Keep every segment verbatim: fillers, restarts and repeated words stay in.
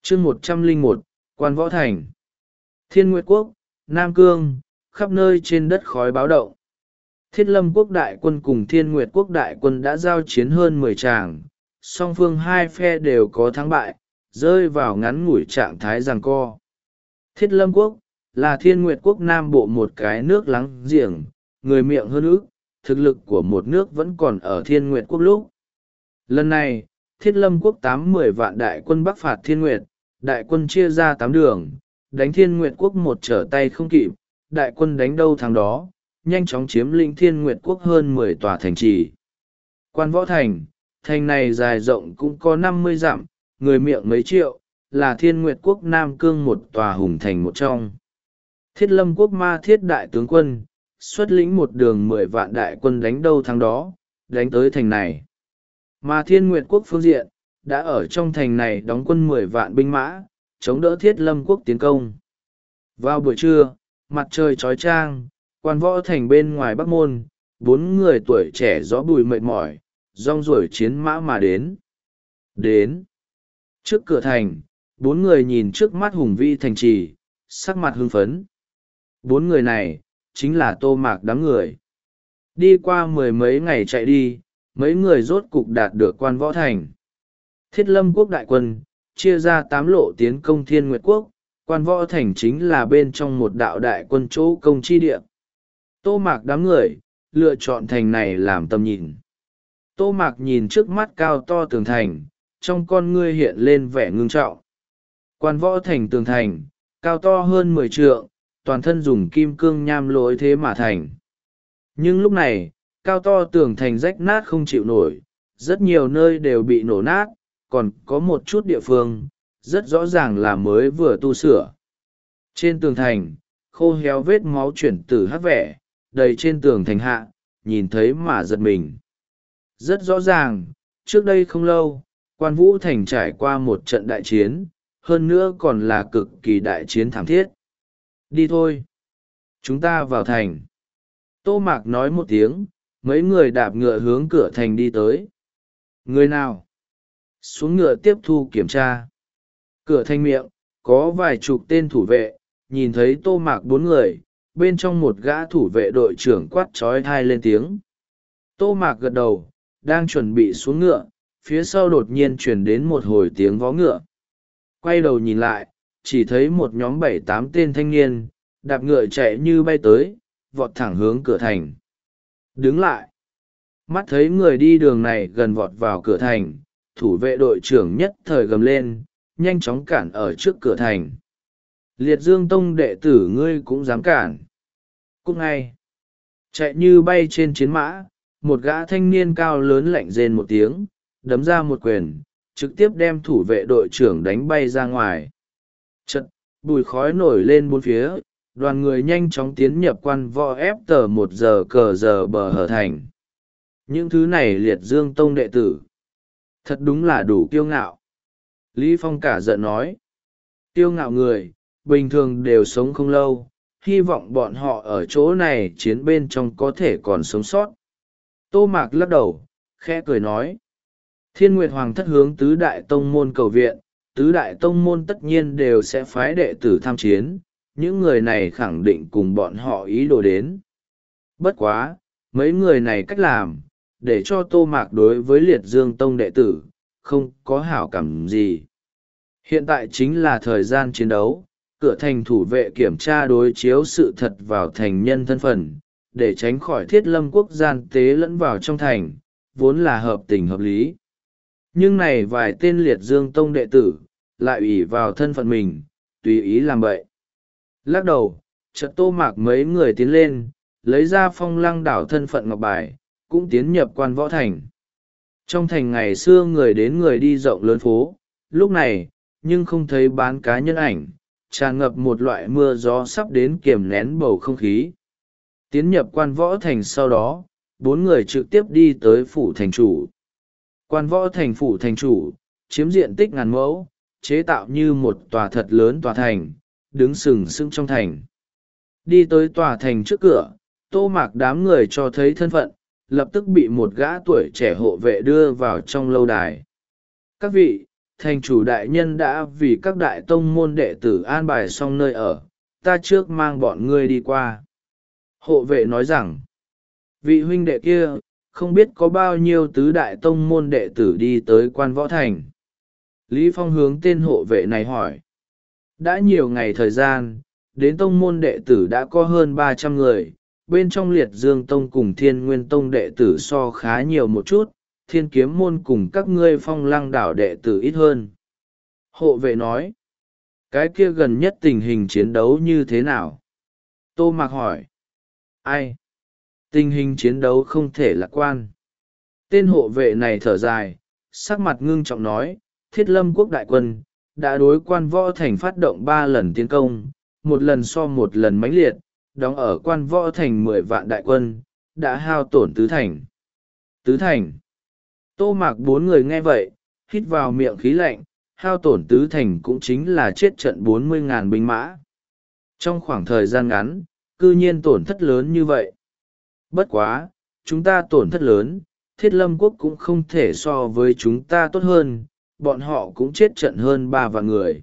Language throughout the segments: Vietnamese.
chương một trăm lẻ một, Quan Võ Thành. Thiên Nguyệt Quốc, Nam Cương, khắp nơi trên đất khói báo động. Thiết Lâm Quốc đại quân cùng Thiên Nguyệt Quốc đại quân đã giao chiến hơn mười tràng, song phương hai phe đều có thắng bại, rơi vào ngắn ngủi trạng thái giằng co. Thiết Lâm Quốc là Thiên Nguyệt Quốc Nam Bộ, một cái nước láng giềng, người miệng hơn ước, thực lực của một nước vẫn còn ở Thiên Nguyệt Quốc lúc. Lần này, Thiết Lâm Quốc tám mười vạn đại quân bắc phạt Thiên Nguyệt, đại quân chia ra tám đường, đánh Thiên Nguyệt Quốc một trở tay không kịp, đại quân đánh đâu thắng đó, nhanh chóng chiếm lĩnh Thiên Nguyệt Quốc hơn mười tòa thành trì. Quan Võ Thành, thành này dài rộng cũng có năm mươi dặm, người miệng mấy triệu, là Thiên Nguyệt Quốc Nam Cương một tòa hùng thành một trong. Thiết Lâm Quốc Ma Thiết đại tướng quân, xuất lĩnh một đường mười vạn đại quân đánh đâu thắng đó, đánh tới thành này. Mà Thiên Nguyệt Quốc phương diện, đã ở trong thành này đóng quân mười vạn binh mã, chống đỡ Thiết Lâm Quốc tiến công. Vào buổi trưa, mặt trời chói chang, Quan Võ Thành bên ngoài Bắc Môn, bốn người tuổi trẻ gió bùi mệt mỏi, rong ruổi chiến mã mà đến. Đến. Trước cửa thành, bốn người nhìn trước mắt hùng vĩ thành trì, sắc mặt hưng phấn. Bốn người này, chính là Tô Mạc đám người. Đi qua mười mấy ngày chạy đi, mấy người rốt cục đạt được Quan Võ Thành. Thiết Lâm Quốc đại quân, chia ra tám lộ tiến công Thiên Nguyệt Quốc, Quan Võ Thành chính là bên trong một đạo đại quân chỗ công chi địa. Tô Mạc đám người, lựa chọn thành này làm tầm nhìn. Tô Mạc nhìn trước mắt cao to tường thành, trong con ngươi hiện lên vẻ ngưng trọng. Quan Võ Thành tường thành, cao to hơn mười trượng, toàn thân dùng kim cương nham lối thế mà thành. Nhưng lúc này, cao to tường thành rách nát không chịu nổi, rất nhiều nơi đều bị nổ nát, còn có một chút địa phương, rất rõ ràng là mới vừa tu sửa. Trên tường thành, khô héo vết máu chuyển tử hắc vẻ, đầy trên tường thành hạ, nhìn thấy mà giật mình. Rất rõ ràng, trước đây không lâu, Quan Vũ Thành trải qua một trận đại chiến, hơn nữa còn là cực kỳ đại chiến thảm thiết. Đi thôi. Chúng ta vào thành. Tô Mạc nói một tiếng, mấy người đạp ngựa hướng cửa thành đi tới. Người nào? Xuống ngựa tiếp thu kiểm tra. Cửa thành miệng, có vài chục tên thủ vệ, nhìn thấy Tô Mạc bốn người, bên trong một gã thủ vệ đội trưởng quát trói thai lên tiếng. Tô Mạc gật đầu, đang chuẩn bị xuống ngựa, phía sau đột nhiên truyền đến một hồi tiếng vó ngựa. Quay đầu nhìn lại, chỉ thấy một nhóm bảy tám tên thanh niên, đạp ngựa chạy như bay tới, vọt thẳng hướng cửa thành. Đứng lại. Mắt thấy người đi đường này gần vọt vào cửa thành, thủ vệ đội trưởng nhất thời gầm lên, nhanh chóng cản ở trước cửa thành. Liệt Dương Tông đệ tử ngươi cũng dám cản. Cút ngay. Chạy như bay trên chiến mã, một gã thanh niên cao lớn lạnh rên một tiếng, đấm ra một quyền, trực tiếp đem thủ vệ đội trưởng đánh bay ra ngoài. Chật, bùi khói nổi lên bốn phía, đoàn người nhanh chóng tiến nhập Quan Võ ép tờ một giờ cờ giờ bờ hở thành. Những thứ này Liệt Dương Tông đệ tử, thật đúng là đủ kiêu ngạo. Lý Phong cả giận nói, kiêu ngạo người, bình thường đều sống không lâu, hy vọng bọn họ ở chỗ này chiến bên trong có thể còn sống sót. Tô Mạc lắc đầu, khẽ cười nói, Thiên Nguyệt Hoàng thất hướng tứ đại tông môn cầu viện, tứ đại tông môn tất nhiên đều sẽ phái đệ tử tham chiến, những người này khẳng định cùng bọn họ ý đồ đến. Bất quá, mấy người này cách làm, để cho Tô Mạc đối với Liệt Dương Tông đệ tử, không có hảo cảm gì. Hiện tại chính là thời gian chiến đấu, cửa thành thủ vệ kiểm tra đối chiếu sự thật vào thành nhân thân phận, để tránh khỏi Thiết Lâm Quốc gian tế lẫn vào trong thành, vốn là hợp tình hợp lý. Nhưng này vài tên Liệt Dương Tông đệ tử, lại ủy vào thân phận mình, tùy ý làm bậy. Lắc đầu, chợt Tô Mạc mấy người tiến lên, lấy ra Phong Lăng Đảo thân phận ngọc bài, cũng tiến nhập Quan Võ Thành. Trong thành ngày xưa người đến người đi rộng lớn phố, lúc này, nhưng không thấy bán cá nhân ảnh, tràn ngập một loại mưa gió sắp đến kiềm nén bầu không khí. Tiến nhập Quan Võ Thành sau đó, bốn người trực tiếp đi tới phủ thành chủ. Quan Võ Thành phủ thành chủ, chiếm diện tích ngàn mẫu, chế tạo như một tòa thật lớn tòa thành, đứng sừng sững trong thành. Đi tới tòa thành trước cửa, Tô Mạc đám người cho thấy thân phận, lập tức bị một gã tuổi trẻ hộ vệ đưa vào trong lâu đài. Các vị, thành chủ đại nhân đã vì các đại tông môn đệ tử an bài xong nơi ở, ta trước mang bọn ngươi đi qua. Hộ vệ nói rằng, vị huynh đệ kia, không biết có bao nhiêu tứ đại tông môn đệ tử đi tới Quan Võ Thành. Lý Phong hướng tên hộ vệ này hỏi. Đã nhiều ngày thời gian, đến tông môn đệ tử đã có hơn ba trăm người, bên trong Liệt Dương Tông cùng Thiên Nguyên Tông đệ tử so khá nhiều một chút, Thiên Kiếm Môn cùng các ngươi Phong Lăng Đảo đệ tử ít hơn. Hộ vệ nói, cái kia gần nhất tình hình chiến đấu như thế nào? Tô Mạc hỏi, ai? Tình hình chiến đấu không thể lạc quan. Tên hộ vệ này thở dài, sắc mặt ngưng trọng nói, Thiết Lâm quốc đại quân, đã đối Quan Võ Thành phát động ba lần tiến công, một lần so một lần mãnh liệt, đóng ở Quan Võ Thành mười vạn đại quân, đã hao tổn tứ thành. Tứ thành. Tô Mạc bốn người nghe vậy, hít vào miệng khí lạnh, hao tổn tứ thành cũng chính là chết trận bốn mươi ngàn binh mã. Trong khoảng thời gian ngắn, cư nhiên tổn thất lớn như vậy. Bất quá, chúng ta tổn thất lớn, Thiết Lâm quốc cũng không thể so với chúng ta tốt hơn, bọn họ cũng chết trận hơn ba vạn người.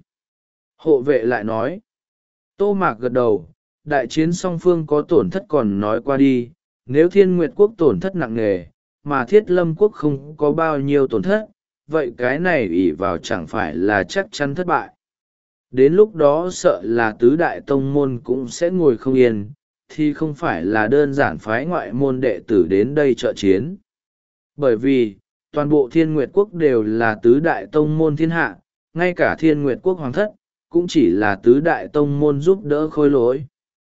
Hộ vệ lại nói, Tô Mạc gật đầu, đại chiến song phương có tổn thất còn nói qua đi, nếu Thiên Nguyệt quốc tổn thất nặng nề, mà Thiết Lâm quốc không có bao nhiêu tổn thất, vậy cái này ỷ vào chẳng phải là chắc chắn thất bại. Đến lúc đó sợ là tứ đại tông môn cũng sẽ ngồi không yên, thì không phải là đơn giản phái ngoại môn đệ tử đến đây trợ chiến. Bởi vì, toàn bộ Thiên Nguyệt quốc đều là tứ đại tông môn thiên hạ, ngay cả Thiên Nguyệt quốc hoàng thất, cũng chỉ là tứ đại tông môn giúp đỡ khôi lỗi.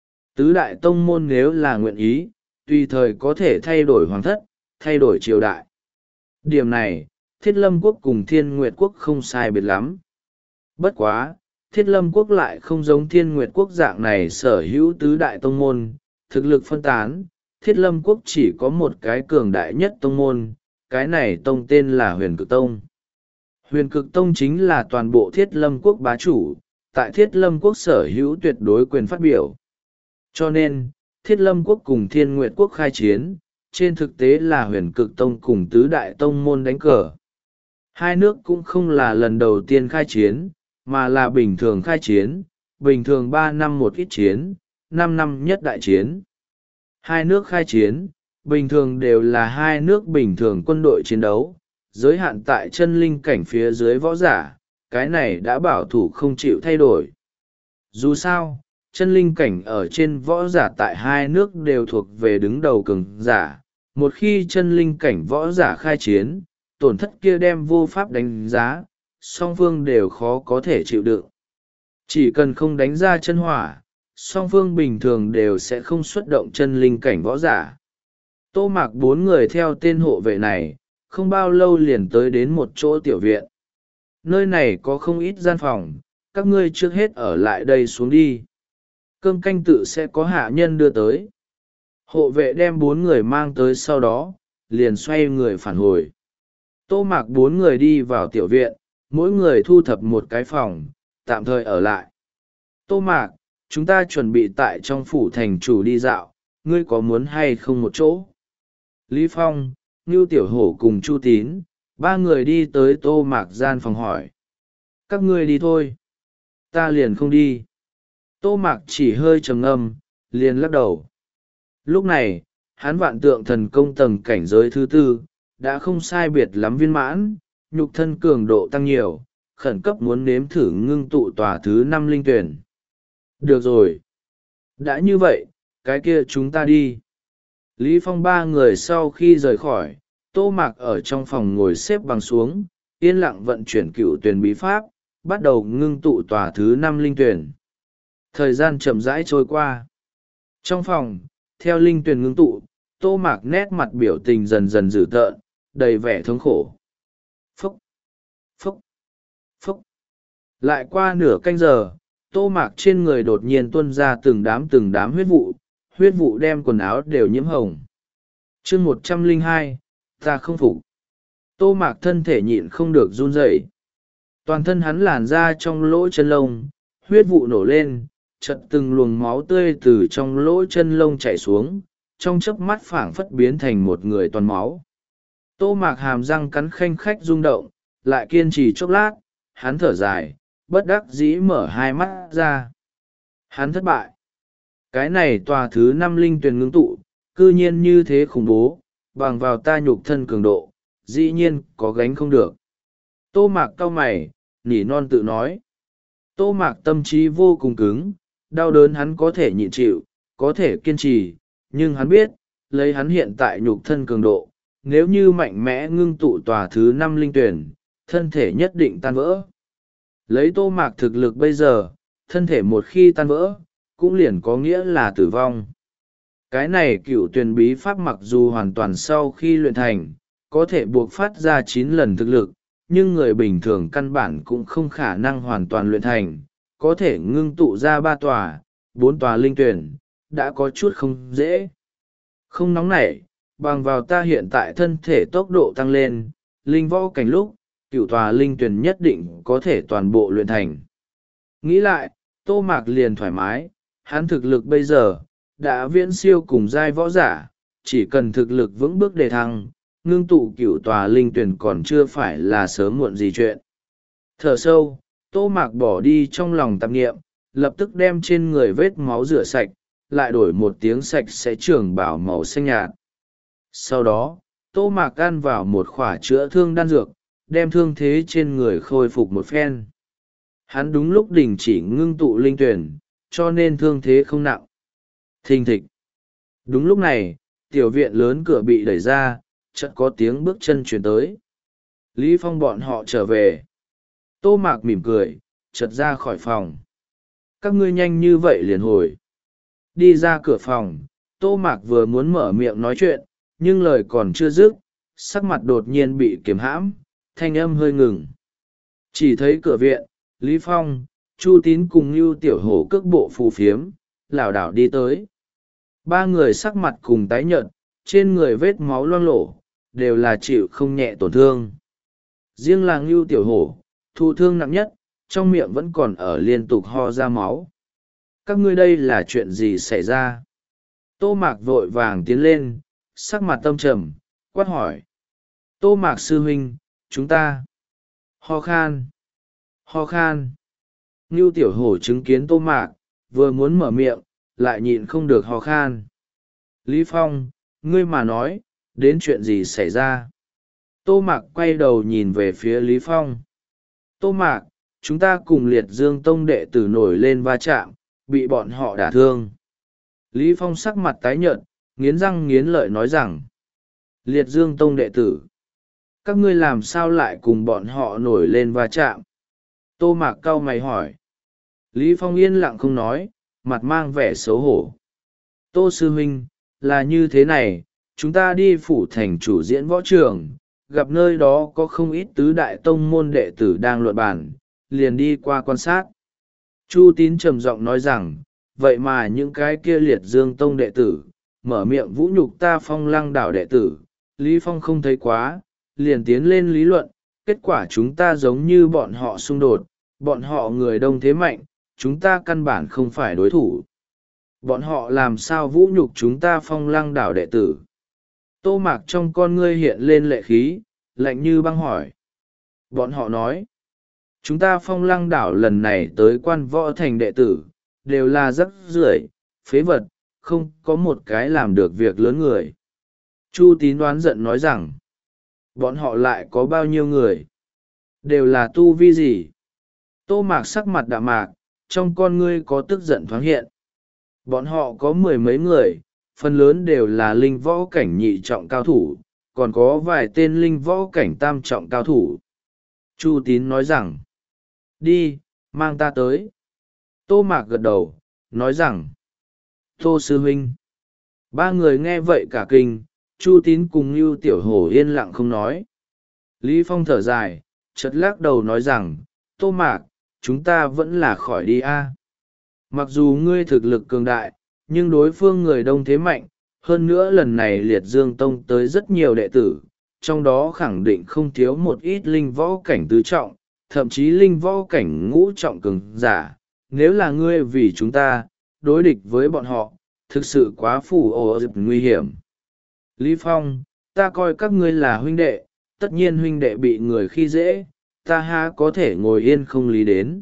Tứ đại tông môn nếu là nguyện ý, tùy thời có thể thay đổi hoàng thất, thay đổi triều đại. Điểm này, Thiết Lâm quốc cùng Thiên Nguyệt quốc không sai biệt lắm. Bất quá, Thiết Lâm quốc lại không giống Thiên Nguyệt quốc dạng này sở hữu tứ đại tông môn, thực lực phân tán, Thiết Lâm quốc chỉ có một cái cường đại nhất tông môn, cái này tông tên là Huyền Cực Tông. Huyền Cực Tông chính là toàn bộ Thiết Lâm quốc bá chủ, tại Thiết Lâm quốc sở hữu tuyệt đối quyền phát biểu. Cho nên, Thiết Lâm quốc cùng Thiên Nguyệt quốc khai chiến, trên thực tế là Huyền Cực Tông cùng tứ đại tông môn đánh cờ. Hai nước cũng không là lần đầu tiên khai chiến, mà là bình thường khai chiến, bình thường ba năm một ít chiến, năm năm nhất đại chiến. Hai nước khai chiến, bình thường đều là hai nước bình thường quân đội chiến đấu, giới hạn tại chân linh cảnh phía dưới võ giả, cái này đã bảo thủ không chịu thay đổi. Dù sao, chân linh cảnh ở trên võ giả tại hai nước đều thuộc về đứng đầu cường giả, một khi chân linh cảnh võ giả khai chiến, tổn thất kia đem vô pháp đánh giá, song phương đều khó có thể chịu đựng. Chỉ cần không đánh ra chân hỏa, song phương bình thường đều sẽ không xuất động chân linh cảnh võ giả. Tô Mạc bốn người theo tên hộ vệ này, không bao lâu liền tới đến một chỗ tiểu viện. Nơi này có không ít gian phòng, các ngươi trước hết ở lại đây xuống đi. Cơm canh tự sẽ có hạ nhân đưa tới. Hộ vệ đem bốn người mang tới sau đó, liền xoay người phản hồi. Tô Mạc bốn người đi vào tiểu viện, mỗi người thu thập một cái phòng, tạm thời ở lại. Tô Mạc, chúng ta chuẩn bị tại trong phủ thành chủ đi dạo, ngươi có muốn hay không một chỗ? Lý Phong, Ngưu Tiểu Hổ cùng Chu Tín, ba người đi tới Tô Mạc gian phòng hỏi. Các ngươi đi thôi. Ta liền không đi. Tô Mạc chỉ hơi trầm ngâm, liền lắc đầu. Lúc này, hắn vạn tượng thần công tầng cảnh giới thứ tư, đã không sai biệt lắm viên mãn, nhục thân cường độ tăng nhiều, khẩn cấp muốn nếm thử ngưng tụ tòa thứ năm linh tuyển. Được rồi. Đã như vậy, cái kia chúng ta đi. Lý Phong ba người sau khi rời khỏi, Tô Mạc ở trong phòng ngồi xếp bằng xuống, yên lặng vận chuyển cựu tuyển bí pháp, bắt đầu ngưng tụ tòa thứ năm linh tuyển. Thời gian chậm rãi trôi qua. Trong phòng, theo linh tuyển ngưng tụ, Tô Mạc nét mặt biểu tình dần dần dữ tợn, đầy vẻ thống khổ. Phúc! Phúc! Phúc! Lại qua nửa canh giờ, Tô Mạc trên người đột nhiên tuôn ra từng đám từng đám huyết vụ, huyết vụ đem quần áo đều nhiễm hồng. chương một trăm lẻ hai, ta không phục. Tô Mạc thân thể nhịn không được run rẩy. Toàn thân hắn làn ra trong lỗ chân lông, huyết vụ nổ lên, chợt từng luồng máu tươi từ trong lỗ chân lông chảy xuống, trong chớp mắt phảng phất biến thành một người toàn máu. Tô Mạc hàm răng cắn khanh khách rung động, lại kiên trì chốc lát, hắn thở dài, bất đắc dĩ mở hai mắt ra. Hắn thất bại. Cái này tòa thứ năm linh tuyền ngưng tụ, cư nhiên như thế khủng bố, bằng vào ta nhục thân cường độ, dĩ nhiên có gánh không được. Tô Mạc cau mày, nỉ non tự nói. Tô Mạc tâm trí vô cùng cứng, đau đớn hắn có thể nhịn chịu, có thể kiên trì, nhưng hắn biết, lấy hắn hiện tại nhục thân cường độ, nếu như mạnh mẽ ngưng tụ tòa thứ năm linh tuyển, thân thể nhất định tan vỡ. Lấy Tô Mạc thực lực bây giờ, thân thể một khi tan vỡ, cũng liền có nghĩa là tử vong. Cái này cựu tuyển bí pháp mặc dù hoàn toàn sau khi luyện thành, có thể buộc phát ra chín lần thực lực, nhưng người bình thường căn bản cũng không khả năng hoàn toàn luyện thành, có thể ngưng tụ ra ba tòa, bốn tòa linh tuyển, đã có chút không dễ. Không nóng nảy, bằng vào ta hiện tại thân thể tốc độ tăng lên, linh võ cảnh lúc, cựu tòa linh tuyển nhất định có thể toàn bộ luyện thành. Nghĩ lại, Tô Mạc liền thoải mái, hắn thực lực bây giờ, đã viễn siêu cùng giai võ giả, chỉ cần thực lực vững bước đề thăng, ngưng tụ cựu tòa linh tuyển còn chưa phải là sớm muộn gì chuyện. Thở sâu, Tô Mạc bỏ đi trong lòng tạp nghiệm, lập tức đem trên người vết máu rửa sạch, lại đổi một tiếng sạch sẽ trường bảo màu xanh nhạt. Sau đó, Tô Mạc ăn vào một khỏa chữa thương đan dược, đem thương thế trên người khôi phục một phen. Hắn đúng lúc đình chỉ ngưng tụ linh tuyển, cho nên thương thế không nặng. Thình thịch. Đúng lúc này, tiểu viện lớn cửa bị đẩy ra, chợt có tiếng bước chân chuyển tới. Lý Phong bọn họ trở về. Tô Mạc mỉm cười, chợt ra khỏi phòng. Các ngươi nhanh như vậy liền hồi. Đi ra cửa phòng, Tô Mạc vừa muốn mở miệng nói chuyện, nhưng lời còn chưa dứt, sắc mặt đột nhiên bị kiềm hãm, thanh âm hơi ngừng. Chỉ thấy cửa viện, Lý Phong, Chu Tín cùng Nưu Tiểu Hổ cước bộ phù phiếm, lảo đảo đi tới. Ba người sắc mặt cùng tái nhợt, trên người vết máu loang lổ, đều là chịu không nhẹ tổn thương. Riêng là Nưu Tiểu Hổ, thụ thương nặng nhất, trong miệng vẫn còn ở liên tục ho ra máu. Các ngươi đây là chuyện gì xảy ra? Tô Mạc vội vàng tiến lên, sắc mặt tâm trầm, quát hỏi. Tô Mạc sư huynh, chúng ta. Ho khan. Ho khan. Ngưu Tiểu Hổ chứng kiến Tô Mạc, vừa muốn mở miệng, lại nhịn không được ho khan. Lý Phong, ngươi mà nói, đến chuyện gì xảy ra? Tô Mạc quay đầu nhìn về phía Lý Phong. Tô Mạc, chúng ta cùng Liệt Dương Tông đệ tử nổi lên va chạm, bị bọn họ đả thương. Lý Phong sắc mặt tái nhợt, nghiến răng nghiến lợi nói rằng. Liệt Dương Tông đệ tử. Các ngươi làm sao lại cùng bọn họ nổi lên va chạm? Tô Mạc cau mày hỏi. Lý Phong yên lặng không nói, mặt mang vẻ xấu hổ. Tô sư huynh, là như thế này, chúng ta đi phủ thành chủ diễn võ trường, gặp nơi đó có không ít tứ đại tông môn đệ tử đang luận bàn, liền đi qua quan sát. Chu Tín trầm giọng nói rằng, vậy mà những cái kia Liệt Dương Tông đệ tử, mở miệng vũ nhục ta Phong Lăng đảo đệ tử, Lý Phong không thấy quá, liền tiến lên lý luận, kết quả chúng ta giống như bọn họ xung đột, bọn họ người đông thế mạnh, chúng ta căn bản không phải đối thủ. Bọn họ làm sao vũ nhục chúng ta Phong Lăng đảo đệ tử? Tô Mạc trong con ngươi hiện lên lệ khí, lạnh như băng hỏi. Bọn họ nói, chúng ta Phong Lăng đảo lần này tới quan võ thành đệ tử, đều là rắc rưởi, phế vật, không có một cái làm được việc lớn người. Chu Tín đoán giận nói rằng, bọn họ lại có bao nhiêu người? Đều là tu vi gì? Tô Mạc sắc mặt đạm mạc, trong con ngươi có tức giận thoáng hiện. Bọn họ có mười mấy người, phần lớn đều là linh võ cảnh nhị trọng cao thủ, còn có vài tên linh võ cảnh tam trọng cao thủ. Chu Tín nói rằng, đi, mang ta tới. Tô Mạc gật đầu, nói rằng, Tô sư huynh. Ba người nghe vậy cả kinh, Chu Tín cùng Nưu Tiểu Hổ yên lặng không nói. Lý Phong thở dài, chợt lắc đầu nói rằng, Tô Mạc, chúng ta vẫn là khỏi đi a. Mặc dù ngươi thực lực cường đại, nhưng đối phương người đông thế mạnh, hơn nữa lần này Liệt Dương Tông tới rất nhiều đệ tử, trong đó khẳng định không thiếu một ít linh võ cảnh tứ trọng, thậm chí linh võ cảnh ngũ trọng cường giả. Nếu là ngươi vì chúng ta, đối địch với bọn họ, thực sự quá phù ô dịp nguy hiểm. Lý Phong, ta coi các ngươi là huynh đệ, tất nhiên huynh đệ bị người khi dễ, ta há có thể ngồi yên không lý đến.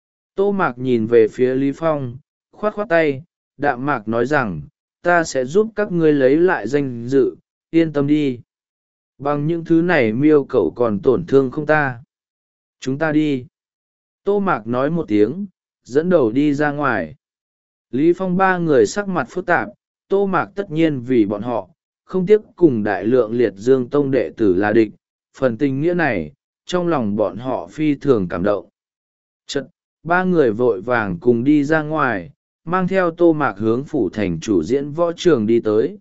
Tô Mạc nhìn về phía Lý Phong, khoát khoát tay, đạm mạc nói rằng, ta sẽ giúp các ngươi lấy lại danh dự, yên tâm đi. Bằng những thứ này miêu cậu còn tổn thương không ta? Chúng ta đi. Tô Mạc nói một tiếng, dẫn đầu đi ra ngoài. Lý Phong ba người sắc mặt phức tạp, Tô Mạc tất nhiên vì bọn họ, không tiếc cùng đại lượng liệt dương tông đệ tử là địch. Phần tình nghĩa này, trong lòng bọn họ phi thường cảm động. Chật, ba người vội vàng cùng đi ra ngoài, mang theo Tô Mạc hướng phủ thành chủ diễn võ trường đi tới.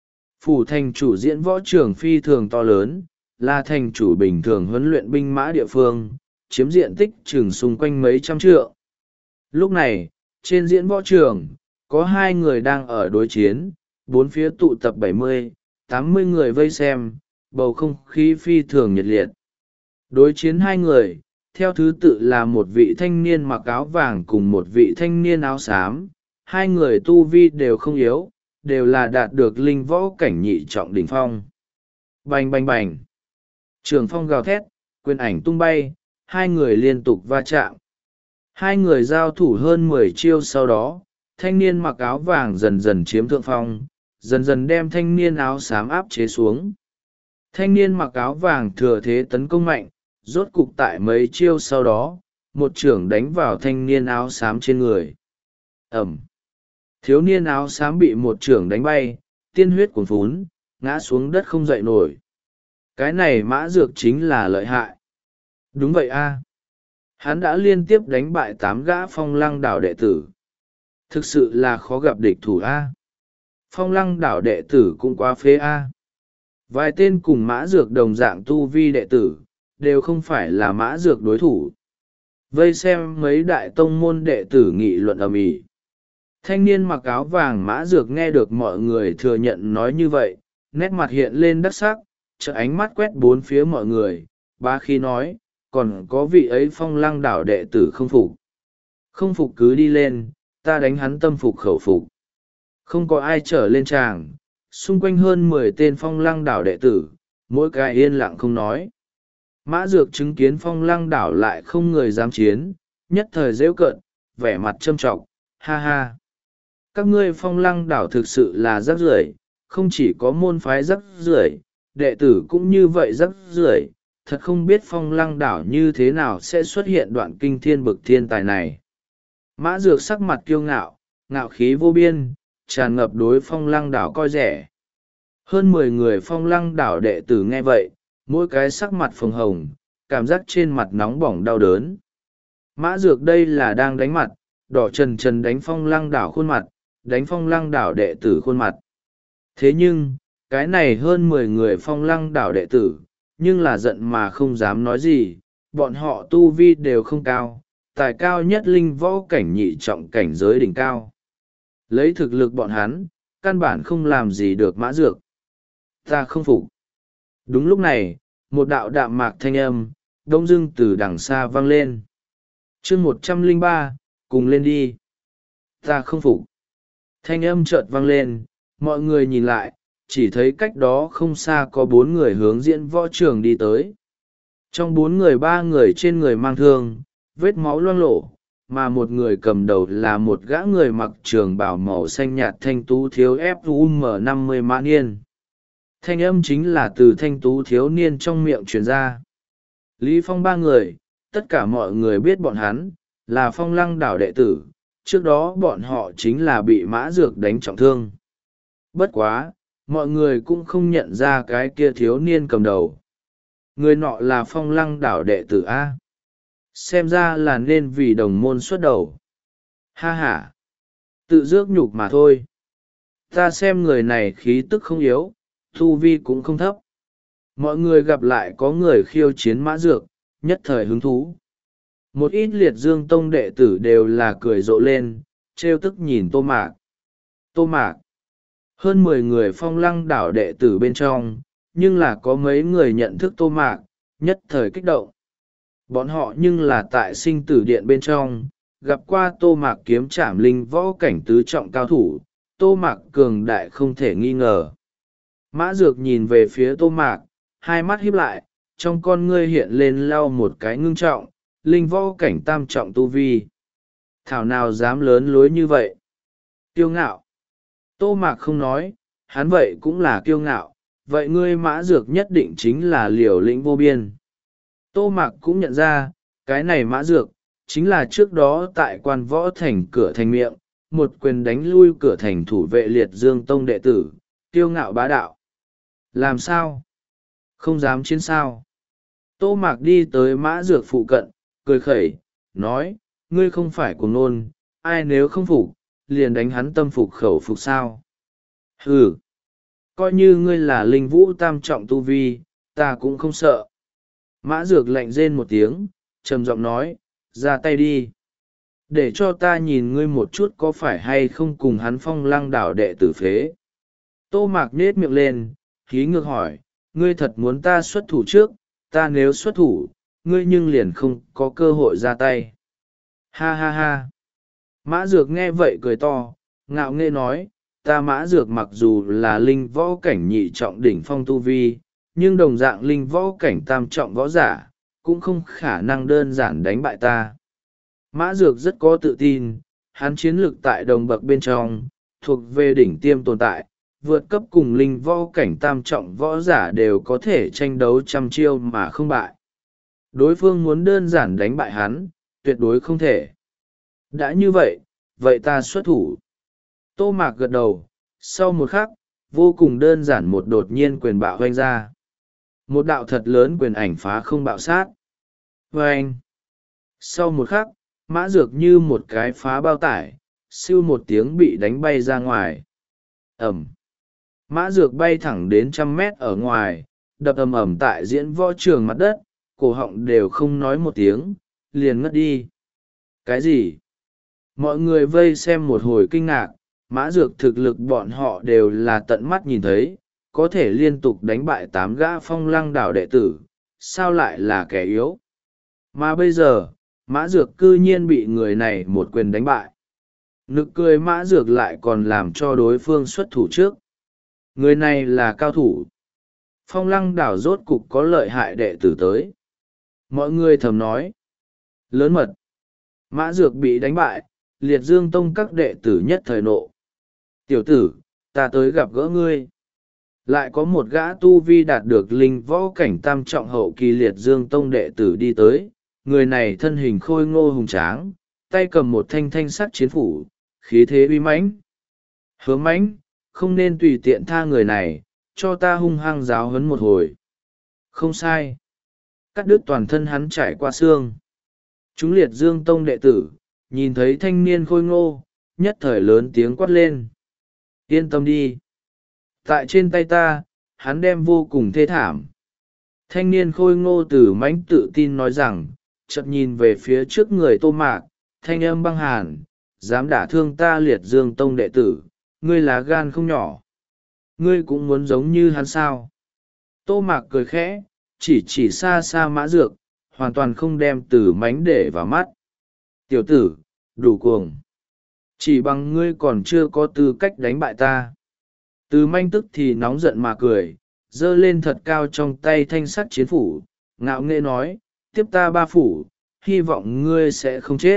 Phủ thành chủ diễn võ trường phi thường to lớn, là thành chủ bình thường huấn luyện binh mã địa phương, chiếm diện tích chừng xung quanh mấy trăm trượng. Lúc này, trên diễn võ trường, có hai người đang ở đối chiến, bốn phía tụ tập bảy mươi, tám mươi người vây xem, bầu không khí phi thường nhiệt liệt. Đối chiến hai người, theo thứ tự là một vị thanh niên mặc áo vàng cùng một vị thanh niên áo xám. Hai người tu vi đều không yếu, đều là đạt được linh võ cảnh nhị trọng đỉnh phong. Bành bành bành. Trường phong gào thét, quyền ảnh tung bay, hai người liên tục va chạm. Hai người giao thủ hơn mười chiêu sau đó, thanh niên mặc áo vàng dần dần chiếm thượng phong, dần dần đem thanh niên áo xám áp chế xuống. Thanh niên mặc áo vàng thừa thế tấn công mạnh, rốt cục tại mấy chiêu sau đó, một chưởng đánh vào thanh niên áo xám trên người. Ẩm. Thiếu niên áo xám bị một chưởng đánh bay, tiên huyết cuồn phún, ngã xuống đất không dậy nổi. Cái này Mã Dược chính là lợi hại. Đúng vậy a, hắn đã liên tiếp đánh bại tám gã Phong Lăng đảo đệ tử. Thực sự là khó gặp địch thủ a. Phong Lăng đảo đệ tử cũng quá phế a. Vài tên cùng Mã Dược đồng dạng tu vi đệ tử, đều không phải là Mã Dược đối thủ. Vây xem mấy đại tông môn đệ tử nghị luận ầm ĩ. Thanh niên mặc áo vàng Mã Dược nghe được mọi người thừa nhận nói như vậy, nét mặt hiện lên đắc sắc, chợ ánh mắt quét bốn phía mọi người, bá khí nói, còn có vị ấy Phong Lăng đảo đệ tử không phục. Không phục cứ đi lên, ta đánh hắn tâm phục khẩu phục. Không có ai trở lên tràng, xung quanh hơn mười tên Phong Lăng đảo đệ tử, mỗi cái yên lặng không nói. Mã Dược chứng kiến Phong Lăng đảo lại không người dám chiến, nhất thời rêu cợt, vẻ mặt châm trọng, ha ha. Các ngươi Phong Lăng đảo thực sự là rác rưởi, không chỉ có môn phái rác rưởi, đệ tử cũng như vậy rác rưởi, thật không biết Phong Lăng đảo như thế nào sẽ xuất hiện đoạn kinh thiên bực thiên tài này. Mã Dược sắc mặt kiêu ngạo, ngạo khí vô biên, tràn ngập đối Phong Lăng đảo coi rẻ. Hơn mười người Phong Lăng đảo đệ tử nghe vậy, mỗi cái sắc mặt phồng hồng, cảm giác trên mặt nóng bỏng đau đớn. Mã Dược đây là đang đánh mặt, đỏ trần trần đánh Phong Lăng đảo khuôn mặt, đánh Phong Lăng đảo đệ tử khuôn mặt. Thế nhưng, cái này hơn mười người Phong Lăng đảo đệ tử, nhưng là giận mà không dám nói gì, bọn họ tu vi đều không cao, tài cao nhất linh võ cảnh nhị trọng cảnh giới đỉnh cao. Lấy thực lực bọn hắn, căn bản không làm gì được Mã Dược. Ta không phục. Đúng lúc này, một đạo đạm mạc thanh âm, đông dưng từ đằng xa vang lên. chương một trăm lẻ ba, cùng lên đi. Ta không phục. Thanh âm chợt vang lên, mọi người nhìn lại, chỉ thấy cách đó không xa có bốn người hướng diễn võ trường đi tới. Trong bốn người ba người trên người mang thương, vết máu loang lổ, mà một người cầm đầu là một gã người mặc trường bào màu xanh nhạt thanh tú thiếu ép u em năm mươi mã niên. Thanh âm chính là từ thanh tú thiếu niên trong miệng truyền ra. Lý Phong ba người, tất cả mọi người biết bọn hắn, là Phong Lăng đảo đệ tử, trước đó bọn họ chính là bị Mã Dược đánh trọng thương. Bất quá, mọi người cũng không nhận ra cái kia thiếu niên cầm đầu. Người nọ là Phong Lăng đảo đệ tử A. Xem ra là nên vì đồng môn xuất đầu. Ha ha! Tự dước nhục mà thôi. Ta xem người này khí tức không yếu, tu vi cũng không thấp. Mọi người gặp lại có người khiêu chiến Mã Dược, nhất thời hứng thú. Một ít liệt dương tông đệ tử đều là cười rộ lên, trêu tức nhìn Tô Mạc. Tô Mạc. Hơn mười người Phong Lăng đảo đệ tử bên trong, nhưng là có mấy người nhận thức Tô Mạc, nhất thời kích động. Bọn họ nhưng là tại sinh tử điện bên trong, gặp qua Tô Mạc kiếm trảm linh võ cảnh tứ trọng cao thủ, Tô Mạc cường đại không thể nghi ngờ. Mã Dược nhìn về phía Tô Mạc, hai mắt híp lại, trong con ngươi hiện lên lau một cái ngưng trọng, linh võ cảnh tam trọng tu vi. Thảo nào dám lớn lối như vậy? Kiêu ngạo. Tô Mạc không nói, hắn vậy cũng là kiêu ngạo, vậy ngươi Mã Dược nhất định chính là liều lĩnh vô biên. Tô Mạc cũng nhận ra, cái này Mã Dược, chính là trước đó tại quan võ thành cửa thành miệng, một quyền đánh lui cửa thành thủ vệ liệt dương tông đệ tử, kiêu ngạo bá đạo. Làm sao? Không dám chiến sao? Tô Mạc đi tới Mã Dược phụ cận, cười khẩy, nói, ngươi không phải cuồng nôn, ai nếu không phục, liền đánh hắn tâm phục khẩu phục sao? Ừ, coi như ngươi là linh vũ tam trọng tu vi, ta cũng không sợ. Mã Dược lạnh rên một tiếng, trầm giọng nói, ra tay đi. Để cho ta nhìn ngươi một chút có phải hay không cùng hắn Phong Lăng đảo đệ tử phế. Tô Mạc nết miệng lên, khí ngược hỏi, ngươi thật muốn ta xuất thủ trước, ta nếu xuất thủ, ngươi nhưng liền không có cơ hội ra tay. Ha ha ha. Mã Dược nghe vậy cười to, ngạo nghễ nói, ta Mã Dược mặc dù là linh võ cảnh nhị trọng đỉnh phong tu vi, nhưng đồng dạng linh võ cảnh tam trọng võ giả, cũng không khả năng đơn giản đánh bại ta. Mã Dược rất có tự tin, hắn chiến lực tại đồng bậc bên trong, thuộc về đỉnh tiêm tồn tại, vượt cấp cùng linh võ cảnh tam trọng võ giả đều có thể tranh đấu trăm chiêu mà không bại. Đối phương muốn đơn giản đánh bại hắn, tuyệt đối không thể. Đã như vậy, vậy ta xuất thủ. Tô Mạc gật đầu, sau một khắc, vô cùng đơn giản một đột nhiên quyền bạo hoanh ra. Một đạo thật lớn quyền ảnh phá không bạo sát. Vâng! Sau một khắc, Mã Dược như một cái phá bao tải, siêu một tiếng bị đánh bay ra ngoài. Ẩm! Mã Dược bay thẳng đến trăm mét ở ngoài, đập ầm ầm tại diễn võ trường mặt đất, cổ họng đều không nói một tiếng, liền ngất đi. Cái gì? Mọi người vây xem một hồi kinh ngạc, Mã Dược thực lực bọn họ đều là tận mắt nhìn thấy, có thể liên tục đánh bại tám gã Phong Lăng đảo đệ tử, sao lại là kẻ yếu? Mà bây giờ, Mã Dược cư nhiên bị người này một quyền đánh bại. Nực cười Mã Dược lại còn làm cho đối phương xuất thủ trước. Người này là cao thủ. Phong Lăng đảo rốt cục có lợi hại đệ tử tới. Mọi người thầm nói. Lớn mật. Mã Dược bị đánh bại, liệt dương tông các đệ tử nhất thời nộ. Tiểu tử, ta tới gặp gỡ ngươi. Lại có một gã tu vi đạt được linh võ cảnh tam trọng hậu kỳ liệt dương tông đệ tử đi tới. Người này thân hình khôi ngô hùng tráng, tay cầm một thanh thanh sắt chiến phủ, khí thế uy mãnh. Hứa mãnh, không nên tùy tiện tha người này, cho ta hung hăng giáo huấn một hồi. Không sai. Cắt đứt toàn thân hắn trải qua xương. Chúng liệt dương tông đệ tử, nhìn thấy thanh niên khôi ngô, nhất thời lớn tiếng quát lên. Yên tâm đi. Tại trên tay ta, hắn đem vô cùng thê thảm. Thanh niên khôi ngô tử mãnh tự tin nói rằng, chợt nhìn về phía trước người Tô Mạc, thanh âm băng hàn, dám đả thương ta liệt dương tông đệ tử, ngươi là gan không nhỏ. Ngươi cũng muốn giống như hắn sao? Tô Mạc cười khẽ, chỉ chỉ xa xa Mã Dược, hoàn toàn không đem tử mãnh để vào mắt. Tiểu tử, đủ cuồng. Chỉ bằng ngươi còn chưa có tư cách đánh bại ta. Từ manh tức thì nóng giận mà cười, giơ lên thật cao trong tay thanh sắt chiến phủ, ngạo nghễ nói, tiếp ta ba phủ, hy vọng ngươi sẽ không chết.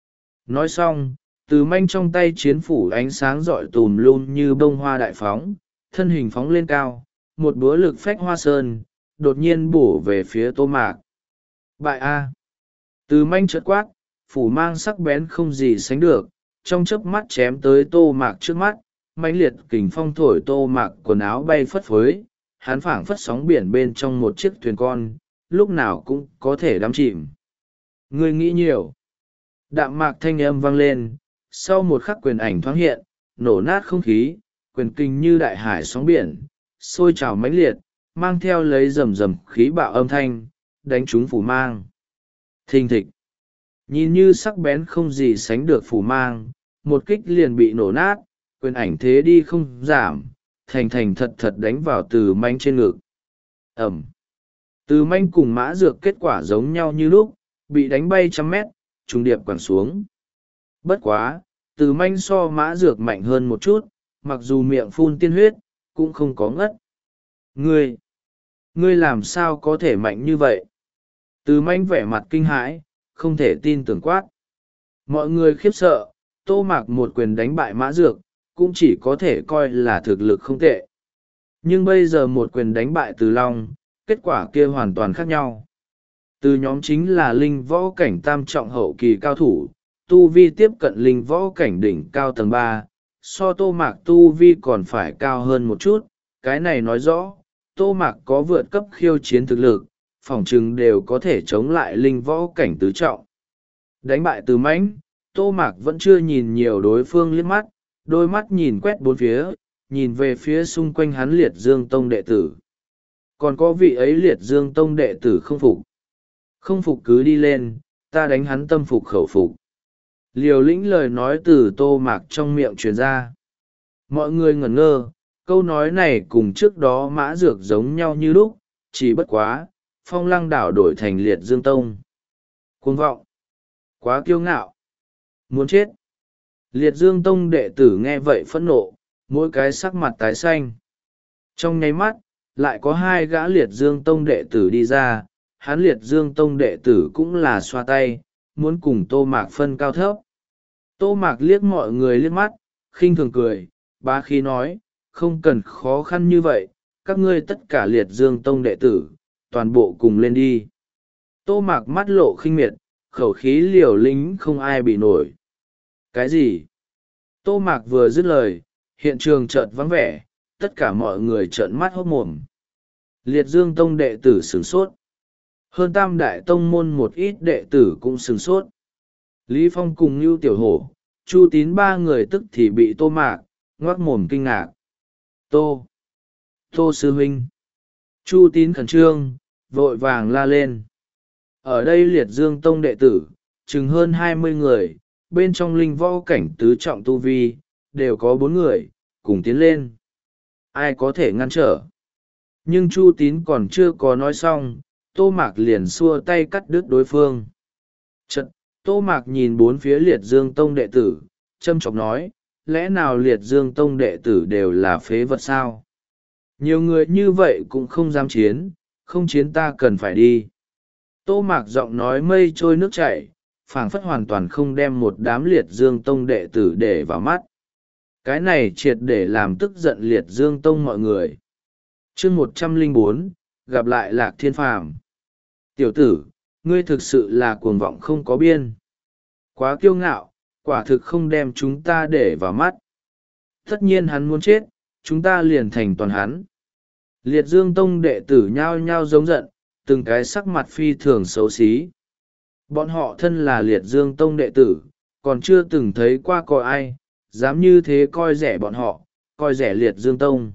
Nói xong, từ manh trong tay chiến phủ ánh sáng rọi tùm lum như bông hoa đại phóng, thân hình phóng lên cao, một búa lực phách hoa sơn, đột nhiên bổ về phía Tô Mạc. Bại A. Từ manh chợt quát, phủ mang sắc bén không gì sánh được, trong chớp mắt chém tới Tô Mạc trước mắt, mãnh liệt kình phong thổi Tô Mạc quần áo bay phất phới, hắn phảng phất sóng biển bên trong một chiếc thuyền con, lúc nào cũng có thể đắm chìm. Ngươi nghĩ nhiều. Đạm mạc thanh âm vang lên, sau một khắc quyền ảnh thoáng hiện, nổ nát không khí, quyền kinh như đại hải sóng biển, sôi trào mãnh liệt, mang theo lấy rầm rầm khí bạo âm thanh, đánh trúng phủ mang. Thình thịch. Nhìn như sắc bén không gì sánh được phủ mang, một kích liền bị nổ nát, quyền ảnh thế đi không giảm, thành thành thật thật đánh vào từ manh trên ngực. Ẩm. Từ manh cùng Mã Dược kết quả giống nhau như lúc, bị đánh bay trăm mét, trùng điệp quẳng xuống. Bất quá, từ manh so Mã Dược mạnh hơn một chút, mặc dù miệng phun tiên huyết, cũng không có ngất. Ngươi! ngươi làm sao có thể mạnh như vậy? Từ Mãnh vẻ mặt kinh hãi, không thể tin tưởng quát. Mọi người khiếp sợ, Tô Mạc một quyền đánh bại Mã Dược, cũng chỉ có thể coi là thực lực không tệ. Nhưng bây giờ một quyền đánh bại Từ Long, kết quả kia hoàn toàn khác nhau. Từ nhóm chính là linh võ cảnh tam trọng hậu kỳ cao thủ, tu vi tiếp cận linh võ cảnh đỉnh cao tầng ba, so Tô Mạc tu vi còn phải cao hơn một chút. Cái này nói rõ, Tô Mạc có vượt cấp khiêu chiến thực lực, phỏng chừng đều có thể chống lại linh võ cảnh tứ trọng. Đánh bại Từ Mãnh, Tô Mạc vẫn chưa nhìn nhiều đối phương liếc mắt, đôi mắt nhìn quét bốn phía, nhìn về phía xung quanh hắn Liệt Dương Tông đệ tử. Còn có vị ấy Liệt Dương Tông đệ tử không phục. Không phục cứ đi lên, ta đánh hắn tâm phục khẩu phục. Liều lĩnh lời nói từ Tô Mạc trong miệng truyền ra. Mọi người ngẩn ngơ, câu nói này cùng trước đó Mã Dược giống nhau như lúc, chỉ bất quá, Phong Lăng đảo đổi thành Liệt Dương Tông. Cuồng vọng, quá kiêu ngạo, muốn chết. Liệt Dương Tông đệ tử nghe vậy phẫn nộ, mỗi cái sắc mặt tái xanh. Trong nháy mắt, lại có hai gã Liệt Dương Tông đệ tử đi ra, hắn Liệt Dương Tông đệ tử cũng là xoa tay, muốn cùng Tô Mạc phân cao thấp. Tô Mạc liếc mọi người liếc mắt, khinh thường cười, bá khí nói, không cần khó khăn như vậy, các ngươi tất cả Liệt Dương Tông đệ tử, toàn bộ cùng lên đi. Tô Mạc mắt lộ khinh miệt, khẩu khí liều lĩnh không ai bị nổi. Cái gì? Tô Mạc vừa dứt lời, hiện trường chợt vắng vẻ, tất cả mọi người trợn mắt hốt mồm. Liệt Dương Tông đệ tử sửng sốt. Hơn tam đại tông môn một ít đệ tử cũng sửng sốt. Lý Phong cùng Nưu Tiểu Hổ, Chu Tín ba người tức thì bị Tô Mạc ngoác mồm kinh ngạc. Tô! Tô sư huynh! Chu Tín khẩn trương, vội vàng la lên. Ở đây Liệt Dương Tông đệ tử, chừng hơn hai mươi người, bên trong linh võ cảnh tứ trọng tu vi, đều có bốn người, cùng tiến lên. Ai có thể ngăn trở? Nhưng Chu Tín còn chưa có nói xong, Tô Mạc liền xua tay cắt đứt đối phương. Chật, Tô Mạc nhìn bốn phía Liệt Dương Tông đệ tử, châm chọc nói, lẽ nào Liệt Dương Tông đệ tử đều là phế vật sao? Nhiều người như vậy cũng không dám chiến, không chiến ta cần phải đi. Tô Mạc giọng nói mây trôi nước chảy, phảng phất hoàn toàn không đem một đám Liệt Dương Tông đệ tử để vào mắt. Cái này triệt để làm tức giận Liệt Dương Tông mọi người. Chương một trăm lẻ bốn, gặp lại Lạc Thiên Phàm. Tiểu tử, ngươi thực sự là cuồng vọng không có biên. Quá kiêu ngạo, quả thực không đem chúng ta để vào mắt. Tất nhiên hắn muốn chết, chúng ta liền thành toàn hắn. Liệt Dương Tông đệ tử nhao nhao giống giận, từng cái sắc mặt phi thường xấu xí. Bọn họ thân là Liệt Dương Tông đệ tử, còn chưa từng thấy qua có ai, dám như thế coi rẻ bọn họ, coi rẻ Liệt Dương Tông.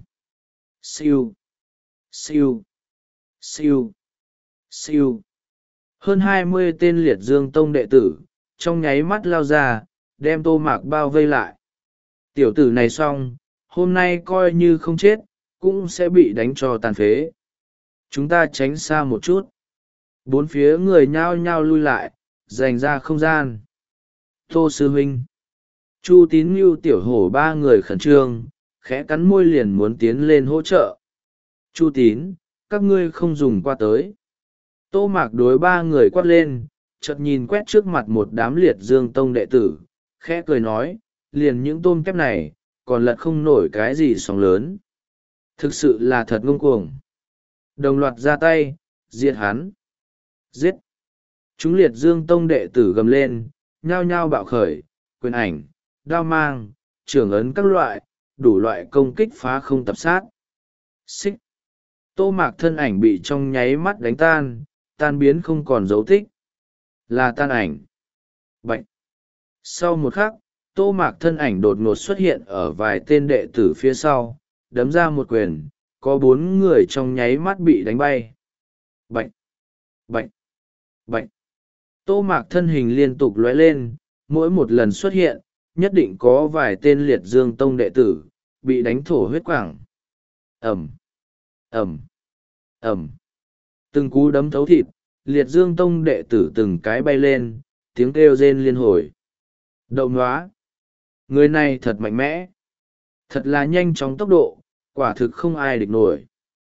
Siêu, siêu, siêu, siêu. Hơn hai mươi tên Liệt Dương Tông đệ tử, trong nháy mắt lao ra, đem Tô Mạc bao vây lại. Tiểu tử này xong, hôm nay coi như không chết, cũng sẽ bị đánh cho tàn phế. Chúng ta tránh xa một chút. Bốn phía người nhao nhao lui lại, dành ra không gian. Tô sư huynh, Chu Tín, Nưu Tiểu Hổ ba người khẩn trương, khẽ cắn môi liền muốn tiến lên hỗ trợ. Chu Tín, các ngươi không dùng qua tới. Tô Mạc đối ba người quát lên, chợt nhìn quét trước mặt một đám Liệt Dương Tông đệ tử, khẽ cười nói, liền những tôm kép này, còn lật không nổi cái gì sóng lớn. Thực sự là thật ngông cuồng. Đồng loạt ra tay, diệt hắn. Giết. Chúng Liệt Dương Tông đệ tử gầm lên, nhao nhao bạo khởi, quyền ảnh, đao mang, trưởng ấn các loại, đủ loại công kích phá không tập sát. Xích. Tô Mạc thân ảnh bị trong nháy mắt đánh tan, tan biến không còn dấu tích. Là tan ảnh. Bạch. Sau một khắc, Tô Mạc thân ảnh đột ngột xuất hiện ở vài tên đệ tử phía sau, đấm ra một quyền, có bốn người trong nháy mắt bị đánh bay. Bạch. Bạch. Bạch. Tô Mạc thân hình liên tục lóe lên, mỗi một lần xuất hiện, nhất định có vài tên Liệt Dương Tông đệ tử, bị đánh thổ huyết quảng. Ẩm. Ẩm. Ẩm. Từng cú đấm thấu thịt, Liệt Dương Tông đệ tử từng cái bay lên, tiếng kêu rên liên hồi. Đậu nóa. Người này thật mạnh mẽ. Thật là nhanh chóng tốc độ, quả thực không ai địch nổi.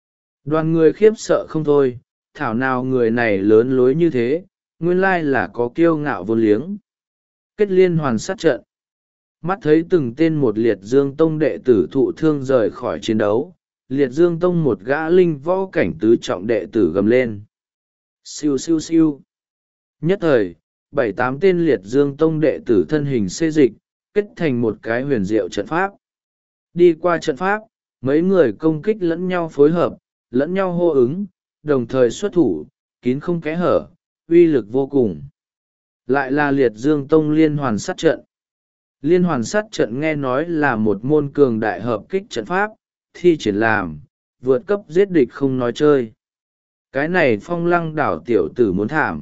Đoàn người khiếp sợ không thôi, thảo nào người này lớn lối như thế, nguyên lai là có kiêu ngạo vô liếng. Kết liên hoàn sát trận. Mắt thấy từng tên một liệt dương tông đệ tử thụ thương rời khỏi chiến đấu, liệt dương tông một gã linh võ cảnh tứ trọng đệ tử gầm lên. Siêu siêu siêu. Nhất thời, bảy tám tên liệt dương tông đệ tử thân hình xê dịch, kết thành một cái huyền diệu trận pháp. Đi qua trận pháp, mấy người công kích lẫn nhau phối hợp, lẫn nhau hô ứng, đồng thời xuất thủ, kín không kẽ hở, uy lực vô cùng. Lại là liệt dương tông liên hoàn sát trận. Liên hoàn sát trận nghe nói là một môn cường đại hợp kích trận pháp, thi triển làm, vượt cấp giết địch không nói chơi. Cái này Phong Lăng đảo tiểu tử muốn thảm.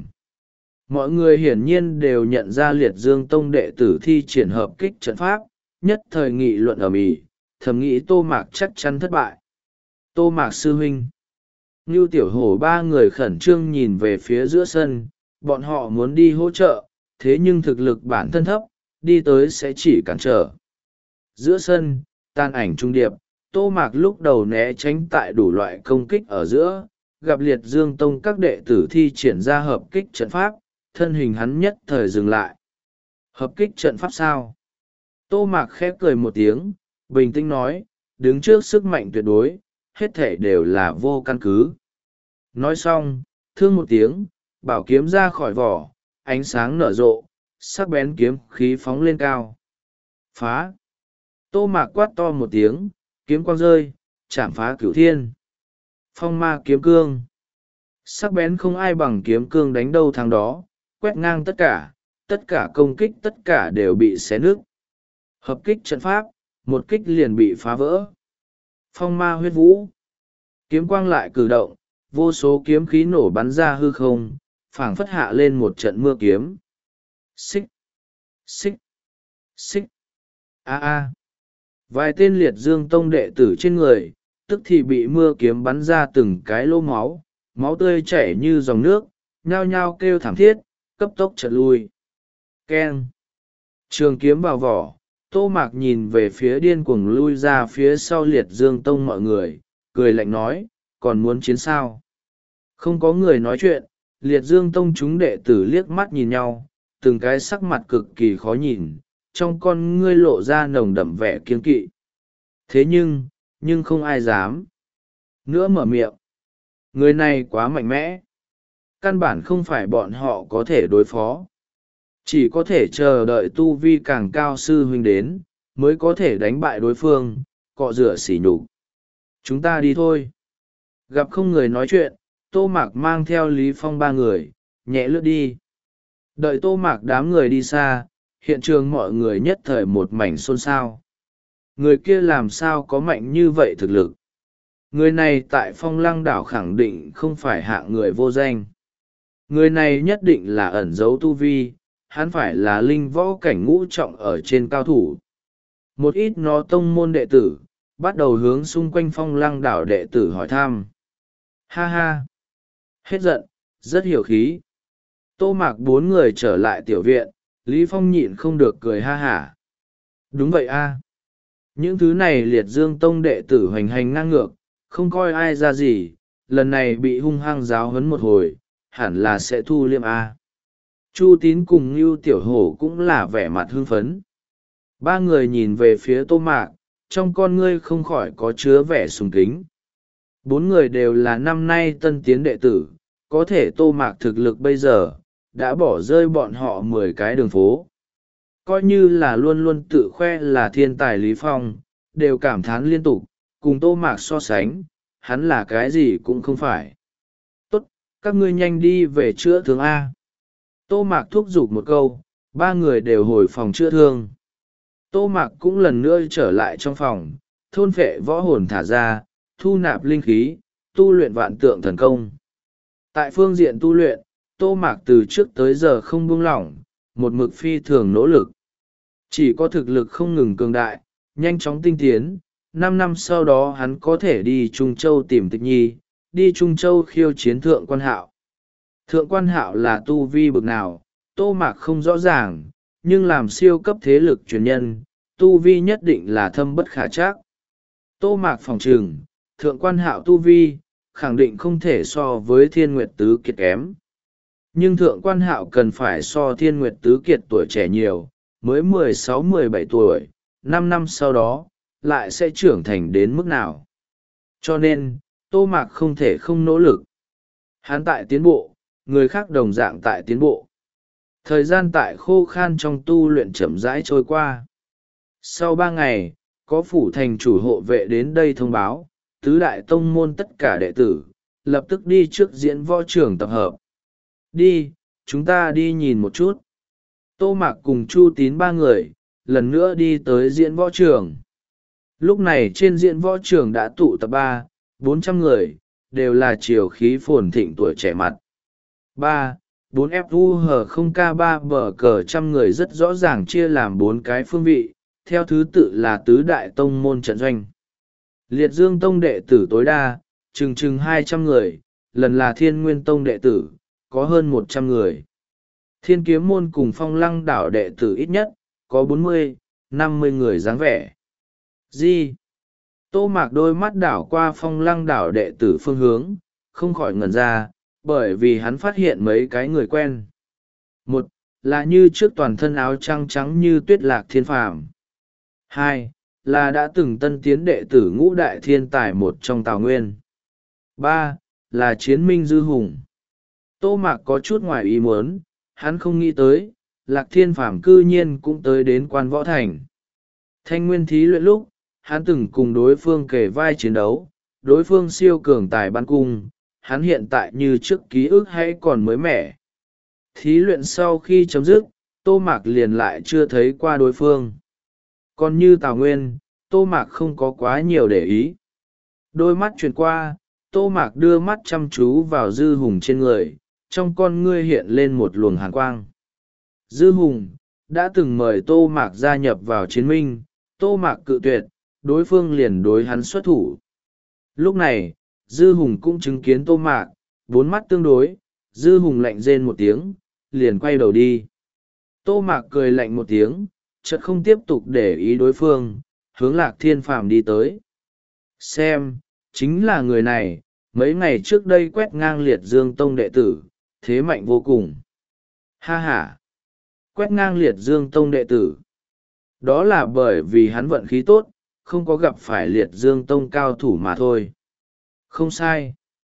Mọi người hiển nhiên đều nhận ra liệt dương tông đệ tử thi triển hợp kích trận pháp, nhất thời nghị luận ầm ĩ, thầm nghĩ Tô Mạc chắc chắn thất bại. Tô Mạc sư huynh. Ngưu Tiểu Hổ ba người khẩn trương nhìn về phía giữa sân, bọn họ muốn đi hỗ trợ, thế nhưng thực lực bản thân thấp, đi tới sẽ chỉ cản trở. Giữa sân, tan ảnh trung điệp, Tô Mạc lúc đầu né tránh tại đủ loại công kích ở giữa, gặp liệt dương tông các đệ tử thi triển ra hợp kích trận pháp, thân hình hắn nhất thời dừng lại. Hợp kích trận pháp sao? Tô Mạc khép cười một tiếng, bình tĩnh nói, đứng trước sức mạnh tuyệt đối, hết thể đều là vô căn cứ. Nói xong, thương một tiếng, bảo kiếm ra khỏi vỏ, ánh sáng nở rộ, sắc bén kiếm khí phóng lên cao. Phá! Tô Mạc quát to một tiếng, kiếm quang rơi, chạm phá cửu thiên. Phong ma kiếm cương. Sắc bén không ai bằng kiếm cương đánh đâu thằng đó, quét ngang tất cả, tất cả công kích tất cả đều bị xé nứt. Hợp kích trận pháp, một kích liền bị phá vỡ. Phong ma huyết vũ. Kiếm quang lại cử động, vô số kiếm khí nổ bắn ra hư không, phảng phất hạ lên một trận mưa kiếm. Xích, xích, xích, a a. Vài tên liệt dương tông đệ tử trên người, tức thì bị mưa kiếm bắn ra từng cái lỗ máu, máu tươi chảy như dòng nước, nhao nhao kêu thảm thiết, cấp tốc chợt lui. Keng. Trường kiếm vào vỏ, Tô Mạc nhìn về phía điên cuồng lui ra phía sau liệt dương tông mọi người, cười lạnh nói, còn muốn chiến sao? Không có người nói chuyện, liệt dương tông chúng đệ tử liếc mắt nhìn nhau, từng cái sắc mặt cực kỳ khó nhìn, trong con ngươi lộ ra nồng đậm vẻ kiêng kỵ. Thế nhưng, nhưng không ai dám nữa mở miệng. Người này quá mạnh mẽ. Căn bản không phải bọn họ có thể đối phó. Chỉ có thể chờ đợi tu vi càng cao sư huynh đến, mới có thể đánh bại đối phương, cọ rửa sỉ nhục. Chúng ta đi thôi. Gặp không người nói chuyện, Tô Mạc mang theo Lý Phong ba người, nhẹ lướt đi. Đợi Tô Mạc đám người đi xa, hiện trường mọi người nhất thời một mảnh xôn xao. Người kia làm sao có mạnh như vậy thực lực? Người này tại Phong Lăng đảo khẳng định không phải hạng người vô danh. Người này nhất định là ẩn giấu tu vi, hắn phải là linh võ cảnh ngũ trọng ở trên cao thủ. Một ít nó tông môn đệ tử, bắt đầu hướng xung quanh Phong Lăng đảo đệ tử hỏi thăm. Ha ha! Hết giận, rất hiểu khí. Tô Mạc bốn người trở lại tiểu viện, Lý Phong nhịn không được cười ha hả. Đúng vậy a. Những thứ này liệt dương tông đệ tử hoành hành ngang ngược, không coi ai ra gì, lần này bị hung hăng giáo huấn một hồi, hẳn là sẽ thu liêm a. Chu Tín cùng Ngưu Tiểu Hổ cũng là vẻ mặt hưng phấn. Ba người nhìn về phía Tô Mạc, trong con ngươi không khỏi có chứa vẻ sùng kính. Bốn người đều là năm nay tân tiến đệ tử, có thể Tô Mạc thực lực bây giờ, đã bỏ rơi bọn họ mười cái đường phố. Coi như là luôn luôn tự khoe là thiên tài Lý Phong, đều cảm thán liên tục, cùng Tô Mạc so sánh, hắn là cái gì cũng không phải. Tốt, các ngươi nhanh đi về chữa thương A. Tô Mạc thúc giục một câu, ba người đều hồi phòng chữa thương. Tô Mạc cũng lần nữa trở lại trong phòng, thôn phệ võ hồn thả ra, thu nạp linh khí, tu luyện vạn tượng thần công. Tại phương diện tu luyện, Tô Mạc từ trước tới giờ không buông lỏng, một mực phi thường nỗ lực. Chỉ có thực lực không ngừng cường đại, nhanh chóng tinh tiến, năm năm sau đó hắn có thể đi Trung Châu tìm Tịch Nhi, đi Trung Châu khiêu chiến Thượng Quan Hạo. Thượng Quan Hạo là tu vi bực nào, Tô Mạc không rõ ràng, nhưng làm siêu cấp thế lực truyền nhân, tu vi nhất định là thâm bất khả trắc. Tô Mạc phòng trừng, Thượng Quan Hạo tu vi, khẳng định không thể so với Thiên Nguyệt Tứ Kiệt kém. Nhưng Thượng Quan Hạo cần phải so Thiên Nguyệt Tứ Kiệt tuổi trẻ nhiều, mới mười sáu mười bảy tuổi, năm năm sau đó, lại sẽ trưởng thành đến mức nào. Cho nên, Tô Mạc không thể không nỗ lực. Hắn tại tiến bộ, người khác đồng dạng tại tiến bộ. Thời gian tại khô khan trong tu luyện chậm rãi trôi qua. Sau ba ngày, có phủ thành chủ hộ vệ đến đây thông báo, tứ đại tông môn tất cả đệ tử, lập tức đi trước diễn võ trường tập hợp. Đi, chúng ta đi nhìn một chút. Tô Mạc cùng Chu Tín ba người, lần nữa đi tới diễn võ trường. Lúc này trên diễn võ trường đã tụ tập ba, bốn trăm người, đều là triều khí phồn thịnh tuổi trẻ mặt. Ba, bốn ép u hờ không k ba bờ cờ trăm người rất rõ ràng chia làm bốn cái phương vị, theo thứ tự là tứ đại tông môn trận doanh. Liệt Dương Tông đệ tử tối đa, chừng chừng hai trăm người, lần là Thiên Nguyên Tông đệ tử, có hơn một trăm người. Thiên Kiếm Môn cùng Phong Lăng Đảo đệ tử ít nhất, có bốn mươi, năm mươi người dáng vẻ. Gì? Tô Mạc đôi mắt đảo qua Phong Lăng Đảo đệ tử phương hướng, không khỏi ngẩn ra, bởi vì hắn phát hiện mấy cái người quen. Một, là như trước toàn thân áo trắng trắng như tuyết Lạc Thiên Phàm. Hai, là đã từng tân tiến đệ tử ngũ đại thiên tài một trong Tào Nguyên. Ba, là Chiến Minh Dư Hùng. Tô Mạc có chút ngoài ý muốn, hắn không nghĩ tới, Lạc Thiên Phàm cư nhiên cũng tới đến Quan Võ Thành. Thanh Nguyên thí luyện lúc, hắn từng cùng đối phương kề vai chiến đấu, đối phương siêu cường tài bắn cung, hắn hiện tại như trước ký ức hay còn mới mẻ. Thí luyện sau khi chấm dứt, Tô Mạc liền lại chưa thấy qua đối phương. Còn như Tào Nguyên, Tô Mạc không có quá nhiều để ý. Đôi mắt chuyển qua, Tô Mạc đưa mắt chăm chú vào Dư Hùng trên người, trong con ngươi hiện lên một luồng hàn quang. Dư Hùng đã từng mời Tô Mạc gia nhập vào chiến minh, Tô Mạc cự tuyệt, đối phương liền đối hắn xuất thủ. Lúc này, Dư Hùng cũng chứng kiến Tô Mạc, bốn mắt tương đối, Dư Hùng lạnh rên một tiếng, liền quay đầu đi. Tô Mạc cười lạnh một tiếng, chợt không tiếp tục để ý đối phương, hướng Lạc Thiên Phàm đi tới. Xem, chính là người này, mấy ngày trước đây quét ngang Liệt Dương Tông đệ tử, thế mạnh vô cùng. Ha ha! Quét ngang Liệt Dương Tông đệ tử. Đó là bởi vì hắn vận khí tốt, không có gặp phải Liệt Dương Tông cao thủ mà thôi. Không sai.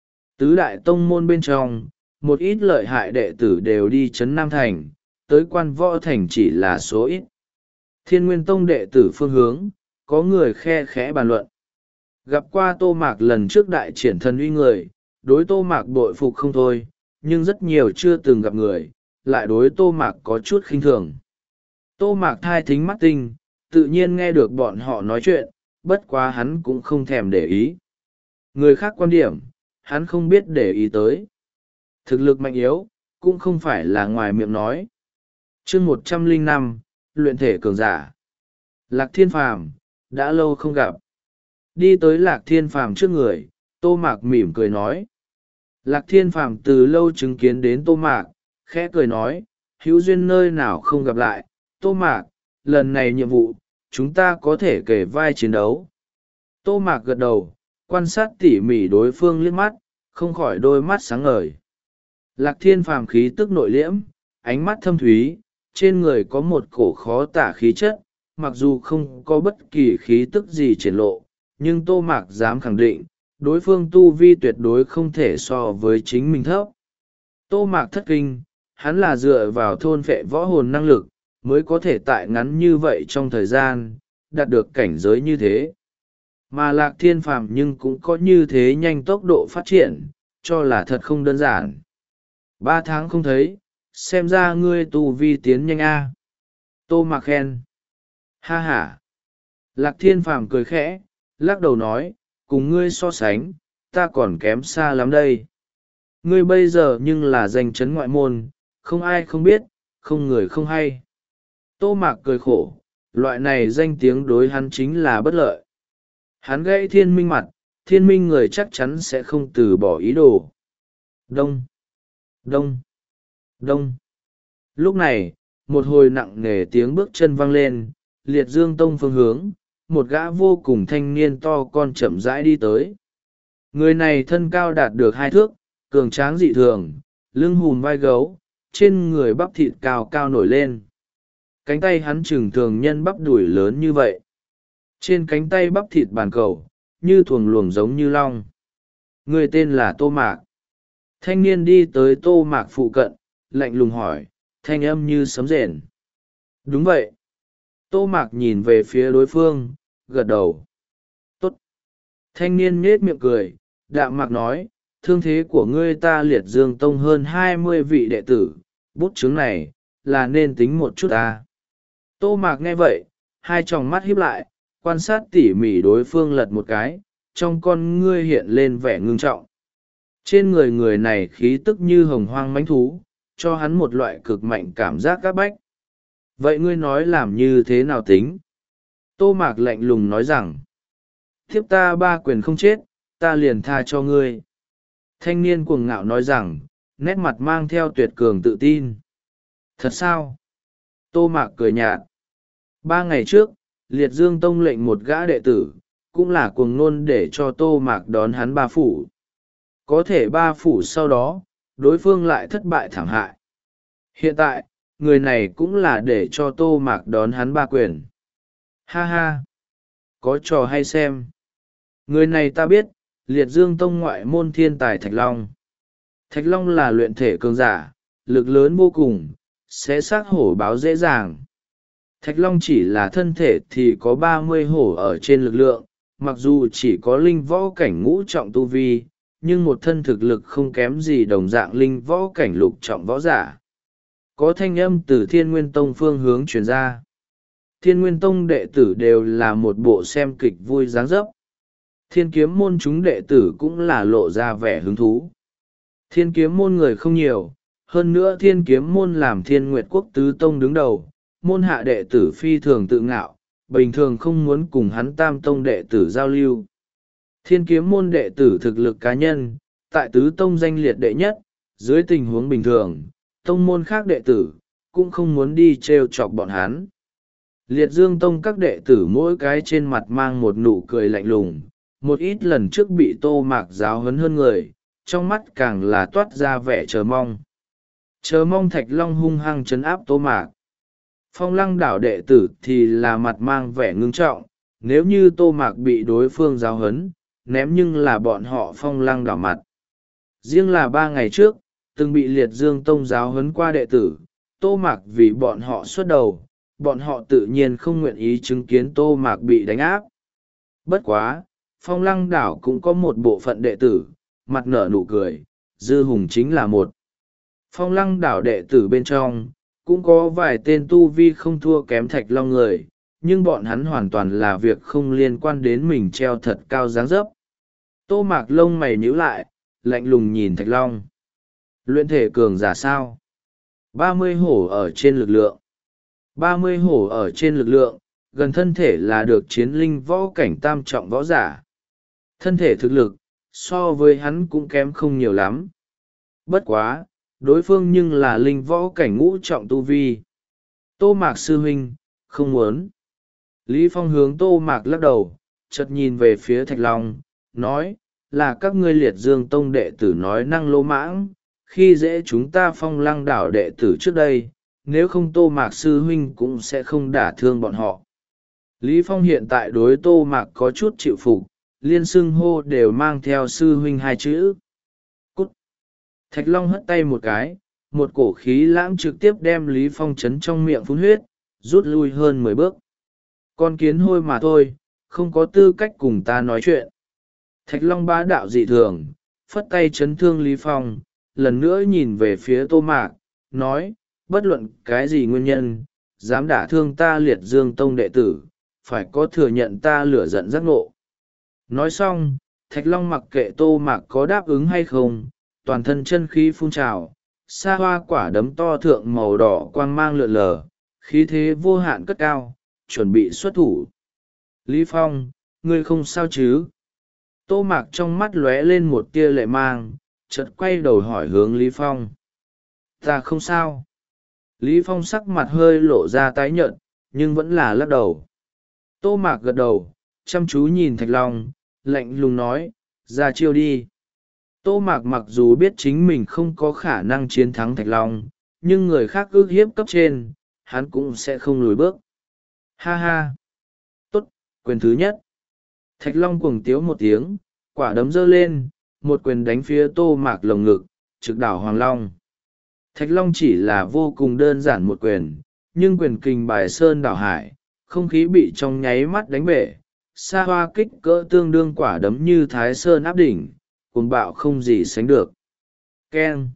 Tứ đại tông môn bên trong, một ít lợi hại đệ tử đều đi Trấn Nam Thành, tới Quan Võ Thành chỉ là số ít. Thiên Nguyên Tông đệ tử phương hướng, có người khe khẽ bàn luận. Gặp qua Tô Mạc lần trước đại triển thần uy người, đối Tô Mạc bội phục không thôi, nhưng rất nhiều chưa từng gặp người, lại đối Tô Mạc có chút khinh thường. Tô Mạc thai thính mắt tinh, tự nhiên nghe được bọn họ nói chuyện, bất quá hắn cũng không thèm để ý. Người khác quan điểm, hắn không biết để ý tới. Thực lực mạnh yếu, cũng không phải là ngoài miệng nói. chương một trăm lẻ năm, luyện thể cường giả. Lạc Thiên Phàm đã lâu không gặp. Đi tới Lạc Thiên Phàm trước người, Tô Mạc mỉm cười nói. Lạc Thiên Phàm từ lâu chứng kiến đến Tô Mạc, khẽ cười nói, hữu duyên nơi nào không gặp lại. Tô Mạc, lần này nhiệm vụ, chúng ta có thể kể vai chiến đấu. Tô Mạc gật đầu, quan sát tỉ mỉ đối phương liếc mắt, không khỏi đôi mắt sáng ngời. Lạc Thiên Phàm khí tức nội liễm, ánh mắt thâm thúy, trên người có một cổ khó tả khí chất, mặc dù không có bất kỳ khí tức gì triển lộ, nhưng Tô Mạc dám khẳng định, đối phương tu vi tuyệt đối không thể so với chính mình thấp. Tô Mạc thất kinh, hắn là dựa vào thôn phệ võ hồn năng lực, mới có thể tại ngắn như vậy trong thời gian, đạt được cảnh giới như thế. Mà Lạc Thiên Phàm nhưng cũng có như thế nhanh tốc độ phát triển, cho là thật không đơn giản. Ba tháng không thấy, xem ra ngươi tu vi tiến nhanh a. Tô Mạc khen. Ha ha. Lạc Thiên Phàm cười khẽ, lắc đầu nói, cùng ngươi so sánh, ta còn kém xa lắm đây. Ngươi bây giờ nhưng là danh chấn ngoại môn, không ai không biết, không người không hay. Tô Mạc cười khổ, loại này danh tiếng đối hắn chính là bất lợi. Hắn gãy Thiên Minh mặt, Thiên Minh người chắc chắn sẽ không từ bỏ ý đồ. Đông, đông, đông. Lúc này, một hồi nặng nề tiếng bước chân vang lên, Liệt Dương Tông phương hướng, một gã vô cùng thanh niên to con chậm rãi đi tới. Người này thân cao đạt được hai thước, cường tráng dị thường, lưng hùm vai gấu, trên người bắp thịt cao cao nổi lên. Cánh tay hắn chừng thường nhân bắp đùi lớn như vậy. Trên cánh tay bắp thịt bàn cầu, như thuồng luồng giống như long. Người tên là Tô Mạc. Thanh niên đi tới Tô Mạc phụ cận, lạnh lùng hỏi, thanh âm như sấm rền. Đúng vậy. Tô Mạc nhìn về phía đối phương, gật đầu. Tốt. Thanh niên nhết miệng cười, đạm mạc nói, thương thế của ngươi ta liệt dương tông hơn hai mươi vị đệ tử, bút chứng này, là nên tính một chút ta. Tô Mạc nghe vậy, hai tròng mắt híp lại, quan sát tỉ mỉ đối phương lật một cái, trong con ngươi hiện lên vẻ ngưng trọng. Trên người người này khí tức như hồng hoang mãnh thú, cho hắn một loại cực mạnh cảm giác các bách. Vậy ngươi nói làm như thế nào tính? Tô Mạc lạnh lùng nói rằng, thiếp ta ba quyền không chết, ta liền tha cho ngươi. Thanh niên cuồng ngạo nói rằng, nét mặt mang theo tuyệt cường tự tin. Thật sao? Tô Mạc cười nhạt. Ba ngày trước, Liệt Dương Tông lệnh một gã đệ tử, cũng là cuồng nôn để cho Tô Mạc đón hắn ba phủ. Có thể ba phủ sau đó, đối phương lại thất bại thảm hại. Hiện tại, người này cũng là để cho Tô Mạc đón hắn ba quyền. Ha ha! Có trò hay xem. Người này ta biết, Liệt Dương Tông ngoại môn thiên tài Thạch Long. Thạch Long là luyện thể cường giả, lực lớn vô cùng, sẽ xác hổ báo dễ dàng. Thạch Long chỉ là thân thể thì có ba mươi hổ ở trên lực lượng, mặc dù chỉ có linh võ cảnh ngũ trọng tu vi, nhưng một thân thực lực không kém gì đồng dạng linh võ cảnh lục trọng võ giả. Có thanh âm từ Thiên Nguyên Tông phương hướng truyền ra. Thiên Nguyên Tông đệ tử đều là một bộ xem kịch vui dáng dấp. Thiên kiếm môn chúng đệ tử cũng là lộ ra vẻ hứng thú. Thiên kiếm môn người không nhiều, hơn nữa thiên kiếm môn làm Thiên Nguyệt Quốc tứ tông đứng đầu, môn hạ đệ tử phi thường tự ngạo, bình thường không muốn cùng hắn tam tông đệ tử giao lưu. Thiên kiếm môn đệ tử thực lực cá nhân, tại tứ tông danh liệt đệ nhất, dưới tình huống bình thường, tông môn khác đệ tử, cũng không muốn đi trêu chọc bọn hắn. Liệt Dương Tông các đệ tử mỗi cái trên mặt mang một nụ cười lạnh lùng, một ít lần trước bị Tô Mạc giáo huấn hơn người, trong mắt càng là toát ra vẻ chờ mong. Chờ mong Thạch Long hung hăng trấn áp Tô Mạc. Phong Lăng đảo đệ tử thì là mặt mang vẻ ngưng trọng, nếu như Tô Mạc bị đối phương giáo huấn, ném nhưng là bọn họ Phong Lăng đảo mặt. Riêng là ba ngày trước, từng bị Liệt Dương Tông giáo huấn qua đệ tử, Tô Mạc vì bọn họ xuất đầu, bọn họ tự nhiên không nguyện ý chứng kiến Tô Mạc bị đánh áp. Bất quá, Phong Lăng đảo cũng có một bộ phận đệ tử, mặt nở nụ cười, Dư Hùng chính là một. Phong Lăng đảo đệ tử bên trong, cũng có vài tên tu vi không thua kém Thạch Long người, nhưng bọn hắn hoàn toàn là việc không liên quan đến mình treo thật cao dáng dấp. Tô Mạc lông mày nhíu lại, lạnh lùng nhìn Thạch Long. Luyện thể cường giả sao? ba mươi hổ ở trên lực lượng. ba mươi hổ ở trên lực lượng, gần thân thể là được chiến linh võ cảnh tam trọng võ giả. Thân thể thực lực, so với hắn cũng kém không nhiều lắm. Bất quá, đối phương nhưng là linh võ cảnh ngũ trọng tu vi. Tô Mạc sư huynh, không muốn. Lý Phong hướng Tô Mạc lắc đầu, chợt nhìn về phía Thạch Long, nói, là các ngươi Liệt Dương Tông đệ tử nói năng lỗ mãng, khi dễ chúng ta Phong Lăng đảo đệ tử trước đây, nếu không Tô Mạc sư huynh cũng sẽ không đả thương bọn họ. Lý Phong hiện tại đối Tô Mạc có chút chịu phục, liên xưng hô đều mang theo sư huynh hai chữ. Cút! Thạch Long hất tay một cái, một cổ khí lãng trực tiếp đem Lý Phong chấn trong miệng phun huyết, rút lui hơn mười bước. Con kiến hôi mà thôi, không có tư cách cùng ta nói chuyện. Thạch Long bá đạo dị thường, phất tay chấn thương Lý Phong, lần nữa nhìn về phía Tô Mạc, nói, bất luận cái gì nguyên nhân, dám đả thương ta Liệt Dương Tông đệ tử, phải có thừa nhận ta lửa giận giác ngộ. Nói xong, Thạch Long mặc kệ Tô Mạc có đáp ứng hay không, toàn thân chân khí phun trào, xa hoa quả đấm to thượng màu đỏ quang mang lượn lờ, khí thế vô hạn cất cao, chuẩn bị xuất thủ. Lý Phong, ngươi không sao chứ? Tô Mạc trong mắt lóe lên một tia lệ mang, chợt quay đầu hỏi hướng Lý Phong. Ta không sao. Lý Phong sắc mặt hơi lộ ra tái nhợt, nhưng vẫn là lắc đầu. Tô Mạc gật đầu, chăm chú nhìn Thạch Long, lạnh lùng nói, Ra chiêu đi. Tô Mạc mặc dù biết chính mình không có khả năng chiến thắng Thạch Long, nhưng người khác ước hiếp cấp trên, hắn cũng sẽ không lùi bước. Ha ha! Tốt, quyền thứ nhất. Thạch Long cuồng tiếu một tiếng, quả đấm giơ lên, một quyền đánh phía Tô Mạc lồng ngực, trực đảo Hoàng Long. Thạch Long chỉ là vô cùng đơn giản một quyền, nhưng quyền kình bài sơn đảo hải, không khí bị trong nháy mắt đánh bể, xa hoa kích cỡ tương đương quả đấm như Thái Sơn áp đỉnh, cuồng bạo không gì sánh được. Keng!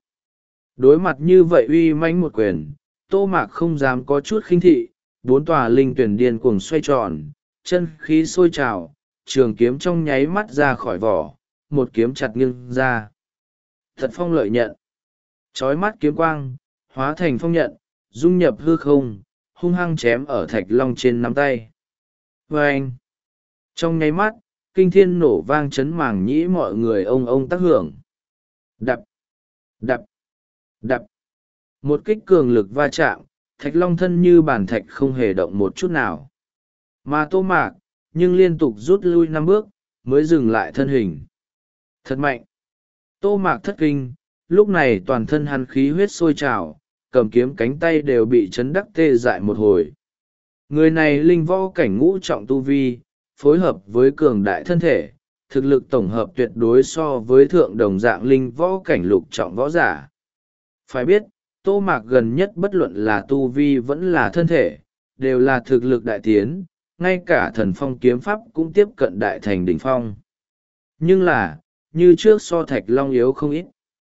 Đối mặt như vậy uy mãnh một quyền, Tô Mạc không dám có chút khinh thị, bốn tòa linh tuyển điên cuồng xoay tròn, chân khí sôi trào, trường kiếm trong nháy mắt ra khỏi vỏ, một kiếm chặt nghiêng ra. Thật phong lợi nhận. Chói mắt kiếm quang, hóa thành phong nhận, dung nhập hư không, hung hăng chém ở Thạch Long trên nắm tay. Vâng! Trong nháy mắt, kinh thiên nổ vang chấn màng nhĩ mọi người ông ông tác hưởng. Đập! Đập! Đập! Một kích cường lực va chạm, Thạch Long thân như bản thạch không hề động một chút nào. Mà Tô Mạc, nhưng liên tục rút lui năm bước, mới dừng lại thân hình. Thật mạnh! Tô Mạc thất kinh, lúc này toàn thân hắn khí huyết sôi trào, cầm kiếm cánh tay đều bị chấn đắc tê dại một hồi. Người này linh võ cảnh ngũ trọng tu vi, phối hợp với cường đại thân thể, thực lực tổng hợp tuyệt đối so với thượng đồng dạng linh võ cảnh lục trọng võ giả. Phải biết, Tô Mạc gần nhất bất luận là tu vi vẫn là thân thể, đều là thực lực đại tiến, ngay cả thần phong kiếm pháp cũng tiếp cận đại thành đỉnh phong. Nhưng là, như trước so Thạch Long yếu không ít.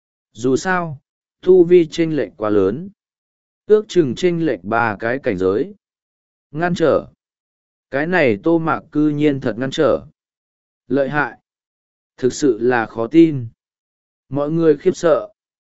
Dù sao, tu vi chênh lệch quá lớn. Ước chừng chênh lệch ba cái cảnh giới. Ngăn trở. Cái này Tô Mạc cư nhiên thật ngăn trở. Lợi hại. Thực sự là khó tin. Mọi người khiếp sợ.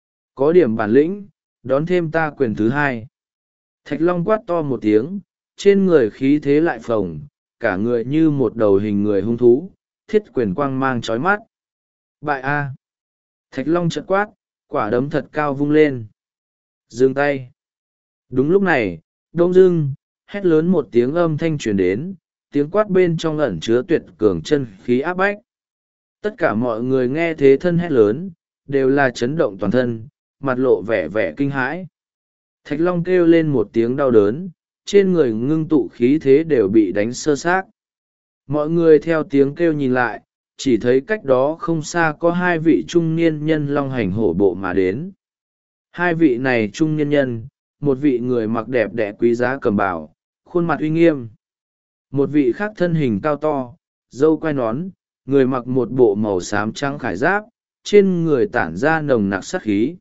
Có điểm bản lĩnh, đón thêm ta quyền thứ hai. Thạch Long quát to một tiếng, trên người khí thế lại phồng, cả người như một đầu hình người hung thú, thiết quyền quang mang chói mắt. Bại A. Thạch Long chợt quát, quả đấm thật cao vung lên. Dừng tay. Đúng lúc này, đông dưng, hét lớn một tiếng âm thanh truyền đến, tiếng quát bên trong ẩn chứa tuyệt cường chân khí áp bách. Tất cả mọi người nghe thế thân hét lớn, đều là chấn động toàn thân, mặt lộ vẻ vẻ kinh hãi. Thạch Long kêu lên một tiếng đau đớn, trên người ngưng tụ khí thế đều bị đánh sơ xác. Mọi người theo tiếng kêu nhìn lại, chỉ thấy cách đó không xa có hai vị trung niên nhân long hành hổ bộ mà đến. Hai vị này trung niên nhân, một vị người mặc đẹp đẽ quý giá cẩm bào, khuôn mặt uy nghiêm. Một vị khác thân hình cao to, râu quai nón, người mặc một bộ màu xám trắng khải giáp, trên người tản ra nồng nặc sát khí.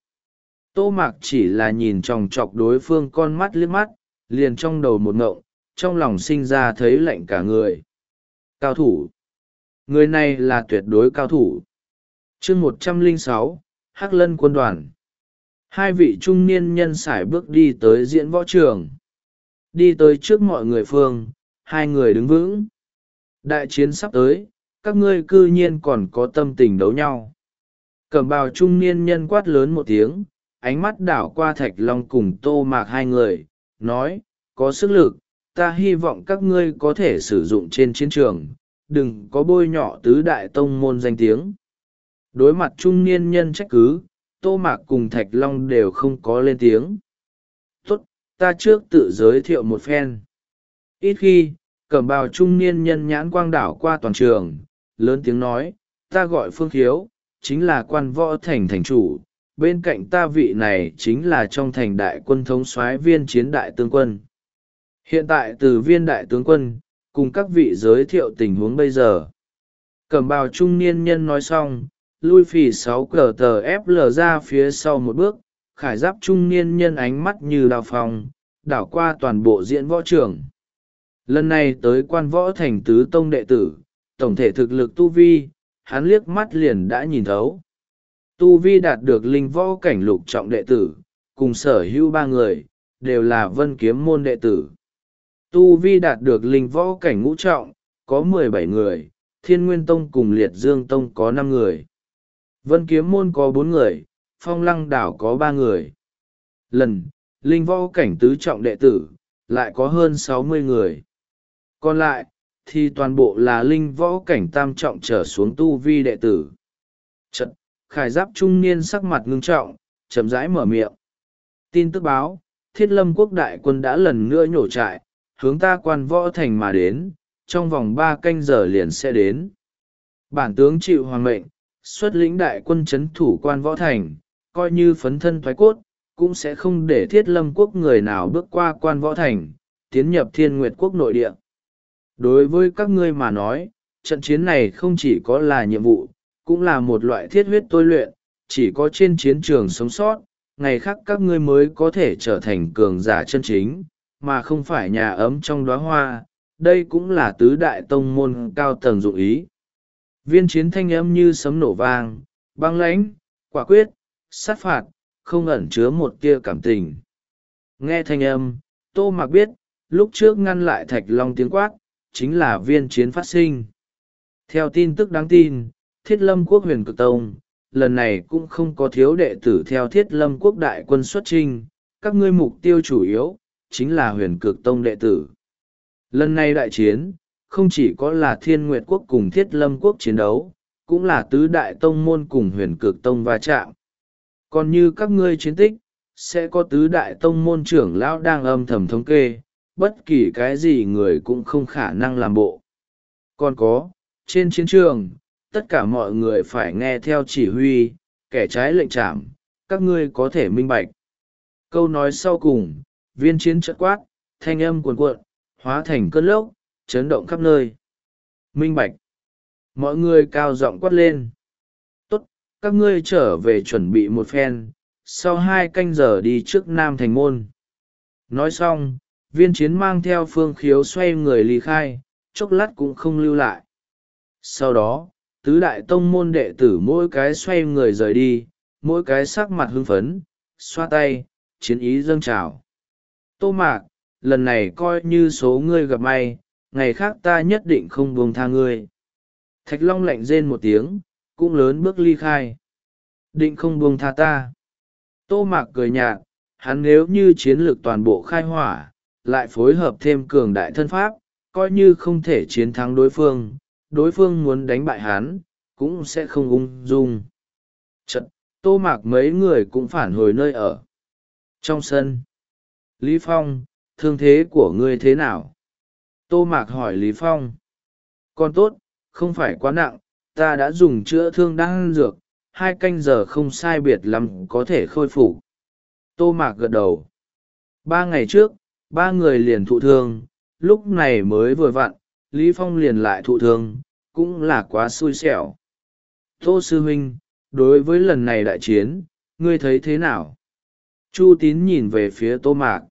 Tô Mạc chỉ là nhìn chòng chọc đối phương con mắt liếc mắt, liền trong đầu một ngộng, trong lòng sinh ra thấy lạnh cả người. Cao thủ. Người này là tuyệt đối cao thủ. chương một trăm lẻ sáu, Hắc Lân quân đoàn. Hai vị trung niên nhân sải bước đi tới diễn võ trường. Đi tới trước mọi người phương, hai người đứng vững. Đại chiến sắp tới, các ngươi cư nhiên còn có tâm tình đấu nhau. Cẩm bào trung niên nhân quát lớn một tiếng, ánh mắt đảo qua Thạch Long cùng Tô Mạc hai người, nói, có sức lực, ta hy vọng các ngươi có thể sử dụng trên chiến trường, đừng có bôi nhọ tứ đại tông môn danh tiếng. Đối mặt trung niên nhân trách cứ, Tô Mạc cùng Thạch Long đều không có lên tiếng. Tốt, ta trước tự giới thiệu một phen. Ít khi, cẩm bào trung niên nhân nhãn quang đảo qua toàn trường, lớn tiếng nói, ta gọi Phương Khiếu, chính là quan võ thành thành chủ, bên cạnh ta vị này chính là trong thành đại quân thống soái viên chiến đại tướng quân. Hiện tại từ viên đại tướng quân, cùng các vị giới thiệu tình huống bây giờ. Cẩm bào trung niên nhân nói xong, lui phì sáu cờ tờ ép lờ ra phía sau một bước, khải giáp trung niên nhân ánh mắt như đào phòng, đảo qua toàn bộ diễn võ trường. Lần này tới quan võ thành tứ tông đệ tử, tổng thể thực lực tu vi, hắn liếc mắt liền đã nhìn thấu. Tu vi đạt được linh võ cảnh lục trọng đệ tử, cùng sở hữu ba người, đều là vân kiếm môn đệ tử. Tu vi đạt được linh võ cảnh ngũ trọng, có mười bảy người, thiên nguyên tông cùng liệt dương tông có năm người. Vân kiếm môn có bốn người, phong lăng đảo có ba người. Lần, linh võ cảnh tứ trọng đệ tử, lại có hơn sáu mươi người. Còn lại, thì toàn bộ là linh võ cảnh tam trọng trở xuống tu vi đệ tử. Chật, khải giáp trung niên sắc mặt ngưng trọng, chậm rãi mở miệng. Tin tức báo, Thiết Lâm quốc đại quân đã lần nữa nhổ trại, hướng ta Quan Võ Thành mà đến, trong vòng ba canh giờ liền sẽ đến. Bản tướng chịu hoàng mệnh, xuất lĩnh đại quân chấn thủ Quan Võ Thành, coi như phấn thân thoái cốt, cũng sẽ không để Thiết Lâm quốc người nào bước qua Quan Võ Thành, tiến nhập Thiên Nguyệt quốc nội địa. Đối với các ngươi mà nói, trận chiến này không chỉ có là nhiệm vụ, cũng là một loại thiết huyết tôi luyện, chỉ có trên chiến trường sống sót, ngày khác các ngươi mới có thể trở thành cường giả chân chính, mà không phải nhà ấm trong đóa hoa. Đây cũng là tứ đại tông môn cao tầng dụng ý. Viên chiến thanh âm như sấm nổ vang, băng lãnh, quả quyết, sát phạt, không ẩn chứa một tia cảm tình. Nghe thanh âm, Tô Mạc biết, lúc trước ngăn lại Thạch Long tiếng quát, chính là viên chiến phát sinh. Theo tin tức đáng tin, Thiết Lâm quốc Huyền Cực Tông, lần này cũng không có thiếu đệ tử theo Thiết Lâm quốc đại quân xuất chinh, các ngươi mục tiêu chủ yếu, chính là Huyền Cực Tông đệ tử. Lần này đại chiến, không chỉ có là Thiên Nguyệt quốc cùng Thiết Lâm quốc chiến đấu, cũng là tứ đại tông môn cùng Huyền Cực Tông va chạm. Còn như các ngươi chiến tích, sẽ có tứ đại tông môn trưởng lão đang âm thầm thống kê, bất kỳ cái gì người cũng không khả năng làm bộ. Còn có, trên chiến trường, tất cả mọi người phải nghe theo chỉ huy, kẻ trái lệnh trảm, các ngươi có thể minh bạch. Câu nói sau cùng, viên chiến chợt quát, thanh âm cuồn cuộn, hóa thành cơn lốc, chấn động khắp nơi. Minh bạch. Mọi người cao giọng quát lên. Tốt, các ngươi trở về chuẩn bị một phen, sau hai canh giờ đi trước Nam Thành Môn. Nói xong, viên chiến mang theo Phương Khiếu xoay người ly khai, chốc lát cũng không lưu lại. Sau đó, tứ đại tông môn đệ tử mỗi cái xoay người rời đi, mỗi cái sắc mặt hưng phấn, xoa tay, chiến ý dâng trào. Tô Mạc, lần này coi như số ngươi gặp may, ngày khác ta nhất định không buông tha ngươi. Thạch Long lạnh rên một tiếng, cũng lớn bước ly khai. Định không buông tha ta. Tô Mạc cười nhạt, hắn nếu như chiến lược toàn bộ khai hỏa, lại phối hợp thêm cường đại thân pháp, coi như không thể chiến thắng đối phương, đối phương muốn đánh bại hắn, cũng sẽ không ung dung. Chật, Tô Mạc mấy người cũng phản hồi nơi ở. Trong sân, Lý Phong, thương thế của ngươi thế nào? Tô Mạc hỏi Lý Phong. Còn tốt, không phải quá nặng, ta đã dùng chữa thương đan dược, hai canh giờ không sai biệt lắm có thể khôi phục. Tô Mạc gật đầu. Ba ngày trước, ba người liền thụ thương, lúc này mới vừa vặn, Lý Phong liền lại thụ thương, cũng là quá xui xẻo. Tô Sư Huynh, đối với lần này đại chiến, ngươi thấy thế nào? Chu Tín nhìn về phía Tô Mạc.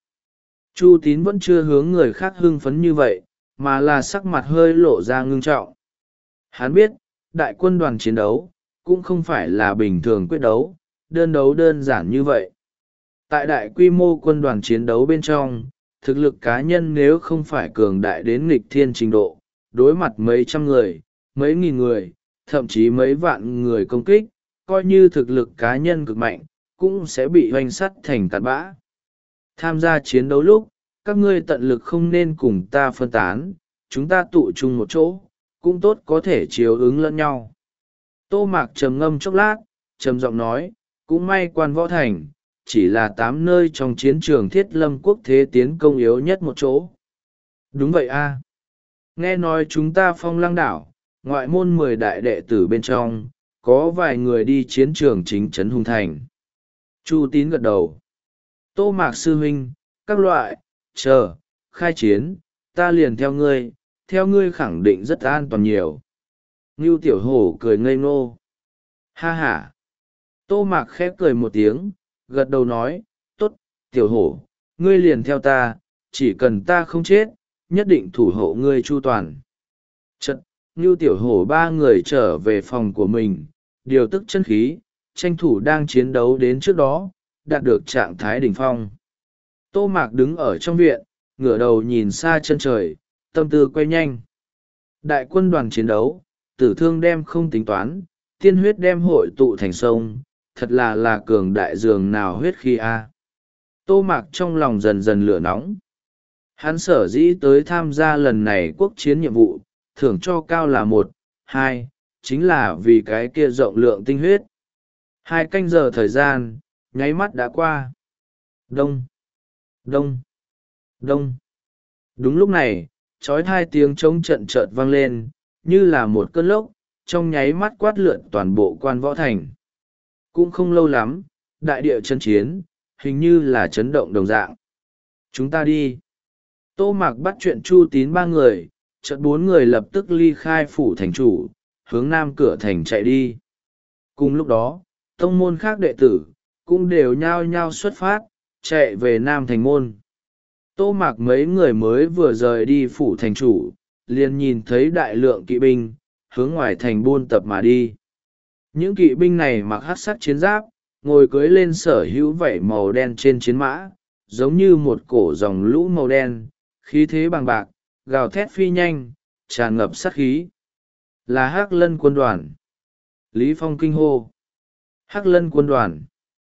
Chu Tín vẫn chưa hướng người khác hưng phấn như vậy, mà là sắc mặt hơi lộ ra ngưng trọng. Hắn biết, đại quân đoàn chiến đấu, cũng không phải là bình thường quyết đấu, đơn đấu đơn giản như vậy. Tại đại quy mô quân đoàn chiến đấu bên trong, thực lực cá nhân nếu không phải cường đại đến nghịch thiên trình độ, đối mặt mấy trăm người, mấy nghìn người, thậm chí mấy vạn người công kích, coi như thực lực cá nhân cực mạnh, cũng sẽ bị hoành sắt thành cát bã. Tham gia chiến đấu lúc, các ngươi tận lực không nên cùng ta phân tán, chúng ta tụ chung một chỗ, cũng tốt có thể chiếu ứng lẫn nhau. Tô Mạc trầm ngâm chốc lát, trầm giọng nói, cũng may Quan Võ Thành, chỉ là tám nơi trong chiến trường Thiết Lâm quốc thế tiến công yếu nhất một chỗ. Đúng vậy a. Nghe nói chúng ta Phong Lăng đảo, ngoại môn mười đại đệ tử bên trong, có vài người đi chiến trường chính trấn Hùng Thành. Chu Tín gật đầu. Tô Mạc sư huynh, các loại, chờ, khai chiến, ta liền theo ngươi, theo ngươi khẳng định rất an toàn nhiều. Ngưu Tiểu Hổ cười ngây ngô. Ha ha. Tô Mạc khép cười một tiếng, gật đầu nói, tốt, Tiểu Hổ, ngươi liền theo ta, chỉ cần ta không chết, nhất định thủ hộ ngươi chu toàn. Chật, Ngưu Tiểu Hổ ba người trở về phòng của mình, điều tức chân khí, tranh thủ đang chiến đấu đến trước đó, đạt được trạng thái đỉnh phong. Tô Mạc đứng ở trong viện, ngửa đầu nhìn xa chân trời, tâm tư quay nhanh. Đại quân đoàn chiến đấu, tử thương đem không tính toán, tiên huyết đem hội tụ thành sông, thật là là cường đại dường nào huyết khi a. Tô Mạc trong lòng dần dần lửa nóng. Hắn sở dĩ tới tham gia lần này quốc chiến nhiệm vụ, thưởng cho cao là một, hai, chính là vì cái kia rộng lượng tinh huyết. Hai canh giờ thời gian, nháy mắt đã qua. Đông, đông, đông. Đúng lúc này, trói hai tiếng trống trận chợt vang lên, như là một cơn lốc, trong nháy mắt quát lượn toàn bộ quan võ thành. Cũng không lâu lắm, đại địa chân chiến, hình như là chấn động đồng dạng. Chúng ta đi. Tô Mạc bắt chuyện Chu Tín ba người, chợt bốn người lập tức ly khai phủ thành chủ, hướng nam cửa thành chạy đi. Cùng lúc đó, tông môn khác đệ tử, cũng đều nhao nhao xuất phát, chạy về nam thành môn. Tô Mạc mấy người mới vừa rời đi phủ thành chủ, liền nhìn thấy đại lượng kỵ binh, hướng ngoài thành buôn tập mà đi. Những kỵ binh này mặc hắc sắc chiến giáp, ngồi cưỡi lên sở hữu vảy màu đen trên chiến mã, giống như một cổ dòng lũ màu đen, khí thế bằng bạc, gào thét phi nhanh, tràn ngập sát khí. Là Hắc Lân quân đoàn. Lý Phong kinh hô. Hắc Lân quân đoàn.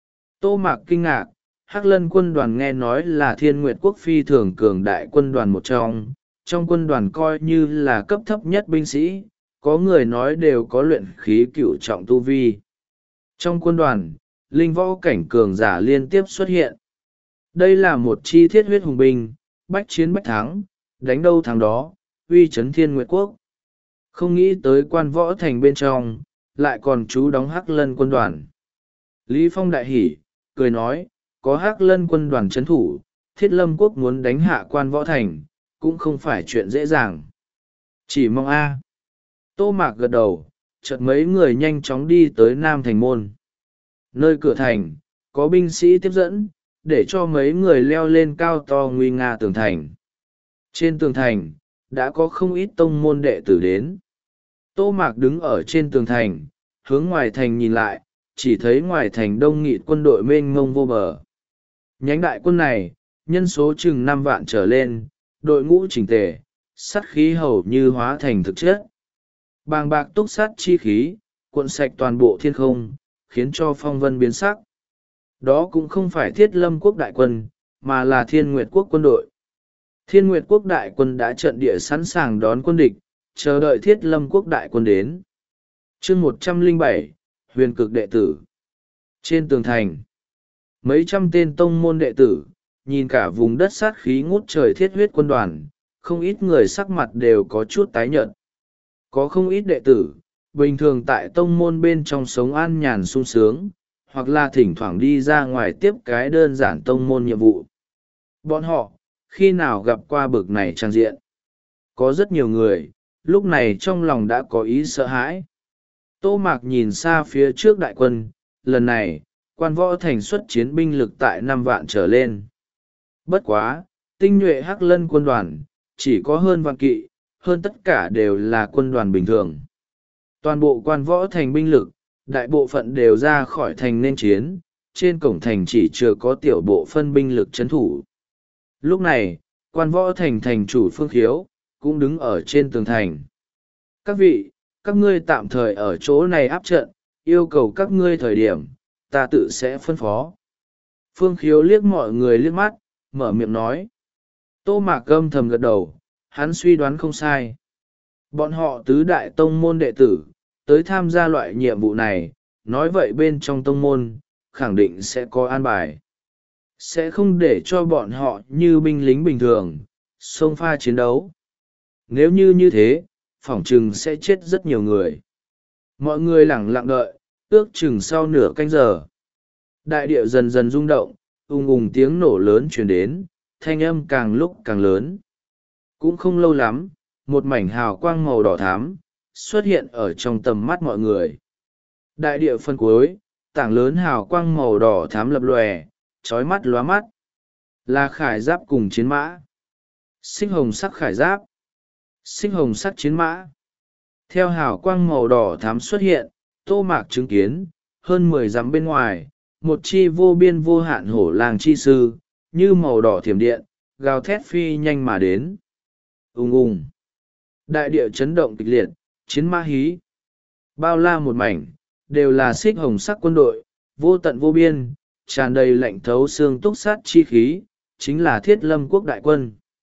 Tô Mạc kinh ngạc, Hắc Lân quân đoàn nghe nói là Thiên Nguyệt quốc phi thường cường đại quân đoàn một trong, trong quân đoàn coi như là cấp thấp nhất binh sĩ, có người nói đều có luyện khí cựu trọng tu vi. Trong quân đoàn, linh võ cảnh cường giả liên tiếp xuất hiện. Đây là một chi thiết huyết hùng binh, bách chiến bách thắng, đánh đâu thắng đó, uy chấn Thiên Nguyệt quốc. Không nghĩ tới quan võ thành bên trong, lại còn trú đóng Hắc Lân quân đoàn. Lý Phong đại hỉ, cười nói, có Hắc Lân quân đoàn trấn thủ, Thiết Lâm quốc muốn đánh hạ quan võ thành, cũng không phải chuyện dễ dàng. Chỉ mong a. Tô Mạc gật đầu, chợt mấy người nhanh chóng đi tới Nam Thành Môn. Nơi cửa thành, có binh sĩ tiếp dẫn, để cho mấy người leo lên cao to nguy nga tường thành. Trên tường thành, đã có không ít tông môn đệ tử đến. Tô Mạc đứng ở trên tường thành, hướng ngoài thành nhìn lại, chỉ thấy ngoài thành đông nghịt quân đội mênh mông vô bờ. Nhánh đại quân này, nhân số chừng năm vạn trở lên, đội ngũ chỉnh tề, sắt khí hầu như hóa thành thực chất. Bàng bạc túc sát chi khí, cuộn sạch toàn bộ thiên không, khiến cho phong vân biến sắc. Đó cũng không phải Thiết Lâm quốc đại quân, mà là Thiên Nguyệt quốc quân đội. Thiên Nguyệt quốc đại quân đã trận địa sẵn sàng đón quân địch, chờ đợi Thiết Lâm quốc đại quân đến. Chương một trăm lẻ bảy, Huyền cực đệ tử. Trên tường thành, mấy trăm tên tông môn đệ tử, nhìn cả vùng đất sát khí ngút trời thiết huyết quân đoàn, không ít người sắc mặt đều có chút tái nhợt. Có không ít đệ tử, bình thường tại tông môn bên trong sống an nhàn sung sướng, hoặc là thỉnh thoảng đi ra ngoài tiếp cái đơn giản tông môn nhiệm vụ. Bọn họ, khi nào gặp qua bực này trang diện? Có rất nhiều người, lúc này trong lòng đã có ý sợ hãi. Tô Mạc nhìn xa phía trước đại quân, lần này, quan võ thành xuất chiến binh lực tại năm vạn trở lên. Bất quá, tinh nhuệ Hắc Lân quân đoàn, chỉ có hơn vạn kỵ, hơn tất cả đều là quân đoàn bình thường. Toàn bộ quan võ thành binh lực, đại bộ phận đều ra khỏi thành nên chiến, trên cổng thành chỉ chưa có tiểu bộ phân binh lực trấn thủ. Lúc này, quan võ thành thành chủ Phương Khiếu, cũng đứng ở trên tường thành. Các vị, các ngươi tạm thời ở chỗ này áp trận, yêu cầu các ngươi thời điểm, ta tự sẽ phân phó. Phương Khiếu liếc mọi người liếc mắt, mở miệng nói. Tô Mạc âm thầm gật đầu, hắn suy đoán không sai. Bọn họ tứ đại tông môn đệ tử, tới tham gia loại nhiệm vụ này, nói vậy bên trong tông môn, khẳng định sẽ có an bài. Sẽ không để cho bọn họ như binh lính bình thường, xông pha chiến đấu. Nếu như như thế, phỏng chừng sẽ chết rất nhiều người. Mọi người lẳng lặng đợi, ước chừng sau nửa canh giờ. Đại địa dần dần rung động, ùng ùng tiếng nổ lớn truyền đến, thanh âm càng lúc càng lớn. Cũng không lâu lắm, một mảnh hào quang màu đỏ thắm xuất hiện ở trong tầm mắt mọi người. Đại địa phân cuối, tảng lớn hào quang màu đỏ thắm lập lòe, trói mắt lóa mắt. Là khải giáp cùng chiến mã. Xích hồng sắc khải giáp, xích hồng sắc chiến mã. Theo hào quang màu đỏ thắm xuất hiện, Tô Mạc chứng kiến, hơn mười dặm bên ngoài, một chi vô biên vô hạn hổ làng chi sư, như màu đỏ thiểm điện, gào thét phi nhanh mà đến. Ùng ùng. Đại địa chấn động kịch liệt, chiến mã hí. Bao la một mảnh, đều là xích hồng sắc quân đội, vô tận vô biên, tràn đầy lạnh thấu xương túc sát chi khí, chính là Thiết Lâm quốc đại quân.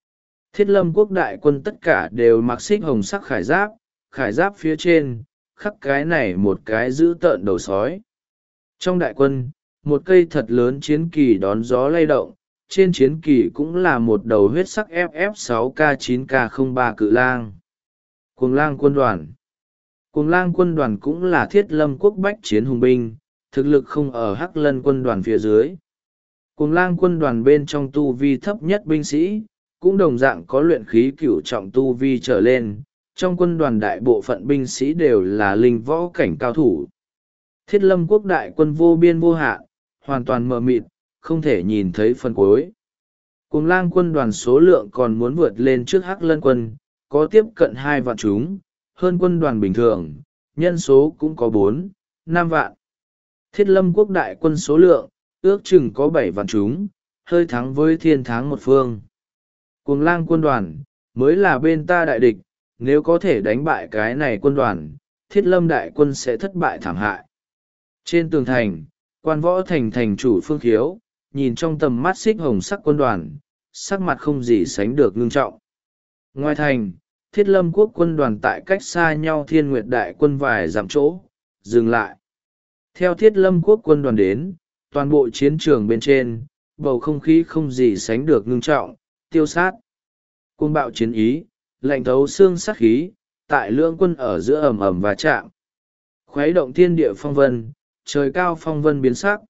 Thiết lâm quốc đại quân tất cả đều mặc xích hồng sắc khải giáp, khải giáp phía trên khắc cái này một cái dữ tợn đầu sói. Trong đại quân, một cây thật lớn chiến kỳ đón gió lay động, trên chiến kỳ cũng là một đầu huyết sắc F F sáu K chín K không ba cự lang. Cuồng lang quân đoàn. Cuồng lang quân đoàn cũng là thiết lâm quốc bách chiến hùng binh, thực lực không ở hắc lân quân đoàn phía dưới. Cuồng lang quân đoàn bên trong tu vi thấp nhất binh sĩ, cũng đồng dạng có luyện khí cửu trọng tu vi trở lên, trong quân đoàn đại bộ phận binh sĩ đều là linh võ cảnh cao thủ. Thiết lâm quốc đại quân vô biên vô hạn, hoàn toàn mờ mịt, không thể nhìn thấy phần cuối. Cuồng lang quân đoàn số lượng còn muốn vượt lên trước hắc lân quân, có tiếp cận hai vạn chúng, hơn quân đoàn bình thường, nhân số cũng có bốn, năm vạn. Thiết lâm quốc đại quân số lượng, ước chừng có bảy vạn chúng, hơi thắng với thiên thắng một phương. Cuồng lang quân đoàn, mới là bên ta đại địch, nếu có thể đánh bại cái này quân đoàn, thiết lâm đại quân sẽ thất bại thảm hại. Trên tường thành, quan võ thành thành chủ Phương Khiếu, nhìn trong tầm mắt xích hồng sắc quân đoàn, sắc mặt không gì sánh được ngưng trọng. Ngoài thành, thiết lâm quốc quân đoàn tại cách xa nhau thiên nguyệt đại quân vài dặm chỗ, dừng lại. Theo thiết lâm quốc quân đoàn đến, toàn bộ chiến trường bên trên, bầu không khí không gì sánh được ngưng trọng, tiêu sát. Cuồng bạo chiến ý, lạnh thấu xương sát khí, tại lưỡng quân ở giữa ầm ầm và chạm. Khuấy động thiên địa phong vân, trời cao phong vân biến sắc.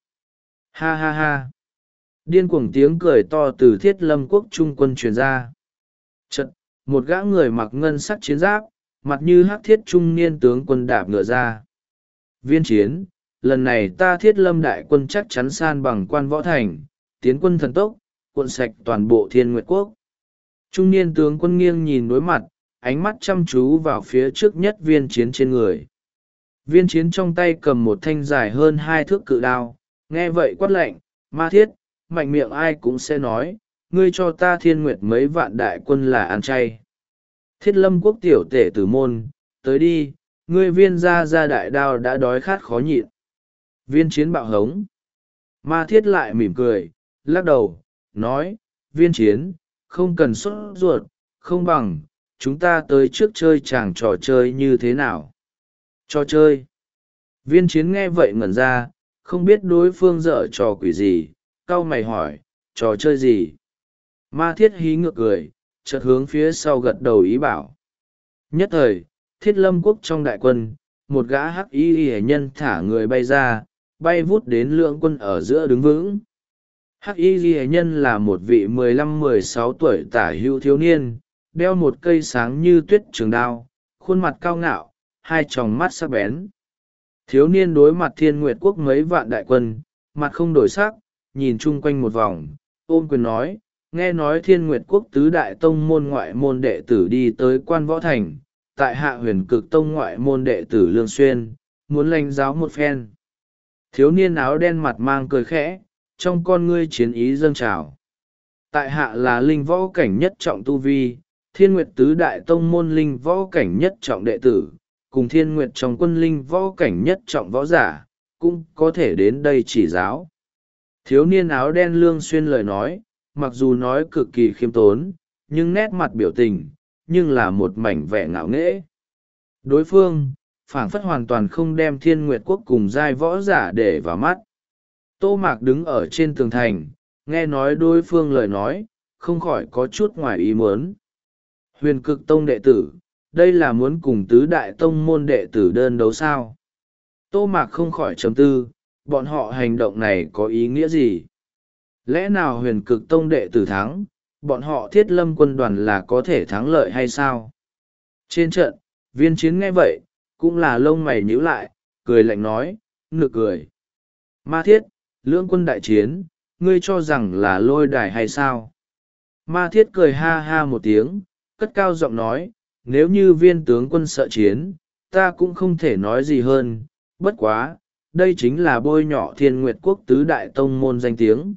Ha ha ha. Điên cuồng tiếng cười to từ thiết lâm quốc trung quân truyền ra. Chật, một gã người mặc ngân sắc chiến giáp, mặt như hắc thiết trung niên tướng quân đạp ngựa ra. Viên chiến, lần này ta thiết lâm đại quân chắc chắn san bằng quan võ thành, tiến quân thần tốc, cuộn sạch toàn bộ thiên nguyệt quốc. Trung niên tướng quân nghiêng nhìn đối mặt, ánh mắt chăm chú vào phía trước nhất viên chiến trên người. Viên chiến trong tay cầm một thanh dài hơn hai thước cự đao, nghe vậy quát lệnh, Ma Thiết, mạnh miệng ai cũng sẽ nói, ngươi cho ta thiên nguyệt mấy vạn đại quân là ăn chay. Thiết lâm quốc tiểu tể tử môn, tới đi, ngươi viên ra ra đại đao đã đói khát khó nhịn. Viên chiến bạo hống. Ma Thiết lại mỉm cười, lắc đầu, nói, viên chiến, không cần sốt ruột, không bằng, chúng ta tới trước chơi chàng trò chơi như thế nào. Trò chơi. Viên chiến nghe vậy ngẩn ra, không biết đối phương dở trò quỷ gì, cau mày hỏi, trò chơi gì. Ma Thiết hí ngược cười, chợt hướng phía sau gật đầu ý bảo. Nhất thời, thiết lâm quốc trong đại quân, một gã hắc y hệ nhân thả người bay ra, bay vút đến lượng quân ở giữa đứng vững. Hắc y hệ nhân là một vị mười lăm mười sáu tuổi tả hữu thiếu niên, đeo một cây sáng như tuyết trường đao, khuôn mặt cao ngạo, hai tròng mắt sắc bén. Thiếu niên đối mặt thiên nguyệt quốc mấy vạn đại quân, mặt không đổi sắc, nhìn chung quanh một vòng, ôm quyền nói, nghe nói thiên nguyệt quốc tứ đại tông môn ngoại môn đệ tử đi tới quan võ thành, tại hạ huyền cực tông ngoại môn đệ tử Lương Xuyên, muốn lãnh giáo một phen. Thiếu niên áo đen mặt mang cười khẽ, trong con ngươi chiến ý dâng trào. Tại hạ là linh võ cảnh nhất trọng tu vi, thiên nguyệt tứ đại tông môn linh võ cảnh nhất trọng đệ tử, cùng thiên nguyệt trong quân linh võ cảnh nhất trọng võ giả, cũng có thể đến đây chỉ giáo. Thiếu niên áo đen Lương Xuyên lời nói, mặc dù nói cực kỳ khiêm tốn, nhưng nét mặt biểu tình, nhưng là một mảnh vẻ ngạo nghễ. Đối phương, phảng phất hoàn toàn không đem thiên nguyệt quốc cùng giai võ giả để vào mắt. Tô Mạc đứng ở trên tường thành, nghe nói đối phương lời nói, không khỏi có chút ngoài ý muốn. Huyền cực tông đệ tử, đây là muốn cùng tứ đại tông môn đệ tử đơn đấu sao? Tô Mạc không khỏi chấm tư, bọn họ hành động này có ý nghĩa gì? Lẽ nào huyền cực tông đệ tử thắng, bọn họ thiết lâm quân đoàn là có thể thắng lợi hay sao? Trên trận, viên chiến nghe vậy, cũng là lông mày nhíu lại, cười lạnh nói, nực cười. Ma Thiết, lưỡng quân đại chiến, ngươi cho rằng là lôi đài hay sao? Ma Thiết cười ha ha một tiếng, cất cao giọng nói, nếu như viên tướng quân sợ chiến, ta cũng không thể nói gì hơn, bất quá, đây chính là bôi nhọ thiên nguyệt quốc tứ đại tông môn danh tiếng.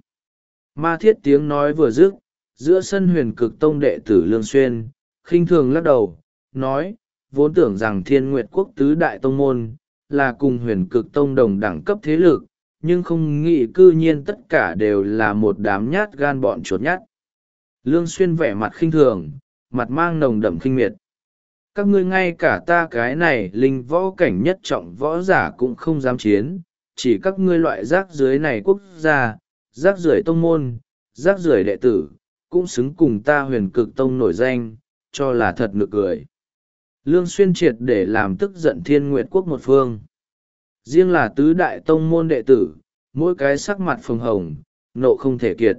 Ma Thiết tiếng nói vừa dứt, giữa sân huyền cực tông đệ tử Lương Xuyên, khinh thường lắc đầu, nói, vốn tưởng rằng thiên nguyệt quốc tứ đại tông môn, là cùng huyền cực tông đồng đẳng cấp thế lực, nhưng không nghĩ cư nhiên tất cả đều là một đám nhát gan bọn chuột nhát. Lương Xuyên vẻ mặt khinh thường, mặt mang nồng đậm khinh miệt. Các ngươi ngay cả ta cái này linh võ cảnh nhất trọng võ giả cũng không dám chiến, chỉ các ngươi loại rác dưới này quốc gia, rác rưởi tông môn, rác rưởi đệ tử, cũng xứng cùng ta Huyền Cực Tông nổi danh, cho là thật nực cười. Lương Xuyên triệt để làm tức giận Thiên Nguyệt Quốc một phương. Riêng là tứ đại tông môn đệ tử, mỗi cái sắc mặt phồng hồng, nộ không thể kiệt.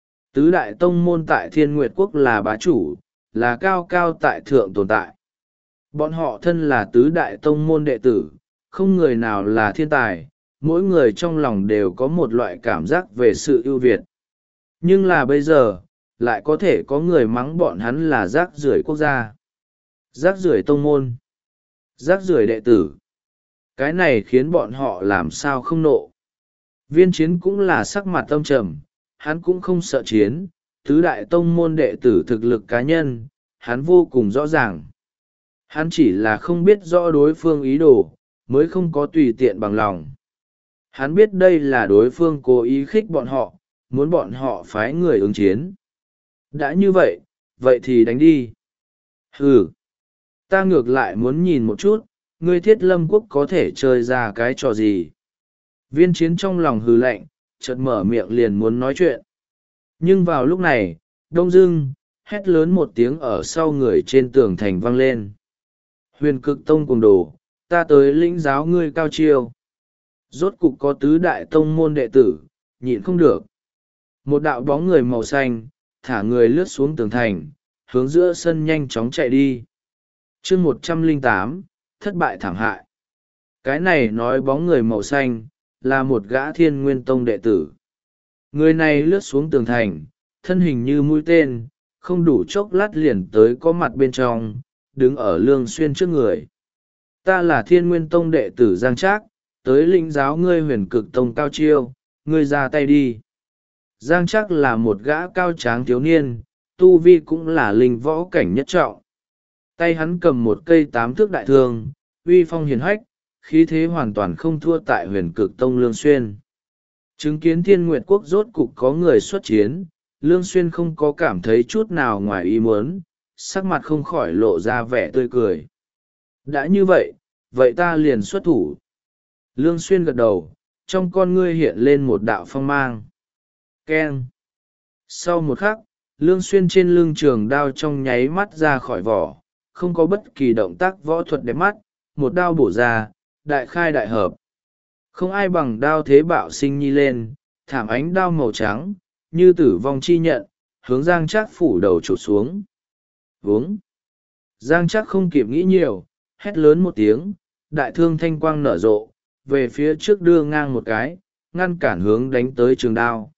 Tứ đại tông môn tại Thiên Nguyệt Quốc là bá chủ, là cao cao tại thượng tồn tại. Bọn họ thân là tứ đại tông môn đệ tử, không người nào là thiên tài, mỗi người trong lòng đều có một loại cảm giác về sự ưu việt. Nhưng là bây giờ, lại có thể có người mắng bọn hắn là rác rưởi quốc gia, rác rưởi tông môn, rác rưởi đệ tử. Cái này khiến bọn họ làm sao không nộ. Viên Chiến cũng là sắc mặt âm trầm, hắn cũng không sợ chiến, tứ đại tông môn đệ tử thực lực cá nhân, hắn vô cùng rõ ràng. Hắn chỉ là không biết rõ đối phương ý đồ, mới không có tùy tiện bằng lòng. Hắn biết đây là đối phương cố ý khích bọn họ, muốn bọn họ phái người ứng chiến. Đã như vậy, vậy thì đánh đi. Ừ, ta ngược lại muốn nhìn một chút, ngươi Thiết Lâm Quốc có thể chơi ra cái trò gì. Viên Chiến trong lòng hừ lạnh, chợt mở miệng liền muốn nói chuyện. Nhưng vào lúc này, đông dưng, hét lớn một tiếng ở sau người trên tường thành vang lên. Huyền Cực Tông cùng đồ, ta tới lĩnh giáo ngươi cao chiêu. Rốt cục có tứ đại tông môn đệ tử, nhịn không được. Một đạo bóng người màu xanh, thả người lướt xuống tường thành, hướng giữa sân nhanh chóng chạy đi. chương một trăm lẻ tám, thất bại thảm hại. Cái này nói bóng người màu xanh, là một gã Thiên Nguyên Tông đệ tử. Người này lướt xuống tường thành, thân hình như mũi tên, không đủ chốc lát liền tới có mặt bên trong, đứng ở Lương Xuyên trước người. Ta là Thiên Nguyên Tông đệ tử Giang Trác, tới lĩnh giáo ngươi Huyền Cực Tông cao chiêu, ngươi ra tay đi. Giang Trác là một gã cao tráng thiếu niên, tu vi cũng là linh võ cảnh nhất trọng. Tay hắn cầm một cây tám thước đại thương, uy phong hiền hách, khí thế hoàn toàn không thua tại Huyền Cực Tông Lương Xuyên. Chứng kiến Thiên Nguyệt Quốc rốt cục có người xuất chiến, Lương Xuyên không có cảm thấy chút nào ngoài ý muốn, sắc mặt không khỏi lộ ra vẻ tươi cười. Đã như vậy, vậy ta liền xuất thủ. Lương Xuyên gật đầu, trong con ngươi hiện lên một đạo phong mang. Keng. Sau một khắc, Lương Xuyên trên lưng trường đao trong nháy mắt ra khỏi vỏ, không có bất kỳ động tác võ thuật đẹp mắt, một đao bổ ra, đại khai đại hợp. Không ai bằng đao thế bạo sinh nhi lên, thảm ánh đao màu trắng, như tử vong chi nhận, hướng Giang Trác phủ đầu chụp xuống. Vướng. Giang Trác không kịp nghĩ nhiều, hét lớn một tiếng, đại thương thanh quang nở rộ, về phía trước đưa ngang một cái, ngăn cản hướng đánh tới trường đao.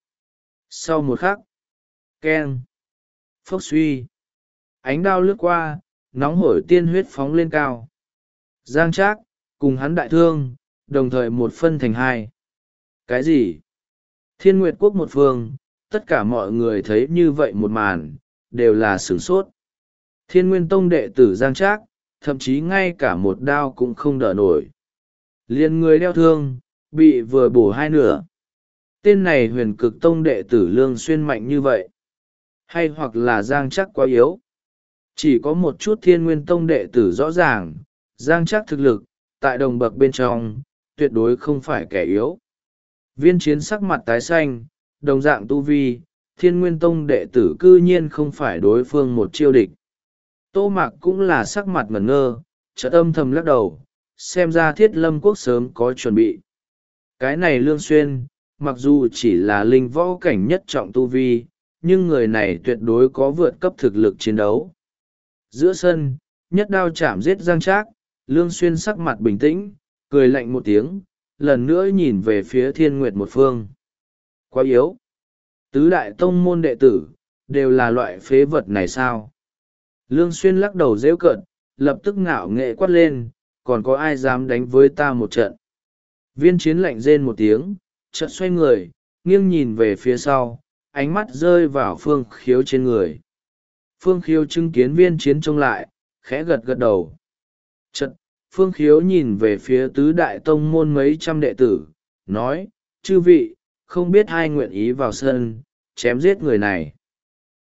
Sau một khắc, keng, phốc suy, ánh đao lướt qua, nóng hổi tiên huyết phóng lên cao. Giang Trác cùng hắn đại thương, đồng thời một phân thành hai. Cái gì? Thiên Nguyệt Quốc một phương, tất cả mọi người thấy như vậy một màn, đều là sửng sốt. Thiên Nguyên Tông đệ tử Giang Trác, thậm chí ngay cả một đao cũng không đỡ nổi. Liền người đeo thương, bị vừa bổ hai nửa. Tên này Huyền Cực Tông đệ tử Lương Xuyên mạnh như vậy. Hay hoặc là Giang Trác quá yếu. Chỉ có một chút Thiên Nguyên Tông đệ tử rõ ràng, Giang Trác thực lực, tại đồng bậc bên trong, tuyệt đối không phải kẻ yếu. Viên Chiến sắc mặt tái xanh, đồng dạng tu vi, Thiên Nguyên Tông đệ tử cư nhiên không phải đối phương một chiêu địch. Tô Mạc cũng là sắc mặt ngẩn ngơ, chợt âm thầm lắc đầu, xem ra Thiết Lâm Quốc sớm có chuẩn bị. Cái này Lương Xuyên, mặc dù chỉ là linh võ cảnh nhất trọng tu vi, nhưng người này tuyệt đối có vượt cấp thực lực chiến đấu. Giữa sân, nhất đao chạm giết Giang Trác, Lương Xuyên sắc mặt bình tĩnh, cười lạnh một tiếng, lần nữa nhìn về phía Thiên Nguyệt một phương. Quá yếu. Tứ đại tông môn đệ tử, đều là loại phế vật này sao? Lương Xuyên lắc đầu giễu cợt, lập tức ngạo nghệ quát lên, còn có ai dám đánh với ta một trận? Viên Chiến lạnh rên một tiếng, chợt xoay người, nghiêng nhìn về phía sau, ánh mắt rơi vào Phương Khiếu trên người. Phương Khiếu chứng kiến Viên Chiến trông lại, khẽ gật gật đầu. Chợt, Phương Khiếu nhìn về phía tứ đại tông môn mấy trăm đệ tử, nói, chư vị, không biết ai nguyện ý vào sân, chém giết người này.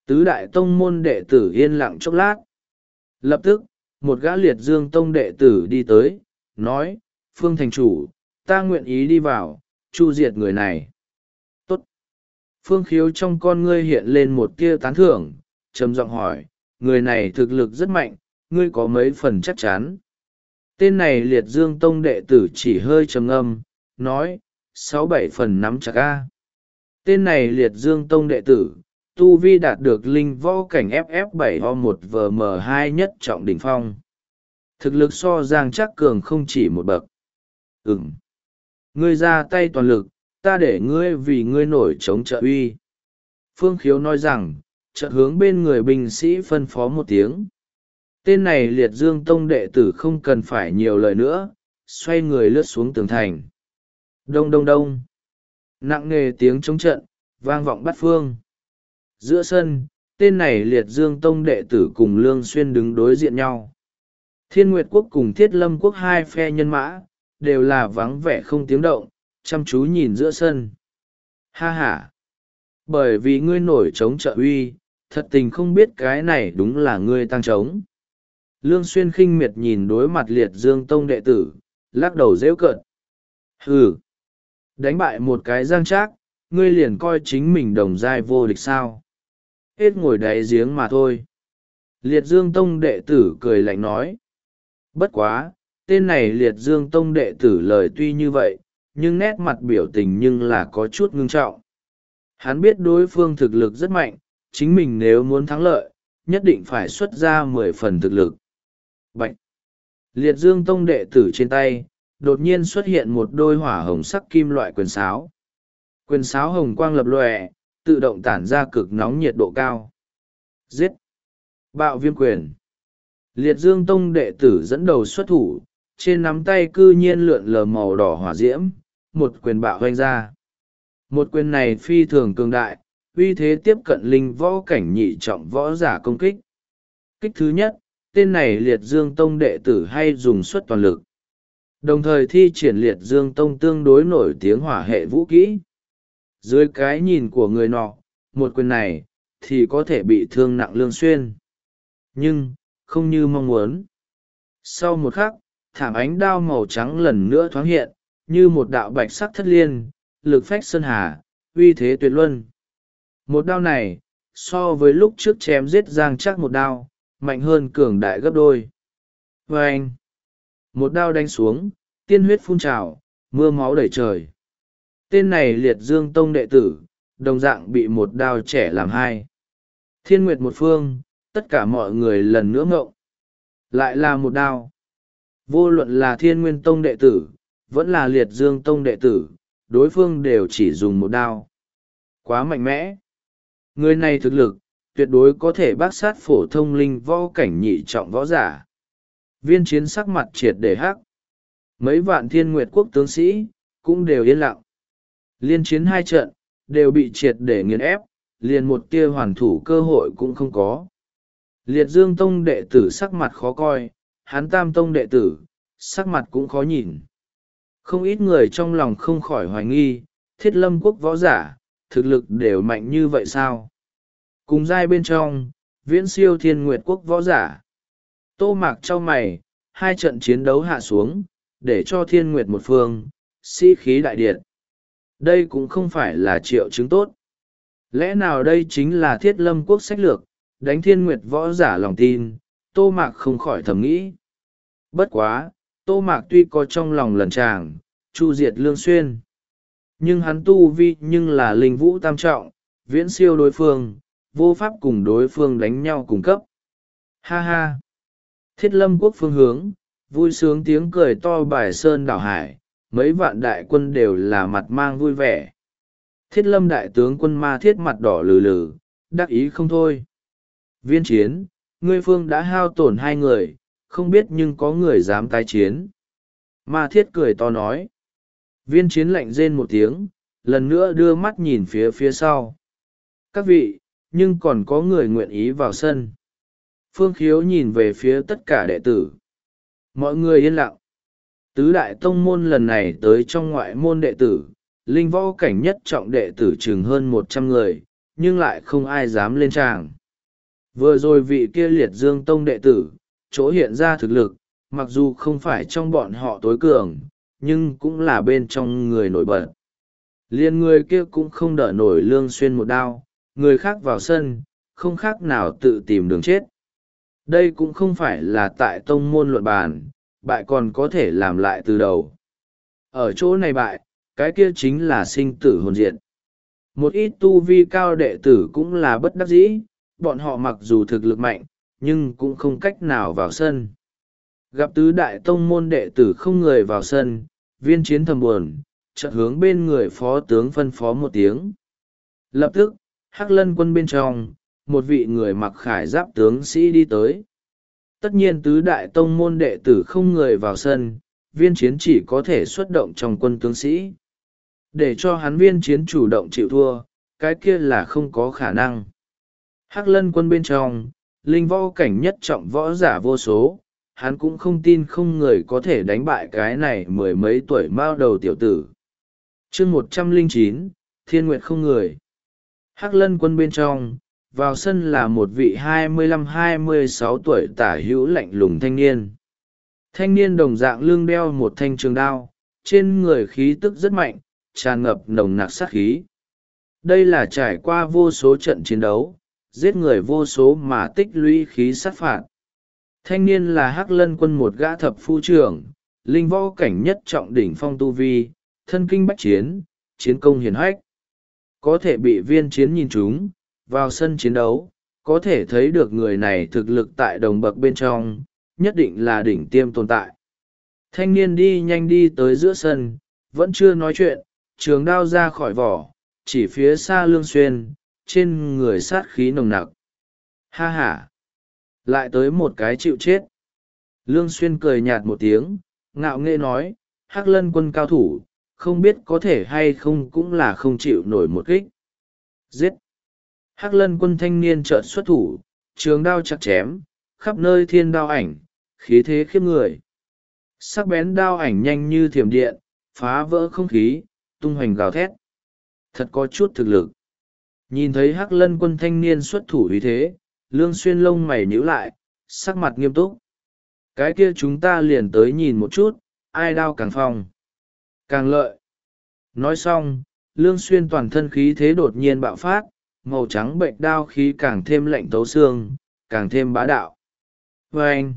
Tứ đại tông môn đệ tử yên lặng chốc lát. Lập tức, một gã liệt dương tông đệ tử đi tới, nói, Phương thành chủ, ta nguyện ý đi vào, chu diệt người này. Tốt. Phương Khiếu trong con ngươi hiện lên một tia tán thưởng, trầm giọng hỏi, người này thực lực rất mạnh, ngươi có mấy phần chắc chắn? Tên này liệt dương tông đệ tử chỉ hơi trầm ngâm, nói, sáu bảy phần nắm chặt a. Tên này liệt dương tông đệ tử, tu vi đạt được linh võ cảnh ép ép bảy o một vờ mờ hai nhất trọng đỉnh phong. Thực lực so Giang Trác cường không chỉ một bậc. Ừm. Ngươi ra tay toàn lực, ta để ngươi vì ngươi nổi chống trợ uy. Phương Khiếu nói rằng, chợt hướng bên người binh sĩ phân phó một tiếng. Tên này liệt dương tông đệ tử không cần phải nhiều lời nữa, xoay người lướt xuống tường thành. Đông đông đông. Nặng nề tiếng chống trận, vang vọng bát phương. Giữa sân, tên này liệt dương tông đệ tử cùng Lương Xuyên đứng đối diện nhau. Thiên Nguyệt Quốc cùng Thiết Lâm Quốc hai phe nhân mã, đều là vắng vẻ không tiếng động, chăm chú nhìn giữa sân. Ha ha! Bởi vì ngươi nổi trống trợ uy, thật tình không biết cái này đúng là ngươi tăng trống. Lương Xuyên khinh miệt nhìn đối mặt liệt dương tông đệ tử, lắc đầu rêu cợt. Hừ! Đánh bại một cái Giang Trác, ngươi liền coi chính mình đồng giai vô địch sao? Hết ngồi đáy giếng mà thôi. Liệt dương tông đệ tử cười lạnh nói. Bất quá, tên này liệt dương tông đệ tử lời tuy như vậy, nhưng nét mặt biểu tình nhưng là có chút ngưng trọng. Hắn biết đối phương thực lực rất mạnh, chính mình nếu muốn thắng lợi, nhất định phải xuất ra mười phần thực lực. Bạch! Liệt dương tông đệ tử trên tay, đột nhiên xuất hiện một đôi hỏa hồng sắc kim loại quyền sáo. Quyền sáo hồng quang lập lòe, tự động tản ra cực nóng nhiệt độ cao. Giết! Bạo viêm quyền! Liệt dương tông đệ tử dẫn đầu xuất thủ, trên nắm tay cư nhiên lượn lờ màu đỏ hỏa diễm, một quyền bạo hoanh ra. Một quyền này phi thường cường đại, uy thế tiếp cận linh võ cảnh nhị trọng võ giả công kích. Kích thứ nhất, tên này liệt dương tông đệ tử hay dùng suất toàn lực. Đồng thời thi triển liệt dương tông tương đối nổi tiếng hỏa hệ vũ kỹ. Dưới cái nhìn của người nọ, một quyền này, thì có thể bị thương nặng Lương Xuyên. Nhưng, không như mong muốn. Sau một khắc, thảm ánh đao màu trắng lần nữa thoáng hiện, như một đạo bạch sắc thất liên, lực phách sơn hà, uy thế tuyệt luân. Một đao này, so với lúc trước chém giết Giang Trác một đao, mạnh hơn cường đại gấp đôi. Và anh, một đao đánh xuống, tiên huyết phun trào, mưa máu đầy trời. Tên này liệt dương tông đệ tử, đồng dạng bị một đao trẻ làm hai. Thiên Nguyệt một phương, tất cả mọi người lần nữa ngộng. Lại là một đao. Vô luận là Thiên Nguyên tông đệ tử, vẫn là liệt dương tông đệ tử, đối phương đều chỉ dùng một đao. Quá mạnh mẽ. Người này thực lực, tuyệt đối có thể bác sát phổ thông linh võ cảnh nhị trọng võ giả. Viên Chiến sắc mặt triệt để hắc. Mấy vạn Thiên Nguyệt quốc tướng sĩ, cũng đều yên lặng. Liên chiến hai trận, đều bị triệt để nghiền ép, liền một tia hoàn thủ cơ hội cũng không có. Liệt dương tông đệ tử sắc mặt khó coi, hán tam tông đệ tử, sắc mặt cũng khó nhìn. Không ít người trong lòng không khỏi hoài nghi, Thiết Lâm quốc võ giả, thực lực đều mạnh như vậy sao? Cùng giai bên trong, viễn siêu Thiên Nguyệt quốc võ giả. Tô Mạc trao mày, hai trận chiến đấu hạ xuống, để cho Thiên Nguyệt một phương, sĩ khí đại điện. Đây cũng không phải là triệu chứng tốt. Lẽ nào đây chính là Thiết Lâm quốc sách lược, đánh Thiên Nguyệt võ giả lòng tin, Tô Mạc không khỏi thầm nghĩ. Bất quá, Tô Mạc tuy có trong lòng lần tràng, chu diệt Lương Xuyên. Nhưng hắn tu vi nhưng là linh vũ tam trọng, viễn siêu đối phương, vô pháp cùng đối phương đánh nhau cùng cấp. Ha ha! Thiết Lâm quốc phương hướng, vui sướng tiếng cười to bài sơn đảo hải, mấy vạn đại quân đều là mặt mang vui vẻ. Thiết Lâm đại tướng quân Ma Thiết mặt đỏ lừ lừ, đắc ý không thôi. Viên Chiến, ngươi phương đã hao tổn hai người, không biết nhưng có người dám tái chiến. Ma Thiết cười to nói. Viên Chiến lạnh rên một tiếng, lần nữa đưa mắt nhìn phía phía sau. Các vị, nhưng còn có người nguyện ý vào sân. Phương Khiếu nhìn về phía tất cả đệ tử. Mọi người yên lặng. Tứ đại tông môn lần này tới trong ngoại môn đệ tử, linh võ cảnh nhất trọng đệ tử chừng hơn một trăm người, nhưng lại không ai dám lên tràng. Vừa rồi vị kia liệt dương tông đệ tử, chỗ hiện ra thực lực, mặc dù không phải trong bọn họ tối cường, nhưng cũng là bên trong người nổi bật. Liên người kia cũng không đỡ nổi Lương Xuyên một đao, người khác vào sân, không khác nào tự tìm đường chết. Đây cũng không phải là tại tông môn luận bàn, bại còn có thể làm lại từ đầu. Ở chỗ này bại, cái kia chính là sinh tử hồn diệt. Một ít tu vi cao đệ tử cũng là bất đắc dĩ, bọn họ mặc dù thực lực mạnh, nhưng cũng không cách nào vào sân. Gặp tứ đại tông môn đệ tử không người vào sân, Viên Chiến thầm buồn, chợt hướng bên người phó tướng phân phó một tiếng. Lập tức, Hắc Lân quân bên trong, một vị người mặc khải giáp tướng sĩ đi tới. Tất nhiên tứ đại tông môn đệ tử không người vào sân, Viên Chiến chỉ có thể xuất động trong quân tướng sĩ. Để cho hắn Viên Chiến chủ động chịu thua, cái kia là không có khả năng. Hắc Lân quân bên trong, linh võ cảnh nhất trọng võ giả vô số, hắn cũng không tin không người có thể đánh bại cái này mười mấy tuổi mao đầu tiểu tử. Chương một trăm lẻ chín, Thiên Nguyệt không người. Hắc Lân quân bên trong, vào sân là một vị hai mươi lăm hai mươi sáu tuổi tả hữu lạnh lùng thanh niên. Thanh niên đồng dạng lưng đeo một thanh trường đao, trên người khí tức rất mạnh, tràn ngập nồng nặc sát khí. Đây là trải qua vô số trận chiến đấu, giết người vô số mà tích lũy khí sát phạt. Thanh niên là Hắc Lân quân một gã thập phu trưởng, linh võ cảnh nhất trọng đỉnh phong tu vi, thân kinh bách chiến, chiến công hiển hách. Có thể bị Viên Chiến nhìn trúng, vào sân chiến đấu, có thể thấy được người này thực lực tại đồng bậc bên trong, nhất định là đỉnh tiêm tồn tại. Thanh niên đi nhanh đi tới giữa sân, vẫn chưa nói chuyện, trường đao ra khỏi vỏ, chỉ phía xa Lương Xuyên, trên người sát khí nồng nặc. Ha ha! Lại tới một cái chịu chết. Lương Xuyên cười nhạt một tiếng, ngạo nghễ nói, Hắc Lân quân cao thủ, không biết có thể hay không cũng là không chịu nổi một kích. Giết! Hắc Lân quân thanh niên chợt xuất thủ, trường đao chặt chém, khắp nơi thiên đao ảnh, khí thế khiếp người. Sắc bén đao ảnh nhanh như thiểm điện, phá vỡ không khí, tung hoành gào thét. Thật có chút thực lực. Nhìn thấy Hắc Lân quân thanh niên xuất thủ uy thế, Lương Xuyên lông mày nhíu lại, sắc mặt nghiêm túc. Cái kia chúng ta liền tới nhìn một chút, ai đao càng phong, càng lợi. Nói xong, Lương Xuyên toàn thân khí thế đột nhiên bạo phát, màu trắng bệnh đao khí càng thêm lạnh tấu xương, càng thêm bá đạo. Vâng!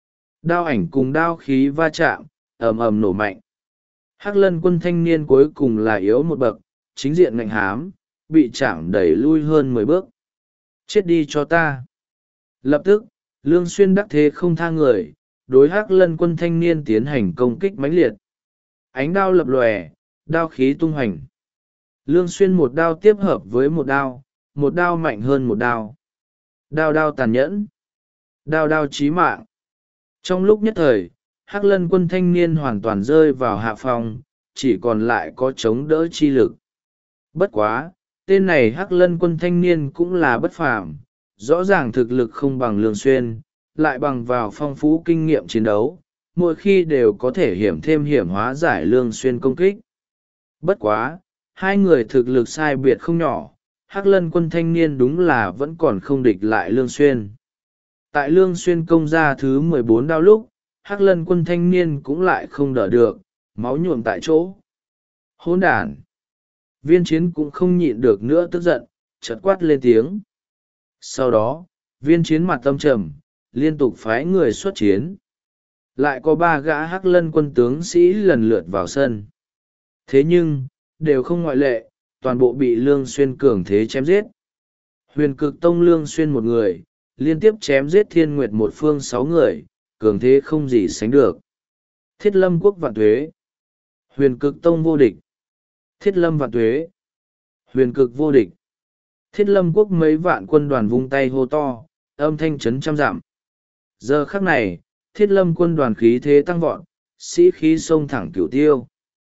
Đao ảnh cùng đao khí va chạm, ầm ầm nổ mạnh. Hắc Lân quân thanh niên cuối cùng là yếu một bậc, chính diện ngạnh hám, bị chạm đẩy lui hơn mười bước. Chết đi cho ta! Lập tức, Lương Xuyên đắc thế không tha người, đối Hắc Lân quân thanh niên tiến hành công kích mãnh liệt. Ánh đao lập lòe, đao khí tung hoành. Lương Xuyên một đao tiếp hợp với một đao, một đao mạnh hơn một đao. Đao đao tàn nhẫn, đao đao chí mạng. Trong lúc nhất thời, Hắc Lân quân thanh niên hoàn toàn rơi vào hạ phong, chỉ còn lại có chống đỡ chi lực. Bất quá, tên này Hắc Lân quân thanh niên cũng là bất phàm, rõ ràng thực lực không bằng Lương Xuyên, lại bằng vào phong phú kinh nghiệm chiến đấu, mỗi khi đều có thể hiểm thêm hiểm hóa giải Lương Xuyên công kích. Bất quá, hai người thực lực sai biệt không nhỏ, Hắc Lân quân thanh niên đúng là vẫn còn không địch lại Lương Xuyên. Tại Lương Xuyên công ra thứ mười bốn đao lúc, Hắc Lân quân thanh niên cũng lại không đỡ được, máu nhuộm tại chỗ. Hỗn đản! Viên Chiến cũng không nhịn được nữa tức giận, chợt quát lên tiếng. Sau đó, Viên Chiến mặt tâm trầm, liên tục phái người xuất chiến. Lại có ba gã Hắc Lân quân tướng sĩ lần lượt vào sân. Thế nhưng, đều không ngoại lệ, toàn bộ bị Lương Xuyên cường thế chém giết. Huyền Cực Tông Lương Xuyên một người, liên tiếp chém giết Thiên Nguyệt một phương sáu người, cường thế không gì sánh được. Thiết Lâm quốc vạn tuế. Huyền Cực Tông vô địch. Thiết Lâm vạn tuế. Huyền Cực vô địch. Thiết Lâm quốc mấy vạn quân đoàn vung tay hô to, âm thanh chấn trăm dặm. Giờ khắc này, Thiết Lâm quân đoàn khí thế tăng vọt, sĩ khí sông thẳng cửu tiêu.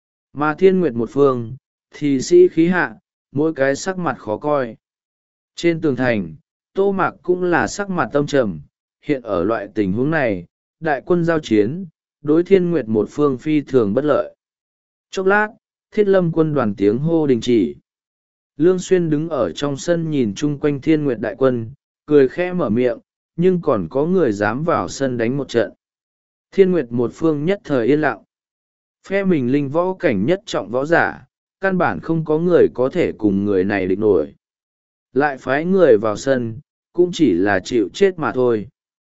Mà Thiên Nguyệt một phương, thì sĩ khí hạ, mỗi cái sắc mặt khó coi. Trên tường thành, Tô Mạc cũng là sắc mặt tâm trầm, hiện ở loại tình huống này, đại quân giao chiến, đối Thiên Nguyệt một phương phi thường bất lợi. Chốc lát, Thiết Lâm quân đoàn tiếng hô đình chỉ. Lương Xuyên đứng ở trong sân nhìn chung quanh Thiên Nguyệt đại quân, cười khẽ mở miệng, nhưng còn có người dám vào sân đánh một trận. Thiên Nguyệt một phương nhất thời yên lặng. Phe mình linh võ cảnh nhất trọng võ giả, căn bản không có người có thể cùng người này địch nổi. Lại phái người vào sân, cũng chỉ là chịu chết mà thôi.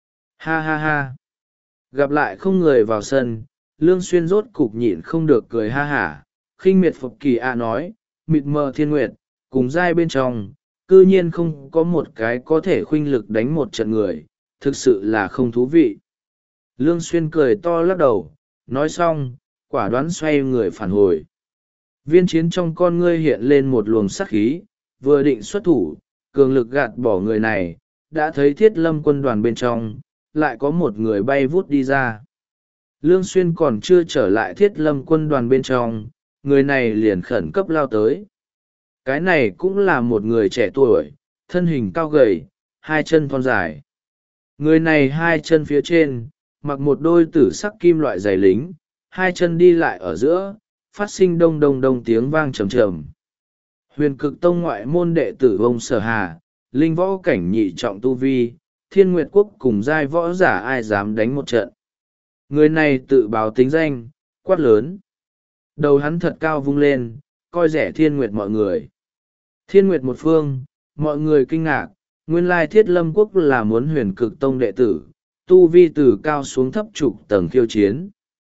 Ha ha ha. Gặp lại không người vào sân, Lương Xuyên rốt cục nhịn không được cười ha hả, khinh miệt Phục Kỳ A nói, mịt mờ Thiên Nguyệt, cùng giai bên trong, cư nhiên không có một cái có thể khuynh lực đánh một trận người, thực sự là không thú vị. Lương Xuyên cười to lắc đầu, nói xong, quả đoán xoay người phản hồi. Viên Chiến trong con ngươi hiện lên một luồng sắc khí, vừa định xuất thủ, cường lực gạt bỏ người này, đã thấy Thiết Lâm quân đoàn bên trong, lại có một người bay vút đi ra. Lương Xuyên còn chưa trở lại Thiết Lâm quân đoàn bên trong, người này liền khẩn cấp lao tới. Cái này cũng là một người trẻ tuổi, thân hình cao gầy, hai chân thon dài. Người này hai chân phía trên, mặc một đôi tử sắc kim loại giày lính, hai chân đi lại ở giữa, phát sinh đông đông đông tiếng vang trầm trầm. Huyền Cực Tông ngoại môn đệ tử ông Sở Hà, linh võ cảnh nhị trọng tu vi, Thiên Nguyệt Quốc cùng giai võ giả ai dám đánh một trận. Người này tự báo tính danh, quát lớn. Đầu hắn thật cao vung lên, coi rẻ Thiên Nguyệt mọi người. Thiên Nguyệt một phương, mọi người kinh ngạc, nguyên lai Thiết Lâm Quốc là muốn Huyền Cực Tông đệ tử, tu vi từ cao xuống thấp chục tầng khiêu chiến.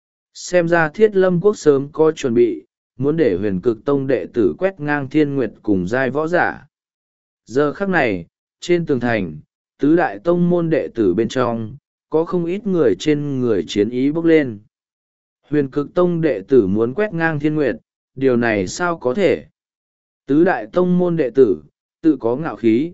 Xem ra Thiết Lâm Quốc sớm có chuẩn bị, muốn để Huyền Cực Tông đệ tử quét ngang Thiên Nguyệt cùng giai võ giả. Giờ khắc này, trên tường thành, tứ đại tông môn đệ tử bên trong, có không ít người trên người chiến ý bốc lên. Huyền Cực Tông đệ tử muốn quét ngang Thiên Nguyệt, điều này sao có thể? Tứ đại tông môn đệ tử, tự có ngạo khí.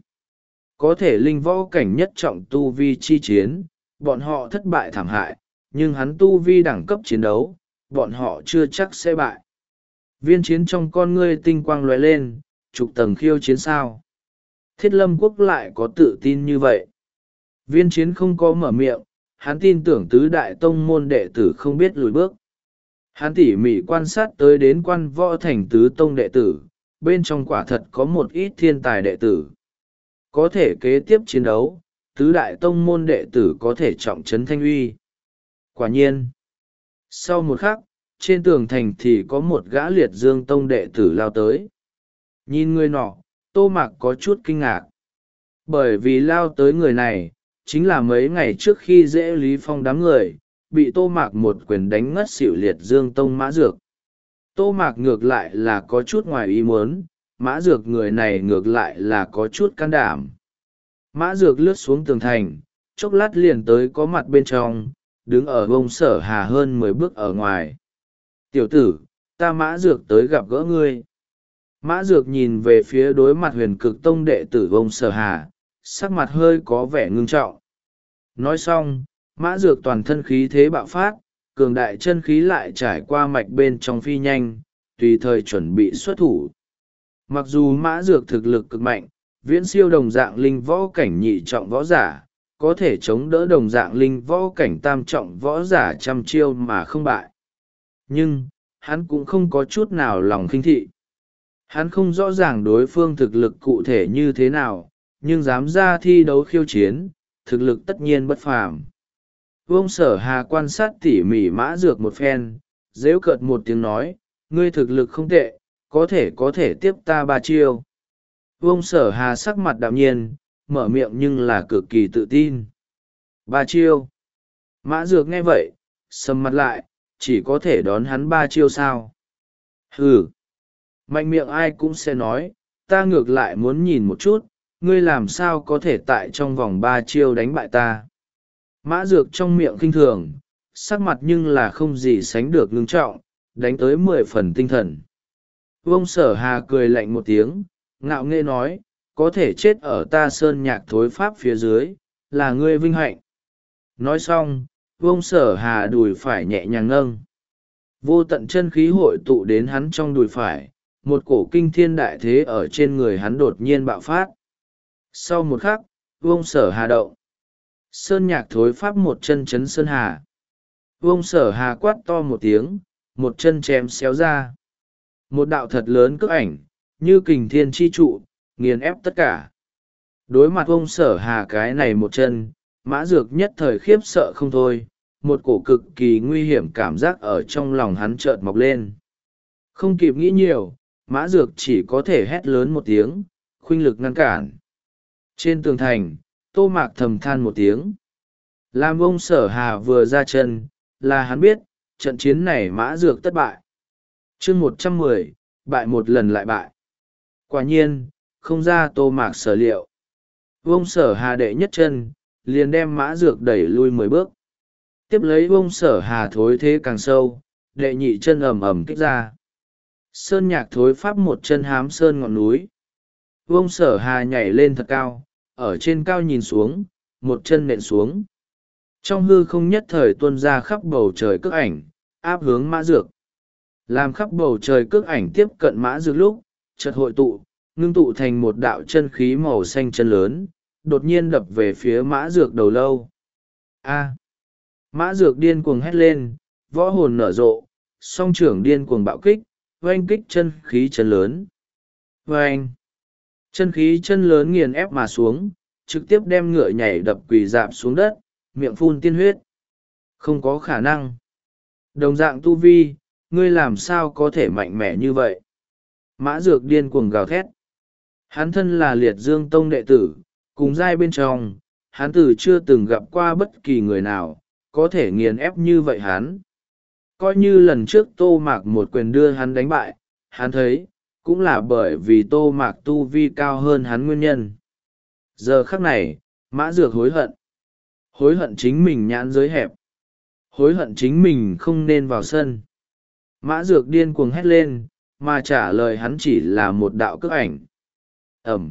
Có thể linh võ cảnh nhất trọng tu vi chi chiến, bọn họ thất bại thảm hại, nhưng hắn tu vi đẳng cấp chiến đấu, bọn họ chưa chắc sẽ bại. Viên Chiến trong con ngươi tinh quang lóe lên, chục tầng khiêu chiến sao. Thiết Lâm Quốc lại có tự tin như vậy. Viên Chiến không có mở miệng, hắn tin tưởng tứ đại tông môn đệ tử không biết lùi bước. Hắn tỉ mỉ quan sát tới đến quan võ thành tứ tông đệ tử, bên trong quả thật có một ít thiên tài đệ tử. Có thể kế tiếp chiến đấu, tứ đại tông môn đệ tử có thể trọng trấn thanh uy. Quả nhiên, sau một khắc, trên tường thành thì có một gã liệt dương tông đệ tử lao tới. Nhìn người nọ, Tô Mạc có chút kinh ngạc. Bởi vì lao tới người này, chính là mấy ngày trước khi dễ Lý Phong đám người, bị Tô Mạc một quyền đánh ngất xỉu liệt dương tông Mã Dược. Tô Mạc ngược lại là có chút ngoài ý muốn, Mã Dược người này ngược lại là có chút can đảm. Mã Dược lướt xuống tường thành, chốc lát liền tới có mặt bên trong, đứng ở bông Sở Hà hơn mười bước ở ngoài. Tiểu tử, ta Mã Dược tới gặp gỡ ngươi. Mã Dược nhìn về phía đối mặt Huyền Cực Tông đệ tử bông Sở Hà, sắc mặt hơi có vẻ ngưng trọng. Nói xong, Mã Dược toàn thân khí thế bạo phát, cường đại chân khí lại trải qua mạch bên trong phi nhanh, tùy thời chuẩn bị xuất thủ. Mặc dù Mã Dược thực lực cực mạnh, viễn siêu đồng dạng linh võ cảnh nhị trọng võ giả, có thể chống đỡ đồng dạng linh võ cảnh tam trọng võ giả trăm chiêu mà không bại. Nhưng, hắn cũng không có chút nào lòng khinh thị. Hắn không rõ ràng đối phương thực lực cụ thể như thế nào, nhưng dám ra thi đấu khiêu chiến, thực lực tất nhiên bất phàm. Vương Sở Hà quan sát tỉ mỉ Mã Dược một phen, dễu cợt một tiếng nói, ngươi thực lực không tệ, có thể có thể tiếp ta ba chiêu. Vương Sở Hà sắc mặt đạm nhiên, mở miệng nhưng là cực kỳ tự tin. Ba chiêu. Mã Dược nghe vậy, sầm mặt lại, chỉ có thể đón hắn ba chiêu sao. Hừ. Mạnh miệng ai cũng sẽ nói, ta ngược lại muốn nhìn một chút, ngươi làm sao có thể tại trong vòng ba chiêu đánh bại ta. Mã Dược trong miệng khinh thường, sắc mặt nhưng là không gì sánh được ngưng trọng, đánh tới mười phần tinh thần. Vương Sở Hà cười lạnh một tiếng, ngạo nghễ nói, có thể chết ở ta sơn nhạc thối pháp phía dưới, là ngươi vinh hạnh. Nói xong, Vương Sở Hà đùi phải nhẹ nhàng nâng. Vô tận chân khí hội tụ đến hắn trong đùi phải, một cổ kinh thiên đại thế ở trên người hắn đột nhiên bạo phát. Sau một khắc, Vương Sở Hà động. Sơn nhạc thối pháp một chân chấn sơn hà. Vương Sở Hà quát to một tiếng, một chân chém xéo ra. Một đạo thật lớn cước ảnh, như kình thiên chi trụ, nghiền ép tất cả. Đối mặt ông Sở Hà cái này một chân, Mã Dược nhất thời khiếp sợ không thôi, một cổ cực kỳ nguy hiểm cảm giác ở trong lòng hắn chợt mọc lên. Không kịp nghĩ nhiều, Mã Dược chỉ có thể hét lớn một tiếng, khuynh lực ngăn cản. Trên tường thành, Tô Mạc thầm than một tiếng. Làm ông Sở Hà vừa ra chân, là hắn biết, trận chiến này Mã Dược thất bại. chương một trăm mười, bại một lần lại bại. Quả nhiên, không ra Tô Mạc sở liệu. Ông Sở Hà đệ nhất chân, liền đem Mã Dược đẩy lui mười bước. Tiếp lấy ông Sở Hà thối thế càng sâu, đệ nhị chân ầm ầm kích ra. Sơn Nhạc thối pháp một chân hám sơn ngọn núi. Ông Sở Hà nhảy lên thật cao, ở trên cao nhìn xuống, một chân nện xuống. Trong hư không nhất thời tuôn ra khắp bầu trời cước ảnh, áp hướng Mã Dược. Làm khắp bầu trời cước ảnh tiếp cận Mã Dược lúc, chợt hội tụ, ngưng tụ thành một đạo chân khí màu xanh chân lớn, đột nhiên đập về phía Mã Dược đầu lâu. A! Mã Dược điên cuồng hét lên, võ hồn nở rộ, song trưởng điên cuồng bạo kích, oanh kích chân khí chân lớn. Oanh! Chân khí chân lớn nghiền ép mà xuống, trực tiếp đem ngựa nhảy đập quỳ dạp xuống đất, miệng phun tiên huyết. Không có khả năng. Đồng dạng tu vi, ngươi làm sao có thể mạnh mẽ như vậy? Mã Dược điên cuồng gào thét. Hắn thân là Liệt Dương Tông đệ tử, cùng giai bên trong, hắn từ chưa từng gặp qua bất kỳ người nào, có thể nghiền ép như vậy hắn. Coi như lần trước Tô Mạc một quyền đưa hắn đánh bại, hắn thấy, cũng là bởi vì Tô Mạc tu vi cao hơn hắn nguyên nhân. Giờ khắc này, Mã Dược hối hận. Hối hận chính mình nhãn giới hẹp. Hối hận chính mình không nên vào sân. Mã Dược điên cuồng hét lên, mà trả lời hắn chỉ là một đạo cước ảnh. Ẩm.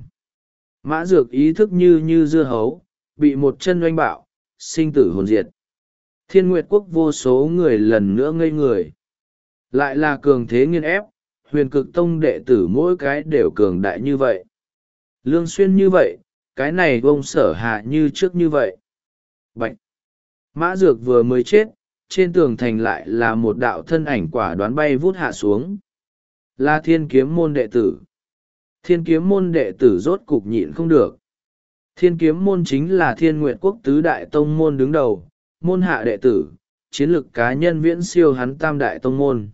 Mã Dược ý thức như như dưa hấu, bị một chân oanh bạo, sinh tử hồn diệt. Thiên Nguyệt Quốc vô số người lần nữa ngây người. Lại là cường thế nghiên ép, Huyền Cực Tông đệ tử mỗi cái đều cường đại như vậy. Lương Xuyên như vậy, cái này ông Sở Hà như trước như vậy. Bạch! Mã Dược vừa mới chết, trên tường thành lại là một đạo thân ảnh quả đoán bay vút hạ xuống. Là Thiên Kiếm môn đệ tử. Thiên Kiếm môn đệ tử rốt cục nhịn không được. Thiên Kiếm môn chính là Thiên Nguyệt Quốc tứ đại tông môn đứng đầu, môn hạ đệ tử, chiến lực cá nhân viễn siêu hắn tam đại tông môn.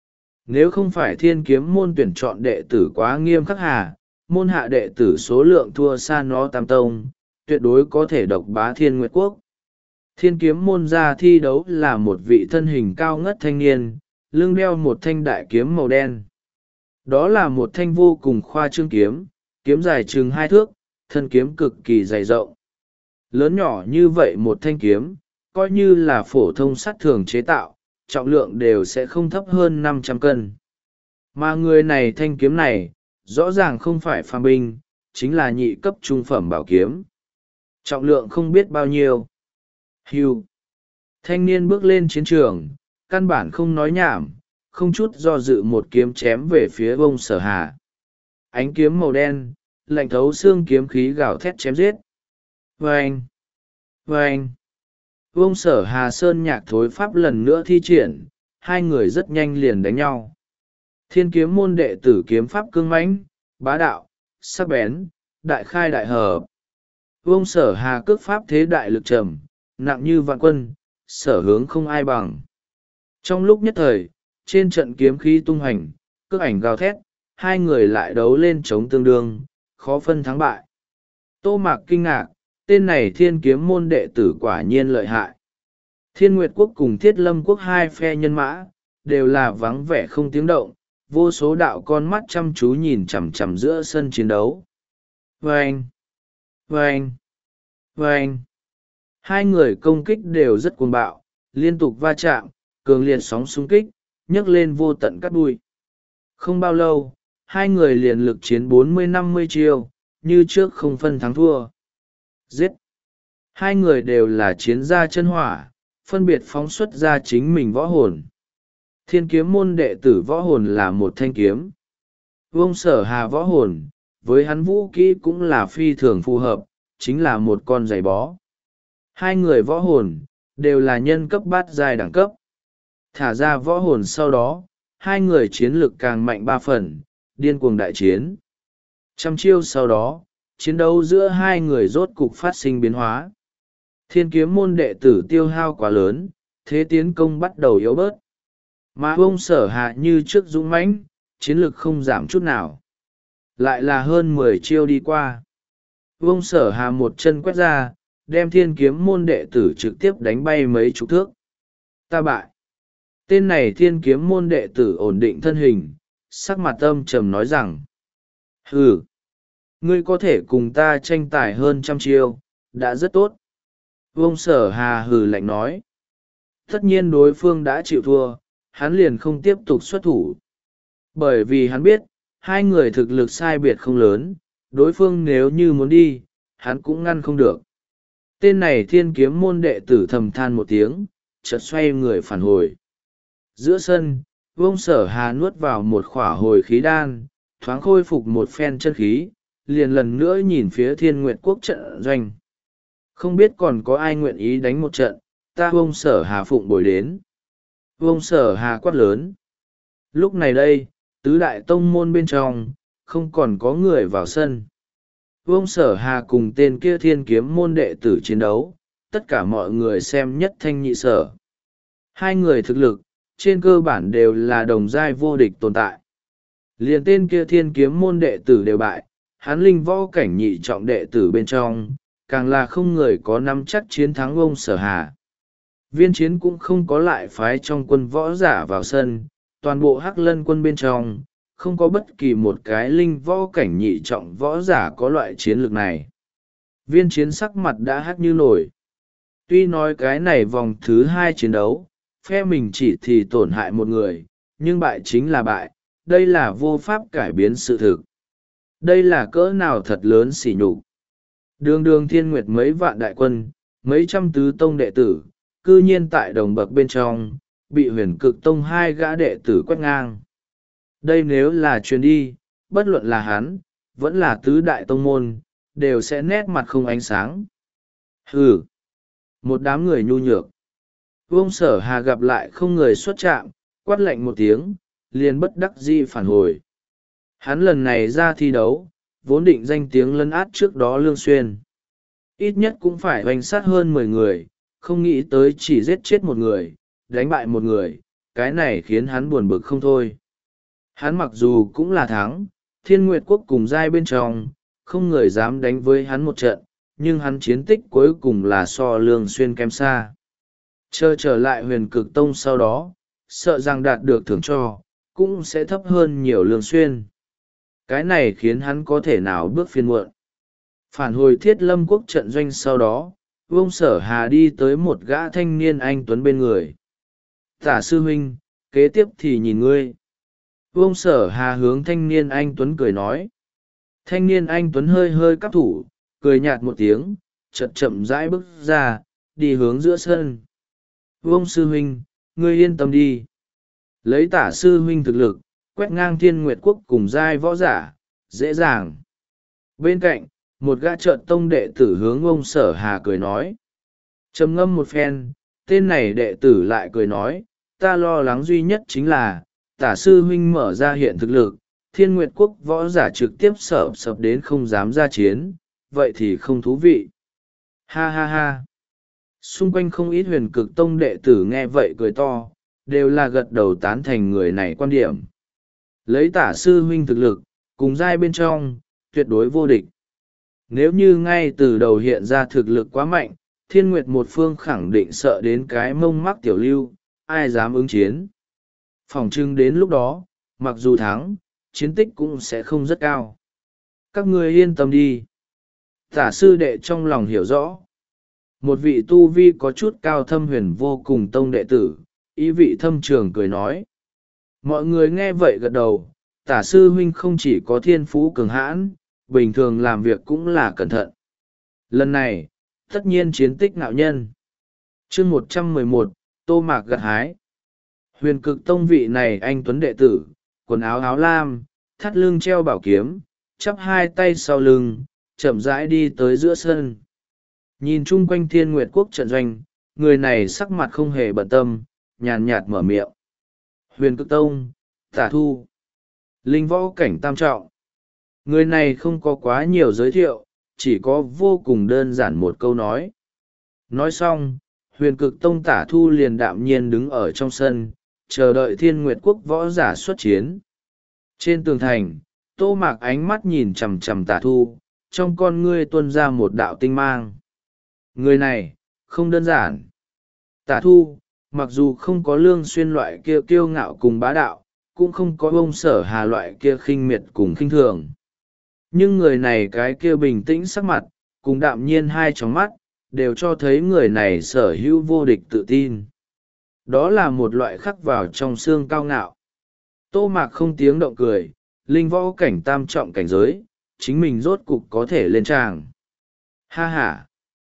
Nếu không phải Thiên Kiếm môn tuyển chọn đệ tử quá nghiêm khắc hà, môn hạ đệ tử số lượng thua xa nó tam tông, tuyệt đối có thể độc bá Thiên Nguyệt Quốc. Thiên Kiếm môn ra thi đấu là một vị thân hình cao ngất thanh niên, lưng đeo một thanh đại kiếm màu đen. Đó là một thanh vô cùng khoa trương kiếm, kiếm dài chừng hai thước, thân kiếm cực kỳ dày rộng. Lớn nhỏ như vậy một thanh kiếm, coi như là phổ thông sắt thường chế tạo, trọng lượng đều sẽ không thấp hơn năm trăm cân. Mà người này thanh kiếm này, rõ ràng không phải phàm binh, chính là nhị cấp trung phẩm bảo kiếm. Trọng lượng không biết bao nhiêu. Hưu. Thanh niên bước lên chiến trường, căn bản không nói nhảm, không chút do dự một kiếm chém về phía ông Sở Hà. Ánh kiếm màu đen, lạnh thấu xương kiếm khí gào thét chém giết. Vâng! Vâng! Ông Sở Hà Sơn Nhạc thối pháp lần nữa thi triển, hai người rất nhanh liền đánh nhau. Thiên Kiếm môn đệ tử kiếm pháp cương mãnh, bá đạo, sắc bén, đại khai đại hợp. Ông Sở Hà cước pháp thế đại lực trầm, nặng như vạn quân, sở hướng không ai bằng. Trong lúc nhất thời, trên trận kiếm khí tung hành, cước ảnh gào thét, hai người lại đấu lên chống tương đương, khó phân thắng bại. Tô Mạc kinh ngạc, tên này Thiên Kiếm môn đệ tử quả nhiên lợi hại. Thiên Nguyệt Quốc cùng Thiết Lâm Quốc hai phe nhân mã, đều là vắng vẻ không tiếng động, vô số đạo con mắt chăm chú nhìn chằm chằm giữa sân chiến đấu. Vâng! Vâng! Vâng! Hai người công kích đều rất cuồng bạo, liên tục va chạm, cường liệt sóng xung kích, nhấc lên vô tận cát bụi. Không bao lâu, hai người liền lực chiến bốn mươi năm mươi chiêu, như trước không phân thắng thua. Giết! Hai người đều là chiến gia chân hỏa, phân biệt phóng xuất ra chính mình võ hồn. Thiên Kiếm môn đệ tử võ hồn là một thanh kiếm. Ông Sở Hà võ hồn, với hắn vũ kỹ cũng là phi thường phù hợp, chính là một con giày bó. Hai người võ hồn, đều là nhân cấp bát giai đẳng cấp. Thả ra võ hồn sau đó, hai người chiến lực càng mạnh ba phần, điên cuồng đại chiến. Trăm chiêu sau đó, chiến đấu giữa hai người rốt cục phát sinh biến hóa. Thiên kiếm môn đệ tử tiêu hao quá lớn, thế tiến công bắt đầu yếu bớt. Mà ông Sở Hà như trước dũng mãnh, chiến lực không giảm chút nào. Lại là hơn mười chiêu đi qua. Ông Sở Hà một chân quét ra, đem thiên kiếm môn đệ tử trực tiếp đánh bay mấy chục thước. Ta bại. Tên này thiên kiếm môn đệ tử ổn định thân hình, sắc mặt âm trầm nói rằng: hừ, ngươi có thể cùng ta tranh tài hơn trăm chiêu, đã rất tốt. Ông Sở Hà hừ lạnh nói. Tất nhiên đối phương đã chịu thua, hắn liền không tiếp tục xuất thủ. Bởi vì hắn biết, hai người thực lực sai biệt không lớn, đối phương nếu như muốn đi, hắn cũng ngăn không được. Tên này thiên kiếm môn đệ tử thầm than một tiếng, chợt xoay người phản hồi. Giữa sân, Vương Sở Hà nuốt vào một khỏa hồi khí đan, thoáng khôi phục một phen chân khí, liền lần nữa nhìn phía Thiên Nguyệt Quốc trận doanh. Không biết còn có ai nguyện ý đánh một trận, ta Vương Sở Hà phụng bồi đến. Vương Sở Hà quát lớn. Lúc này đây, tứ đại tông môn bên trong, không còn có người vào sân. Vương Sở Hà cùng tên kia thiên kiếm môn đệ tử chiến đấu, tất cả mọi người xem nhất thanh nhị sở. Hai người thực lực, trên cơ bản đều là đồng giai vô địch tồn tại. Liền tên kia thiên kiếm môn đệ tử đều bại, hắn linh võ cảnh nhị trọng đệ tử bên trong, càng là không người có nắm chắc chiến thắng Vương Sở Hà. Viên chiến cũng không có lại phái trong quân võ giả vào sân, toàn bộ Hắc Lân quân bên trong, không có bất kỳ một cái linh võ cảnh nhị trọng võ giả có loại chiến lược này. Viên chiến sắc mặt đã hắt như nổi. Tuy nói cái này vòng thứ hai chiến đấu, phe mình chỉ thì tổn hại một người, nhưng bại chính là bại, đây là vô pháp cải biến sự thực. Đây là cỡ nào thật lớn sỉ nhục. Đường đường thiên nguyệt mấy vạn đại quân, mấy trăm tứ tông đệ tử, cư nhiên tại đồng bậc bên trong, bị huyền cực tông hai gã đệ tử quét ngang. Đây nếu là truyền đi, bất luận là hắn, vẫn là tứ đại tông môn, đều sẽ nét mặt không ánh sáng. Hừ, một đám người nhu nhược. Vương Sở Hà gặp lại không người xuất trạm, quát lạnh một tiếng, liền bất đắc dĩ phản hồi. Hắn lần này ra thi đấu, vốn định danh tiếng lấn át trước đó Lương Xuyên. Ít nhất cũng phải hoành sát hơn mười người, không nghĩ tới chỉ giết chết một người, đánh bại một người, cái này khiến hắn buồn bực không thôi. Hắn mặc dù cũng là thắng, Thiên Nguyệt Quốc cùng giai bên trong, không người dám đánh với hắn một trận, nhưng hắn chiến tích cuối cùng là so Lương Xuyên kém xa. Chờ trở lại huyền cực tông sau đó, sợ rằng đạt được thưởng cho, cũng sẽ thấp hơn nhiều Lương Xuyên. Cái này khiến hắn có thể nào bước phiên muộn. Phản hồi Thiết Lâm Quốc trận doanh sau đó, Vương Sở Hà đi tới một gã thanh niên anh tuấn bên người. Tả sư huynh, kế tiếp thì nhìn ngươi. Vương Sở Hà hướng thanh niên anh tuấn cười nói. Thanh niên anh tuấn hơi hơi cắp thủ, cười nhạt một tiếng, chậm chậm rãi bước ra, đi hướng giữa sân. Vương sư huynh, ngươi yên tâm đi. Lấy tả sư huynh thực lực, quét ngang Thiên Nguyệt Quốc cùng giai võ giả, dễ dàng. Bên cạnh, một gã trợn tông đệ tử hướng ông Sở Hà cười nói. Trầm ngâm một phen, tên này đệ tử lại cười nói, ta lo lắng duy nhất chính là, tả sư huynh mở ra hiện thực lực, Thiên Nguyệt Quốc võ giả trực tiếp sợ sập đến không dám ra chiến, vậy thì không thú vị. Ha ha ha. Xung quanh không ít huyền cực tông đệ tử nghe vậy cười to, đều là gật đầu tán thành người này quan điểm. Lấy tả sư huynh thực lực, cùng giai bên trong, tuyệt đối vô địch. Nếu như ngay từ đầu hiện ra thực lực quá mạnh, Thiên Nguyệt một phương khẳng định sợ đến cái mông mắc tiểu lưu, ai dám ứng chiến. Phỏng chừng đến lúc đó, mặc dù thắng, chiến tích cũng sẽ không rất cao. Các ngươi yên tâm đi. Tả sư đệ trong lòng hiểu rõ. Một vị tu vi có chút cao thâm huyền vô cùng tông đệ tử, ý vị thâm trường cười nói. Mọi người nghe vậy gật đầu, tả sư huynh không chỉ có thiên phú cường hãn, bình thường làm việc cũng là cẩn thận. Lần này, tất nhiên chiến tích ngạo nhân. chương một trăm mười một, Tô Mạc gặt hái. Huyền cực tông vị này anh tuấn đệ tử, quần áo áo lam, thắt lưng treo bảo kiếm, chắp hai tay sau lưng, chậm rãi đi tới giữa sân. Nhìn chung quanh Thiên Nguyệt Quốc trận doanh, người này sắc mặt không hề bận tâm, nhàn nhạt mở miệng. Huyền cực tông, tả thu, linh võ cảnh tam trọng. Người này không có quá nhiều giới thiệu, chỉ có vô cùng đơn giản một câu nói. Nói xong, Huyền Cực Tông Tả Thu liền đạm nhiên đứng ở trong sân, chờ đợi Thiên Nguyệt Quốc võ giả xuất chiến. Trên tường thành, Tô Mạc ánh mắt nhìn chằm chằm Tả Thu, trong con ngươi tuôn ra một đạo tinh mang. Người này, không đơn giản. Tả Thu, mặc dù không có Lương Xuyên loại kia kiêu ngạo cùng bá đạo, cũng không có Ông Sở Hà loại kia khinh miệt cùng khinh thường. Nhưng người này cái kia bình tĩnh sắc mặt, cùng đạm nhiên hai tròng mắt, đều cho thấy người này sở hữu vô địch tự tin. Đó là một loại khắc vào trong xương cao ngạo. Tô Mạc không tiếng động cười, linh võ cảnh tam trọng cảnh giới, chính mình rốt cục có thể lên tràng. Ha ha!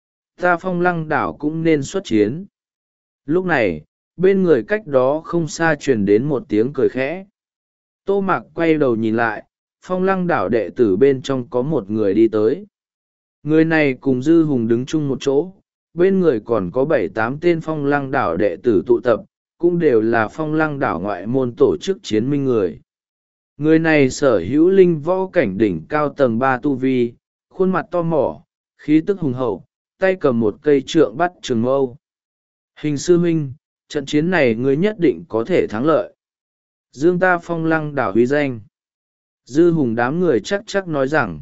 Ta Phong Lăng đảo cũng nên xuất chiến. Lúc này, bên người cách đó không xa truyền đến một tiếng cười khẽ. Tô Mạc quay đầu nhìn lại, Phong Lăng đảo đệ tử bên trong có một người đi tới. Người này cùng Dư Hùng đứng chung một chỗ, bên người còn có bảy tám tên Phong Lăng đảo đệ tử tụ tập, cũng đều là Phong Lăng đảo ngoại môn tổ chức chiến minh người. Người này sở hữu linh võ cảnh đỉnh cao tầng ba tu vi, khuôn mặt to mỏ, khí tức hùng hậu, tay cầm một cây trượng bắt trường mâu. Hình sư huynh, trận chiến này ngươi nhất định có thể thắng lợi. Dương ta Phong Lăng đảo huy danh. Dư Hùng đám người chắc chắc nói rằng.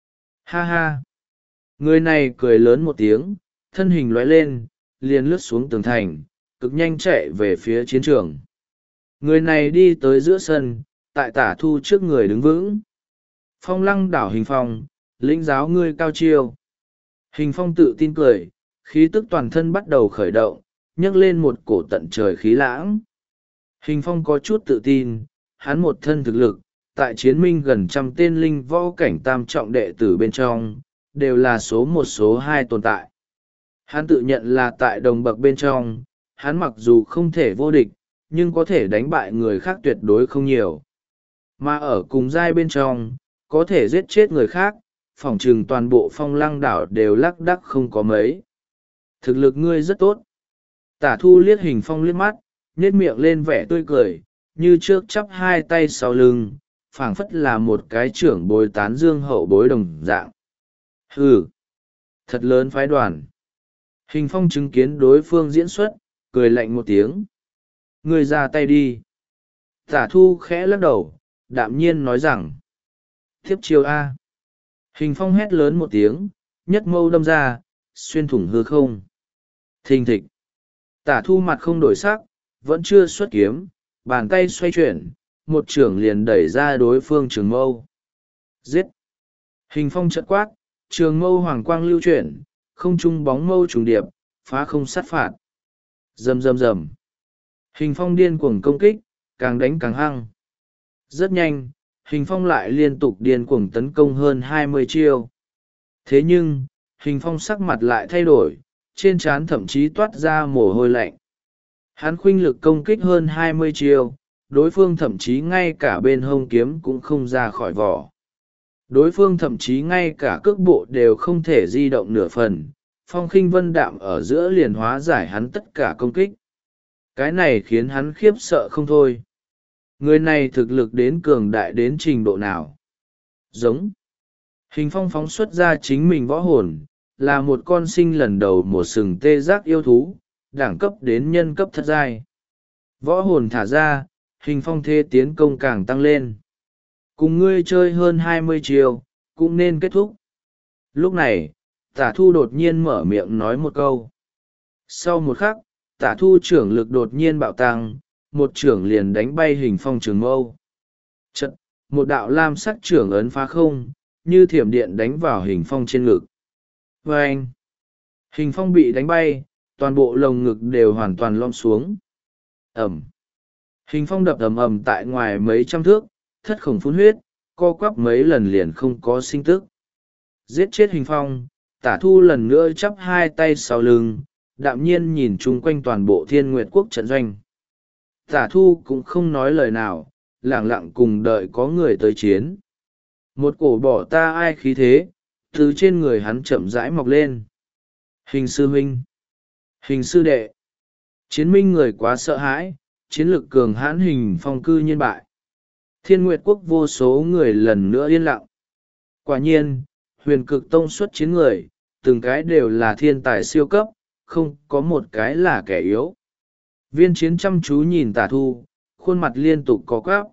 Ha ha. Người này cười lớn một tiếng, thân hình lóe lên, liền lướt xuống tường thành, cực nhanh chạy về phía chiến trường. Người này đi tới giữa sân, tại Tả Thu trước người đứng vững. Phong Lăng đảo Hình Phong, lĩnh giáo ngươi cao chiêu. Hình Phong tự tin cười, khí tức toàn thân bắt đầu khởi động, nhấc lên một cổ tận trời khí lãng. Hình Phong có chút tự tin, hắn một thân thực lực, tại chiến minh gần trăm tên linh võ cảnh tam trọng đệ tử bên trong, đều là số một số hai tồn tại. Hắn tự nhận là tại đồng bậc bên trong, hắn mặc dù không thể vô địch, nhưng có thể đánh bại người khác tuyệt đối không nhiều. Mà ở cùng giai bên trong, có thể giết chết người khác, phỏng chừng toàn bộ Phong Lăng đảo đều lác đác không có mấy. Thực lực ngươi rất tốt. Tả Thu liếc Hình Phong liếc mắt, nhếch miệng lên vẻ tươi cười, như trước chắp hai tay sau lưng, phảng phất là một cái trưởng bối tán dương hậu bối đồng dạng. Hừ, thật lớn phái đoàn. Hình Phong chứng kiến đối phương diễn xuất, cười lạnh một tiếng. Ngươi ra tay đi. Tả Thu khẽ lắc đầu, đạm nhiên nói rằng. Tiếp chiêu A. Hình Phong hét lớn một tiếng, nhất mâu đâm ra, xuyên thủng hư không. Thình thịch. Tả Thu mặt không đổi sắc, vẫn chưa xuất kiếm, bàn tay xoay chuyển, một trưởng liền đẩy ra đối phương trường mâu. Giết! Hình Phong chợt quát, trường mâu hoàng quang lưu chuyển, không trung bóng mâu trùng điệp, phá không sát phạt. Rầm rầm rầm. Hình Phong điên cuồng công kích, càng đánh càng hăng. Rất nhanh, Hình Phong lại liên tục điên cuồng tấn công hơn hai mươi chiêu. Thế nhưng, Hình Phong sắc mặt lại thay đổi, trên trán thậm chí toát ra mồ hôi lạnh. Hắn khuynh lực công kích hơn hai mươi chiêu, đối phương thậm chí ngay cả bên hông kiếm cũng không ra khỏi vỏ. Đối phương thậm chí ngay cả cước bộ đều không thể di động nửa phần, Phong Khinh Vân Đạm ở giữa liền hóa giải hắn tất cả công kích. Cái này khiến hắn khiếp sợ không thôi. Người này thực lực đến cường đại đến trình độ nào? Giống. Hình Phong phóng xuất ra chính mình võ hồn, là một con sinh lần đầu một sừng tê giác yêu thú, đẳng cấp đến nhân cấp thất giai. Võ hồn thả ra, Hình Phong thế tiến công càng tăng lên. Cùng ngươi chơi hơn hai mươi chiều, cũng nên kết thúc. Lúc này, Tả Thu đột nhiên mở miệng nói một câu. Sau một khắc, Tả Thu trưởng lực đột nhiên bạo tăng, một trưởng liền đánh bay Hình Phong trường mâu. Chật, một đạo lam sắc trưởng ấn phá không, như thiểm điện đánh vào Hình Phong trên ngực. Và anh, Hình Phong bị đánh bay, toàn bộ lồng ngực đều hoàn toàn lom xuống. Ẩm. Hình Phong đập ầm ầm tại ngoài mấy trăm thước, thất khổng phun huyết, co quắp mấy lần liền không có sinh tức. Giết chết Hình Phong, Tả Thu lần nữa chắp hai tay sau lưng, đạm nhiên nhìn chung quanh toàn bộ Thiên Nguyệt Quốc trận doanh. Tả Thu cũng không nói lời nào, lẳng lặng cùng đợi có người tới chiến. Một cổ bỏ ta ai khí thế, từ trên người hắn chậm rãi mọc lên. Hình sư huynh, Hình sư đệ. Chiến minh người quá sợ hãi, chiến lực cường hãn Hình Phong cư nhiên bại. Thiên Nguyệt Quốc vô số người lần nữa yên lặng. Quả nhiên, Huyền Cực Tông xuất chiến người, từng cái đều là thiên tài siêu cấp, không có một cái là kẻ yếu. Viên Chiến chăm chú nhìn Tả Thu, khuôn mặt liên tục có quáp.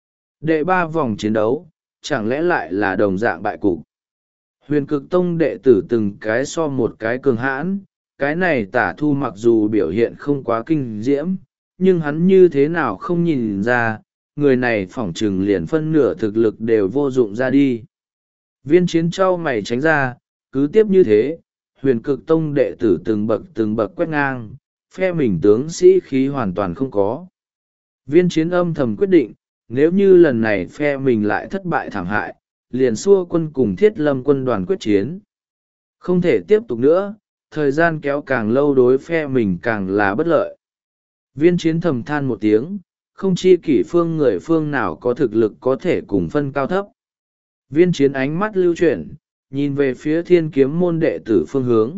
Đệ ba vòng chiến đấu, chẳng lẽ lại là đồng dạng bại cục. Huyền Cực Tông đệ tử từng cái so một cái cường hãn, cái này Tả Thu mặc dù biểu hiện không quá kinh diễm, nhưng hắn như thế nào không nhìn ra, người này phỏng chừng liền phân nửa thực lực đều vô dụng ra đi. Viên Chiến trao mày tránh ra, cứ tiếp như thế, Huyền Cực Tông đệ tử từng bậc từng bậc quét ngang, phe mình tướng sĩ khí hoàn toàn không có. Viên Chiến âm thầm quyết định, nếu như lần này phe mình lại thất bại thảm hại, liền xua quân cùng Thiết Lâm quân đoàn quyết chiến. Không thể tiếp tục nữa, thời gian kéo càng lâu đối phe mình càng là bất lợi. Viên Chiến thầm than một tiếng, không chi kỷ phương người phương nào có thực lực có thể cùng phân cao thấp. Viên Chiến ánh mắt lưu chuyển, nhìn về phía Thiên Kiếm môn đệ tử phương hướng.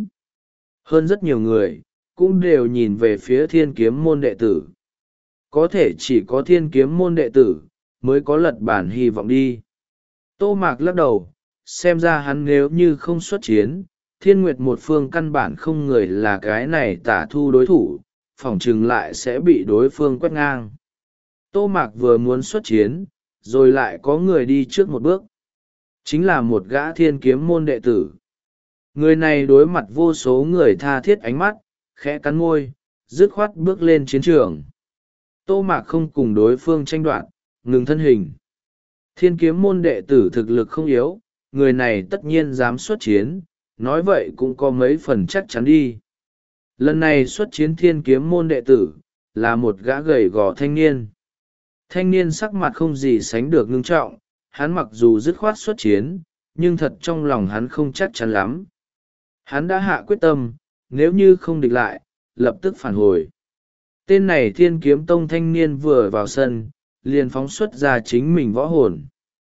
Hơn rất nhiều người, cũng đều nhìn về phía Thiên Kiếm môn đệ tử. Có thể chỉ có Thiên Kiếm môn đệ tử, mới có lật bản hy vọng đi. Tô Mạc lắc đầu, xem ra hắn nếu như không xuất chiến, Thiên Nguyệt một phương căn bản không người là cái này Tả Thu đối thủ, phỏng chừng lại sẽ bị đối phương quét ngang. Tô Mạc vừa muốn xuất chiến, rồi lại có người đi trước một bước. Chính là một gã Thiên Kiếm môn đệ tử. Người này đối mặt vô số người tha thiết ánh mắt, khẽ cắn môi, dứt khoát bước lên chiến trường. Tô Mạc không cùng đối phương tranh đoạt, ngừng thân hình. Thiên Kiếm môn đệ tử thực lực không yếu, người này tất nhiên dám xuất chiến, nói vậy cũng có mấy phần chắc chắn đi. Lần này xuất chiến Thiên Kiếm môn đệ tử, là một gã gầy gò thanh niên. Thanh niên sắc mặt không gì sánh được ngưng trọng, hắn mặc dù dứt khoát xuất chiến, nhưng thật trong lòng hắn không chắc chắn lắm. Hắn đã hạ quyết tâm, nếu như không địch lại, lập tức phản hồi. Tên này Thiên Kiếm Tông thanh niên vừa vào sân, liền phóng xuất ra chính mình võ hồn.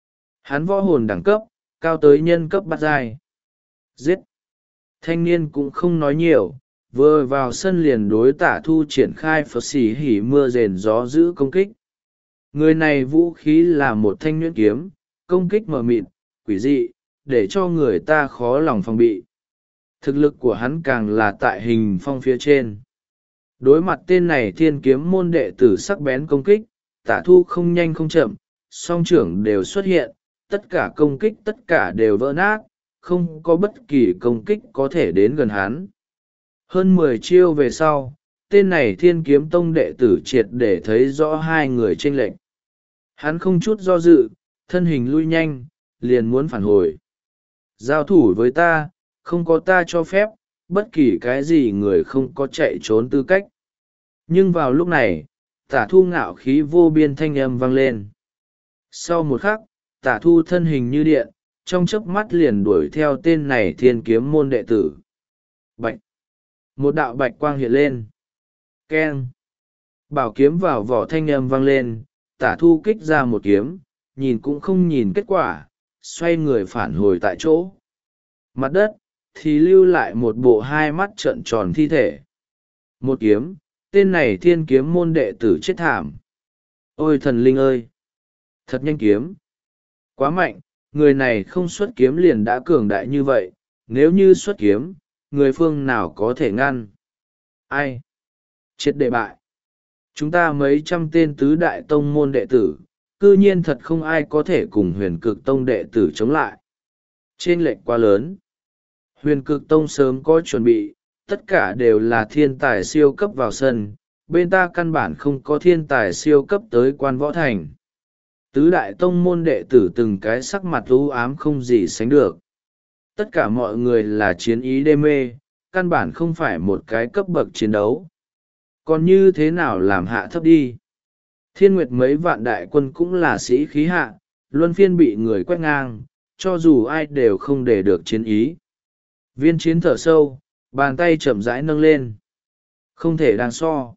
Hắn võ hồn đẳng cấp, cao tới nhân cấp bát giai. Giết! Thanh niên cũng không nói nhiều, vừa vào sân liền đối Tả Thu triển khai phật xỉ hỉ mưa rền gió giữ công kích. Người này vũ khí là một thanh nhuyễn kiếm, công kích mờ mịt, quỷ dị, để cho người ta khó lòng phòng bị. Thực lực của hắn càng là tại hình phong phía trên. Đối mặt tên này Thiên Kiếm môn đệ tử sắc bén công kích, Tả Thu không nhanh không chậm, song trưởng đều xuất hiện, tất cả công kích tất cả đều vỡ nát, không có bất kỳ công kích có thể đến gần hắn. Hơn mười chiêu về sau, tên này Thiên Kiếm Tông đệ tử triệt để thấy rõ hai người chênh lệch. Hắn không chút do dự, thân hình lui nhanh, liền muốn phản hồi. Giao thủ với ta, không có ta cho phép, bất kỳ cái gì người không có chạy trốn tư cách. Nhưng vào lúc này, Tả Thu ngạo khí vô biên thanh âm vang lên. Sau một khắc, Tả Thu thân hình như điện, trong chớp mắt liền đuổi theo tên này Thiên Kiếm môn đệ tử. Bạch! Một đạo bạch quang hiện lên. Keng! Bảo kiếm vào vỏ thanh âm vang lên, Tả Thu kích ra một kiếm, nhìn cũng không nhìn kết quả, xoay người phản hồi tại chỗ. Mặt đất, thì lưu lại một bộ hai mắt trợn tròn thi thể. Một kiếm, tên này Thiên Kiếm môn đệ tử chết thảm. Ôi thần linh ơi! Thật nhanh kiếm! Quá mạnh, người này không xuất kiếm liền đã cường đại như vậy, nếu như xuất kiếm, người phương nào có thể ngăn? Ai? Triệt để bại! Chúng ta mấy trăm tên tứ đại tông môn đệ tử, cư nhiên thật không ai có thể cùng Huyền Cực Tông đệ tử chống lại. Chênh lệch quá lớn. Huyền Cực Tông sớm có chuẩn bị, tất cả đều là thiên tài siêu cấp vào sân, bên ta căn bản không có thiên tài siêu cấp tới Quan Võ Thành. Tứ đại tông môn đệ tử từng cái sắc mặt u ám không gì sánh được. Tất cả mọi người là chiến ý đê mê, căn bản không phải một cái cấp bậc chiến đấu. Còn như thế nào làm hạ thấp đi? Thiên Nguyệt mấy vạn đại quân cũng là sĩ khí hạ, luân phiên bị người quét ngang, cho dù ai đều không để được chiến ý. Viên Chiến thở sâu, bàn tay chậm rãi nâng lên. Không thể đang so.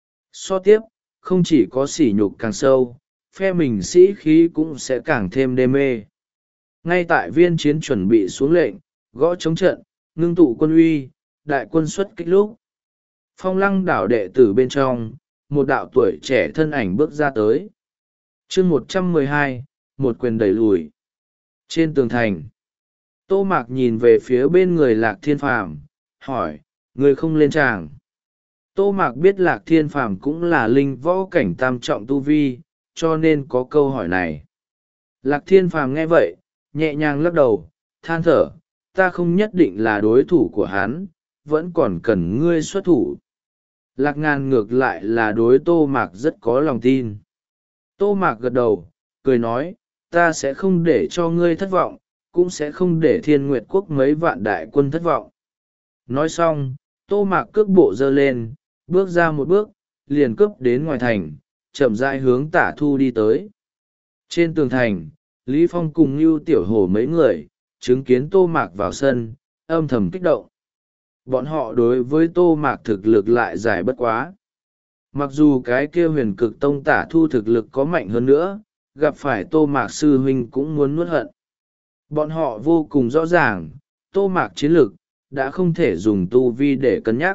So tiếp, không chỉ có sỉ nhục càng sâu, phe mình sĩ khí cũng sẽ càng thêm đê mê. Ngay tại Viên Chiến chuẩn bị xuống lệnh, gõ chống trận, ngưng tụ quân uy, đại quân xuất kích lúc. Phong Lăng đảo đệ tử bên trong, một đạo tuổi trẻ thân ảnh bước ra tới. Chương một trăm mười hai, một quyền đẩy lùi. Trên tường thành, Tô Mạc nhìn về phía bên người Lạc Thiên Phàm hỏi, người không lên tràng? Tô Mạc biết Lạc Thiên Phàm cũng là linh võ cảnh tam trọng tu vi, cho nên có câu hỏi này. Lạc Thiên Phàm nghe vậy, nhẹ nhàng lắc đầu, than thở, ta không nhất định là đối thủ của hắn, vẫn còn cần ngươi xuất thủ. Lạc Ngàn ngược lại là đối Tô Mạc rất có lòng tin. Tô Mạc gật đầu, cười nói, ta sẽ không để cho ngươi thất vọng, cũng sẽ không để Thiên Nguyệt Quốc mấy vạn đại quân thất vọng. Nói xong, Tô Mạc cước bộ giơ lên, bước ra một bước, liền cướp đến ngoài thành, chậm rãi hướng Tả Thu đi tới. Trên tường thành, Lý Phong cùng Nưu Tiểu Hổ mấy người, chứng kiến Tô Mạc vào sân, âm thầm kích động. Bọn họ đối với Tô Mạc thực lực lại giải bất quá. Mặc dù cái kia huyền cực tông Tả Thu thực lực có mạnh hơn nữa, gặp phải Tô Mạc sư huynh cũng muốn nuốt hận. Bọn họ vô cùng rõ ràng, Tô Mạc chiến lực, đã không thể dùng tu vi để cân nhắc.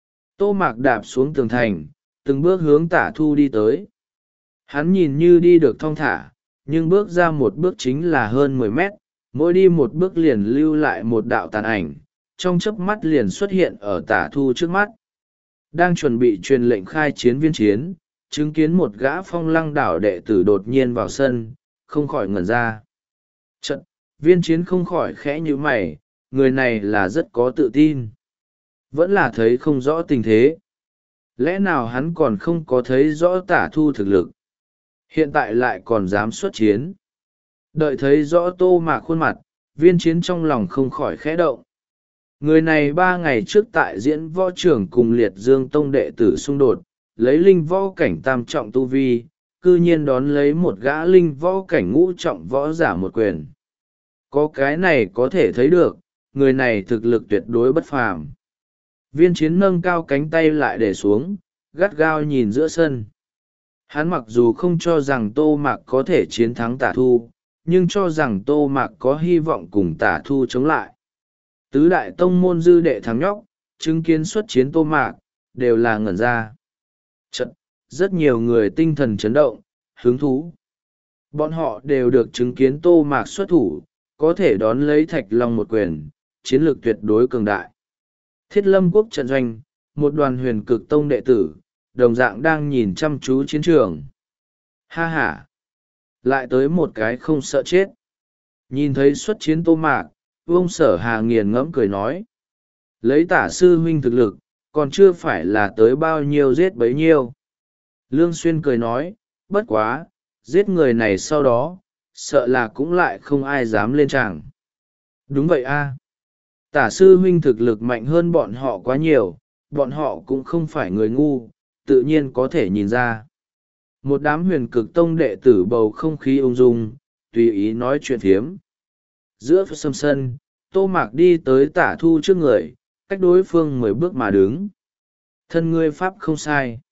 Tô Mạc đạp xuống tường thành, từng bước hướng Tả Thu đi tới. Hắn nhìn như đi được thong thả, nhưng bước ra một bước chính là hơn mười mét, mỗi đi một bước liền lưu lại một đạo tàn ảnh, trong chớp mắt liền xuất hiện ở Tả Thu trước mắt. Đang chuẩn bị truyền lệnh khai chiến viên chiến, chứng kiến một gã phong lăng đảo đệ tử đột nhiên vào sân, không khỏi ngẩn ra. Trận, viên chiến không khỏi khẽ như mày, người này là rất có tự tin. Vẫn là thấy không rõ tình thế. Lẽ nào hắn còn không có thấy rõ Tả Thu thực lực? Hiện tại lại còn dám xuất chiến. Đợi thấy rõ Tô Mạc khuôn mặt, viên chiến trong lòng không khỏi khẽ động. Người này ba ngày trước tại diễn võ trưởng cùng liệt dương tông đệ tử xung đột, lấy linh võ cảnh tam trọng tu vi, cư nhiên đón lấy một gã linh võ cảnh ngũ trọng võ giả một quyền. Có cái này có thể thấy được, người này thực lực tuyệt đối bất phàm. Viên chiến nâng cao cánh tay lại để xuống, gắt gao nhìn giữa sân. Hắn mặc dù không cho rằng Tô Mạc có thể chiến thắng Tả Thu, nhưng cho rằng Tô Mạc có hy vọng cùng Tả Thu chống lại. Tứ đại tông môn dư đệ thắng nhóc, chứng kiến xuất chiến Tô Mạc, đều là ngẩn ra. Chật, rất nhiều người tinh thần chấn động, hứng thú. Bọn họ đều được chứng kiến Tô Mạc xuất thủ, có thể đón lấy Thạch Long một quyền, chiến lược tuyệt đối cường đại. Thiết Lâm Quốc trận doanh, một đoàn huyền cực tông đệ tử, đồng dạng đang nhìn chăm chú chiến trường. Ha ha! Lại tới một cái không sợ chết. Nhìn thấy xuất chiến Tô Mạc, Vương Sở Hà nghiền ngẫm cười nói. Lấy Tả sư huynh thực lực, còn chưa phải là tới bao nhiêu giết bấy nhiêu. Lương Xuyên cười nói, bất quá, giết người này sau đó, sợ là cũng lại không ai dám lên tràng. Đúng vậy a. Tả sư huynh thực lực mạnh hơn bọn họ quá nhiều, bọn họ cũng không phải người ngu, tự nhiên có thể nhìn ra. Một đám huyền cực tông đệ tử bầu không khí ung dung, tùy ý nói chuyện phiếm. Giữa sâm sân, Tô Mạc đi tới Tả Thu trước người, cách đối phương mười bước mà đứng. Thân ngươi pháp không sai.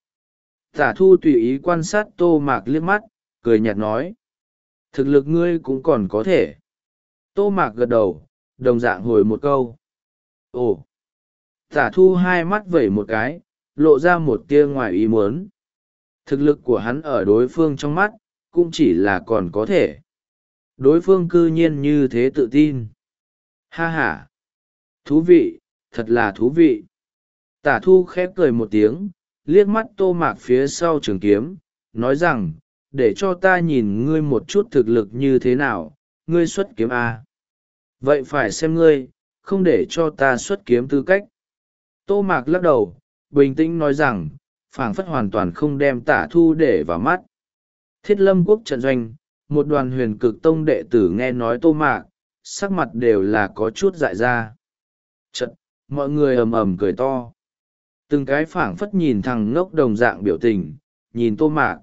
Tả Thu tùy ý quan sát Tô Mạc liếc mắt, cười nhạt nói. Thực lực ngươi cũng còn có thể. Tô Mạc gật đầu, đồng dạng hồi một câu. Ồ! Tả Thu hai mắt vẩy một cái, lộ ra một tia ngoài ý muốn. Thực lực của hắn ở đối phương trong mắt, cũng chỉ là còn có thể. Đối phương cư nhiên như thế tự tin. Ha ha! Thú vị, thật là thú vị. Tả Thu khép cười một tiếng, liếc mắt Tô Mạc phía sau trường kiếm, nói rằng, để cho ta nhìn ngươi một chút thực lực như thế nào, ngươi xuất kiếm A. Vậy phải xem ngươi, không để cho ta xuất kiếm tư cách. Tô Mạc lắc đầu, bình tĩnh nói rằng, phảng phất hoàn toàn không đem Tả Thu để vào mắt. Thiết Lâm Quốc trận doanh, một đoàn huyền cực tông đệ tử nghe nói Tô Mạc, sắc mặt đều là có chút dại ra. Trận, mọi người ầm ầm cười to. Từng cái phảng phất nhìn thằng ngốc đồng dạng biểu tình, nhìn Tô Mạc.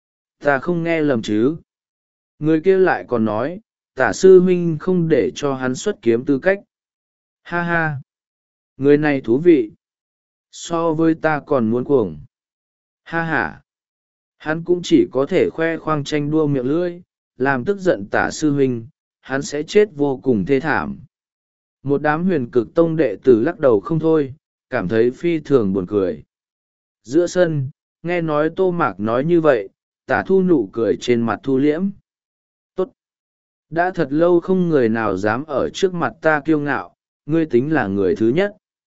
Ta không nghe lầm chứ. Người kia lại còn nói, Tả sư huynh không để cho hắn xuất kiếm tư cách. Ha ha! Người này thú vị. So với ta còn muốn cuồng. Ha ha! Hắn cũng chỉ có thể khoe khoang tranh đua miệng lưỡi, làm tức giận Tả sư huynh, hắn sẽ chết vô cùng thê thảm. Một đám huyền cực tông đệ tử lắc đầu không thôi, cảm thấy phi thường buồn cười. Giữa sân, nghe nói Tô Mạc nói như vậy, Tả Thu nụ cười trên mặt thu liễm. Tốt! đã thật lâu không người nào dám ở trước mặt ta kiêu ngạo, ngươi tính là người thứ nhất.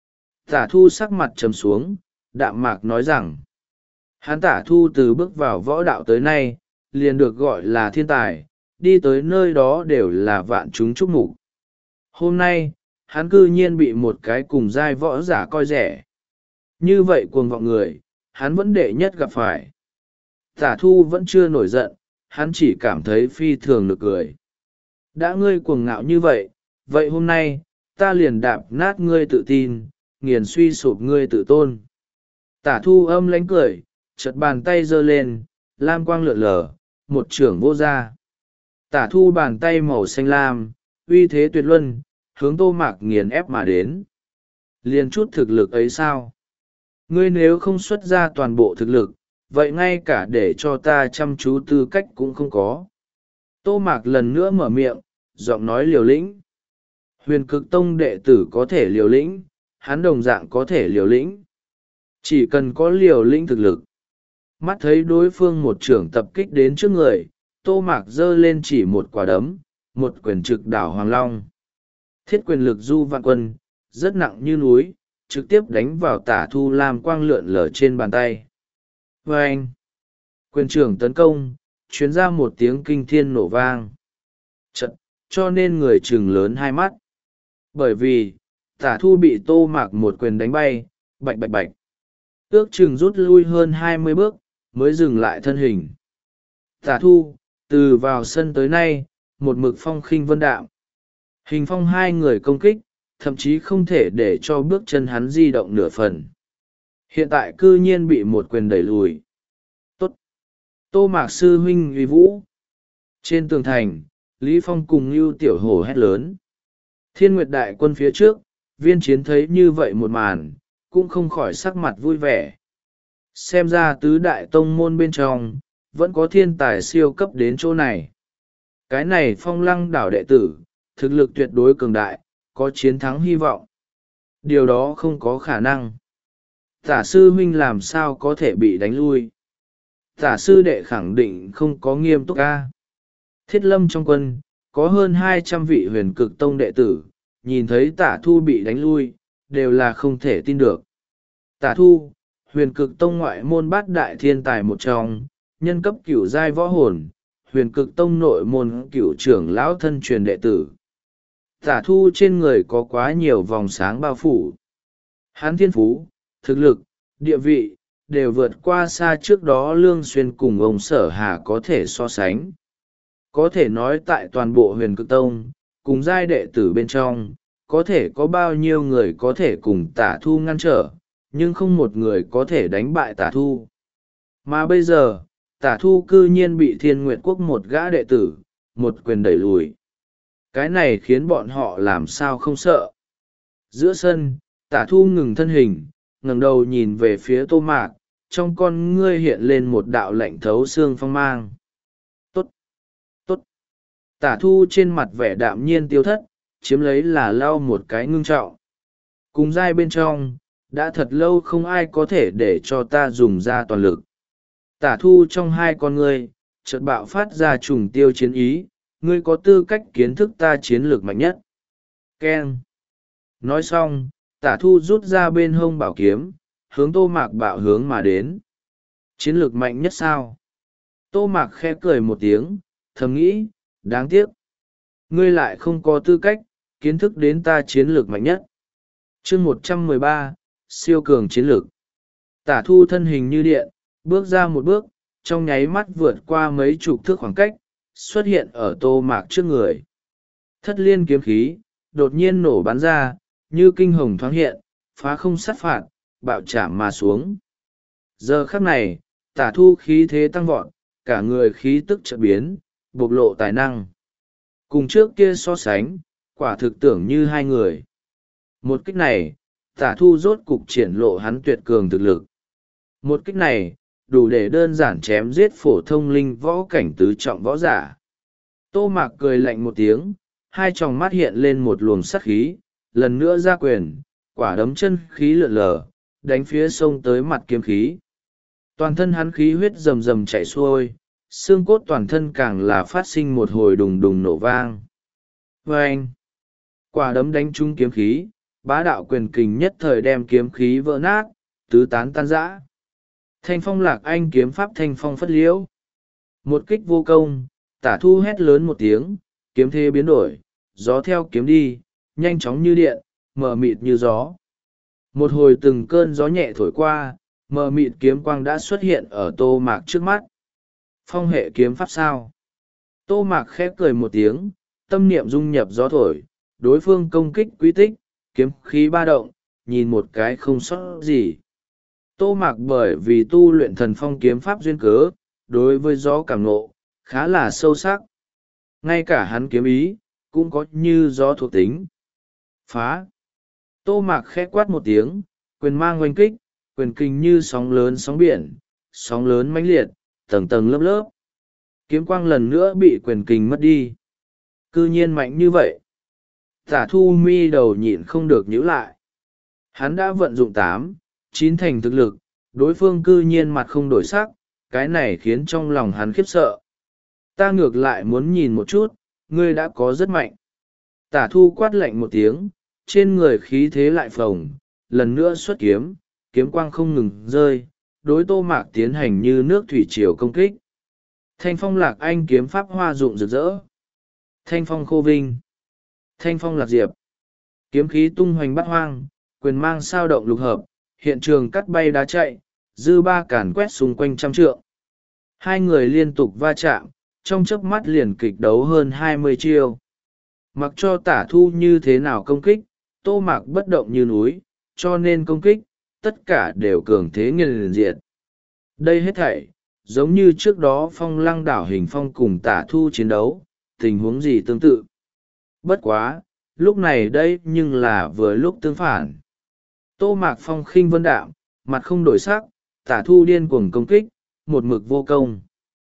Tả thu sắc mặt trầm xuống, đạm mạc nói rằng, hắn Tả thu từ bước vào võ đạo tới nay, liền được gọi là thiên tài, đi tới nơi đó đều là vạn chúng chúc mục. Hôm nay, hắn cư nhiên bị một cái cùng giai võ giả coi rẻ. Như vậy cuồng vọng người, hắn vẫn đệ nhất gặp phải. Tả thu vẫn chưa nổi giận, hắn chỉ cảm thấy phi thường nực cười. Đã ngươi cuồng ngạo như vậy, vậy hôm nay, ta liền đạp nát ngươi tự tin, nghiền suy sụp ngươi tự tôn. Tả thu âm lánh cười, chợt bàn tay giơ lên, lam quang lượn lờ, một chưởng vô ra. Tả thu bàn tay màu xanh lam, uy thế tuyệt luân, hướng Tô Mạc nghiền ép mà đến. Liền chút thực lực ấy sao? Ngươi nếu không xuất ra toàn bộ thực lực, vậy ngay cả để cho ta chăm chú tư cách cũng không có. Tô Mạc lần nữa mở miệng, giọng nói liều lĩnh. Huyền Cực Tông đệ tử có thể liều lĩnh, hắn đồng dạng có thể liều lĩnh. Chỉ cần có liều lĩnh thực lực. Mắt thấy đối phương một trưởng tập kích đến trước người, Tô Mạc giơ lên chỉ một quả đấm, một quyền trực đảo Hoàng Long. Thiết quyền lực du vạn quân, rất nặng như núi, trực tiếp đánh vào Tả thu lam quang lượn lở trên bàn tay. Và anh, quyền trưởng tấn công, chuyến ra một tiếng kinh thiên nổ vang. Trận, cho nên người trừng lớn hai mắt. Bởi vì, Tả thu bị Tô Mạc một quyền đánh bay, bạch bạch bạch. Ước chừng rút lui hơn hai mươi bước, mới dừng lại thân hình. Tả thu, từ vào sân tới nay, một mực phong khinh vân đạm. Hình phong hai người công kích, thậm chí không thể để cho bước chân hắn di động nửa phần. Hiện tại cư nhiên bị một quyền đẩy lùi. Tốt! Tô Mạc sư huynh uy vũ. Trên tường thành, Lý Phong cùng Ngưu Tiểu Hổ hét lớn. Thiên Nguyệt đại quân phía trước, viên chiến thấy như vậy một màn, cũng không khỏi sắc mặt vui vẻ. Xem ra tứ đại tông môn bên trong, vẫn có thiên tài siêu cấp đến chỗ này. Cái này Phong Lăng đảo đệ tử, thực lực tuyệt đối cường đại, có chiến thắng hy vọng. Điều đó không có khả năng. Tả sư huynh làm sao có thể bị đánh lui? Tả sư đệ khẳng định không có nghiêm túc ca. Thiết lâm trong quân, có hơn hai trăm vị huyền cực tông đệ tử, nhìn thấy tả thu bị đánh lui, đều là không thể tin được. Tả thu, huyền cực tông ngoại môn bát đại thiên tài một trong, nhân cấp cửu giai võ hồn, huyền cực tông nội môn cửu trưởng lão thân truyền đệ tử. Tả thu trên người có quá nhiều vòng sáng bao phủ. Hán thiên phú, thực lực, địa vị, đều vượt qua xa trước đó Lương Xuyên cùng ông Sở Hà có thể so sánh. Có thể nói tại toàn bộ huyền cực tông, cùng giai đệ tử bên trong, có thể có bao nhiêu người có thể cùng tả thu ngăn trở, nhưng không một người có thể đánh bại tả thu. Mà bây giờ, tả thu cư nhiên bị Thiên Nguyệt Quốc một gã đệ tử, một quyền đẩy lùi. Cái này khiến bọn họ làm sao không sợ. Giữa sân, tả thu ngừng thân hình, ngẩng đầu nhìn về phía Tô Mạc, trong con ngươi hiện lên một đạo lạnh thấu xương phong mang. Tốt! Tốt! Tả thu trên mặt vẻ đạm nhiên tiêu thất, chiếm lấy là lau một cái ngưng trọng. Cùng giai bên trong, đã thật lâu không ai có thể để cho ta dùng ra toàn lực. Tả thu trong hai con ngươi, chợt bạo phát ra trùng tiêu chiến ý, ngươi có tư cách kiến thức ta chiến lược mạnh nhất. Keng! Nói xong, tả thu rút ra bên hông bảo kiếm, hướng Tô Mạc bạo hướng mà đến. Chiến lược mạnh nhất sao? Tô Mạc khẽ cười một tiếng, thầm nghĩ, đáng tiếc. Ngươi lại không có tư cách, kiến thức đến ta chiến lược mạnh nhất. Chương một trăm mười ba, siêu cường chiến lược. Tả thu thân hình như điện, bước ra một bước, trong nháy mắt vượt qua mấy chục thước khoảng cách, xuất hiện ở Tô Mạc trước người. Thất liên kiếm khí, đột nhiên nổ bắn ra, như kinh hồng thoáng hiện, phá không sát phạt, bạo chạm mà xuống. Giờ khắc này, tả thu khí thế tăng vọt, cả người khí tức chợt biến, bộc lộ tài năng. Cùng trước kia so sánh, quả thực tưởng như hai người. Một kích này, tả thu rốt cục triển lộ hắn tuyệt cường thực lực. Một kích này, đủ để đơn giản chém giết phổ thông linh võ cảnh tứ trọng võ giả. Tô Mạc cười lạnh một tiếng, hai tròng mắt hiện lên một luồng sát khí, lần nữa ra quyền, quả đấm chân khí lượn lờ, đánh phía sông tới mặt kiếm khí. Toàn thân hắn khí huyết rầm rầm chảy xuôi, xương cốt toàn thân càng là phát sinh một hồi đùng đùng nổ vang. Vê anh! Quả đấm đánh trúng kiếm khí, bá đạo quyền kình nhất thời đem kiếm khí vỡ nát, tứ tán tan rã. Thanh phong lạc anh kiếm pháp thanh phong phất liễu. Một kích vô công, Tả Thu hét lớn một tiếng, kiếm thế biến đổi, gió theo kiếm đi, nhanh chóng như điện, mờ mịt như gió. Một hồi từng cơn gió nhẹ thổi qua, mờ mịt kiếm quang đã xuất hiện ở Tô Mạc trước mắt. Phong hệ kiếm pháp sao? Tô Mạc khép cười một tiếng, tâm niệm dung nhập gió thổi, đối phương công kích quy tích, kiếm khí ba động, nhìn một cái không sót gì. Tô Mạc bởi vì tu luyện thần phong kiếm pháp duyên cớ, đối với gió cảm ngộ, khá là sâu sắc. Ngay cả hắn kiếm ý, cũng có như gió thuộc tính. Phá! Tô Mạc khẽ quát một tiếng, quyền mang oanh kích, quyền kinh như sóng lớn sóng biển, sóng lớn mãnh liệt, tầng tầng lớp lớp. Kiếm quang lần nữa bị quyền kình mất đi. Cư nhiên mạnh như vậy. Tả Thu mi đầu nhịn không được nhíu lại. Hắn đã vận dụng tám, chín thành thực lực, đối phương cư nhiên mặt không đổi sắc, cái này khiến trong lòng hắn khiếp sợ. Ta ngược lại muốn nhìn một chút, ngươi đã có rất mạnh. Tả Thu quát lạnh một tiếng, trên người khí thế lại phồng, lần nữa xuất kiếm, kiếm quang không ngừng rơi, đối Tô Mạc tiến hành như nước thủy triều công kích. Thanh phong lạc anh kiếm pháp hoa dụng rực rỡ. Thanh phong khô vinh. Thanh phong lạc diệp. Kiếm khí tung hoành bát hoang, quyền mang sao động lục hợp, hiện trường cắt bay đá chạy, dư ba càn quét xung quanh trăm trượng. Hai người liên tục va chạm, trong chớp mắt liền kịch đấu hơn hai mươi chiêu. Mặc cho Tả Thu như thế nào công kích, Tô Mạc bất động như núi, cho nên công kích, tất cả đều cường thế nghiền diệt. Đây hết thảy, giống như trước đó Phong Lăng đảo hình phong cùng Tả Thu chiến đấu, tình huống gì tương tự. Bất quá, lúc này đây nhưng là vừa lúc tương phản. Tô Mạc phong khinh vân đạm, mặt không đổi sắc, Tả Thu điên cuồng công kích, một mực vô công.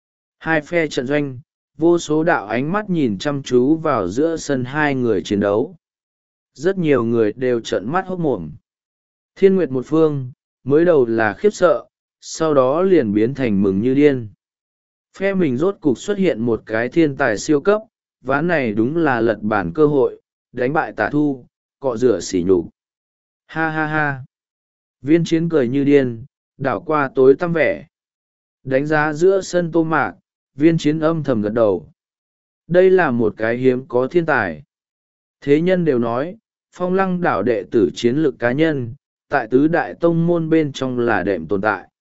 Hai phe trận doanh, vô số đạo ánh mắt nhìn chăm chú vào giữa sân hai người chiến đấu. Rất nhiều người đều trợn mắt hốt mồm. Thiên Nguyệt một phương, mới đầu là khiếp sợ, sau đó liền biến thành mừng như điên. Phe mình rốt cục xuất hiện một cái thiên tài siêu cấp, ván này đúng là lật bản cơ hội, đánh bại Tả Thu, cọ rửa sỉ nhục. Ha ha ha! Viên Chiến cười như điên, đảo qua tối tăm vẻ. Đánh giá giữa sân Tô Mạc, Viên Chiến âm thầm gật đầu. Đây là một cái hiếm có thiên tài. Thế nhân đều nói, Phong Lăng đảo đệ tử chiến lược cá nhân, tại tứ đại tông môn bên trong là đệm tồn tại.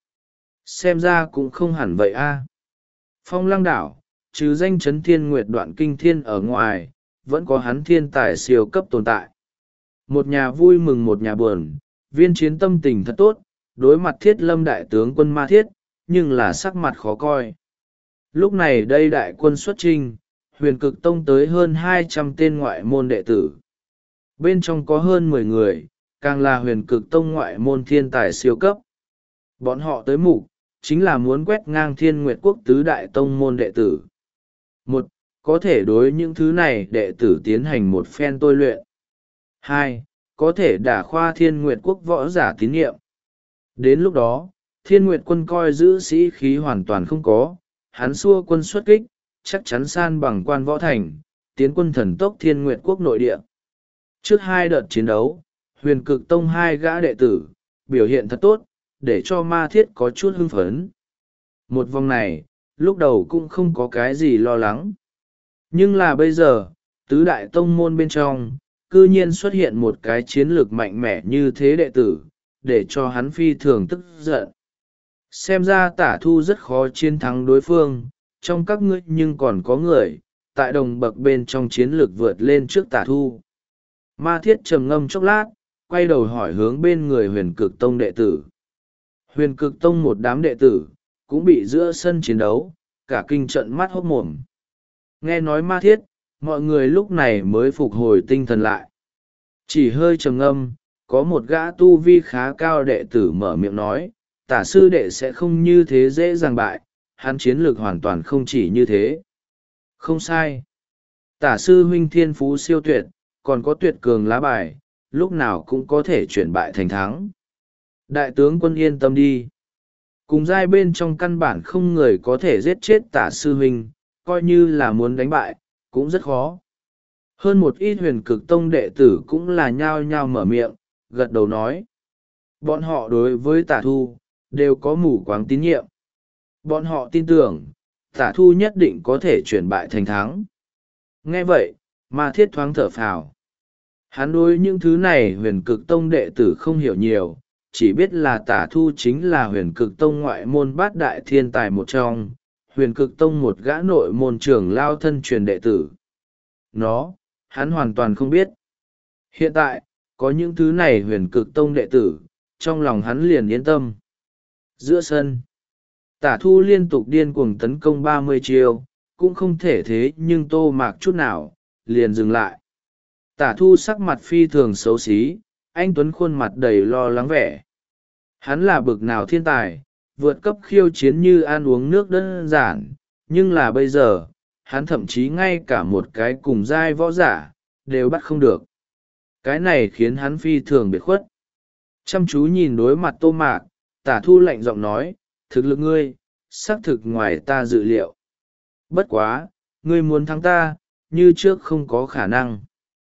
Xem ra cũng không hẳn vậy a. Phong Lăng đảo, trừ danh chấn thiên nguyệt đoạn kinh thiên ở ngoài, vẫn có hắn thiên tài siêu cấp tồn tại. Một nhà vui mừng một nhà buồn, Viên Chiến tâm tình thật tốt, đối mặt Thiết Lâm đại tướng quân Ma Thiết, nhưng là sắc mặt khó coi. Lúc này đây đại quân xuất chinh, Huyền Cực Tông tới hơn hai trăm tên ngoại môn đệ tử. Bên trong có hơn mười người, càng là Huyền Cực Tông ngoại môn thiên tài siêu cấp. Bọn họ tới mục, chính là muốn quét ngang Thiên Nguyệt Quốc tứ đại tông môn đệ tử. Một, có thể đối những thứ này đệ tử tiến hành một phen tôi luyện. Hai, có thể đả khoa Thiên Nguyệt Quốc võ giả tín nhiệm. Đến lúc đó, Thiên Nguyệt quân coi giữ sĩ khí hoàn toàn không có, hắn xua quân xuất kích, chắc chắn san bằng quan võ thành, tiến quân thần tốc Thiên Nguyệt Quốc nội địa. Trước hai đợt chiến đấu, Huyền Cực Tông hai gã đệ tử, biểu hiện thật tốt, để cho Ma Thiết có chút hưng phấn. Một vòng này, lúc đầu cũng không có cái gì lo lắng. Nhưng là bây giờ, tứ đại tông môn bên trong, cư nhiên xuất hiện một cái chiến lược mạnh mẽ như thế đệ tử, để cho hắn phi thường tức giận. Xem ra Tả Thu rất khó chiến thắng đối phương, trong các ngươi nhưng còn có người, tại đồng bậc bên trong chiến lược vượt lên trước Tả Thu. Ma Thiết trầm ngâm chốc lát, quay đầu hỏi hướng bên người Huyền Cực Tông đệ tử. Huyền Cực Tông một đám đệ tử, cũng bị giữa sân chiến đấu, cả kinh trận mắt hốt mồm. Nghe nói Ma Thiết, mọi người lúc này mới phục hồi tinh thần lại. Chỉ hơi trầm ngâm, có một gã tu vi khá cao đệ tử mở miệng nói, Tả sư đệ sẽ không như thế dễ dàng bại, hắn chiến lược hoàn toàn không chỉ như thế. Không sai. Tả sư huynh thiên phú siêu tuyệt, còn có tuyệt cường lá bài, lúc nào cũng có thể chuyển bại thành thắng. Đại tướng quân yên tâm đi. Cùng giai bên trong căn bản không người có thể giết chết tả sư huynh, coi như là muốn đánh bại, cũng rất khó. Hơn một ít huyền cực tông đệ tử cũng là nhao nhao mở miệng, gật đầu nói. Bọn họ đối với tả thu, đều có mù quáng tín nhiệm. Bọn họ tin tưởng, tả thu nhất định có thể chuyển bại thành thắng. Nghe vậy, Ma Thiết thoáng thở phào. Hắn đối những thứ này huyền cực tông đệ tử không hiểu nhiều, chỉ biết là tả thu chính là huyền cực tông ngoại môn bát đại thiên tài một trong, huyền cực tông một gã nội môn trưởng lao thân truyền đệ tử. Nó, hắn hoàn toàn không biết. Hiện tại, có những thứ này huyền cực tông đệ tử, trong lòng hắn liền yên tâm. Giữa sân, tả thu liên tục điên cuồng tấn công ba mươi chiêu, cũng không thể thế nhưng tô mạc chút nào, liền dừng lại. Tả thu sắc mặt phi thường xấu xí, anh tuấn khuôn mặt đầy lo lắng vẻ. Hắn là bực nào thiên tài, vượt cấp khiêu chiến như ăn uống nước đơn giản, nhưng là bây giờ, hắn thậm chí ngay cả một cái cùng giai võ giả, đều bắt không được. Cái này khiến hắn phi thường biệt khuất. Chăm chú nhìn đối mặt tô mạc, tả thu lạnh giọng nói, thực lực ngươi, xác thực ngoài ta dự liệu. Bất quá, ngươi muốn thắng ta, như trước không có khả năng.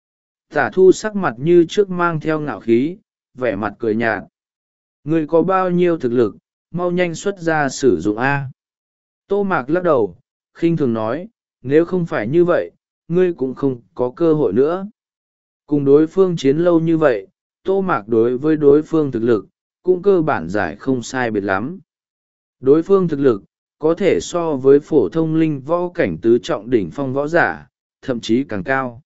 Tả thu sắc mặt như trước mang theo ngạo khí, vẻ mặt cười nhạt. Ngươi có bao nhiêu thực lực, mau nhanh xuất ra sử dụng A. Tô mạc lắc đầu, khinh thường nói, nếu không phải như vậy, ngươi cũng không có cơ hội nữa. Cùng đối phương chiến lâu như vậy, tô mạc đối với đối phương thực lực, cũng cơ bản giải không sai biệt lắm. Đối phương thực lực, có thể so với phổ thông linh võ cảnh tứ trọng đỉnh phong võ giả, thậm chí càng cao.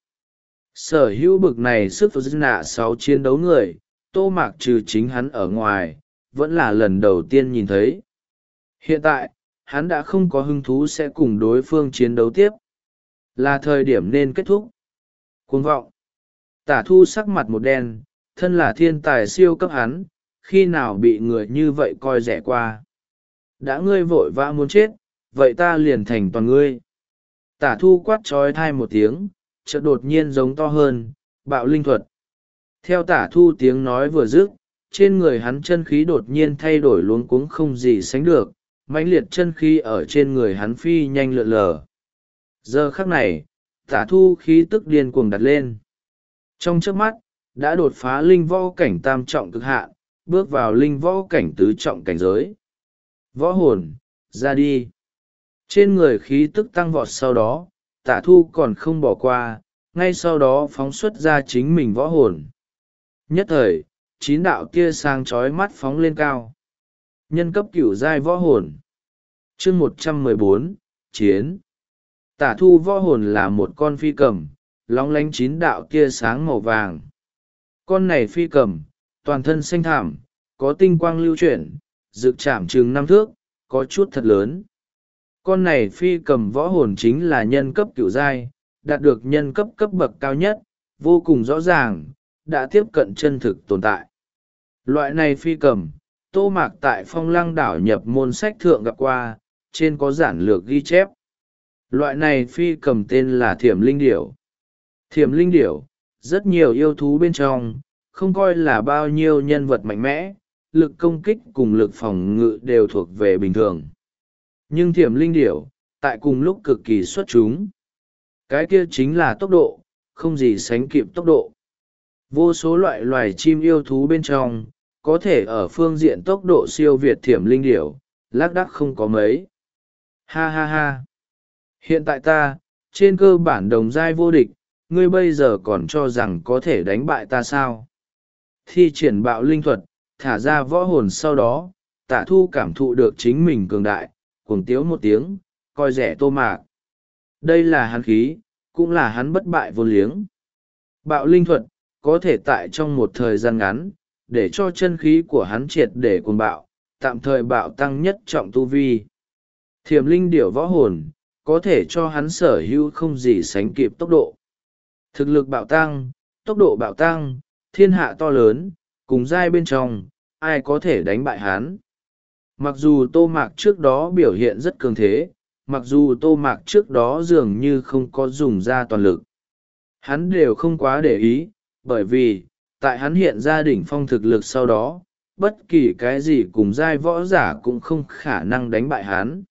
Sở hữu bực này sức phật nạ sáu chiến đấu người, tô mạc trừ chính hắn ở ngoài, vẫn là lần đầu tiên nhìn thấy. Hiện tại, hắn đã không có hứng thú sẽ cùng đối phương chiến đấu tiếp. Là thời điểm nên kết thúc. Cuồng vọng. Tả thu sắc mặt một đen, thân là thiên tài siêu cấp hắn, khi nào bị người như vậy coi rẻ qua. Đã ngươi vội vã muốn chết, vậy ta liền thành toàn ngươi. Tả thu quát trói thai một tiếng, chợt đột nhiên giống to hơn, bạo linh thuật. Theo tả thu tiếng nói vừa dứt, trên người hắn chân khí đột nhiên thay đổi luống cuống không gì sánh được, mãnh liệt chân khí ở trên người hắn phi nhanh lượn lờ. Giờ khắc này, tả thu khí tức điên cuồng đặt lên. Trong chớp mắt, đã đột phá linh võ cảnh tam trọng cực hạn, bước vào linh võ cảnh tứ trọng cảnh giới. Võ hồn, ra đi. Trên người khí tức tăng vọt sau đó, tả thu còn không bỏ qua, ngay sau đó phóng xuất ra chính mình võ hồn. Nhất thời, chín đạo tia sáng chói mắt phóng lên cao. Nhân cấp cửu giai võ hồn. Chương một trăm mười bốn, Chiến. Tả thu võ hồn là một con phi cầm, lóng lánh chín đạo tia sáng màu vàng. Con này phi cầm, toàn thân xanh thảm, có tinh quang lưu chuyển, rực chạm chừng năm thước, có chút thật lớn. Con này phi cầm võ hồn chính là nhân cấp cửu giai, đạt được nhân cấp cấp bậc cao nhất, vô cùng rõ ràng, đã tiếp cận chân thực tồn tại. Loại này phi cầm, tô mạc tại phong lăng đảo nhập môn sách thượng gặp qua, trên có giản lược ghi chép. Loại này phi cầm tên là thiểm linh điểu. Thiểm linh điểu, rất nhiều yêu thú bên trong, không coi là bao nhiêu nhân vật mạnh mẽ, lực công kích cùng lực phòng ngự đều thuộc về bình thường. Nhưng thiểm linh điểu, tại cùng lúc cực kỳ xuất chúng. Cái kia chính là tốc độ, không gì sánh kịp tốc độ. Vô số loại loài chim yêu thú bên trong, có thể ở phương diện tốc độ siêu việt thiểm linh điểu, lác đác không có mấy. Ha ha ha. Hiện tại ta, trên cơ bản đồng giai vô địch, ngươi bây giờ còn cho rằng có thể đánh bại ta sao? Thi triển bạo linh thuật, thả ra võ hồn sau đó, tả thu cảm thụ được chính mình cường đại, cuồng tiếu một tiếng, coi rẻ tô mạc. Đây là hắn khí, cũng là hắn bất bại vô liếng. Bạo linh thuật, có thể tại trong một thời gian ngắn, để cho chân khí của hắn triệt để cuồng bạo, tạm thời bạo tăng nhất trọng tu vi. Thiểm linh điểu võ hồn, có thể cho hắn sở hữu không gì sánh kịp tốc độ. Thực lực bạo tăng, tốc độ bạo tăng, thiên hạ to lớn, cùng giai bên trong, ai có thể đánh bại hắn. Mặc dù tô mạc trước đó biểu hiện rất cường thế, mặc dù tô mạc trước đó dường như không có dùng ra toàn lực, hắn đều không quá để ý, bởi vì, tại hắn hiện ra đỉnh phong thực lực sau đó, bất kỳ cái gì cùng giai võ giả cũng không khả năng đánh bại hắn.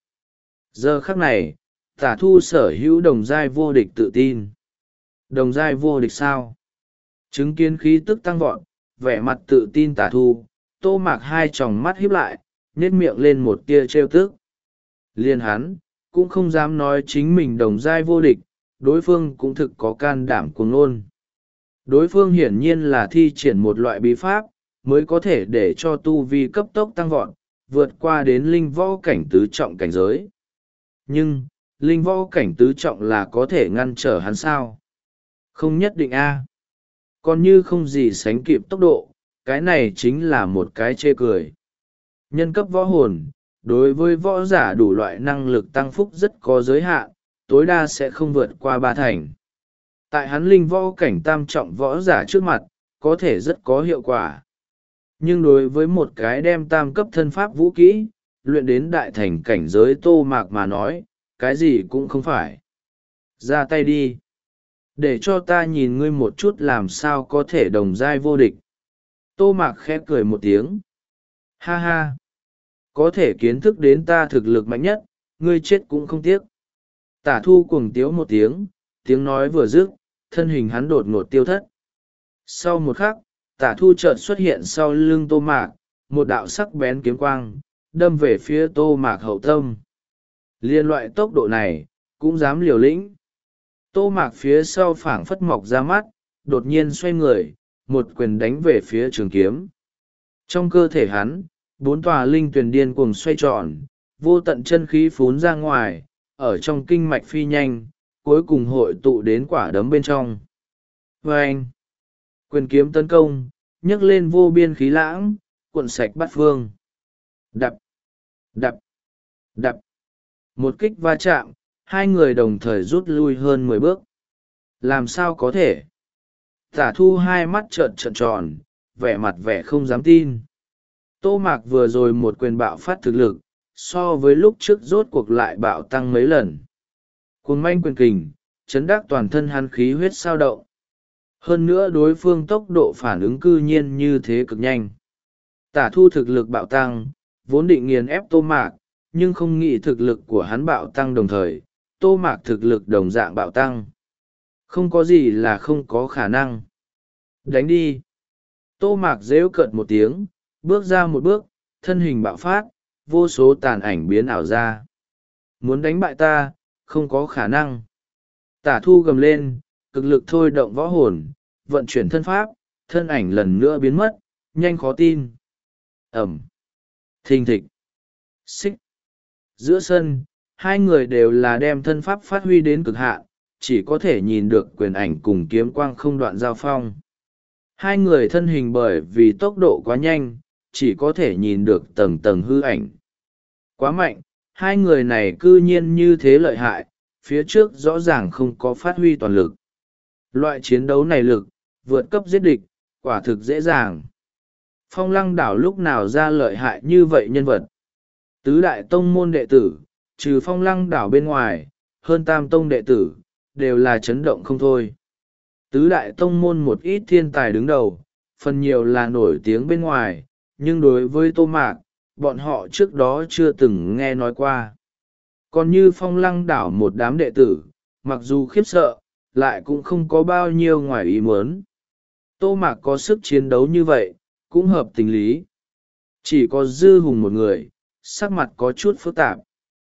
Giờ khắc này, Tả Thu sở hữu đồng giai vô địch tự tin. Đồng giai vô địch sao? Chứng kiến khí tức tăng vọt, vẻ mặt tự tin Tả Thu, Tô Mạc hai tròng mắt híp lại, nhếch miệng lên một tia trêu tức. Liên hắn, cũng không dám nói chính mình đồng giai vô địch, đối phương cũng thực có can đảm cuồng ngôn. Đối phương hiển nhiên là thi triển một loại bí pháp, mới có thể để cho tu vi cấp tốc tăng vọt, vượt qua đến linh võ cảnh tứ trọng cảnh giới. Nhưng, linh võ cảnh tứ trọng là có thể ngăn trở hắn sao? Không nhất định a. Còn như không gì sánh kịp tốc độ, cái này chính là một cái chê cười. Nhân cấp võ hồn, đối với võ giả đủ loại năng lực tăng phúc rất có giới hạn, tối đa sẽ không vượt qua ba thành. Tại hắn linh võ cảnh tam trọng võ giả trước mặt, có thể rất có hiệu quả. Nhưng đối với một cái đem tam cấp thân pháp vũ kỹ, luyện đến đại thành cảnh giới Tô Mạc mà nói, cái gì cũng không phải. Ra tay đi. Để cho ta nhìn ngươi một chút làm sao có thể đồng giai vô địch. Tô Mạc khẽ cười một tiếng. Ha ha. Có thể kiến thức đến ta thực lực mạnh nhất, ngươi chết cũng không tiếc. Tả Thu cuồng tiếu một tiếng, tiếng nói vừa dứt, thân hình hắn đột ngột tiêu thất. Sau một khắc, Tả Thu chợt xuất hiện sau lưng Tô Mạc, một đạo sắc bén kiếm quang, đâm về phía Tô Mạc hậu tâm. Liên loại tốc độ này, cũng dám liều lĩnh. Tô Mạc phía sau phảng phất mọc ra mắt, đột nhiên xoay người, một quyền đánh về phía trường kiếm. Trong cơ thể hắn, bốn tòa linh tuyền điên cuồng xoay tròn, vô tận chân khí phún ra ngoài, ở trong kinh mạch phi nhanh, cuối cùng hội tụ đến quả đấm bên trong. Vâng! Quyền kiếm tấn công, nhấc lên vô biên khí lãng, cuộn sạch bát phương. Đập! Đập! Đập! Một kích va chạm, hai người đồng thời rút lui hơn mười bước. Làm sao có thể? Tả Thu hai mắt trợn trợn tròn, vẻ mặt vẻ không dám tin. Tô Mạc vừa rồi một quyền bạo phát thực lực, so với lúc trước rốt cuộc lại bạo tăng mấy lần. Cuồng manh quyền kình, chấn đắc toàn thân hắn khí huyết sao động. Hơn nữa đối phương tốc độ phản ứng cư nhiên như thế cực nhanh. Tả Thu thực lực bạo tăng, vốn định nghiền ép Tô Mạc, nhưng không nghĩ thực lực của hắn bạo tăng đồng thời, Tô Mạc thực lực đồng dạng bạo tăng. Không có gì là không có khả năng. Đánh đi. Tô Mạc rêu cợt một tiếng, bước ra một bước, thân hình bạo phát, vô số tàn ảnh biến ảo ra. Muốn đánh bại ta, không có khả năng. Tả Thu gầm lên, cực lực thôi động võ hồn, vận chuyển thân pháp, thân ảnh lần nữa biến mất, nhanh khó tin. Ẩm. Thình thịch. Xích. Giữa sân, hai người đều là đem thân pháp phát huy đến cực hạn, chỉ có thể nhìn được quyền ảnh cùng kiếm quang không đoạn giao phong. Hai người thân hình bởi vì tốc độ quá nhanh, chỉ có thể nhìn được tầng tầng hư ảnh. Quá mạnh, hai người này cư nhiên như thế lợi hại, phía trước rõ ràng không có phát huy toàn lực. Loại chiến đấu này lực, vượt cấp giết địch, quả thực dễ dàng. Phong Lăng Đảo lúc nào ra lợi hại như vậy nhân vật? Tứ đại tông môn đệ tử, trừ Phong Lăng Đảo bên ngoài, hơn tam tông đệ tử, đều là chấn động không thôi. Tứ đại tông môn một ít thiên tài đứng đầu, phần nhiều là nổi tiếng bên ngoài, nhưng đối với Tô Mạc, bọn họ trước đó chưa từng nghe nói qua. Còn như Phong Lăng Đảo một đám đệ tử, mặc dù khiếp sợ, lại cũng không có bao nhiêu ngoài ý muốn. Tô Mạc có sức chiến đấu như vậy, cũng hợp tình lý. Chỉ có Dư Hùng một người, sắc mặt có chút phức tạp.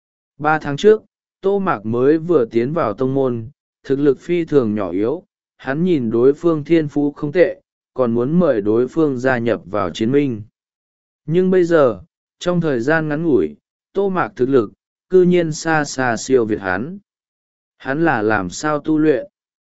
Ba tháng trước, Tô Mạc mới vừa tiến vào tông môn, thực lực phi thường nhỏ yếu, hắn nhìn đối phương thiên phú không tệ, còn muốn mời đối phương gia nhập vào chiến minh. Nhưng bây giờ, trong thời gian ngắn ngủi, Tô Mạc thực lực, cư nhiên xa xa siêu việt hắn. Hắn là làm sao tu luyện?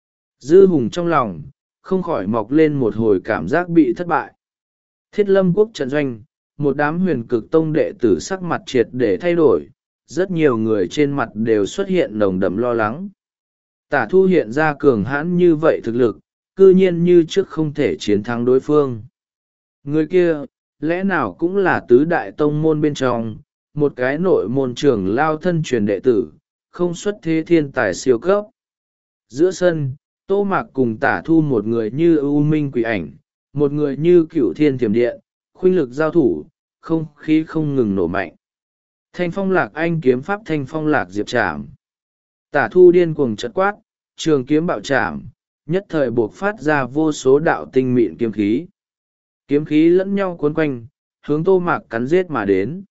Dư Hùng trong lòng, không khỏi mọc lên một hồi cảm giác bị thất bại. Thiết Lâm Quốc trận doanh, một đám huyền cực tông đệ tử sắc mặt triệt để thay đổi, rất nhiều người trên mặt đều xuất hiện nồng đậm lo lắng. Tả Thu hiện ra cường hãn như vậy thực lực, cư nhiên như trước không thể chiến thắng đối phương. Người kia, lẽ nào cũng là tứ đại tông môn bên trong, một cái nội môn trưởng lao thân truyền đệ tử, không xuất thế thiên tài siêu cấp. Giữa sân, Tô Mạc cùng Tả Thu một người như ưu minh quỷ ảnh, một người như cựu thiên thiểm điện, khuynh lực giao thủ, không khí không ngừng nổ mạnh. Thanh phong lạc anh kiếm pháp thanh phong lạc diệp trảm. Tả thu điên cuồng chật quát, trường kiếm bạo trảm, nhất thời buộc phát ra vô số đạo tinh mịn kiếm khí. Kiếm khí lẫn nhau cuốn quanh, hướng tô mạc cắn giết mà đến.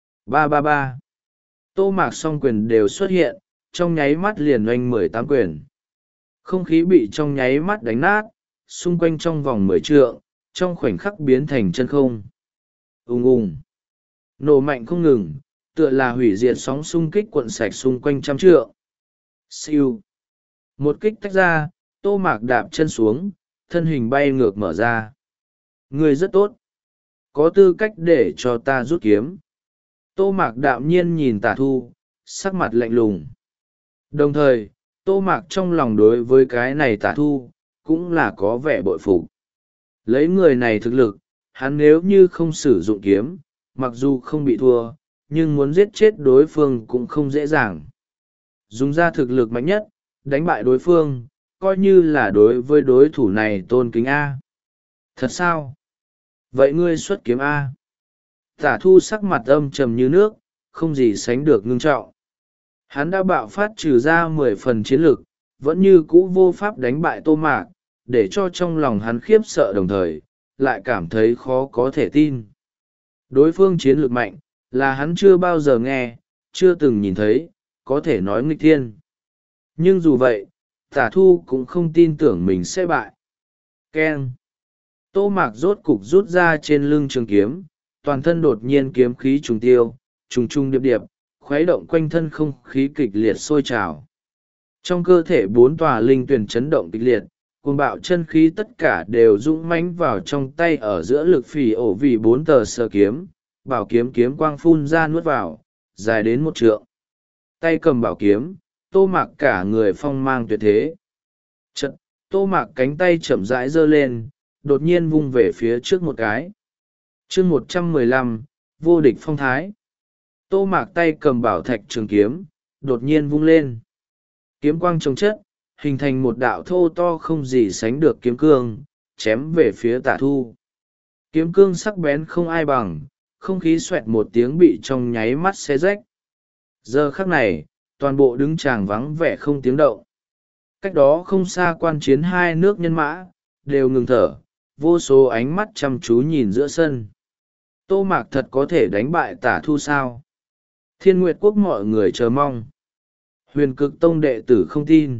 Ba ba ba. Tô mạc song quyền đều xuất hiện, trong nháy mắt liền oanh mười tám quyền. Không khí bị trong nháy mắt đánh nát, xung quanh trong vòng mười trượng, trong khoảnh khắc biến thành chân không. Ùng ùng. Nổ mạnh không ngừng, tựa là hủy diệt sóng xung kích cuộn sạch xung quanh trăm trượng. Siêu. Một kích tách ra, tô mạc đạp chân xuống, thân hình bay ngược mở ra. Người rất tốt. Có tư cách để cho ta rút kiếm. Tô mạc đạm nhiên nhìn tả thu, sắc mặt lạnh lùng. Đồng thời, tô mạc trong lòng đối với cái này tả thu, cũng là có vẻ bội phục. Lấy người này thực lực, hắn nếu như không sử dụng kiếm, mặc dù không bị thua, nhưng muốn giết chết đối phương cũng không dễ dàng. Dùng ra thực lực mạnh nhất, đánh bại đối phương, coi như là đối với đối thủ này tôn kính A. Thật sao? Vậy ngươi xuất kiếm A. Tả thu sắc mặt âm trầm như nước, không gì sánh được ngưng trọng. Hắn đã bạo phát trừ ra mười phần chiến lực, vẫn như cũ vô pháp đánh bại tô mạc, để cho trong lòng hắn khiếp sợ đồng thời, lại cảm thấy khó có thể tin. Đối phương chiến lược mạnh, là hắn chưa bao giờ nghe, chưa từng nhìn thấy, có thể nói nghịch thiên. Nhưng dù vậy, tả thu cũng không tin tưởng mình sẽ bại. Keng. Tô mạc rốt cục rút ra trên lưng trường kiếm, toàn thân đột nhiên kiếm khí trùng tiêu, trùng trùng điệp điệp, khuấy động quanh thân không khí kịch liệt sôi trào. Trong cơ thể bốn tòa linh tuyển chấn động kịch liệt, cuồng bạo chân khí tất cả đều dũng mãnh vào trong tay ở giữa lực phì ổ vì bốn tờ sơ kiếm, bảo kiếm kiếm quang phun ra nuốt vào, dài đến một trượng. Tay cầm bảo kiếm, tô mạc cả người phong mang tuyệt thế. Chật, tô mạc cánh tay chậm rãi giơ lên, đột nhiên vung về phía trước một cái. chương một trăm mười lăm, vô địch phong thái. Tô mạc tay cầm bảo thạch trường kiếm, đột nhiên vung lên. Kiếm quang trồng chất, hình thành một đạo thô to không gì sánh được kiếm cương, chém về phía tả thu. Kiếm cương sắc bén không ai bằng, không khí xoẹt một tiếng bị trong nháy mắt xé rách. Giờ khắc này, toàn bộ đứng tràng vắng vẻ không tiếng động. Cách đó không xa quan chiến hai nước nhân mã, đều ngừng thở, vô số ánh mắt chăm chú nhìn giữa sân. Tô mạc thật có thể đánh bại tả thu sao? Thiên Nguyệt Quốc mọi người chờ mong. Huyền Cực Tông đệ tử không tin.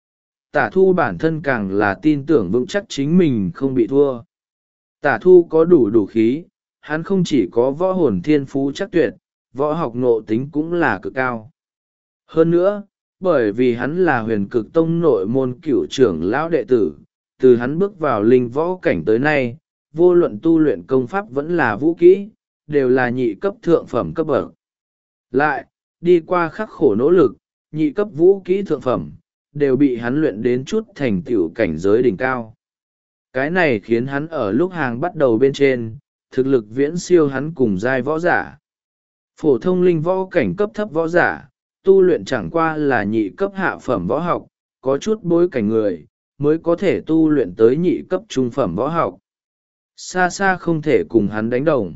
Tả thu bản thân càng là tin tưởng vững chắc chính mình không bị thua. Tả thu có đủ đủ khí, hắn không chỉ có võ hồn thiên phú chắc tuyệt, võ học ngộ tính cũng là cực cao. Hơn nữa, bởi vì hắn là Huyền Cực Tông nội môn cửu trưởng lão đệ tử, từ hắn bước vào linh võ cảnh tới nay, vô luận tu luyện công pháp vẫn là vũ kỹ, đều là nhị cấp thượng phẩm cấp bậc. Lại, đi qua khắc khổ nỗ lực, nhị cấp vũ kỹ thượng phẩm, đều bị hắn luyện đến chút thành tựu cảnh giới đỉnh cao. Cái này khiến hắn ở lúc hàng bắt đầu bên trên, thực lực viễn siêu hắn cùng giai võ giả. Phổ thông linh võ cảnh cấp thấp võ giả, tu luyện chẳng qua là nhị cấp hạ phẩm võ học, có chút bối cảnh người, mới có thể tu luyện tới nhị cấp trung phẩm võ học. Xa xa không thể cùng hắn đánh đồng.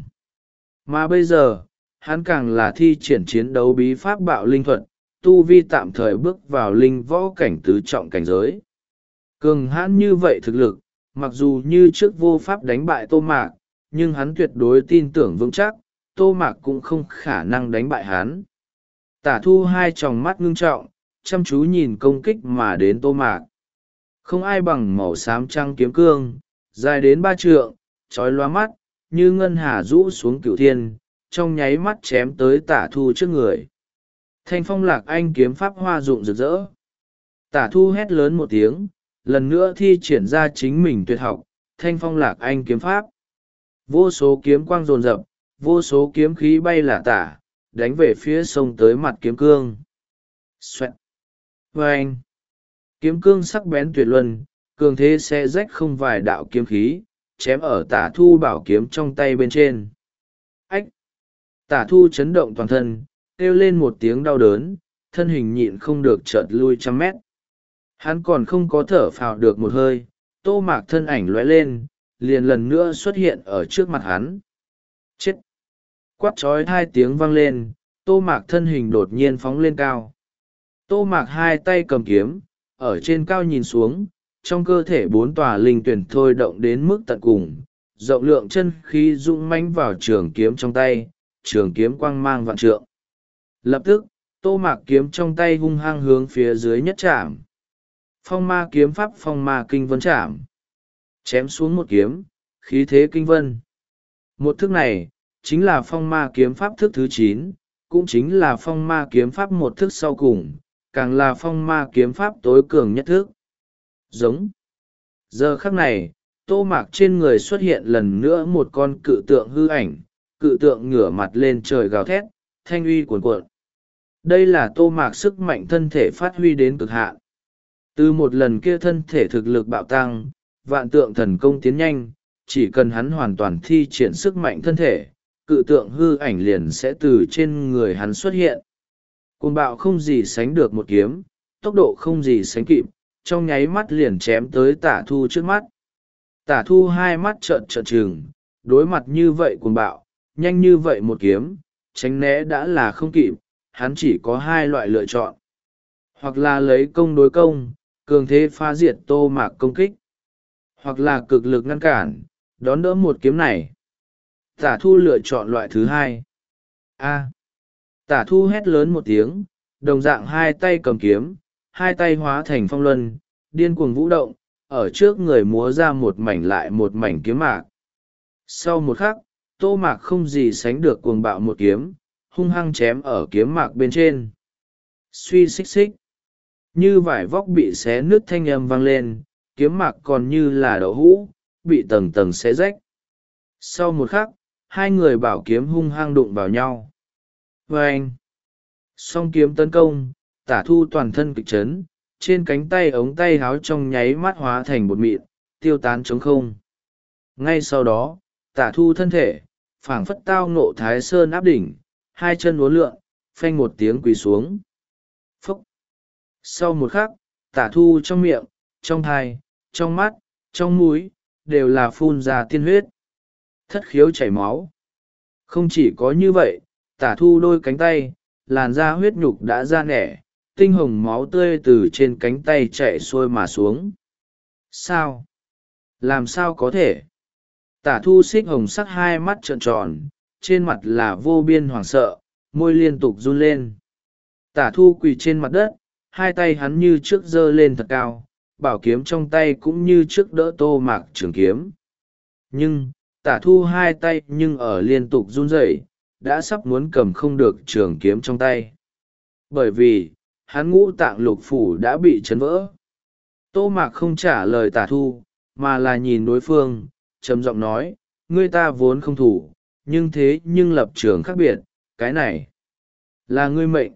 Mà bây giờ, hắn càng là thi triển chiến đấu bí pháp bạo linh thuật, tu vi tạm thời bước vào linh võ cảnh tứ trọng cảnh giới. Cường hãn như vậy thực lực, mặc dù như trước vô pháp đánh bại Tô Mạc, nhưng hắn tuyệt đối tin tưởng vững chắc, Tô Mạc cũng không khả năng đánh bại hắn. Tả thu hai tròng mắt ngưng trọng, chăm chú nhìn công kích mà đến Tô Mạc. Không ai bằng màu xám trăng kiếm cương, dài đến ba trượng, trói loa mắt, như ngân hà rũ xuống cửu thiên, trong nháy mắt chém tới tả thu trước người. Thanh phong lạc anh kiếm pháp hoa dụng rực rỡ. Tả thu hét lớn một tiếng, lần nữa thi triển ra chính mình tuyệt học, thanh phong lạc anh kiếm pháp. Vô số kiếm quang rồn rập, vô số kiếm khí bay lả tả, đánh về phía sông tới mặt kiếm cương. Xoẹt! Vâng! Kiếm cương sắc bén tuyệt luân, cường thế sẽ rách không vài đạo kiếm khí, chém ở tả thu bảo kiếm trong tay bên trên. Ách! Tả thu chấn động toàn thân, kêu lên một tiếng đau đớn, thân hình nhịn không được chợt lui trăm mét. Hắn còn không có thở phào được một hơi, Tô Mạc thân ảnh lóe lên, liền lần nữa xuất hiện ở trước mặt hắn. Chết! Quát trói hai tiếng vang lên, Tô Mạc thân hình đột nhiên phóng lên cao. Tô Mạc hai tay cầm kiếm, ở trên cao nhìn xuống, trong cơ thể bốn tòa linh tuyển thôi động đến mức tận cùng, rộng lượng chân khí dũng mãnh vào trường kiếm trong tay, trường kiếm quang mang vạn trượng. Lập tức, Tô Mạc kiếm trong tay hung hăng hướng phía dưới nhất trảm. Phong ma kiếm pháp phong ma kinh vân trảm. Chém xuống một kiếm, khí thế kinh vân. Một thức này, chính là phong ma kiếm pháp thức thứ chín, cũng chính là phong ma kiếm pháp một thức sau cùng, càng là phong ma kiếm pháp tối cường nhất thức. Giống. Giờ khắc này, Tô Mạc trên người xuất hiện lần nữa một con cự tượng hư ảnh, cự tượng ngửa mặt lên trời gào thét, thanh uy cuồn cuộn. Đây là Tô Mạc sức mạnh thân thể phát huy đến cực hạn. Từ một lần kia thân thể thực lực bạo tăng, vạn tượng thần công tiến nhanh, chỉ cần hắn hoàn toàn thi triển sức mạnh thân thể, cự tượng hư ảnh liền sẽ từ trên người hắn xuất hiện. Cuồng bạo không gì sánh được một kiếm, tốc độ không gì sánh kịp, trong nháy mắt liền chém tới Tả Thu trước mắt. Tả Thu hai mắt trợn trợn trừng, đối mặt như vậy cuồng bạo, nhanh như vậy một kiếm, tránh né đã là không kịp, hắn chỉ có hai loại lựa chọn. Hoặc là lấy công đối công, cường thế phá diệt Tô Mạc công kích, hoặc là cực lực ngăn cản, đón đỡ một kiếm này. Tả Thu lựa chọn loại thứ hai. A. Tả Thu hét lớn một tiếng, đồng dạng hai tay cầm kiếm, hai tay hóa thành phong luân, điên cuồng vũ động, ở trước người múa ra một mảnh lại một mảnh kiếm mạc. Sau một khắc, Tô Mạc không gì sánh được cuồng bạo một kiếm, hung hăng chém ở kiếm mạc bên trên. Suy xích xích. Như vải vóc bị xé nứt thanh âm vang lên, kiếm mạc còn như là đậu hũ, bị tầng tầng xé rách. Sau một khắc, hai người bảo kiếm hung hăng đụng vào nhau. Vâng! Song kiếm tấn công, Tả Thu toàn thân kịch chấn, trên cánh tay ống tay háo trong nháy mắt hóa thành bột mịn, tiêu tán trống không. Ngay sau đó, Tả Thu thân thể, phảng phất tao ngộ thái sơn áp đỉnh, hai chân uốn lượn, phanh một tiếng quỳ xuống. Phúc! Sau một khắc, Tả Thu trong miệng, trong thai, trong mắt, trong mũi, đều là phun ra tiên huyết. Thất khiếu chảy máu. Không chỉ có như vậy, Tả Thu đôi cánh tay, làn da huyết nhục đã ra nẻ, tinh hồng máu tươi từ trên cánh tay chạy xuôi mà xuống. Sao? Làm sao có thể? Tả Thu xích hồng sắc hai mắt trợn tròn, trên mặt là vô biên hoảng sợ, môi liên tục run lên. Tả Thu quỳ trên mặt đất, hai tay hắn như trước giơ lên thật cao, bảo kiếm trong tay cũng như trước đỡ Tô Mạc trường kiếm. Nhưng, Tả Thu hai tay nhưng ở liên tục run rẩy, đã sắp muốn cầm không được trường kiếm trong tay. Bởi vì, hắn ngũ tạng lục phủ đã bị chấn vỡ. Tô Mạc không trả lời Tả Thu, mà là nhìn đối phương, trầm giọng nói, ngươi ta vốn không thủ, nhưng thế nhưng lập trường khác biệt, cái này là ngươi mệnh.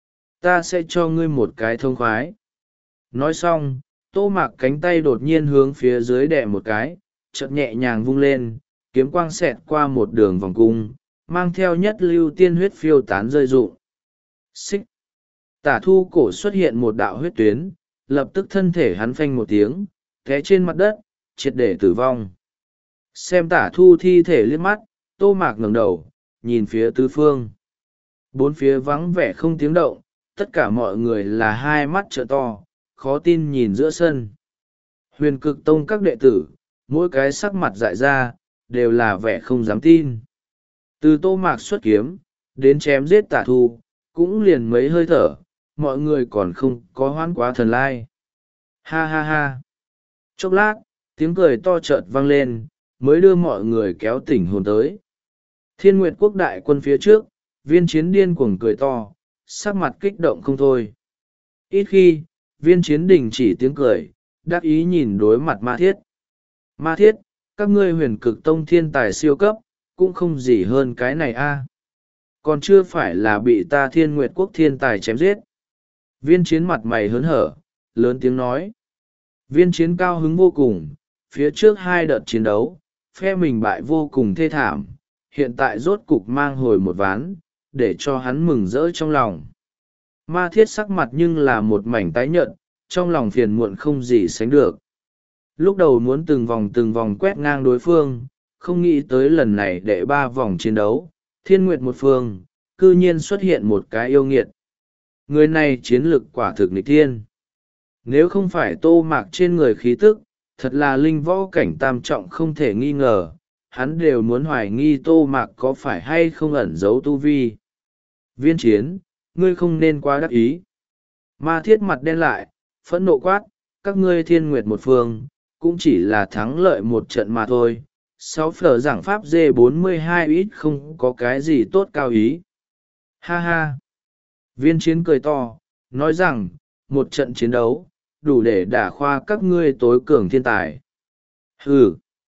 Ta sẽ cho ngươi một cái thông khoái. Nói xong, Tô Mạc cánh tay đột nhiên hướng phía dưới đè một cái, chợt nhẹ nhàng vung lên, kiếm quang xẹt qua một đường vòng cung, mang theo nhất lưu tiên huyết phiêu tán rơi rụng. Xích! Tả Thu cổ xuất hiện một đạo huyết tuyến, lập tức thân thể hắn phanh một tiếng, té trên mặt đất, triệt để tử vong. Xem Tả Thu thi thể liếc mắt, Tô Mạc ngẩng đầu, nhìn phía tứ phương. Bốn phía vắng vẻ không tiếng động, tất cả mọi người là hai mắt trợ to, khó tin nhìn giữa sân. Huyền Cực Tông các đệ tử, mỗi cái sắc mặt dại ra, đều là vẻ không dám tin. Từ Tô Mạc xuất kiếm, đến chém giết Tả Thu, cũng liền mấy hơi thở, mọi người còn không có hoãn quá thần lai. Ha ha ha! Chốc lát, tiếng cười to chợt vang lên, mới đưa mọi người kéo tỉnh hồn tới. Thiên Nguyệt Quốc đại quân phía trước, Viên Chiến điên cuồng cười to, sắc mặt kích động không thôi. Ít khi, Viên Chiến đình chỉ tiếng cười, đắc ý nhìn đối mặt Ma Thiết. Ma Thiết, các ngươi Huyền Cực Tông thiên tài siêu cấp, cũng không gì hơn cái này a. Còn chưa phải là bị ta Thiên Nguyệt Quốc thiên tài chém giết. Viên Chiến mặt mày hớn hở, lớn tiếng nói. Viên Chiến cao hứng vô cùng, phía trước hai đợt chiến đấu, phe mình bại vô cùng thê thảm, hiện tại rốt cục mang hồi một ván, để cho hắn mừng rỡ trong lòng. Ma Thiết sắc mặt nhưng là một mảnh tái nhợt, trong lòng phiền muộn không gì sánh được. Lúc đầu muốn từng vòng từng vòng quét ngang đối phương, không nghĩ tới lần này đệ ba vòng chiến đấu, thiên nguyệt một phương, cư nhiên xuất hiện một cái yêu nghiệt. Người này chiến lực quả thực nghịch thiên. Nếu không phải Tô Mạc trên người khí tức, thật là linh võ cảnh tam trọng không thể nghi ngờ, hắn đều muốn hoài nghi Tô Mạc có phải hay không ẩn giấu tu vi. Viên Chiến, ngươi không nên quá đắc ý. Ma Thiết mặt đen lại, phẫn nộ quát, các ngươi thiên nguyệt một phương, cũng chỉ là thắng lợi một trận mà thôi. Sáu phở giảng pháp d bốn mươi hai ít không có cái gì tốt cao ý. Ha ha! Viên Chiến cười to, nói rằng, một trận chiến đấu, đủ để đả khoa các ngươi tối cường thiên tài. Hừ!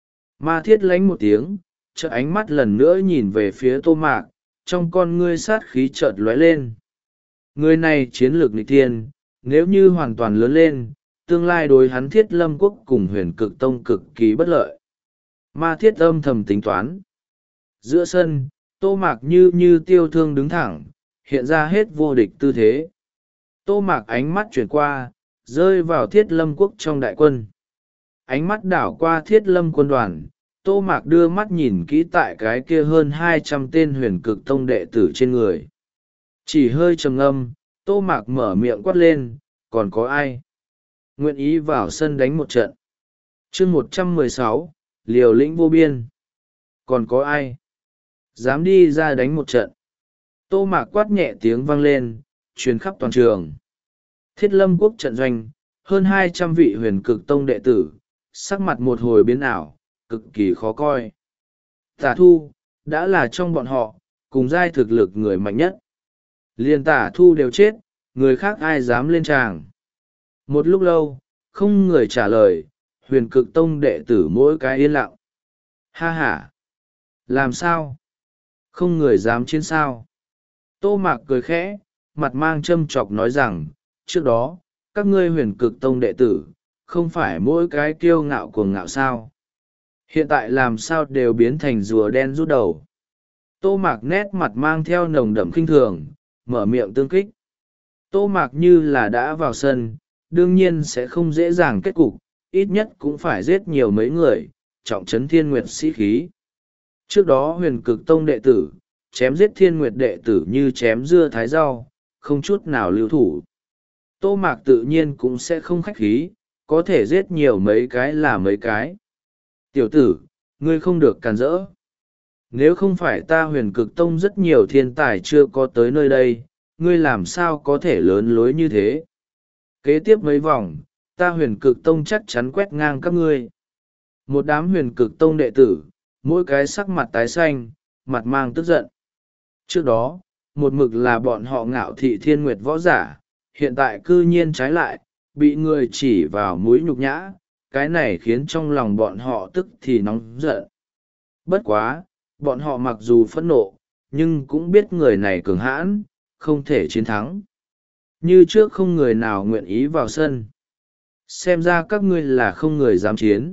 Ma Thiết lánh một tiếng, chợt ánh mắt lần nữa nhìn về phía Tô Mạc, trong con ngươi sát khí chợt lóe lên. Người này chiến lược nghịch thiên, nếu như hoàn toàn lớn lên, tương lai đối hắn Thiết Lâm Quốc cùng Huyền Cực Tông cực kỳ bất lợi. Ma Thiết âm thầm tính toán. Giữa sân, Tô Mạc như như tiêu thương đứng thẳng, hiện ra hết vô địch tư thế. Tô Mạc ánh mắt chuyển qua, rơi vào Thiết Lâm Quốc trong đại quân. Ánh mắt đảo qua Thiết Lâm quân đoàn, Tô Mạc đưa mắt nhìn kỹ tại cái kia hơn hai trăm tên Huyền Cực Tông đệ tử trên người. Chỉ hơi trầm ngâm, Tô Mạc mở miệng quát lên, còn có ai nguyện ý vào sân đánh một trận? Chương một trăm mười sáu, liều lĩnh vô biên. Còn có ai dám đi ra đánh một trận? Tô Mạc quát nhẹ tiếng vang lên, truyền khắp toàn trường. Thiết Lâm Quốc trận doanh, hơn hai trăm vị Huyền Cực Tông đệ tử, sắc mặt một hồi biến ảo, cực kỳ khó coi. Tả Thu, đã là trong bọn họ, cùng giai thực lực người mạnh nhất. Liên Tả Thu đều chết, người khác ai dám lên tràng? Một lúc lâu, không người trả lời, Huyền Cực Tông đệ tử mỗi cái yên lặng. Ha ha! Làm sao? Không người dám chiến sao? Tô Mạc cười khẽ, mặt mang châm chọc nói rằng, trước đó, các ngươi Huyền Cực Tông đệ tử, không phải mỗi cái kiêu ngạo cuồng ngạo sao? Hiện tại làm sao đều biến thành rùa đen rút đầu? Tô Mạc nét mặt mang theo nồng đậm khinh thường, mở miệng tương kích. Tô Mạc như là đã vào sân, đương nhiên sẽ không dễ dàng kết cục, ít nhất cũng phải giết nhiều mấy người, trọng trấn thiên nguyệt sĩ khí. Trước đó Huyền Cực Tông đệ tử, chém giết thiên nguyệt đệ tử như chém dưa thái rau, không chút nào lưu thủ. Tô Mạc tự nhiên cũng sẽ không khách khí, có thể giết nhiều mấy cái là mấy cái. Tiểu tử, ngươi không được càn rỡ. Nếu không phải ta Huyền Cực Tông rất nhiều thiên tài chưa có tới nơi đây, ngươi làm sao có thể lớn lối như thế? Kế tiếp mấy vòng, ta Huyền Cực Tông chắc chắn quét ngang các ngươi. Một đám Huyền Cực Tông đệ tử, mỗi cái sắc mặt tái xanh, mặt mang tức giận. Trước đó, một mực là bọn họ ngạo thị thiên nguyệt võ giả, hiện tại cư nhiên trái lại, bị người chỉ vào mũi nhục nhã, cái này khiến trong lòng bọn họ tức thì nóng giận. Bất quá, bọn họ mặc dù phẫn nộ, nhưng cũng biết người này cường hãn, không thể chiến thắng. Như trước không người nào nguyện ý vào sân. Xem ra các ngươi là không người dám chiến.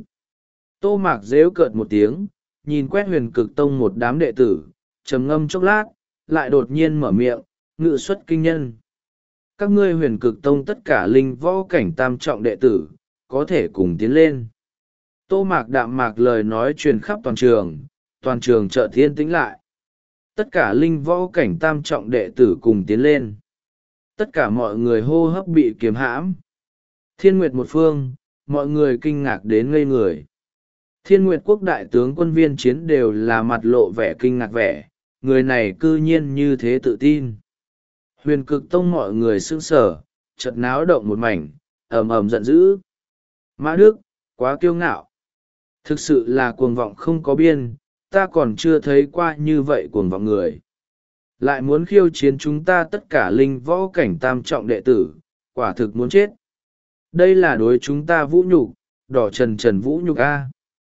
Tô Mạc rếu cợt một tiếng, nhìn quét Huyền Cực Tông một đám đệ tử, trầm ngâm chốc lát, lại đột nhiên mở miệng, ngự xuất kinh nhân. Các ngươi Huyền Cực Tông tất cả linh võ cảnh tam trọng đệ tử, có thể cùng tiến lên. Tô Mạc đạm mạc lời nói truyền khắp toàn trường, toàn trường chợt yên tĩnh lại. Tất cả linh võ cảnh tam trọng đệ tử cùng tiến lên. Tất cả mọi người hô hấp bị kiềm hãm. Thiên Nguyệt một phương, mọi người kinh ngạc đến ngây người. Thiên Nguyệt quốc đại tướng quân Viên Chiến đều là mặt lộ vẻ kinh ngạc vẻ, người này cư nhiên như thế tự tin. Huyền Cực Tông mọi người sững sờ, chợt náo động một mảnh, ầm ầm giận dữ. Mã Đức, quá kiêu ngạo. Thực sự là cuồng vọng không có biên, ta còn chưa thấy qua như vậy cuồng vọng người. Lại muốn khiêu chiến chúng ta tất cả linh võ cảnh tam trọng đệ tử, quả thực muốn chết. Đây là đối chúng ta vũ nhục, đỏ trần trần vũ nhục a.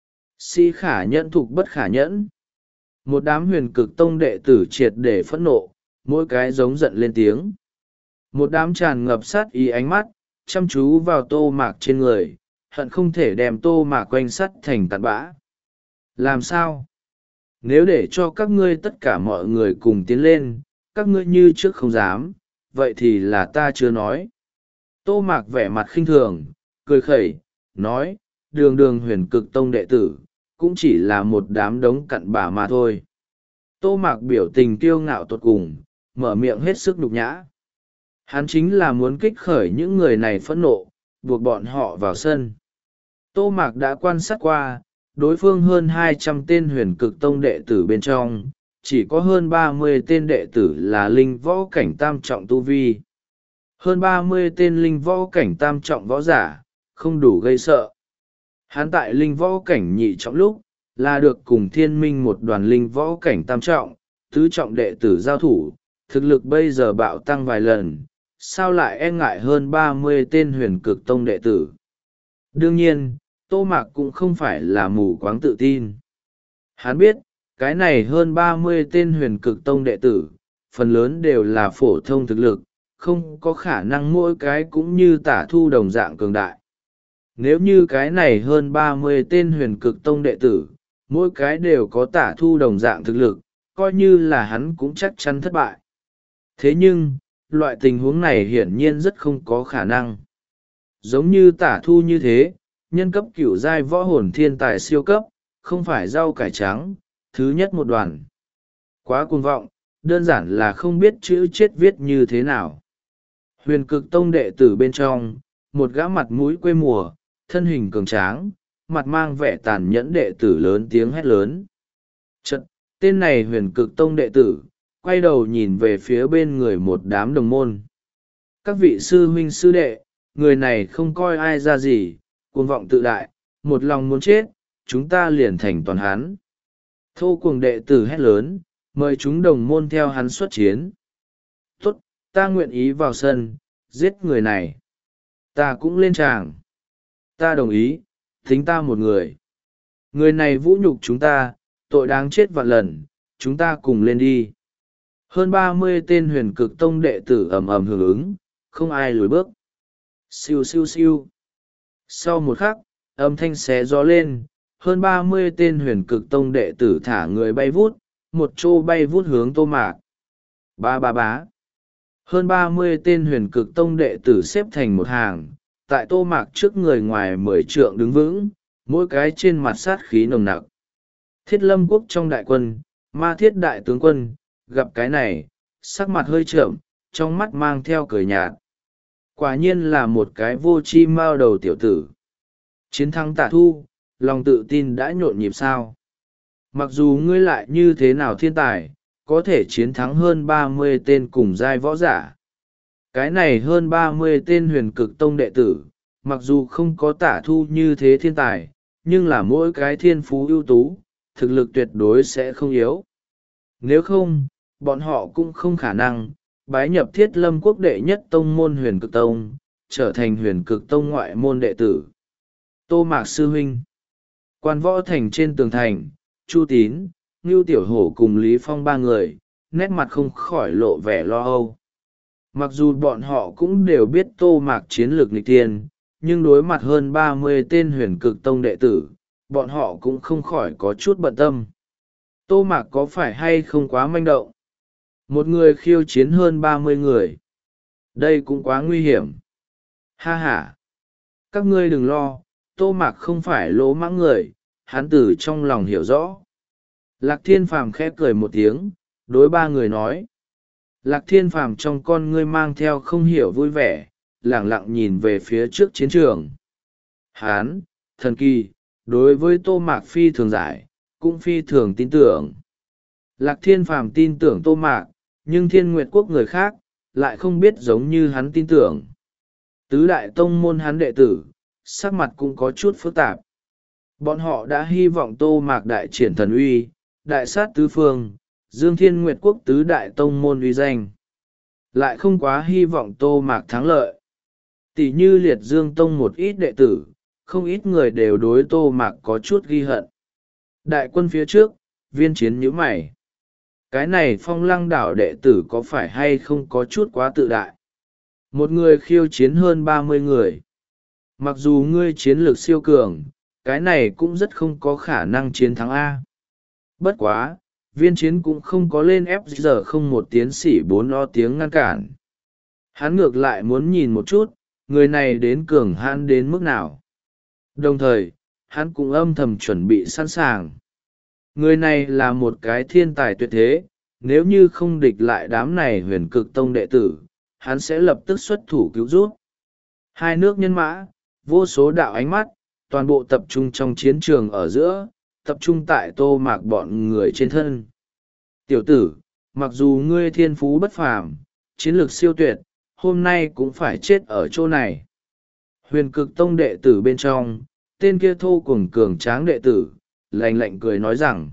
Si khả nhẫn thục bất khả nhẫn. Một đám Huyền Cực Tông đệ tử triệt để phẫn nộ, mỗi cái giống giận lên tiếng. Một đám tràn ngập sát ý ánh mắt, chăm chú vào Tô Mạc trên người, hận không thể đem Tô Mạc quanh sắt thành tạt bã. Làm sao? Nếu để cho các ngươi tất cả mọi người cùng tiến lên, các ngươi như trước không dám, vậy thì là ta chưa nói. Tô Mạc vẻ mặt khinh thường, cười khẩy, nói, đường đường Huyền Cực Tông đệ tử, cũng chỉ là một đám đống cặn bã mà thôi. Tô Mạc biểu tình kiêu ngạo tột cùng, mở miệng hết sức nhục nhã. Hắn chính là muốn kích khởi những người này phẫn nộ, buộc bọn họ vào sân. Tô Mạc đã quan sát qua, đối phương hơn hai trăm tên huyền cực tông đệ tử bên trong, chỉ có hơn ba mươi tên đệ tử là linh võ cảnh tam trọng tu vi. Hơn ba mươi tên linh võ cảnh tam trọng võ giả, không đủ gây sợ. Hắn tại linh võ cảnh nhị trọng lúc, là được cùng thiên minh một đoàn linh võ cảnh tam trọng, tứ trọng đệ tử giao thủ, thực lực bây giờ bạo tăng vài lần, sao lại e ngại hơn ba mươi tên huyền cực tông đệ tử. Đương nhiên, Tô Mạc cũng không phải là mù quáng tự tin. Hắn biết, cái này hơn ba mươi tên huyền cực tông đệ tử, phần lớn đều là phổ thông thực lực, không có khả năng mỗi cái cũng như tả thu đồng dạng cường đại. Nếu như cái này hơn ba mươi tên huyền cực tông đệ tử, mỗi cái đều có tả thu đồng dạng thực lực, coi như là hắn cũng chắc chắn thất bại. Thế nhưng, loại tình huống này hiển nhiên rất không có khả năng. Giống như tả thu như thế, nhân cấp cửu giai võ hồn thiên tài siêu cấp, không phải rau cải trắng, thứ nhất một đoàn. Quá cuồng vọng, đơn giản là không biết chữ chết viết như thế nào. Huyền cực tông đệ tử bên trong, một gã mặt mũi quê mùa, thân hình cường tráng, mặt mang vẻ tàn nhẫn đệ tử lớn tiếng hét lớn. Chật, tên này huyền cực tông đệ tử, quay đầu nhìn về phía bên người một đám đồng môn. Các vị sư huynh sư đệ, người này không coi ai ra gì, cuồng vọng tự đại, một lòng muốn chết, chúng ta liền thành toàn hắn. Thô cuồng đệ tử hét lớn, mời chúng đồng môn theo hắn xuất chiến. Tốt, ta nguyện ý vào sân, giết người này. Ta cũng lên tràng. Ta đồng ý, tính ta một người. Người này vũ nhục chúng ta, tội đáng chết vạn lần, chúng ta cùng lên đi. Hơn ba mươi tên huyền cực tông đệ tử ầm ầm hưởng ứng, không ai lùi bước. Siêu siêu siêu. Sau một khắc, âm thanh xé gió lên, hơn ba mươi tên huyền cực tông đệ tử thả người bay vút, một chỗ bay vút hướng Tô Mạc. Ba ba bá. Hơn ba mươi tên huyền cực tông đệ tử xếp thành một hàng, tại Tô Mạc trước người ngoài mười trượng đứng vững, mỗi cái trên mặt sát khí nồng nặc. Thiết Lâm quốc trong đại quân, Ma Thiết đại tướng quân, gặp cái này, sắc mặt hơi trợm, trong mắt mang theo cười nhạt. Quả nhiên là một cái vô tri mao đầu tiểu tử. Chiến thắng Tả Thu, lòng tự tin đã nhộn nhịp sao. Mặc dù ngươi lại như thế nào thiên tài, có thể chiến thắng hơn ba mươi tên cùng giai võ giả. Cái này hơn ba mươi tên huyền cực tông đệ tử, mặc dù không có Tả Thu như thế thiên tài, nhưng là mỗi cái thiên phú ưu tú, thực lực tuyệt đối sẽ không yếu. Nếu không, bọn họ cũng không khả năng bái nhập Thiết Lâm quốc đệ nhất tông môn huyền cực tông, trở thành huyền cực tông ngoại môn đệ tử. Tô Mạc sư huynh. Quan võ thành trên tường thành, Chu Tín, Ngưu Tiểu Hổ cùng Lý Phong ba người, nét mặt không khỏi lộ vẻ lo âu. Mặc dù bọn họ cũng đều biết Tô Mạc chiến lược nghịch tiên, nhưng đối mặt hơn ba mươi tên huyền cực tông đệ tử, bọn họ cũng không khỏi có chút bận tâm. Tô Mạc có phải hay không quá manh động? Một người khiêu chiến hơn ba mươi người. Đây cũng quá nguy hiểm. Ha ha! Các ngươi đừng lo, Tô Mạc không phải lỗ mãng người, hắn từ trong lòng hiểu rõ. Lạc Thiên Phàm khẽ cười một tiếng, đối ba người nói. Lạc Thiên Phàm trong con ngươi mang theo không hiểu vui vẻ, lẳng lặng nhìn về phía trước chiến trường. Hán, thần kỳ, đối với Tô Mạc phi thường giải, cũng phi thường tin tưởng. Lạc Thiên Phàm tin tưởng Tô Mạc, nhưng Thiên Nguyệt quốc người khác, lại không biết giống như hắn tin tưởng. Tứ đại tông môn hắn đệ tử, sắc mặt cũng có chút phức tạp. Bọn họ đã hy vọng Tô Mạc đại triển thần uy, đại sát tứ phương, dương Thiên Nguyệt quốc tứ đại tông môn uy danh. Lại không quá hy vọng Tô Mạc thắng lợi. Tỷ như Liệt Dương tông một ít đệ tử, không ít người đều đối Tô Mạc có chút ghi hận. Đại quân phía trước, Viên Chiến nhíu mày. Cái này Phong Lăng đảo đệ tử có phải hay không có chút quá tự đại? Một người khiêu chiến hơn ba mươi người. Mặc dù ngươi chiến lược siêu cường, cái này cũng rất không có khả năng chiến thắng A. Bất quá, Viên Chiến cũng không có lên ép giờ không một tiến sĩ bốn lo tiếng ngăn cản. Hắn ngược lại muốn nhìn một chút, người này đến cường hãn đến mức nào. Đồng thời, hắn cũng âm thầm chuẩn bị sẵn sàng. Người này là một cái thiên tài tuyệt thế, nếu như không địch lại đám này huyền cực tông đệ tử, hắn sẽ lập tức xuất thủ cứu giúp. Hai nước nhân mã, vô số đạo ánh mắt, toàn bộ tập trung trong chiến trường ở giữa, tập trung tại Tô Mạc bọn người trên thân. Tiểu tử, mặc dù ngươi thiên phú bất phàm, chiến lược siêu tuyệt, hôm nay cũng phải chết ở chỗ này. Huyền cực tông đệ tử bên trong, tên kia thô cuồng cường tráng đệ tử, lạnh lạnh cười nói rằng,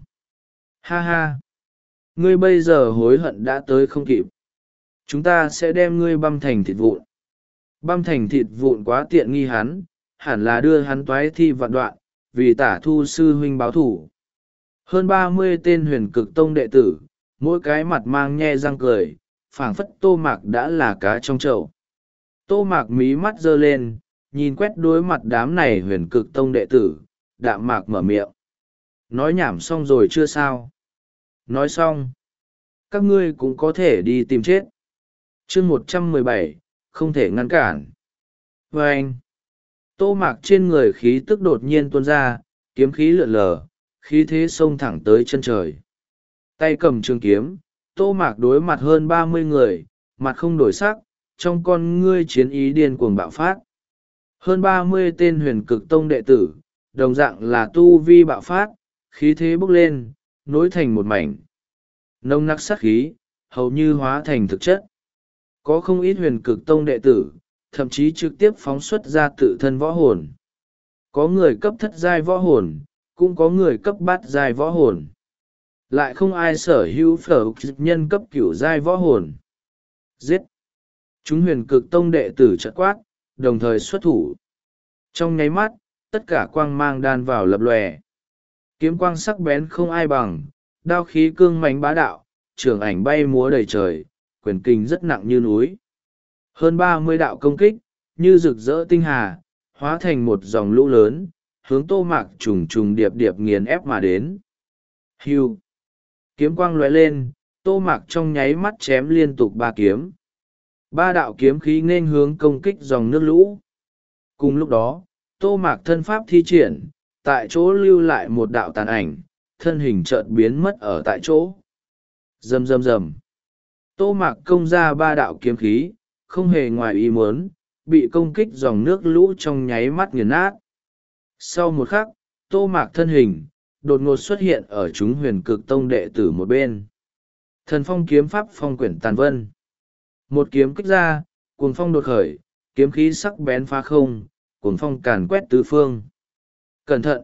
ha ha, ngươi bây giờ hối hận đã tới không kịp. Chúng ta sẽ đem ngươi băm thành thịt vụn. Băm thành thịt vụn quá tiện nghi hắn, hẳn là đưa hắn toái thi vạn đoạn, vì Tả Thu sư huynh báo thủ. Hơn ba mươi tên huyền cực tông đệ tử, mỗi cái mặt mang nhe răng cười, phảng phất Tô Mạc đã là cá trong chậu. Tô Mạc mí mắt giơ lên, nhìn quét đối mặt đám này huyền cực tông đệ tử, đạm mạc mở miệng. Nói nhảm xong rồi chưa sao? Nói xong. Các ngươi cũng có thể đi tìm chết. chương một trăm mười bảy, không thể ngăn cản. Và anh, Tô Mạc trên người khí tức đột nhiên tuôn ra, kiếm khí lượn lờ, khí thế xông thẳng tới chân trời. Tay cầm trường kiếm, Tô Mạc đối mặt hơn ba mươi người, mặt không đổi sắc, trong con ngươi chiến ý điên cuồng bạo phát. Hơn ba mươi tên huyền cực tông đệ tử, đồng dạng là tu vi bạo phát, khí thế bốc lên, nối thành một mảnh. Nông nặc sát khí, hầu như hóa thành thực chất. Có không ít huyền cực tông đệ tử, thậm chí trực tiếp phóng xuất ra tự thân võ hồn. Có người cấp thất giai võ hồn, cũng có người cấp bát giai võ hồn. Lại không ai sở hữu phở nhân cấp cửu giai võ hồn. Giết! Chúng huyền cực tông đệ tử chợt quát, đồng thời xuất thủ. Trong nháy mắt, tất cả quang mang đan vào lập lòe. Kiếm quang sắc bén không ai bằng, đao khí cương mãnh bá đạo, trường ảnh bay múa đầy trời, quyền kinh rất nặng như núi. Hơn ba mươi đạo công kích, như rực rỡ tinh hà, hóa thành một dòng lũ lớn, hướng Tô Mạc trùng trùng điệp điệp nghiền ép mà đến. Hưu! Kiếm quang lóe lên, Tô Mạc trong nháy mắt chém liên tục ba kiếm. Ba đạo kiếm khí nên hướng công kích dòng nước lũ. Cùng lúc đó, Tô Mạc thân pháp thi triển, tại chỗ lưu lại một đạo tàn ảnh, thân hình chợt biến mất ở tại chỗ. Rầm rầm rầm. Tô Mạc công ra ba đạo kiếm khí, không hề ngoài ý muốn, bị công kích dòng nước lũ trong nháy mắt nghiền nát. Sau một khắc, Tô Mạc thân hình, đột ngột xuất hiện ở chúng huyền cực tông đệ tử một bên. Thần phong kiếm pháp phong quyển tàn vân. Một kiếm kích ra, cuồng phong đột khởi, kiếm khí sắc bén phá không, cuồng phong càn quét tứ phương. Cẩn thận!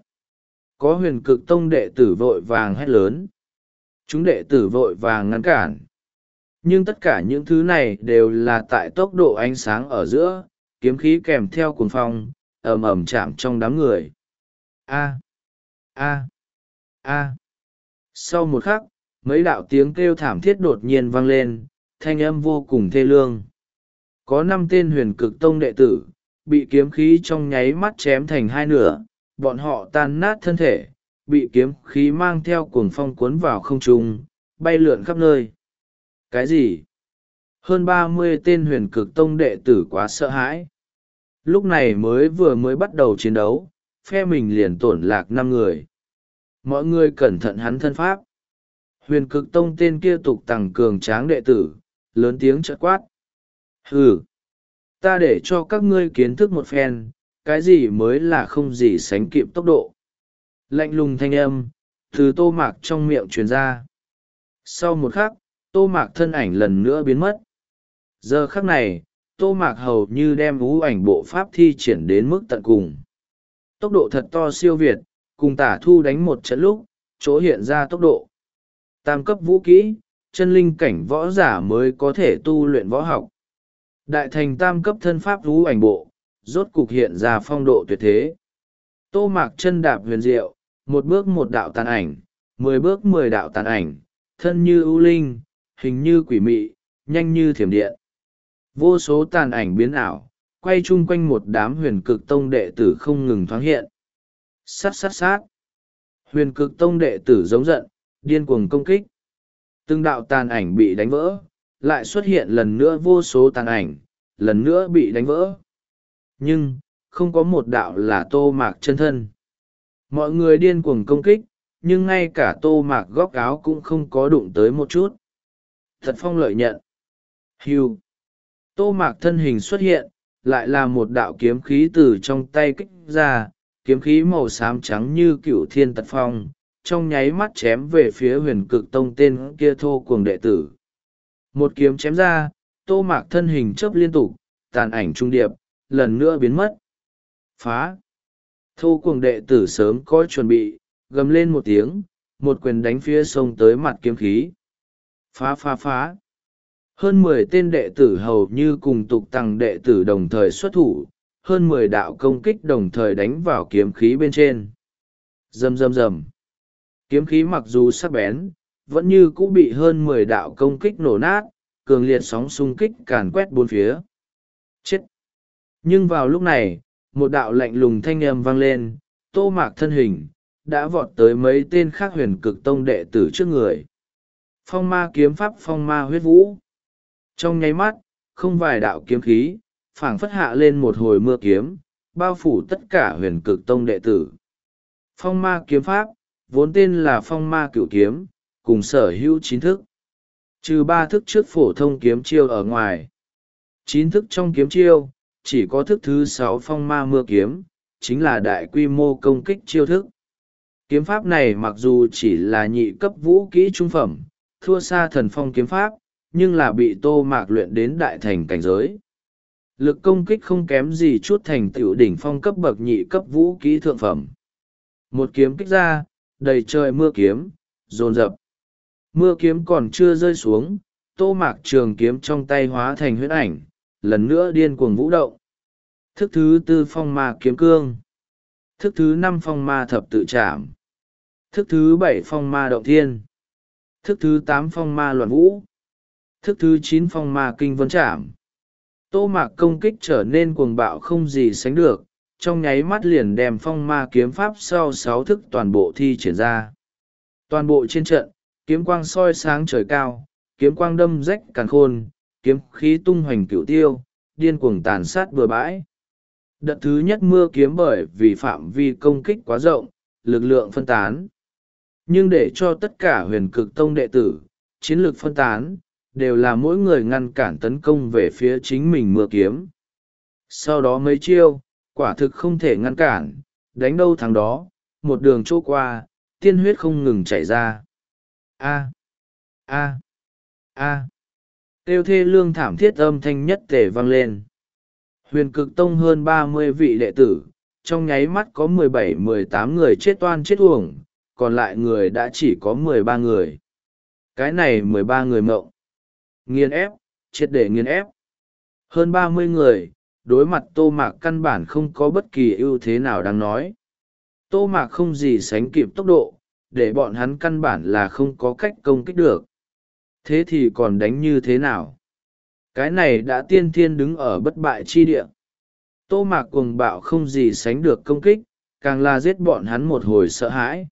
Có huyền cực tông đệ tử vội vàng hét lớn. Chúng đệ tử vội vàng ngăn cản. Nhưng tất cả những thứ này đều là tại tốc độ ánh sáng ở giữa, kiếm khí kèm theo cuồng phong, ầm ầm chạm trong đám người. A! A! A! Sau một khắc, mấy đạo tiếng kêu thảm thiết đột nhiên vang lên, thanh âm vô cùng thê lương. Có năm tên huyền cực tông đệ tử, bị kiếm khí trong nháy mắt chém thành hai nửa, bọn họ tan nát thân thể, bị kiếm khí mang theo cuồng phong cuốn vào không trung, bay lượn khắp nơi. Cái gì? Hơn ba mươi tên huyền cực tông đệ tử quá sợ hãi. Lúc này mới vừa mới bắt đầu chiến đấu, phe mình liền tổn lạc năm người. Mọi người cẩn thận hắn thân pháp. Huyền cực tông tên kia tục tăng cường tráng đệ tử, lớn tiếng chợt quát. Hừ! Ta để cho các ngươi kiến thức một phen, cái gì mới là không gì sánh kịp tốc độ. Lạnh lùng thanh âm, từ Tô Mạc trong miệng truyền ra. Sau một khắc, Tô Mạc thân ảnh lần nữa biến mất. Giờ khắc này, Tô Mạc hầu như đem ú ảnh bộ pháp thi triển đến mức tận cùng. Tốc độ thật to siêu việt, cùng Tả Thu đánh một trận lúc, chỗ hiện ra tốc độ. Tam cấp vũ kỹ, chân linh cảnh võ giả mới có thể tu luyện võ học. Đại thành tam cấp thân pháp ú ảnh bộ, rốt cục hiện ra phong độ tuyệt thế. Tô Mạc chân đạp huyền diệu, một bước một đạo tàn ảnh, mười bước mười đạo tàn ảnh, thân như ưu linh, hình như quỷ mị, nhanh như thiểm điện. Vô số tàn ảnh biến ảo, quay chung quanh một đám huyền cực tông đệ tử không ngừng thoáng hiện. Sát sát sát. Huyền cực tông đệ tử giống giận, điên cuồng công kích. Từng đạo tàn ảnh bị đánh vỡ, lại xuất hiện lần nữa vô số tàn ảnh, lần nữa bị đánh vỡ. Nhưng, không có một đạo là Tô Mạc chân thân. Mọi người điên cuồng công kích, nhưng ngay cả Tô Mạc góc áo cũng không có đụng tới một chút. Thật phong lợi nhận. Hiu. Tô Mạc thân hình xuất hiện, lại là một đạo kiếm khí từ trong tay kích ra, kiếm khí màu xám trắng như cựu thiên tật phong, trong nháy mắt chém về phía huyền cực tông tên kia thô cuồng đệ tử. Một kiếm chém ra, Tô Mạc thân hình chớp liên tục, tàn ảnh trung điệp, lần nữa biến mất. Phá! Thô cuồng đệ tử sớm có chuẩn bị, gầm lên một tiếng, một quyền đánh phía sông tới mặt kiếm khí. Phá phá phá! Hơn mười tên đệ tử hầu như cùng tục tăng đệ tử đồng thời xuất thủ, hơn mười đạo công kích đồng thời đánh vào kiếm khí bên trên. Rầm rầm rầm! Kiếm khí mặc dù sắc bén, vẫn như cũ bị hơn mười đạo công kích nổ nát, cường liệt sóng xung kích càn quét bốn phía. Chết! Nhưng vào lúc này, một đạo lạnh lùng thanh âm vang lên, Tô Mạc thân hình, đã vọt tới mấy tên khác huyền cực tông đệ tử trước người. Phong ma kiếm pháp phong ma huyết vũ. Trong nháy mắt, không vài đạo kiếm khí, phảng phất hạ lên một hồi mưa kiếm, bao phủ tất cả huyền cực tông đệ tử. Phong ma kiếm pháp, vốn tên là phong ma cửu kiếm, cùng sở hữu chín thức. Trừ ba thức trước phổ thông kiếm chiêu ở ngoài. Chín thức trong kiếm chiêu, chỉ có thức thứ sáu phong ma mưa kiếm, chính là đại quy mô công kích chiêu thức. Kiếm pháp này mặc dù chỉ là nhị cấp vũ kỹ trung phẩm, thua xa thần phong kiếm pháp, nhưng là bị Tô Mạc luyện đến đại thành cảnh giới. Lực công kích không kém gì chút thành tựu đỉnh phong cấp bậc nhị cấp vũ kỹ thượng phẩm. Một kiếm kích ra, đầy trời mưa kiếm, dồn dập. Mưa kiếm còn chưa rơi xuống, Tô Mạc trường kiếm trong tay hóa thành huyết ảnh, lần nữa điên cuồng vũ động. Thức thứ tư phong ma kiếm cương. Thức thứ năm phong ma thập tự trảm. Thức thứ bảy phong ma động thiên. Thức thứ tám phong ma loạn vũ. Thức thứ chín phong ma kinh vân trảm. Tô Mạc công kích trở nên cuồng bạo không gì sánh được, trong nháy mắt liền đem phong ma kiếm pháp sau sáu thức toàn bộ thi triển ra. Toàn bộ trên trận, kiếm quang soi sáng trời cao, kiếm quang đâm rách càn khôn, kiếm khí tung hoành cửu tiêu, điên cuồng tàn sát bừa bãi. Đợt thứ nhất mưa kiếm bởi vì phạm vi công kích quá rộng, lực lượng phân tán. Nhưng để cho tất cả huyền cực tông đệ tử, chiến lược phân tán, đều là mỗi người ngăn cản tấn công về phía chính mình mưa kiếm. Sau đó mấy chiêu, quả thực không thể ngăn cản, đánh đâu thắng đó, một đường chỗ qua, tiên huyết không ngừng chảy ra. A. A. A. Kêu thê lương thảm thiết âm thanh nhất tề vang lên. Huyền cực tông hơn ba mươi vị đệ tử, trong nháy mắt có mười bảy mười tám người chết toan chết uổng, còn lại người đã chỉ có mười ba người. Cái này mười ba người mộng. Nghiền ép, triệt để nghiền ép. Hơn ba mươi người, đối mặt Tô Mạc căn bản không có bất kỳ ưu thế nào đáng nói. Tô Mạc không gì sánh kịp tốc độ, để bọn hắn căn bản là không có cách công kích được. Thế thì còn đánh như thế nào? Cái này đã tiên thiên đứng ở bất bại chi địa. Tô Mạc cuồng bạo không gì sánh được công kích, càng là giết bọn hắn một hồi sợ hãi.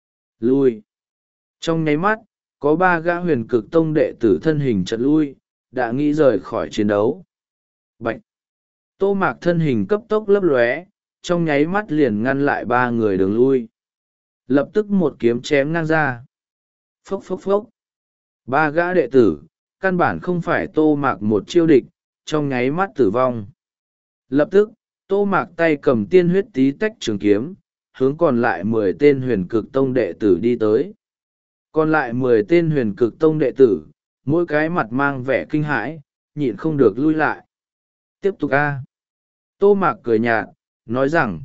Lui. Trong nháy mắt, có ba gã huyền cực tông đệ tử thân hình chật lui, đã nghĩ rời khỏi chiến đấu. Bạch. Tô Mạc thân hình cấp tốc lấp lóe, trong nháy mắt liền ngăn lại ba người đường lui. Lập tức một kiếm chém ngang ra. Phốc phốc phốc. Ba gã đệ tử, căn bản không phải Tô Mạc một chiêu địch, trong nháy mắt tử vong. Lập tức, Tô Mạc tay cầm tiên huyết tí tách trường kiếm, hướng còn lại mười tên huyền cực tông đệ tử đi tới. Còn lại mười tên huyền cực tông đệ tử, mỗi cái mặt mang vẻ kinh hãi, nhịn không được lui lại. Tiếp tục a. Tô Mạc cười nhạt, nói rằng,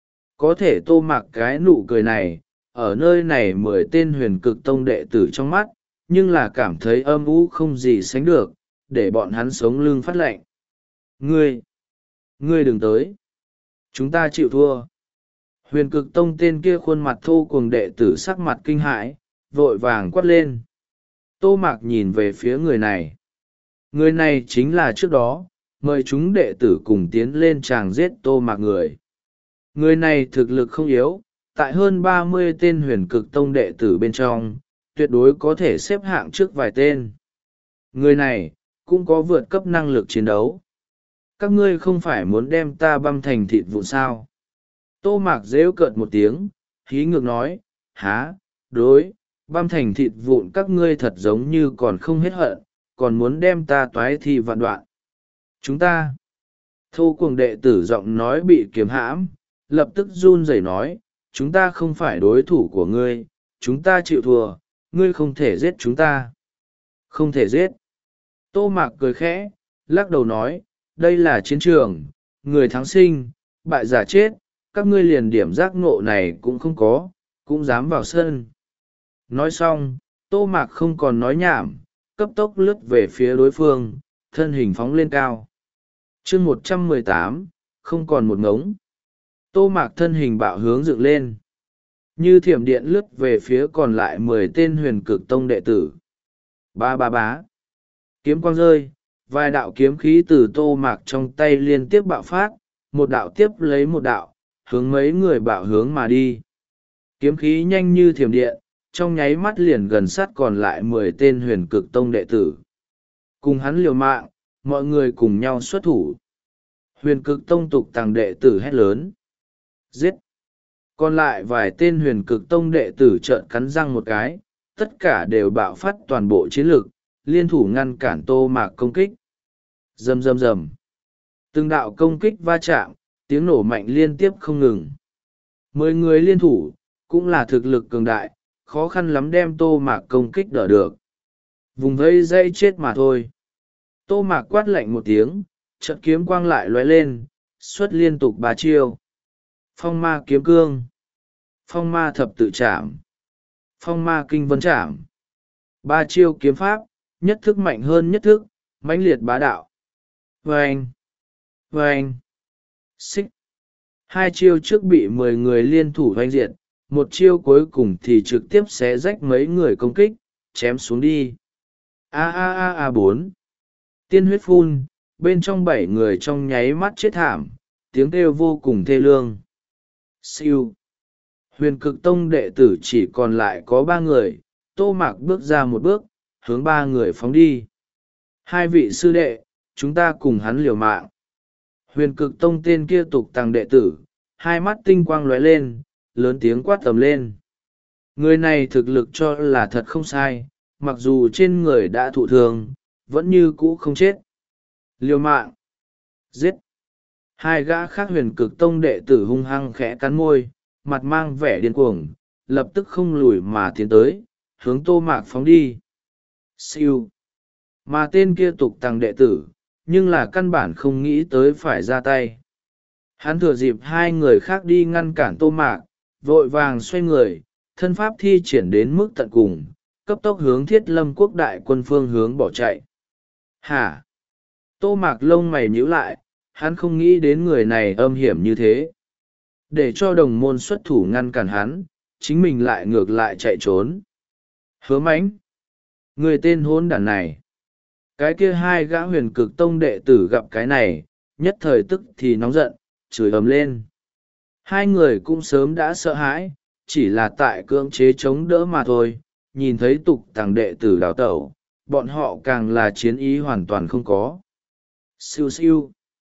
có thể Tô Mạc cái nụ cười này, ở nơi này mười tên huyền cực tông đệ tử trong mắt, nhưng là cảm thấy âm u không gì sánh được, để bọn hắn sống lưng phát lạnh. Ngươi! Ngươi đừng tới! Chúng ta chịu thua! Huyền cực tông tên kia khuôn mặt thô cuồng đệ tử sắc mặt kinh hãi, vội vàng quát lên. Tô Mạc nhìn về phía người này. Người này chính là trước đó, mời chúng đệ tử cùng tiến lên tràng giết Tô Mạc người. Người này thực lực không yếu, tại hơn ba mươi tên huyền cực tông đệ tử bên trong, tuyệt đối có thể xếp hạng trước vài tên. Người này, cũng có vượt cấp năng lực chiến đấu. Các ngươi không phải muốn đem ta băm thành thịt vụn sao? Tô Mạc rêu cợt một tiếng, hí ngược nói: Há, đối, băm thành thịt vụn các ngươi thật giống như còn không hết hận, còn muốn đem ta toái thi vạn đoạn. Chúng ta, thô cuồng đệ tử giọng nói bị kiếm hãm, lập tức run rẩy nói: chúng ta không phải đối thủ của ngươi, chúng ta chịu thua, ngươi không thể giết chúng ta. Không thể giết. Tô Mạc cười khẽ, lắc đầu nói: đây là chiến trường, người thắng sinh, bại giả chết, các ngươi liền điểm giác ngộ này cũng không có, cũng dám vào sân. Nói xong, Tô Mạc không còn nói nhảm, cấp tốc lướt về phía đối phương, thân hình phóng lên cao. chương một trăm mười tám, không còn một ngống. Tô Mạc thân hình bạo hướng dựng lên, như thiểm điện lướt về phía còn lại mười tên huyền cực tông đệ tử. Ba ba bá. Kiếm quang rơi, vài đạo kiếm khí từ Tô Mạc trong tay liên tiếp bạo phát, một đạo tiếp lấy một đạo, hướng mấy người bạo hướng mà đi. Kiếm khí nhanh như thiểm điện, trong nháy mắt liền gần sát còn lại mười tên huyền cực tông đệ tử. Cùng hắn liều mạng, mọi người cùng nhau xuất thủ. Huyền cực tông tục tàng đệ tử hét lớn: giết! Còn lại vài tên huyền cực tông đệ tử trợn cắn răng một cái, tất cả đều bạo phát toàn bộ chiến lực, liên thủ ngăn cản Tô Mạc công kích. Rầm rầm rầm. Từng đạo công kích va chạm, tiếng nổ mạnh liên tiếp không ngừng. Mười người liên thủ, cũng là thực lực cường đại, khó khăn lắm đem Tô Mạc công kích đỡ được. Vùng vây dây chết mà thôi. Tô Mạc quát lạnh một tiếng, trận kiếm quang lại lóe lên, xuất liên tục ba chiêu. Phong ma kiếm cương, phong ma thập tự trảm, phong ma kinh vân trảm. Ba chiêu kiếm pháp, nhất thức mạnh hơn nhất thức, mãnh liệt bá đạo. Vâng! Vâng! Xích! Hai chiêu trước bị mười người liên thủ hoành diệt, một chiêu cuối cùng thì trực tiếp xé rách mấy người công kích, chém xuống đi. A a a a bốn. Tiên huyết phun, bên trong bảy người trong nháy mắt chết thảm, tiếng kêu vô cùng thê lương. Siêu. Huyền cực tông đệ tử chỉ còn lại có ba người, Tô Mạc bước ra một bước, hướng ba người phóng đi. Hai vị sư đệ, chúng ta cùng hắn liều mạng. Huyền cực tông tên kia tục tàng đệ tử, hai mắt tinh quang lóe lên, lớn tiếng quát tầm lên. Người này thực lực cho là thật không sai, mặc dù trên người đã thụ thương, vẫn như cũ không chết. Liều mạng. Giết. Hai gã khác huyền cực tông đệ tử hung hăng khẽ cắn môi, mặt mang vẻ điên cuồng, lập tức không lùi mà tiến tới, hướng Tô Mạc phóng đi. Siêu. Mà tên kia tục tàng đệ tử, nhưng là căn bản không nghĩ tới phải ra tay. Hắn thừa dịp hai người khác đi ngăn cản Tô Mạc, vội vàng xoay người, thân pháp thi triển đến mức tận cùng, cấp tốc hướng Thiết Lâm quốc đại quân phương hướng bỏ chạy. Hả? Tô Mạc lông mày nhíu lại, hắn không nghĩ đến người này âm hiểm như thế. Để cho đồng môn xuất thủ ngăn cản hắn, chính mình lại ngược lại chạy trốn. Hứa Mãnh, người tên hôn đản này. Cái kia hai gã huyền cực tông đệ tử gặp cái này, nhất thời tức thì nóng giận, chửi ầm lên. Hai người cũng sớm đã sợ hãi, chỉ là tại cưỡng chế chống đỡ mà thôi, nhìn thấy tục tàng đệ tử đào tẩu, bọn họ càng là chiến ý hoàn toàn không có. Siêu siêu.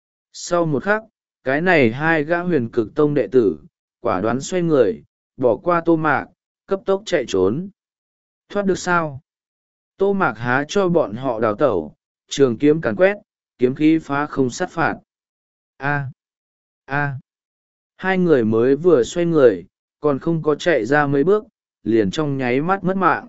Sau một khắc, cái này hai gã huyền cực tông đệ tử, quả đoán xoay người, bỏ qua Tô Mạc, cấp tốc chạy trốn. Thoát được sao? Tô Mạc há cho bọn họ đào tẩu, trường kiếm càn quét, kiếm khí phá không sát phạt. A. A. Hai người mới vừa xoay người, còn không có chạy ra mấy bước, liền trong nháy mắt mất mạng.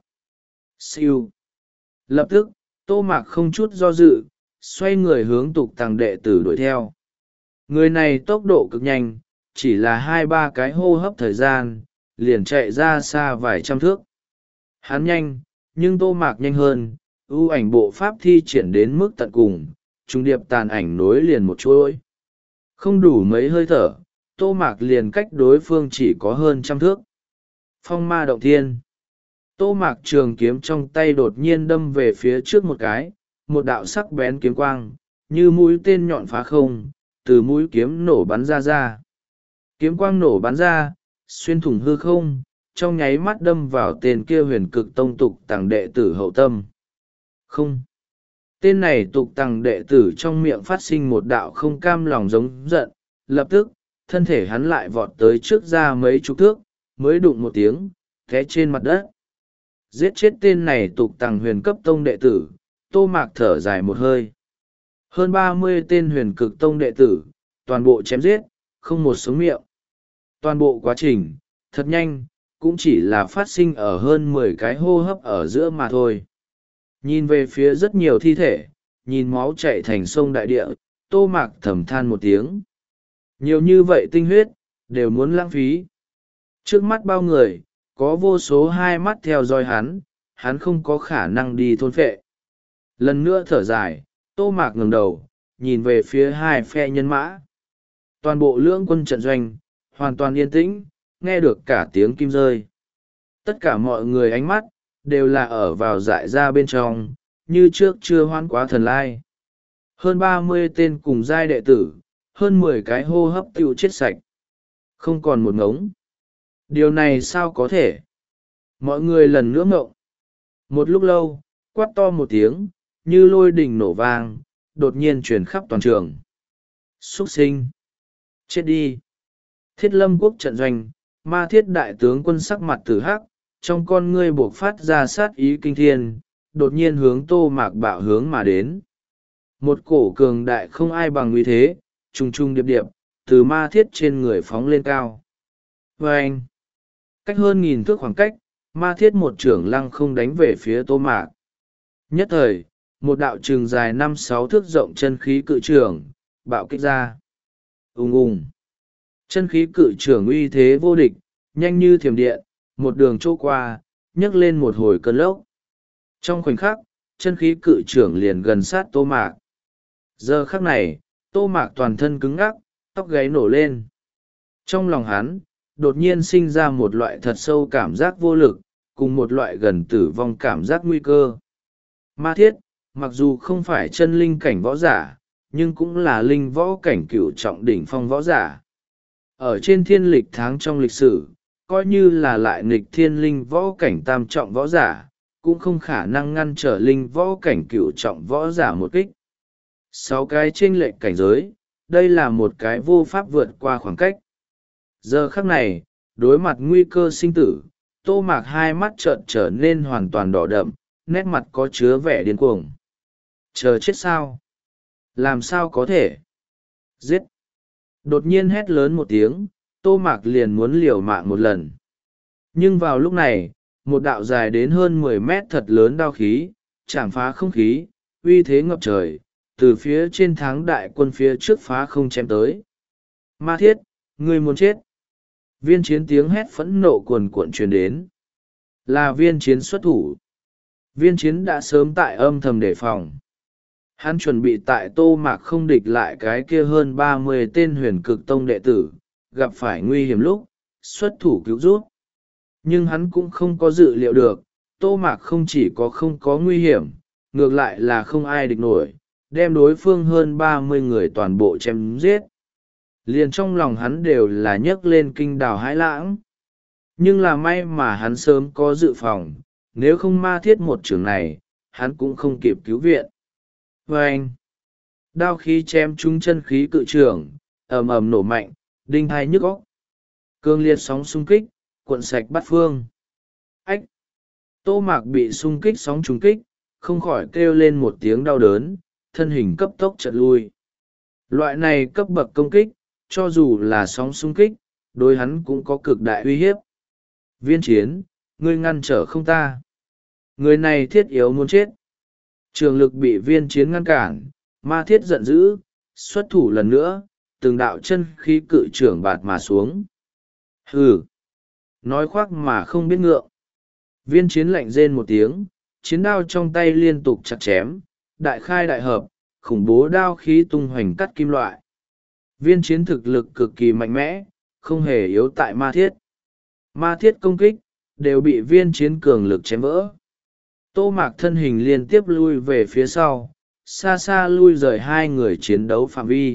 Siêu. Lập tức, Tô Mạc không chút do dự, xoay người hướng tục tàng đệ tử đuổi theo. Người này tốc độ cực nhanh, chỉ là hai ba cái hô hấp thời gian, liền chạy ra xa vài trăm thước. Hắn nhanh, nhưng Tô Mạc nhanh hơn, ưu ảnh bộ pháp thi triển đến mức tận cùng, trung điệp tàn ảnh nối liền một chuỗi. Không đủ mấy hơi thở, Tô Mạc liền cách đối phương chỉ có hơn trăm thước. Phong ma động thiên. Tô Mạc trường kiếm trong tay đột nhiên đâm về phía trước một cái, một đạo sắc bén kiếm quang, như mũi tên nhọn phá không, từ mũi kiếm nổ bắn ra ra. Kiếm quang nổ bắn ra, xuyên thủng hư không, trong nháy mắt đâm vào tên kia huyền cực tông tục tàng đệ tử hậu tâm. Không. Tên này tục tàng đệ tử trong miệng phát sinh một đạo không cam lòng giống giận, lập tức, thân thể hắn lại vọt tới trước ra mấy chục thước, mới đụng một tiếng té trên mặt đất. Giết chết tên này tục tằng huyền cấp tông đệ tử, Tô Mạc thở dài một hơi. Hơn ba mươi tên huyền cực tông đệ tử, toàn bộ chém giết, không một sống miệng. Toàn bộ quá trình, thật nhanh, cũng chỉ là phát sinh ở hơn mười cái hô hấp ở giữa mà thôi. Nhìn về phía rất nhiều thi thể, nhìn máu chảy thành sông đại địa, Tô Mạc thầm than một tiếng. Nhiều như vậy tinh huyết, đều muốn lãng phí. Trước mắt bao người, có vô số hai mắt theo dõi hắn, hắn không có khả năng đi thôn phệ. Lần nữa thở dài, Tô Mạc ngẩng đầu, nhìn về phía hai phe nhân mã. Toàn bộ lưỡng quân trận doanh, hoàn toàn yên tĩnh, nghe được cả tiếng kim rơi. Tất cả mọi người ánh mắt, đều là ở vào dại ra bên trong, như trước chưa hoan quá thần lai. Hơn ba mươi tên cùng giai đệ tử, hơn mười cái hô hấp tiêu chết sạch. Không còn một ngống. Điều này sao có thể? Mọi người lần nữa ngộng. Một lúc lâu, quát to một tiếng, như lôi đình nổ vang, đột nhiên truyền khắp toàn trường. Xuất sinh! Chết đi! Thiết Lâm quốc trận doanh, Ma Thiết đại tướng quân sắc mặt tử hắc, trong con ngươi buộc phát ra sát ý kinh thiên, đột nhiên hướng Tô Mạc bạo hướng mà đến. Một cổ cường đại không ai bằng uy thế, trùng trùng điệp điệp, từ Ma Thiết trên người phóng lên cao. Và anh, cách hơn nghìn thước khoảng cách, Ma Thiết một trưởng lăng không đánh về phía Tô Mạc. Nhất thời, một đạo trường dài năm sáu thước rộng chân khí cự trưởng, bạo kích ra. Ùng ùng. Chân khí cự trưởng uy thế vô địch, nhanh như thiểm điện, một đường chỗ qua, nhấc lên một hồi cơn lốc. Trong khoảnh khắc, chân khí cự trưởng liền gần sát Tô Mạc. Giờ khắc này, Tô Mạc toàn thân cứng ngắc, tóc gáy nổ lên. Trong lòng hắn, đột nhiên sinh ra một loại thật sâu cảm giác vô lực, cùng một loại gần tử vong cảm giác nguy cơ. Ma Thiết, mặc dù không phải chân linh cảnh võ giả, nhưng cũng là linh võ cảnh cửu trọng đỉnh phong võ giả. Ở trên thiên lịch tháng trong lịch sử, coi như là lại nghịch thiên linh võ cảnh tam trọng võ giả, cũng không khả năng ngăn trở linh võ cảnh cửu trọng võ giả một kích. Sáu cái chênh lệch cảnh giới, đây là một cái vô pháp vượt qua khoảng cách. Giờ khắc này, đối mặt nguy cơ sinh tử, Tô Mạc hai mắt trợn trở nên hoàn toàn đỏ đậm, nét mặt có chứa vẻ điên cuồng. Chờ chết sao? Làm sao có thể? Giết! Đột nhiên hét lớn một tiếng, Tô Mạc liền muốn liều mạng một lần. Nhưng vào lúc này, một đạo dài đến hơn mười mét thật lớn đao khí, chạm phá không khí, uy thế ngập trời, từ phía trên tháng đại quân phía trước phá không chém tới. Ma Thiết, ngươi muốn chết! Viên chiến tiếng hét phẫn nộ cuồn cuộn truyền đến. Là viên chiến xuất thủ. Viên chiến đã sớm tại âm thầm đề phòng. Hắn chuẩn bị tại Tô Mạc không địch lại cái kia hơn ba mươi tên huyền cực tông đệ tử, gặp phải nguy hiểm lúc, xuất thủ cứu giúp. Nhưng hắn cũng không có dự liệu được, Tô Mạc không chỉ có không có nguy hiểm, ngược lại là không ai địch nổi, đem đối phương hơn ba mươi người toàn bộ chém giết. Liền trong lòng hắn đều là nhấc lên kinh đào hãi lãng. Nhưng là may mà hắn sớm có dự phòng, nếu không Ma Thiết một trường này, hắn cũng không kịp cứu viện. Và anh, đao khí chém trúng chân khí cự trường, ầm ầm nổ mạnh, đinh hai nhức óc. Cương liệt sóng xung kích, cuộn sạch bát phương. Ách! Tô Mạc bị xung kích sóng trúng kích, không khỏi kêu lên một tiếng đau đớn, thân hình cấp tốc chợt lui. Loại này cấp bậc công kích, cho dù là sóng xung kích, đối hắn cũng có cực đại uy hiếp. Viên chiến, ngươi ngăn trở không ta. Người này thiết yếu muốn chết. Trường lực bị viên chiến ngăn cản, Ma Thiết giận dữ, xuất thủ lần nữa, từng đạo chân khí cự trưởng bạt mà xuống. Hừ! Nói khoác mà không biết ngượng. Viên chiến lạnh rên một tiếng, chiến đao trong tay liên tục chặt chém, đại khai đại hợp, khủng bố đao khí tung hoành cắt kim loại. Viên chiến thực lực cực kỳ mạnh mẽ, không hề yếu tại Ma Thiết. Ma Thiết công kích, đều bị viên chiến cường lực chém vỡ. Tô Mạc thân hình liên tiếp lui về phía sau, xa xa lui rời hai người chiến đấu phạm vi.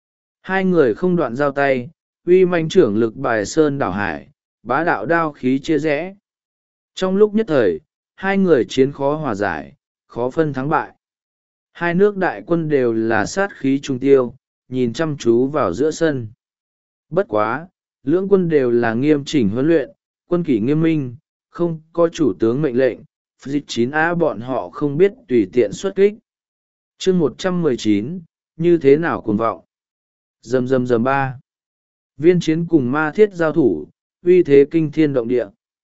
Hai người không đoạn giao tay, uy manh trưởng lực bài sơn đảo hải, bá đạo đao khí chia rẽ. Trong lúc nhất thời, hai người chiến khó hòa giải, khó phân thắng bại. Hai nước đại quân đều là sát khí trung tiêu, nhìn chăm chú vào giữa sân. Bất quá, lưỡng quân đều là nghiêm chỉnh huấn luyện, quân kỷ nghiêm minh, không có chủ tướng mệnh lệnh, dịch chín a bọn họ không biết tùy tiện xuất kích. chương một trăm mười chín, như thế nào cuồng vọng. Rầm rầm rầm ba. Viên Chiến cùng Ma Thiết giao thủ, uy thế kinh thiên động địa.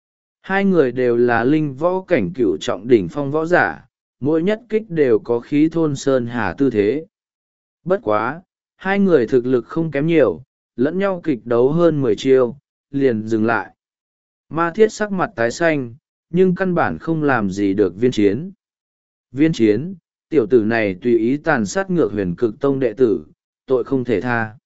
Hai người đều là linh võ cảnh cửu trọng đỉnh phong võ giả, mỗi nhất kích đều có khí thôn sơn hà tư thế. Bất quá, hai người thực lực không kém nhiều, lẫn nhau kịch đấu hơn mười chiêu, liền dừng lại. Ma Thiết sắc mặt tái xanh, nhưng căn bản không làm gì được Viên Chiến. Viên Chiến, tiểu tử này tùy ý tàn sát ngược Huyền Cực Tông đệ tử, tội không thể tha.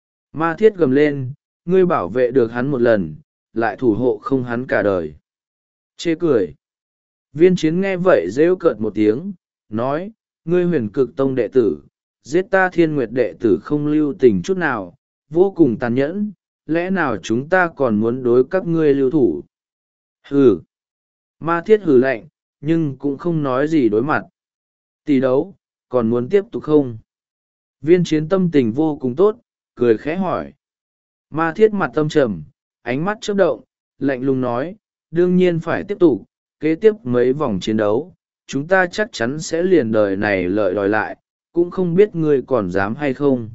Ma Thiết gầm lên, ngươi bảo vệ được hắn một lần, lại thủ hộ không hắn cả đời. Chê cười. Viên Chiến nghe vậy rêu cợt một tiếng, nói, ngươi Huyền Cực Tông đệ tử, giết ta Thiên Nguyệt đệ tử không lưu tình chút nào, vô cùng tàn nhẫn, lẽ nào chúng ta còn muốn đối các ngươi lưu thủ? Hừ. Ma Thiết hừ lạnh, nhưng cũng không nói gì đối mặt. Tỷ đấu, còn muốn tiếp tục không? Viên Chiến tâm tình vô cùng tốt, cười khẽ hỏi. Ma Thiết mặt tâm trầm, ánh mắt chớp động, lạnh lùng nói, đương nhiên phải tiếp tục, kế tiếp mấy vòng chiến đấu, chúng ta chắc chắn sẽ liền đời này lợi đòi lại, cũng không biết ngươi còn dám hay không.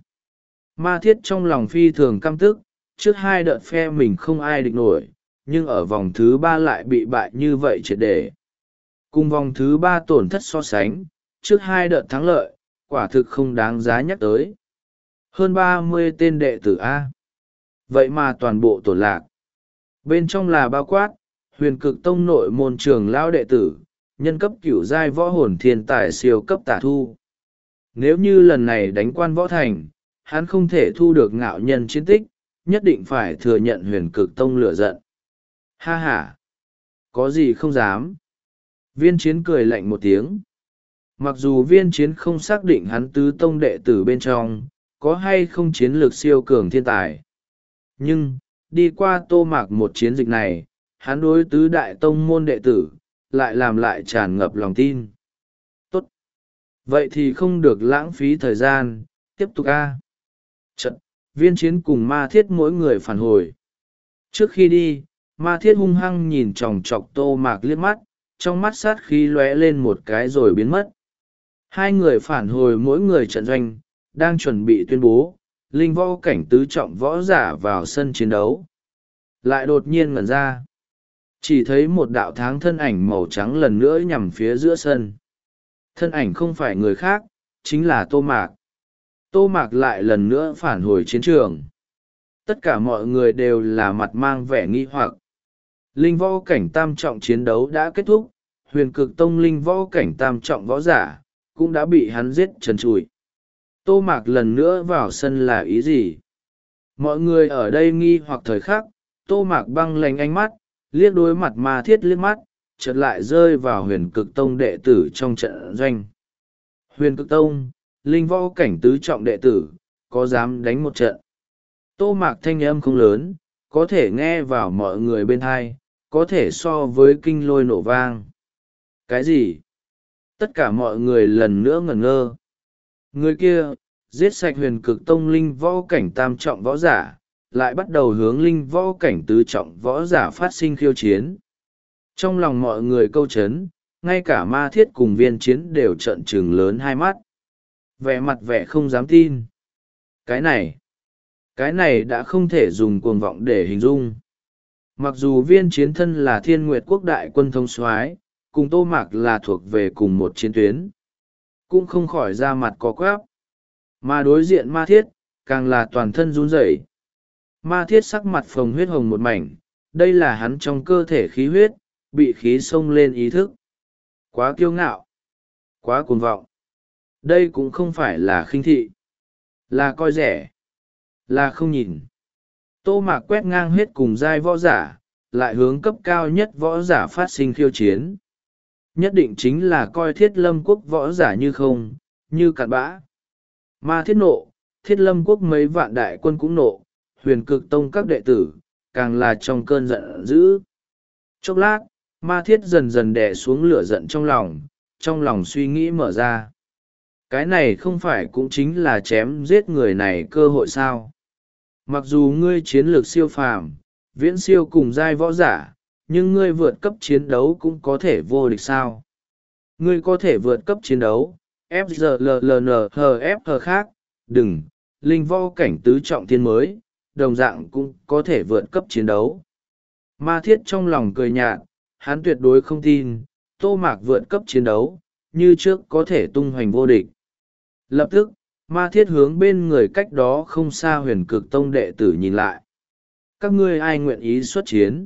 Ma Thiết trong lòng phi thường căm tức, trước hai đợt phe mình không ai địch nổi, nhưng ở vòng thứ ba lại bị bại như vậy triệt để. Cùng vòng thứ ba tổn thất so sánh, trước hai đợt thắng lợi, quả thực không đáng giá nhắc tới. Hơn ba mươi tên đệ tử A. Vậy mà toàn bộ tổn lạc. Bên trong là bao quát, Huyền Cực Tông nội môn trường lão đệ tử, nhân cấp cửu giai võ hồn thiên tài siêu cấp tả thu. Nếu như lần này đánh quan võ thành, hắn không thể thu được ngạo nhân chiến tích, nhất định phải thừa nhận Huyền Cực Tông lửa giận. Ha ha! Có gì không dám? Viên Chiến cười lạnh một tiếng. Mặc dù Viên Chiến không xác định hắn tứ tông đệ tử bên trong, có hay không chiến lược siêu cường thiên tài. Nhưng, đi qua Tô Mạc một chiến dịch này, hắn đối tứ đại tông môn đệ tử, lại làm lại tràn ngập lòng tin. Tốt! Vậy thì không được lãng phí thời gian, tiếp tục a. Trận, Viên Chiến cùng Ma Thiết mỗi người phản hồi. Trước khi đi, Ma Thiết hung hăng nhìn chòng chọc Tô Mạc liếc mắt, trong mắt sát khí lóe lên một cái rồi biến mất. Hai người phản hồi mỗi người trận doanh, đang chuẩn bị tuyên bố, linh võ cảnh tứ trọng võ giả vào sân chiến đấu. Lại đột nhiên ngẩn ra. Chỉ thấy một đạo tháng thân ảnh màu trắng lần nữa nhằm phía giữa sân. Thân ảnh không phải người khác, chính là Tô Mạc. Tô Mạc lại lần nữa phản hồi chiến trường. Tất cả mọi người đều là mặt mang vẻ nghi hoặc. Linh võ cảnh tam trọng chiến đấu đã kết thúc, Huyền Cực Tông linh võ cảnh tam trọng võ giả, cũng đã bị hắn giết trần trụi. Tô Mạc lần nữa vào sân là ý gì? Mọi người ở đây nghi hoặc thời khắc, Tô Mạc băng lạnh ánh mắt, liếc đối mặt Ma Thiết liếc mắt, chợt lại rơi vào Huyền Cực Tông đệ tử trong trận doanh. Huyền Cực Tông, linh võ cảnh tứ trọng đệ tử, có dám đánh một trận? Tô Mạc thanh âm không lớn, có thể nghe vào mọi người bên thai, có thể so với kinh lôi nổ vang. Cái gì? Tất cả mọi người lần nữa ngẩn ngơ. Người kia, giết sạch Huyền Cực Tông linh võ cảnh tam trọng võ giả, lại bắt đầu hướng linh võ cảnh tứ trọng võ giả phát sinh khiêu chiến. Trong lòng mọi người câu chấn, ngay cả Ma Thiết cùng Viên Chiến đều trợn trừng lớn hai mắt. Vẻ mặt vẻ không dám tin. Cái này, cái này đã không thể dùng cuồng vọng để hình dung. Mặc dù Viên Chiến thân là Thiên Nguyệt Quốc đại quân thống soái, cùng Tô Mạc là thuộc về cùng một chiến tuyến, cũng không khỏi ra mặt có quáp. Mà đối diện Ma Thiết, càng là toàn thân run rẩy. Ma Thiết sắc mặt phồng huyết hồng một mảnh, đây là hắn trong cơ thể khí huyết, bị khí xông lên ý thức. Quá kiêu ngạo, quá cuồng vọng. Đây cũng không phải là khinh thị, là coi rẻ, là không nhìn. Tô Mạc quét ngang hết cùng giai võ giả, lại hướng cấp cao nhất võ giả phát sinh khiêu chiến. Nhất định chính là coi Thiết Lâm Quốc võ giả như không, như cặn bã. Ma Thiết nộ, Thiết Lâm Quốc mấy vạn đại quân cũng nộ, Huyền Cực Tông các đệ tử, càng là trong cơn giận dữ. Chốc lát, Ma Thiết dần dần đè xuống lửa giận trong lòng, trong lòng suy nghĩ mở ra. Cái này không phải cũng chính là chém giết người này cơ hội sao? Mặc dù ngươi chiến lược siêu phàm, viễn siêu cùng giai võ giả, nhưng ngươi vượt cấp chiến đấu cũng có thể vô địch sao? Ngươi có thể vượt cấp chiến đấu, ép giê lờ lờ en hờ ép hờ khác, đừng, linh võ cảnh tứ trọng thiên mới, đồng dạng cũng có thể vượt cấp chiến đấu. Ma Thiết trong lòng cười nhạt, hắn tuyệt đối không tin, Tô Mạc vượt cấp chiến đấu, như trước có thể tung hoành vô địch. Lập tức, Ma Thiết hướng bên người cách đó không xa Huyền Cực Tông đệ tử nhìn lại. Các ngươi ai nguyện ý xuất chiến?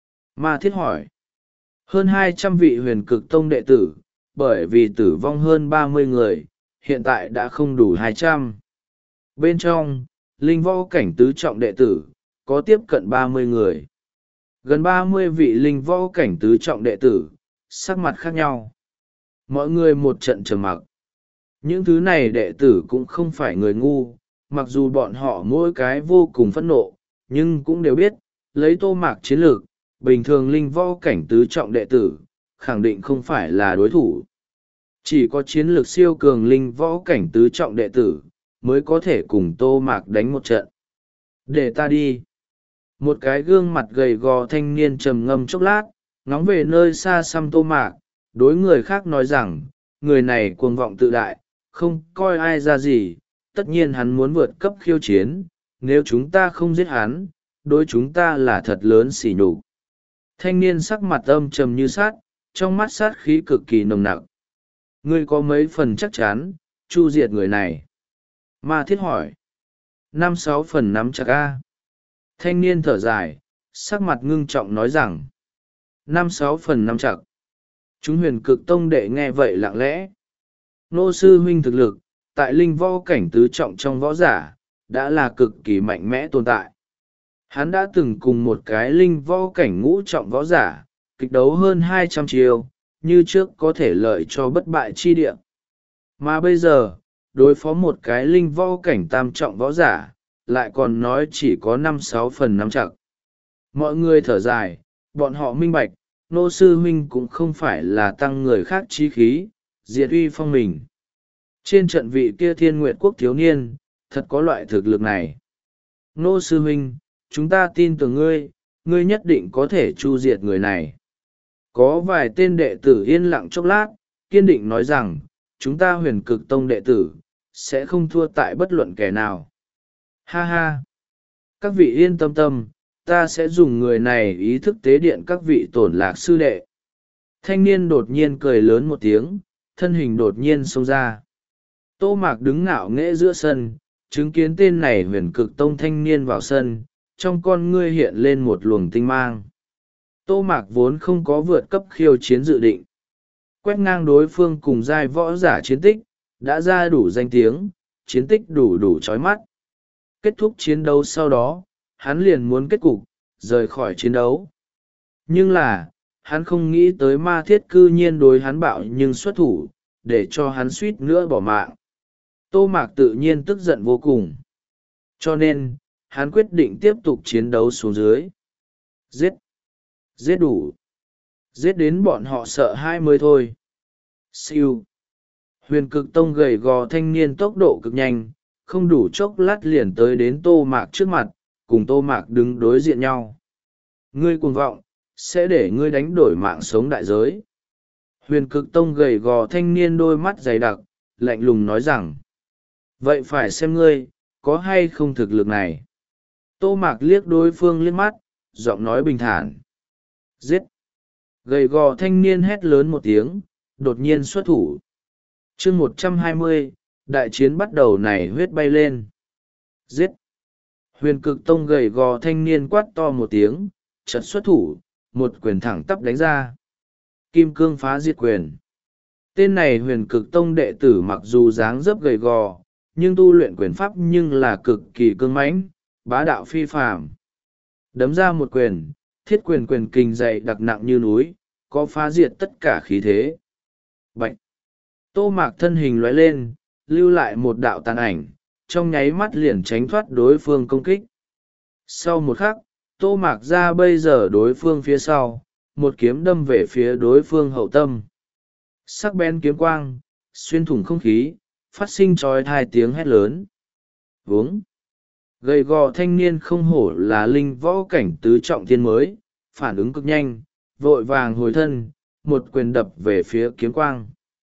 Ma Thiết hỏi. Hơn hai trăm vị Huyền Cực Tông đệ tử, bởi vì tử vong hơn ba mươi người, hiện tại đã không đủ hai trăm. Bên trong, linh võ cảnh tứ trọng đệ tử, có tiếp cận ba mươi người. Gần ba mươi vị linh võ cảnh tứ trọng đệ tử, sắc mặt khác nhau. Mọi người một trận trầm mặc. Những thứ này đệ tử cũng không phải người ngu, mặc dù bọn họ mỗi cái vô cùng phẫn nộ, nhưng cũng đều biết, lấy Tô Mạc chiến lược, bình thường linh võ cảnh tứ trọng đệ tử, khẳng định không phải là đối thủ. Chỉ có chiến lược siêu cường linh võ cảnh tứ trọng đệ tử, mới có thể cùng Tô Mạc đánh một trận. Để ta đi. Một cái gương mặt gầy gò thanh niên trầm ngâm chốc lát, ngóng về nơi xa xăm Tô Mạc, đối người khác nói rằng, người này cuồng vọng tự đại, không coi ai ra gì, tất nhiên hắn muốn vượt cấp khiêu chiến, nếu chúng ta không giết hắn, đối chúng ta là thật lớn sỉ nhục. Thanh niên sắc mặt âm trầm như sát, trong mắt sát khí cực kỳ nồng nặc. Ngươi có mấy phần chắc chắn, chu diệt người này? Ma Thiết hỏi. Năm sáu phần nắm chắc a. Thanh niên thở dài, sắc mặt ngưng trọng nói rằng. Năm sáu phần nắm chắc. Chúng Huyền Cực Tông đệ nghe vậy lặng lẽ. Nô sư huynh thực lực, tại linh võ cảnh tứ trọng trong võ giả, đã là cực kỳ mạnh mẽ tồn tại. Hắn đã từng cùng một cái linh võ cảnh ngũ trọng võ giả, kịch đấu hơn hai trăm chiêu, như trước có thể lợi cho bất bại chi địa. Mà bây giờ, đối phó một cái linh võ cảnh tam trọng võ giả, lại còn nói chỉ có năm sáu phần nắm chặt. Mọi người thở dài, bọn họ minh bạch, nô sư huynh cũng không phải là tăng người khác chí khí, diệt uy phong mình. Trên trận vị kia Thiên Nguyệt Quốc thiếu niên, thật có loại thực lực này. Nô sư huynh, chúng ta tin tưởng ngươi, ngươi nhất định có thể chu diệt người này. Có vài tên đệ tử yên lặng chốc lát, kiên định nói rằng, chúng ta Huyền Cực Tông đệ tử, sẽ không thua tại bất luận kẻ nào. Ha ha! Các vị yên tâm tâm, ta sẽ dùng người này ý thức tế điện các vị tổn lạc sư đệ. Thanh niên đột nhiên cười lớn một tiếng, thân hình đột nhiên xông ra. Tô Mạc đứng ngạo nghễ giữa sân, chứng kiến tên này Huyền Cực Tông thanh niên vào sân, trong con ngươi hiện lên một luồng tinh mang. Tô Mạc vốn không có vượt cấp khiêu chiến dự định. Quét ngang đối phương cùng giai võ giả chiến tích, đã ra đủ danh tiếng, chiến tích đủ đủ chói mắt. Kết thúc chiến đấu sau đó, hắn liền muốn kết cục, rời khỏi chiến đấu. Nhưng là, hắn không nghĩ tới Ma Thiết cư nhiên đối hắn bạo nhưng xuất thủ, để cho hắn suýt nữa bỏ mạng. Tô Mạc tự nhiên tức giận vô cùng. Cho nên, hắn quyết định tiếp tục chiến đấu xuống dưới. Giết! Giết đủ! Giết đến bọn họ sợ hãi mới thôi. Siêu! Huyền Cực Tông gầy gò thanh niên tốc độ cực nhanh, không đủ chốc lát liền tới đến Tô Mạc trước mặt, cùng Tô Mạc đứng đối diện nhau. Ngươi cuồng vọng, sẽ để ngươi đánh đổi mạng sống đại giới. Huyền Cực Tông gầy gò thanh niên đôi mắt dày đặc, lạnh lùng nói rằng. Vậy phải xem ngươi, có hay không thực lực này. Tô Mạc liếc đối phương liếc mắt, giọng nói bình thản. Giết! Gầy gò thanh niên hét lớn một tiếng, đột nhiên xuất thủ. chương một trăm hai mươi, đại chiến bắt đầu này huyết bay lên. Giết! Huyền Cực Tông gầy gò thanh niên quát to một tiếng, chợt xuất thủ, một quyền thẳng tắp đánh ra. Kim cương phá diệt quyền. Tên này Huyền Cực Tông đệ tử mặc dù dáng dấp gầy gò, nhưng tu luyện quyền pháp nhưng là cực kỳ cương mãnh, bá đạo phi phàm. Đấm ra một quyền, thiết quyền quyền kình dày đặc nặng như núi, có phá diệt tất cả khí thế. Bạch! Tô Mạc thân hình lóe lên, lưu lại một đạo tàn ảnh, trong nháy mắt liền tránh thoát đối phương công kích. Sau một khắc, Tô Mạc ra bây giờ đối phương phía sau, một kiếm đâm về phía đối phương hậu tâm. Sắc bén kiếm quang, xuyên thủng không khí, phát sinh trói thai tiếng hét lớn. Vướng! Gầy gò thanh niên không hổ là linh võ cảnh tứ trọng thiên mới, phản ứng cực nhanh, vội vàng hồi thân, một quyền đập về phía kiếm quang.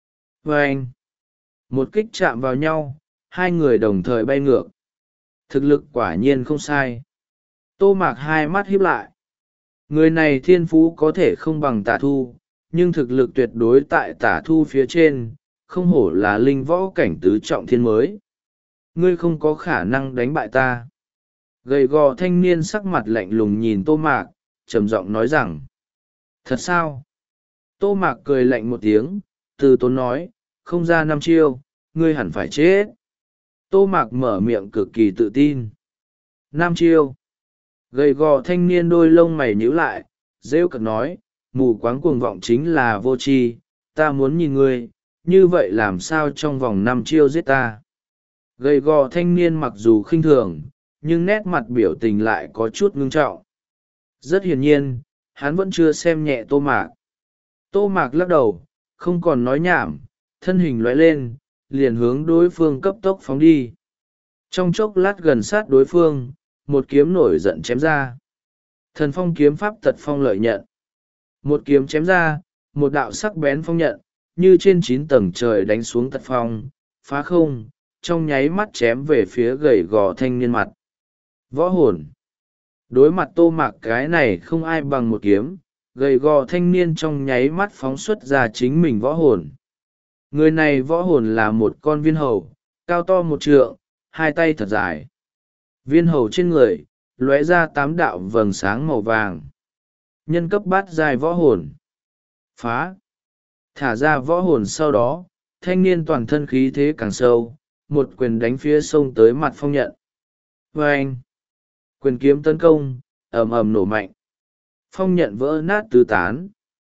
Và anh, một kích chạm vào nhau, hai người đồng thời bay ngược. Thực lực quả nhiên không sai. Tô Mạc hai mắt híp lại. Người này thiên phú có thể không bằng Tả Thu, nhưng thực lực tuyệt đối tại Tả Thu phía trên, không hổ là linh võ cảnh tứ trọng thiên mới. Ngươi không có khả năng đánh bại ta. Gầy gò thanh niên sắc mặt lạnh lùng nhìn Tô Mạc, trầm giọng nói rằng. Thật sao? Tô Mạc cười lạnh một tiếng, từ tốn nói, không ra năm chiêu, ngươi hẳn phải chết. Tô Mạc mở miệng cực kỳ tự tin. Năm chiêu. Gầy gò thanh niên đôi lông mày nhíu lại, rêu cực nói, mù quáng cuồng vọng chính là vô tri, ta muốn nhìn ngươi, như vậy làm sao trong vòng năm chiêu giết ta. Gầy gò thanh niên mặc dù khinh thường, nhưng nét mặt biểu tình lại có chút ngưng trọng. Rất hiển nhiên, hắn vẫn chưa xem nhẹ Tô Mạc. Tô Mạc lắc đầu, không còn nói nhảm, thân hình lóe lên, liền hướng đối phương cấp tốc phóng đi. Trong chốc lát gần sát đối phương, một kiếm nổi giận chém ra. Thần phong kiếm pháp tật phong lợi nhận. Một kiếm chém ra, một đạo sắc bén phong nhận, như trên chín tầng trời đánh xuống tật phong, phá không, trong nháy mắt chém về phía gầy gò thanh niên mặt. Võ hồn. Đối mặt Tô Mạc cái này không ai bằng một kiếm, gầy gò thanh niên trong nháy mắt phóng xuất ra chính mình võ hồn. Người này võ hồn là một con viên hầu, cao to một trượng, hai tay thật dài. Viên hầu trên người, lóe ra tám đạo vầng sáng màu vàng. Nhân cấp bát dài võ hồn. Phá. Thả ra võ hồn sau đó, thanh niên toàn thân khí thế càng sâu, một quyền đánh phía sông tới mặt phong nhận. Và anh, quyền kiếm tấn công, ầm ầm nổ mạnh. Phong nhận vỡ nát tứ tán.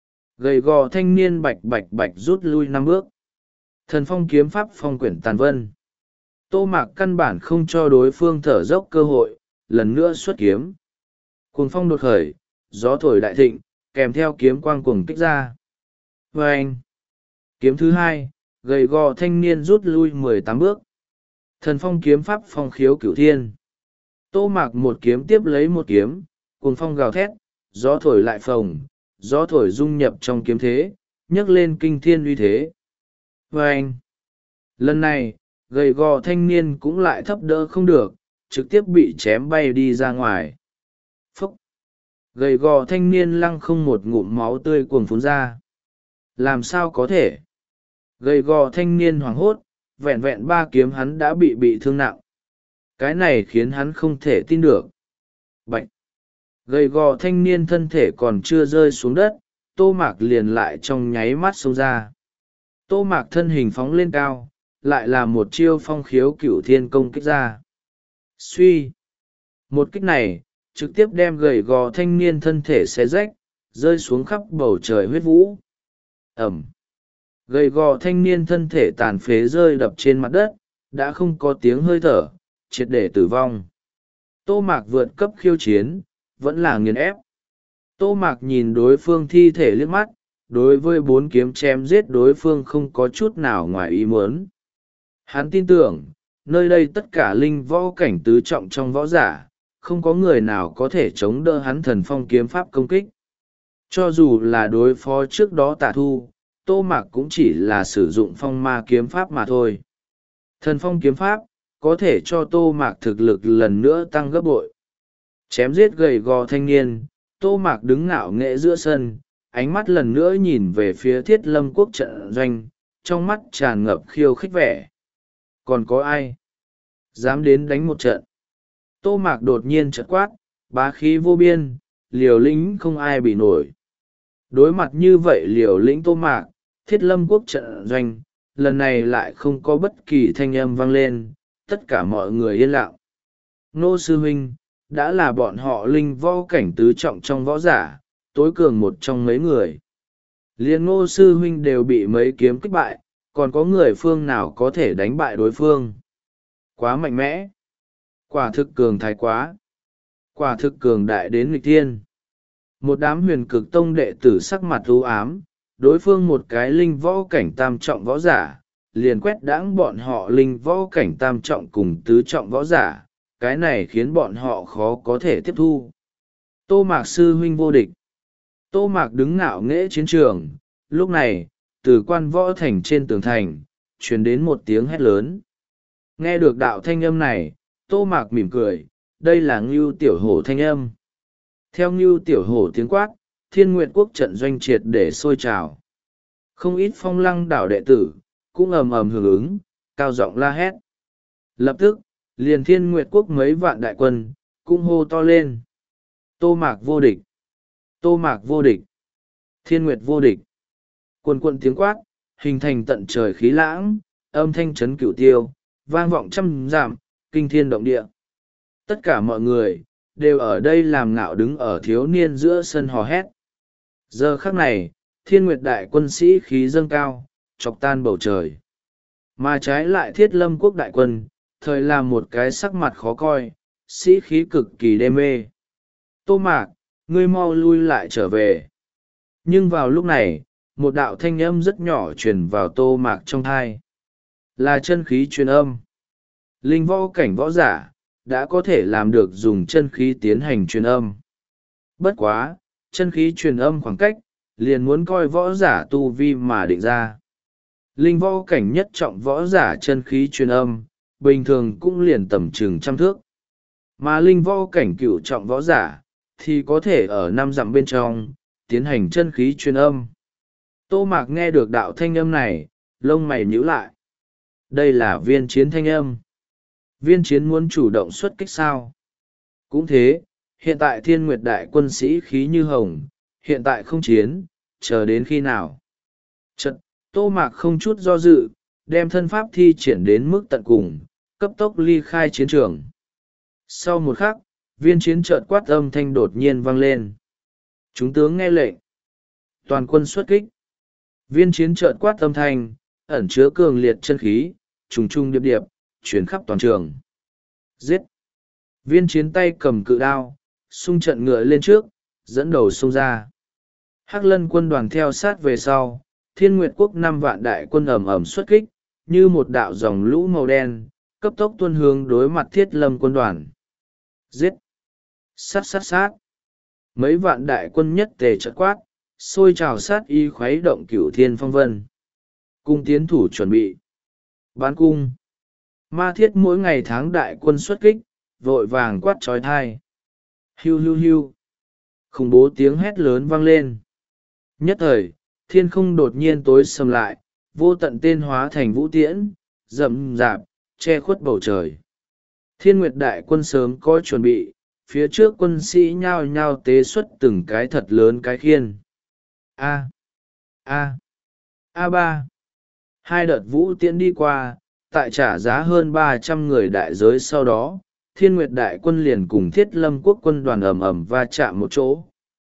Gầy gò thanh niên bạch bạch bạch rút lui năm bước. Thần phong kiếm pháp phong quyển tàn vân. Tô Mạc căn bản không cho đối phương thở dốc cơ hội, lần nữa xuất kiếm. Cuồng phong đột khởi, gió thổi đại thịnh, kèm theo kiếm quang cuồng kích ra. Và anh, kiếm thứ hai, gầy gò thanh niên rút lui mười tám bước. Thần phong kiếm pháp phong khiếu cửu thiên. Tô Mạc một kiếm tiếp lấy một kiếm, cuồng phong gào thét, gió thổi lại phồng, gió thổi dung nhập trong kiếm thế, nhấc lên kinh thiên uy thế. Và anh, lần này, gầy gò thanh niên cũng lại thấp đỡ không được, trực tiếp bị chém bay đi ra ngoài. Phúc! Gầy gò thanh niên lăng không một ngụm máu tươi cuồng phun ra. Làm sao có thể? Gầy gò thanh niên hoảng hốt, vẹn vẹn ba kiếm hắn đã bị bị thương nặng. Cái này khiến hắn không thể tin được. Bạch! Gầy gò thanh niên thân thể còn chưa rơi xuống đất, Tô Mạc liền lại trong nháy mắt xông ra. Tô Mạc thân hình phóng lên cao, lại là một chiêu phong khiếu cửu thiên công kích ra. Suy! Một kích này, trực tiếp đem gầy gò thanh niên thân thể xé rách, rơi xuống khắp bầu trời huyết vũ. Ẩm! Gầy gò thanh niên thân thể tàn phế rơi đập trên mặt đất, đã không có tiếng hơi thở, triệt để tử vong. Tô Mạc vượt cấp khiêu chiến, vẫn là nghiền ép. Tô Mạc nhìn đối phương thi thể liếc mắt, đối với bốn kiếm chém giết đối phương không có chút nào ngoài ý muốn. Hắn tin tưởng, nơi đây tất cả linh võ cảnh tứ trọng trong võ giả, không có người nào có thể chống đỡ hắn thần phong kiếm pháp công kích. Cho dù là đối phó trước đó Tả Thu, Tô Mạc cũng chỉ là sử dụng phong ma kiếm pháp mà thôi. Thần phong kiếm pháp, có thể cho Tô Mạc thực lực lần nữa tăng gấp bội. Chém giết gầy gò thanh niên, Tô Mạc đứng ngạo nghễ giữa sân, ánh mắt lần nữa nhìn về phía Thiết Lâm quốc trận doanh, trong mắt tràn ngập khiêu khích vẻ. Còn có ai dám đến đánh một trận? Tô Mạc đột nhiên chợt quát, bá khí vô biên, liều lĩnh không ai bị nổi. Đối mặt như vậy liều lĩnh Tô Mạc, Thiết Lâm quốc trận doanh, lần này lại không có bất kỳ thanh âm vang lên, tất cả mọi người yên lặng. Ngô sư huynh, đã là bọn họ linh võ cảnh tứ trọng trong võ giả, tối cường một trong mấy người. Liên Ngô sư huynh đều bị mấy kiếm kích bại, còn có người phương nào có thể đánh bại đối phương? Quá mạnh mẽ! Quả thực cường thái quá! Quả thực cường đại đến nghịch thiên! Một đám huyền cực tông đệ tử sắc mặt u ám, đối phương một cái linh võ cảnh tam trọng võ giả, liền quét đãng bọn họ linh võ cảnh tam trọng cùng tứ trọng võ giả, cái này khiến bọn họ khó có thể tiếp thu. Tô Mạc sư huynh vô địch. Tô Mạc đứng ngạo nghễ chiến trường, lúc này, từ quan võ thành trên tường thành, truyền đến một tiếng hét lớn. Nghe được đạo thanh âm này, Tô Mạc mỉm cười, đây là Ngưu Tiểu Hổ thanh âm. Theo Ngưu Tiểu Hổ tiếng quát, Thiên Nguyệt Quốc trận doanh triệt để sôi trào. Không ít Phong Lăng đảo đệ tử, cũng ầm ầm hưởng ứng, cao giọng la hét. Lập tức, liền Thiên Nguyệt Quốc mấy vạn đại quân, cũng hô to lên. Tô Mạc vô địch! Tô Mạc vô địch! Thiên Nguyệt vô địch! Quần quần tiếng quát, hình thành tận trời khí lãng, âm thanh chấn cửu tiêu, vang vọng trăm dặm, kinh thiên động địa. Tất cả mọi người, đều ở đây làm ngạo đứng ở thiếu niên giữa sân hò hét. Giờ khắc này, Thiên Nguyệt đại quân sĩ khí dâng cao, chọc tan bầu trời. Mà trái lại Thiết Lâm Quốc đại quân, thời làm một cái sắc mặt khó coi, sĩ khí cực kỳ đê mê. Tô Mạc, ngươi mau lui lại trở về. Nhưng vào lúc này, một đạo thanh âm rất nhỏ truyền vào Tô Mạc trong thai. Là chân khí truyền âm. Linh võ cảnh võ giả, đã có thể làm được dùng chân khí tiến hành truyền âm. Bất quá, chân khí truyền âm khoảng cách, liền muốn coi võ giả tu vi mà định ra. Linh võ cảnh nhất trọng võ giả chân khí truyền âm, bình thường cũng liền tầm chừng trăm thước. Mà linh võ cảnh cửu trọng võ giả, thì có thể ở năm dặm bên trong, tiến hành chân khí truyền âm. Tô Mạc nghe được đạo thanh âm này, lông mày nhíu lại. Đây là Viên Chiến thanh âm. Viên Chiến muốn chủ động xuất kích sao? Cũng thế, hiện tại Thiên Nguyệt đại quân sĩ khí như hồng, hiện tại không chiến, chờ đến khi nào? Chật, Tô Mạc không chút do dự, đem thân pháp thi triển đến mức tận cùng, cấp tốc ly khai chiến trường. Sau một khắc, Viên Chiến chợt quát âm thanh đột nhiên vang lên. Chúng tướng nghe lệnh. Toàn quân xuất kích. Viên Chiến chợt quát âm thanh, ẩn chứa cường liệt chân khí, trùng trùng điệp điệp, chuyển khắp toàn trường. Giết! Viên Chiến tay cầm cự đao, xung trận ngựa lên trước, dẫn đầu xông ra. Hắc Lân quân đoàn theo sát về sau, Thiên Nguyệt Quốc năm vạn đại quân ầm ầm xuất kích, như một đạo dòng lũ màu đen, cấp tốc tuôn hướng đối mặt Thiết Lâm quân đoàn. Giết! Sát sát sát! Mấy vạn đại quân nhất tề chợt quát, xôi trào sát y khuấy động cửu thiên phong vân. Cung tiến thủ chuẩn bị. Bán cung. Ma Thiết mỗi ngày tháng đại quân xuất kích, vội vàng quát trói thai. Hiu hiu hiu. Khủng bố tiếng hét lớn vang lên. Nhất thời, thiên không đột nhiên tối sầm lại, vô tận tên hóa thành vũ tiễn, rậm rạp, che khuất bầu trời. Thiên Nguyệt đại quân sớm có chuẩn bị, phía trước quân sĩ nhao nhao tế xuất từng cái thật lớn cái khiên. A. A. A ba. Hai đợt vũ tiễn đi qua, tại trả giá hơn ba trăm người đại giới sau đó, Thiên Nguyệt đại quân liền cùng Thiết Lâm Quốc quân đoàn ầm ầm va chạm một chỗ.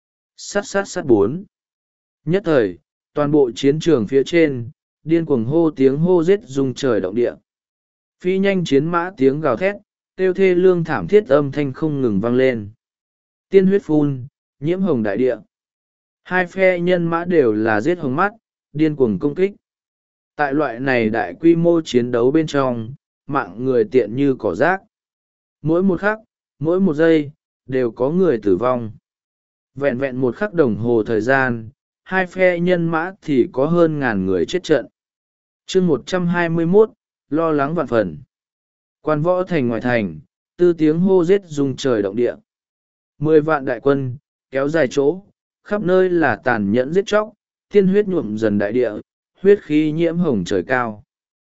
Sát sát sát bốn. Nhất thời, toàn bộ chiến trường phía trên, điên cuồng hô tiếng hô giết rung trời động địa. Phi nhanh chiến mã tiếng gào thét, kêu thê lương thảm thiết âm thanh không ngừng vang lên. Tiên huyết phun, nhiễm hồng đại địa. Hai phe nhân mã đều là giết hồng mắt, điên cuồng công kích. Tại loại này đại quy mô chiến đấu bên trong, mạng người tiện như cỏ rác. Mỗi một khắc, mỗi một giây, đều có người tử vong. Vẹn vẹn một khắc đồng hồ thời gian, hai phe nhân mã thì có hơn ngàn người chết trận. chương một trăm hai mươi mốt, lo lắng vạn phần. Quan võ thành ngoài thành, tư tiếng hô giết rung trời động địa. Mười vạn đại quân, kéo dài chỗ, khắp nơi là tàn nhẫn giết chóc, tiên huyết nhuộm dần đại địa, huyết khí nhiễm hồng trời cao.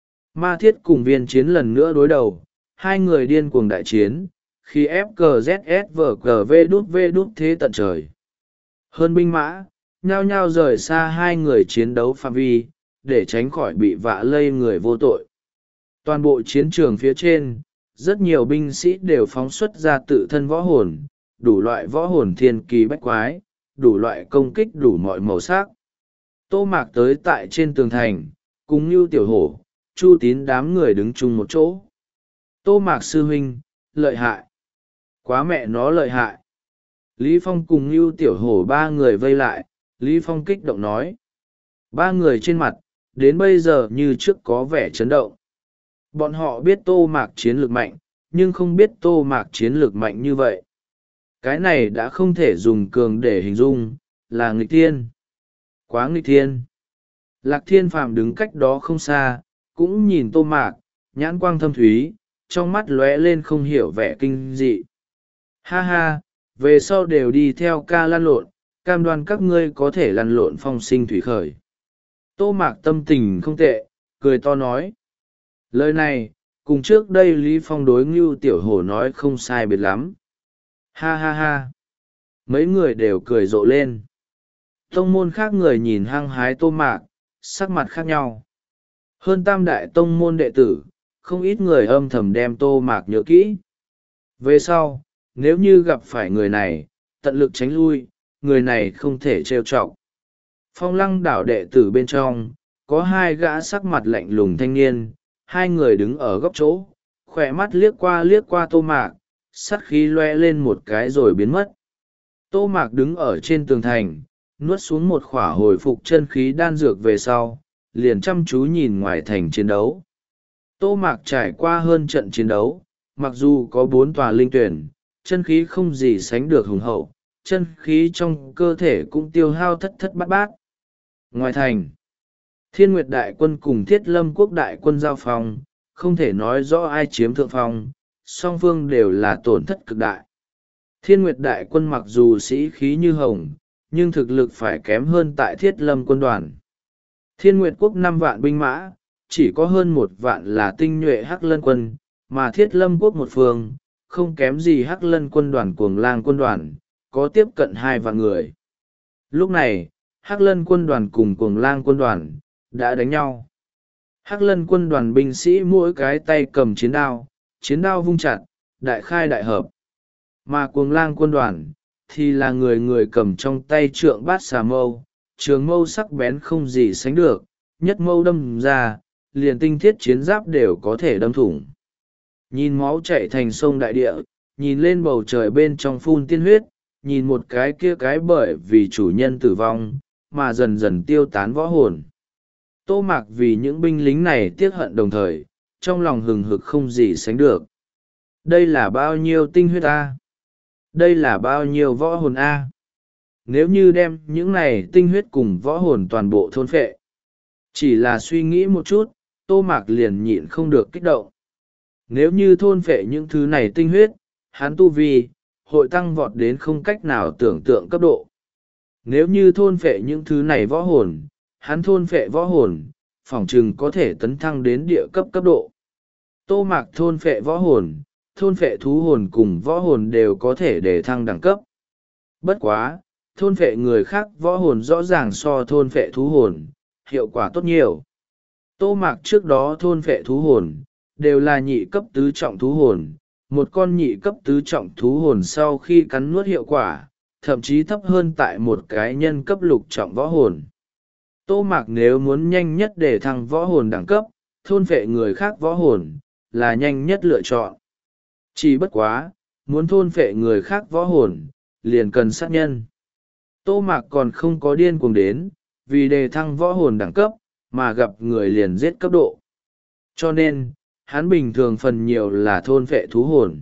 Ma Thiết cùng Viên Chiến lần nữa đối đầu, hai người điên cuồng đại chiến, khi ép cờ zét ét vờ cờ vê đút vê đút thế tận trời. Hơn binh mã, nhao nhao rời xa hai người chiến đấu phạm vi, để tránh khỏi bị vạ lây người vô tội. Toàn bộ chiến trường phía trên, rất nhiều binh sĩ đều phóng xuất ra tự thân võ hồn, đủ loại võ hồn thiên kỳ bách quái, đủ loại công kích đủ mọi màu sắc. Tô Mạc tới tại trên tường thành, cùng Nưu Tiểu Hổ, Chu Tín đám người đứng chung một chỗ. Tô Mạc sư huynh, lợi hại. Quá mẹ nó lợi hại. Lý Phong cùng Nưu Tiểu Hổ ba người vây lại, Lý Phong kích động nói. Ba người trên mặt, đến bây giờ như trước có vẻ chấn động. Bọn họ biết Tô Mạc chiến lược mạnh, nhưng không biết Tô Mạc chiến lược mạnh như vậy. Cái này đã không thể dùng cường để hình dung, là nghịch thiên. Quá nghịch thiên. Lạc Thiên Phàm đứng cách đó không xa, cũng nhìn Tô Mạc, nhãn quang thâm thúy, trong mắt lóe lên không hiểu vẻ kinh dị. Ha ha, về sau đều đi theo ca lăn lộn, cam đoan các ngươi có thể lăn lộn phong sinh thủy khởi. Tô Mạc tâm tình không tệ, cười to nói. Lời này, cùng trước đây Lý Phong đối Ngưu Tiểu Hổ nói không sai biệt lắm. Ha ha ha. Mấy người đều cười rộ lên. Tông môn khác người nhìn hăng hái Tô Mạc, sắc mặt khác nhau. Hơn tam đại tông môn đệ tử, không ít người âm thầm đem Tô Mạc nhớ kỹ. Về sau, nếu như gặp phải người này, tận lực tránh lui, người này không thể trêu chọc. Phong Lăng đảo đệ tử bên trong, có hai gã sắc mặt lạnh lùng thanh niên, hai người đứng ở góc chỗ, khỏe mắt liếc qua liếc qua Tô Mạc, sắt khí loe lên một cái rồi biến mất. Tô Mạc đứng ở trên tường thành, nuốt xuống một khỏa hồi phục chân khí đan dược về sau, liền chăm chú nhìn ngoài thành chiến đấu. Tô Mạc trải qua hơn trận chiến đấu, mặc dù có bốn tòa linh tuyển, chân khí không gì sánh được hùng hậu, chân khí trong cơ thể cũng tiêu hao thất thất bát bát. Ngoài thành, Thiên Nguyệt Đại Quân cùng Thiết Lâm Quốc Đại Quân giao phong, không thể nói rõ ai chiếm thượng phong, song phương đều là tổn thất cực đại. Thiên Nguyệt Đại Quân mặc dù sĩ khí như hồng, nhưng thực lực phải kém hơn tại Thiết Lâm Quân đoàn. Thiên Nguyệt Quốc năm vạn binh mã, chỉ có hơn một vạn là tinh nhuệ Hắc Lân Quân, mà Thiết Lâm Quốc một phương, không kém gì Hắc Lân Quân đoàn Cuồng Lang Quân đoàn, có tiếp cận hai vạn người. Lúc này, Hắc Lân Quân đoàn cùng Cuồng Lang Quân đoàn đã đánh nhau. Hắc Lân Quân đoàn binh sĩ mỗi cái tay cầm chiến đao, chiến đao vung chặt, đại khai đại hợp. Mà Cuồng Lang Quân đoàn thì là người người cầm trong tay trượng bát xà mâu, trường mâu sắc bén không gì sánh được, nhất mâu đâm ra, liền tinh thiết chiến giáp đều có thể đâm thủng. Nhìn máu chảy thành sông đại địa, nhìn lên bầu trời bên trong phun tiên huyết, nhìn một cái kia cái bởi vì chủ nhân tử vong, mà dần dần tiêu tán võ hồn. Tô Mạc vì những binh lính này tiếc hận đồng thời, trong lòng hừng hực không gì sánh được. Đây là bao nhiêu tinh huyết A? Đây là bao nhiêu võ hồn A? Nếu như đem những này tinh huyết cùng võ hồn toàn bộ thôn phệ. Chỉ là suy nghĩ một chút, Tô Mạc liền nhịn không được kích động. Nếu như thôn phệ những thứ này tinh huyết, hắn tu vi, hội tăng vọt đến không cách nào tưởng tượng cấp độ. Nếu như thôn phệ những thứ này võ hồn, hắn thôn phệ võ hồn, phỏng chừng có thể tấn thăng đến địa cấp cấp độ. Tô Mạc thôn phệ võ hồn, thôn phệ thú hồn cùng võ hồn đều có thể để thăng đẳng cấp. Bất quá, thôn phệ người khác võ hồn rõ ràng so thôn phệ thú hồn, hiệu quả tốt nhiều. Tô Mạc trước đó thôn phệ thú hồn, đều là nhị cấp tứ trọng thú hồn, một con nhị cấp tứ trọng thú hồn sau khi cắn nuốt hiệu quả, thậm chí thấp hơn tại một cái nhân cấp lục trọng võ hồn. Tô Mạc nếu muốn nhanh nhất để thăng võ hồn đẳng cấp, thôn phệ người khác võ hồn, là nhanh nhất lựa chọn. Chỉ bất quá, muốn thôn phệ người khác võ hồn, liền cần sát nhân. Tô Mạc còn không có điên cuồng đến, vì đề thăng võ hồn đẳng cấp, mà gặp người liền giết cấp độ. Cho nên, hắn bình thường phần nhiều là thôn phệ thú hồn.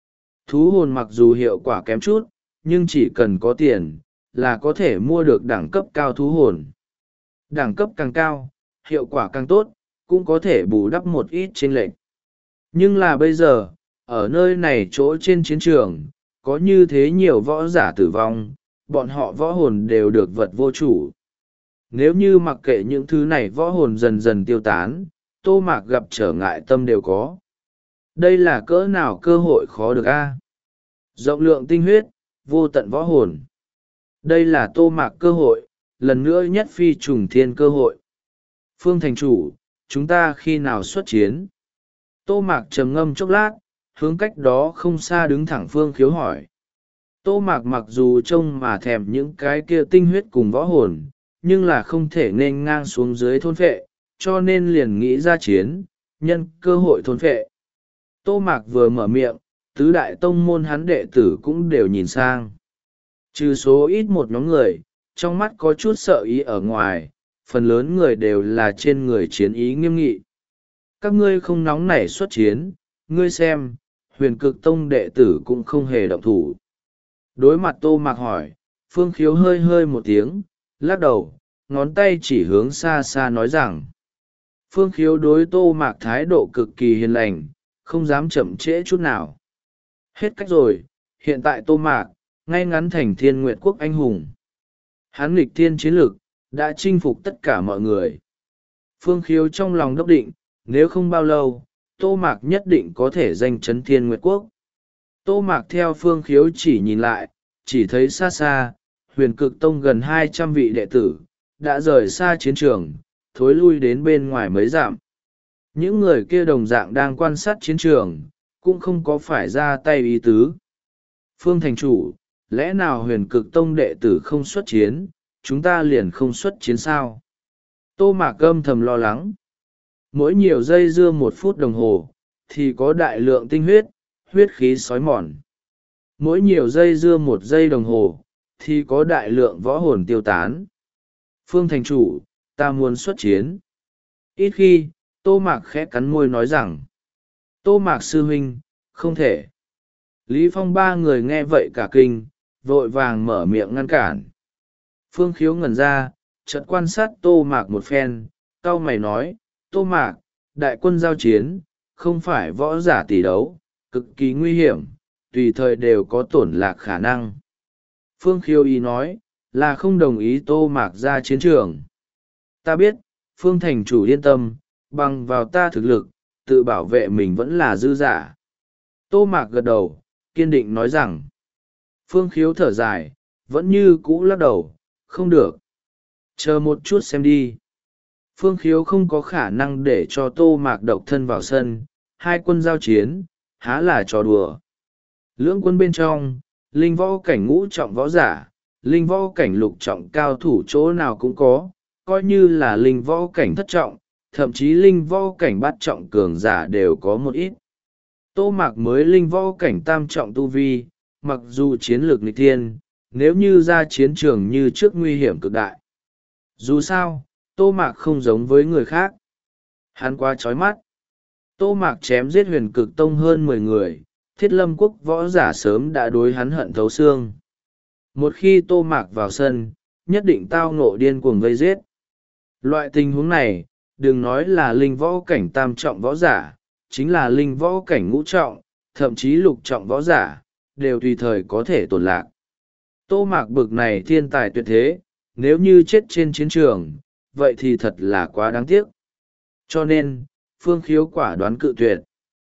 Thú hồn mặc dù hiệu quả kém chút, nhưng chỉ cần có tiền, là có thể mua được đẳng cấp cao thú hồn. Đẳng cấp càng cao, hiệu quả càng tốt, cũng có thể bù đắp một ít chênh lệch. Nhưng là bây giờ, ở nơi này chỗ trên chiến trường, có như thế nhiều võ giả tử vong, bọn họ võ hồn đều được vật vô chủ. Nếu như mặc kệ những thứ này võ hồn dần dần tiêu tán, Tô Mạc gặp trở ngại tâm đều có. Đây là cỡ nào cơ hội khó được a? Rộng lượng tinh huyết, vô tận võ hồn. Đây là Tô Mạc cơ hội, lần nữa nhất phi trùng thiên cơ hội. Phương thành chủ, chúng ta khi nào xuất chiến? Tô Mạc trầm ngâm chốc lát, hướng cách đó không xa đứng thẳng Phương Khiếu hỏi. Tô Mạc mặc dù trông mà thèm những cái kia tinh huyết cùng võ hồn, nhưng là không thể nên ngang xuống dưới thôn phệ, cho nên liền nghĩ ra chiến, nhân cơ hội thôn phệ. Tô Mạc vừa mở miệng, tứ đại tông môn hắn đệ tử cũng đều nhìn sang. Trừ số ít một nhóm người, trong mắt có chút sợ ý ở ngoài, phần lớn người đều là trên người chiến ý nghiêm nghị. Các ngươi không nóng nảy xuất chiến, ngươi xem, huyền cực tông đệ tử cũng không hề động thủ. Đối mặt Tô Mạc hỏi, Phương Khiếu hơi hơi một tiếng, lắc đầu, ngón tay chỉ hướng xa xa nói rằng. Phương Khiếu đối Tô Mạc thái độ cực kỳ hiền lành, không dám chậm trễ chút nào. Hết cách rồi, hiện tại Tô Mạc, ngay ngắn thành Thiên Nguyệt Quốc anh hùng. Hắn nghịch thiên chiến lực, đã chinh phục tất cả mọi người. Phương Khiếu trong lòng đốc định, nếu không bao lâu, Tô Mạc nhất định có thể giành chấn Thiên Nguyệt Quốc. Tô Mạc theo Phương Khiếu chỉ nhìn lại, chỉ thấy xa xa, huyền cực tông gần hai trăm vị đệ tử, đã rời xa chiến trường, thối lui đến bên ngoài mấy dặm. Những người kia đồng dạng đang quan sát chiến trường, cũng không có phải ra tay ý tứ. Phương thành chủ, lẽ nào huyền cực tông đệ tử không xuất chiến, chúng ta liền không xuất chiến sao? Tô Mạc âm thầm lo lắng. Mỗi nhiều giây dưa một phút đồng hồ, thì có đại lượng tinh huyết, huyết khí sói mòn. Mỗi nhiều giây dưa một giây đồng hồ, thì có đại lượng võ hồn tiêu tán. Phương thành chủ, ta muốn xuất chiến. Ít khi, Tô Mạc khẽ cắn môi nói rằng. Tô Mạc sư huynh, không thể. Lý Phong ba người nghe vậy cả kinh, vội vàng mở miệng ngăn cản. Phương Khiếu ngẩn ra, chợt quan sát Tô Mạc một phen, cau mày nói, Tô Mạc, đại quân giao chiến, không phải võ giả tỷ đấu, cực kỳ nguy hiểm, tùy thời đều có tổn lạc khả năng. Phương Khiếu ý nói, là không đồng ý Tô Mạc ra chiến trường. Ta biết, Phương thành chủ yên tâm, bằng vào ta thực lực, tự bảo vệ mình vẫn là dư giả. Tô Mạc gật đầu, kiên định nói rằng. Phương Khiếu thở dài, vẫn như cũ lắc đầu, không được. Chờ một chút xem đi. Phương Khiếu không có khả năng để cho Tô Mạc độc thân vào sân, hai quân giao chiến, há là trò đùa. Lưỡng quân bên trong, linh võ cảnh ngũ trọng võ giả, linh võ cảnh lục trọng cao thủ chỗ nào cũng có, coi như là linh võ cảnh thất trọng, thậm chí linh võ cảnh bát trọng cường giả đều có một ít. Tô Mạc mới linh võ cảnh tam trọng tu vi, mặc dù chiến lược nghịch thiên, nếu như ra chiến trường như trước nguy hiểm cực đại. Dù sao, Tô Mạc không giống với người khác. Hắn quá chói mắt. Tô Mạc chém giết huyền cực tông hơn mười người, Thiết Lâm Quốc võ giả sớm đã đối hắn hận thấu xương. Một khi Tô Mạc vào sân, nhất định tao ngộ điên cuồng vây giết. Loại tình huống này, đừng nói là linh võ cảnh tam trọng võ giả, chính là linh võ cảnh ngũ trọng, thậm chí lục trọng võ giả, đều tùy thời có thể tổn lạc. Tô Mạc bực này thiên tài tuyệt thế, nếu như chết trên chiến trường, vậy thì thật là quá đáng tiếc. Cho nên, Phương Khiếu quả đoán cự tuyệt.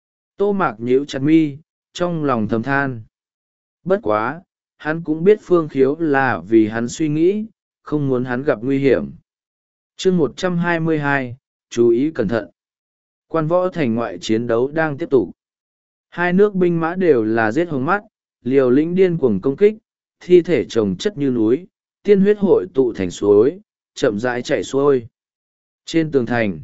Tô Mạc nhíu chặt mi, trong lòng thầm than. Bất quá, hắn cũng biết Phương Khiếu là vì hắn suy nghĩ, không muốn hắn gặp nguy hiểm. Chương một trăm hai mươi hai, chú ý cẩn thận. Quan võ thành ngoại chiến đấu đang tiếp tục. Hai nước binh mã đều là giết hồng mắt, liều lĩnh điên cuồng công kích, thi thể chồng chất như núi, tiên huyết hội tụ thành suối, chậm rãi chảy xuôi. Trên tường thành,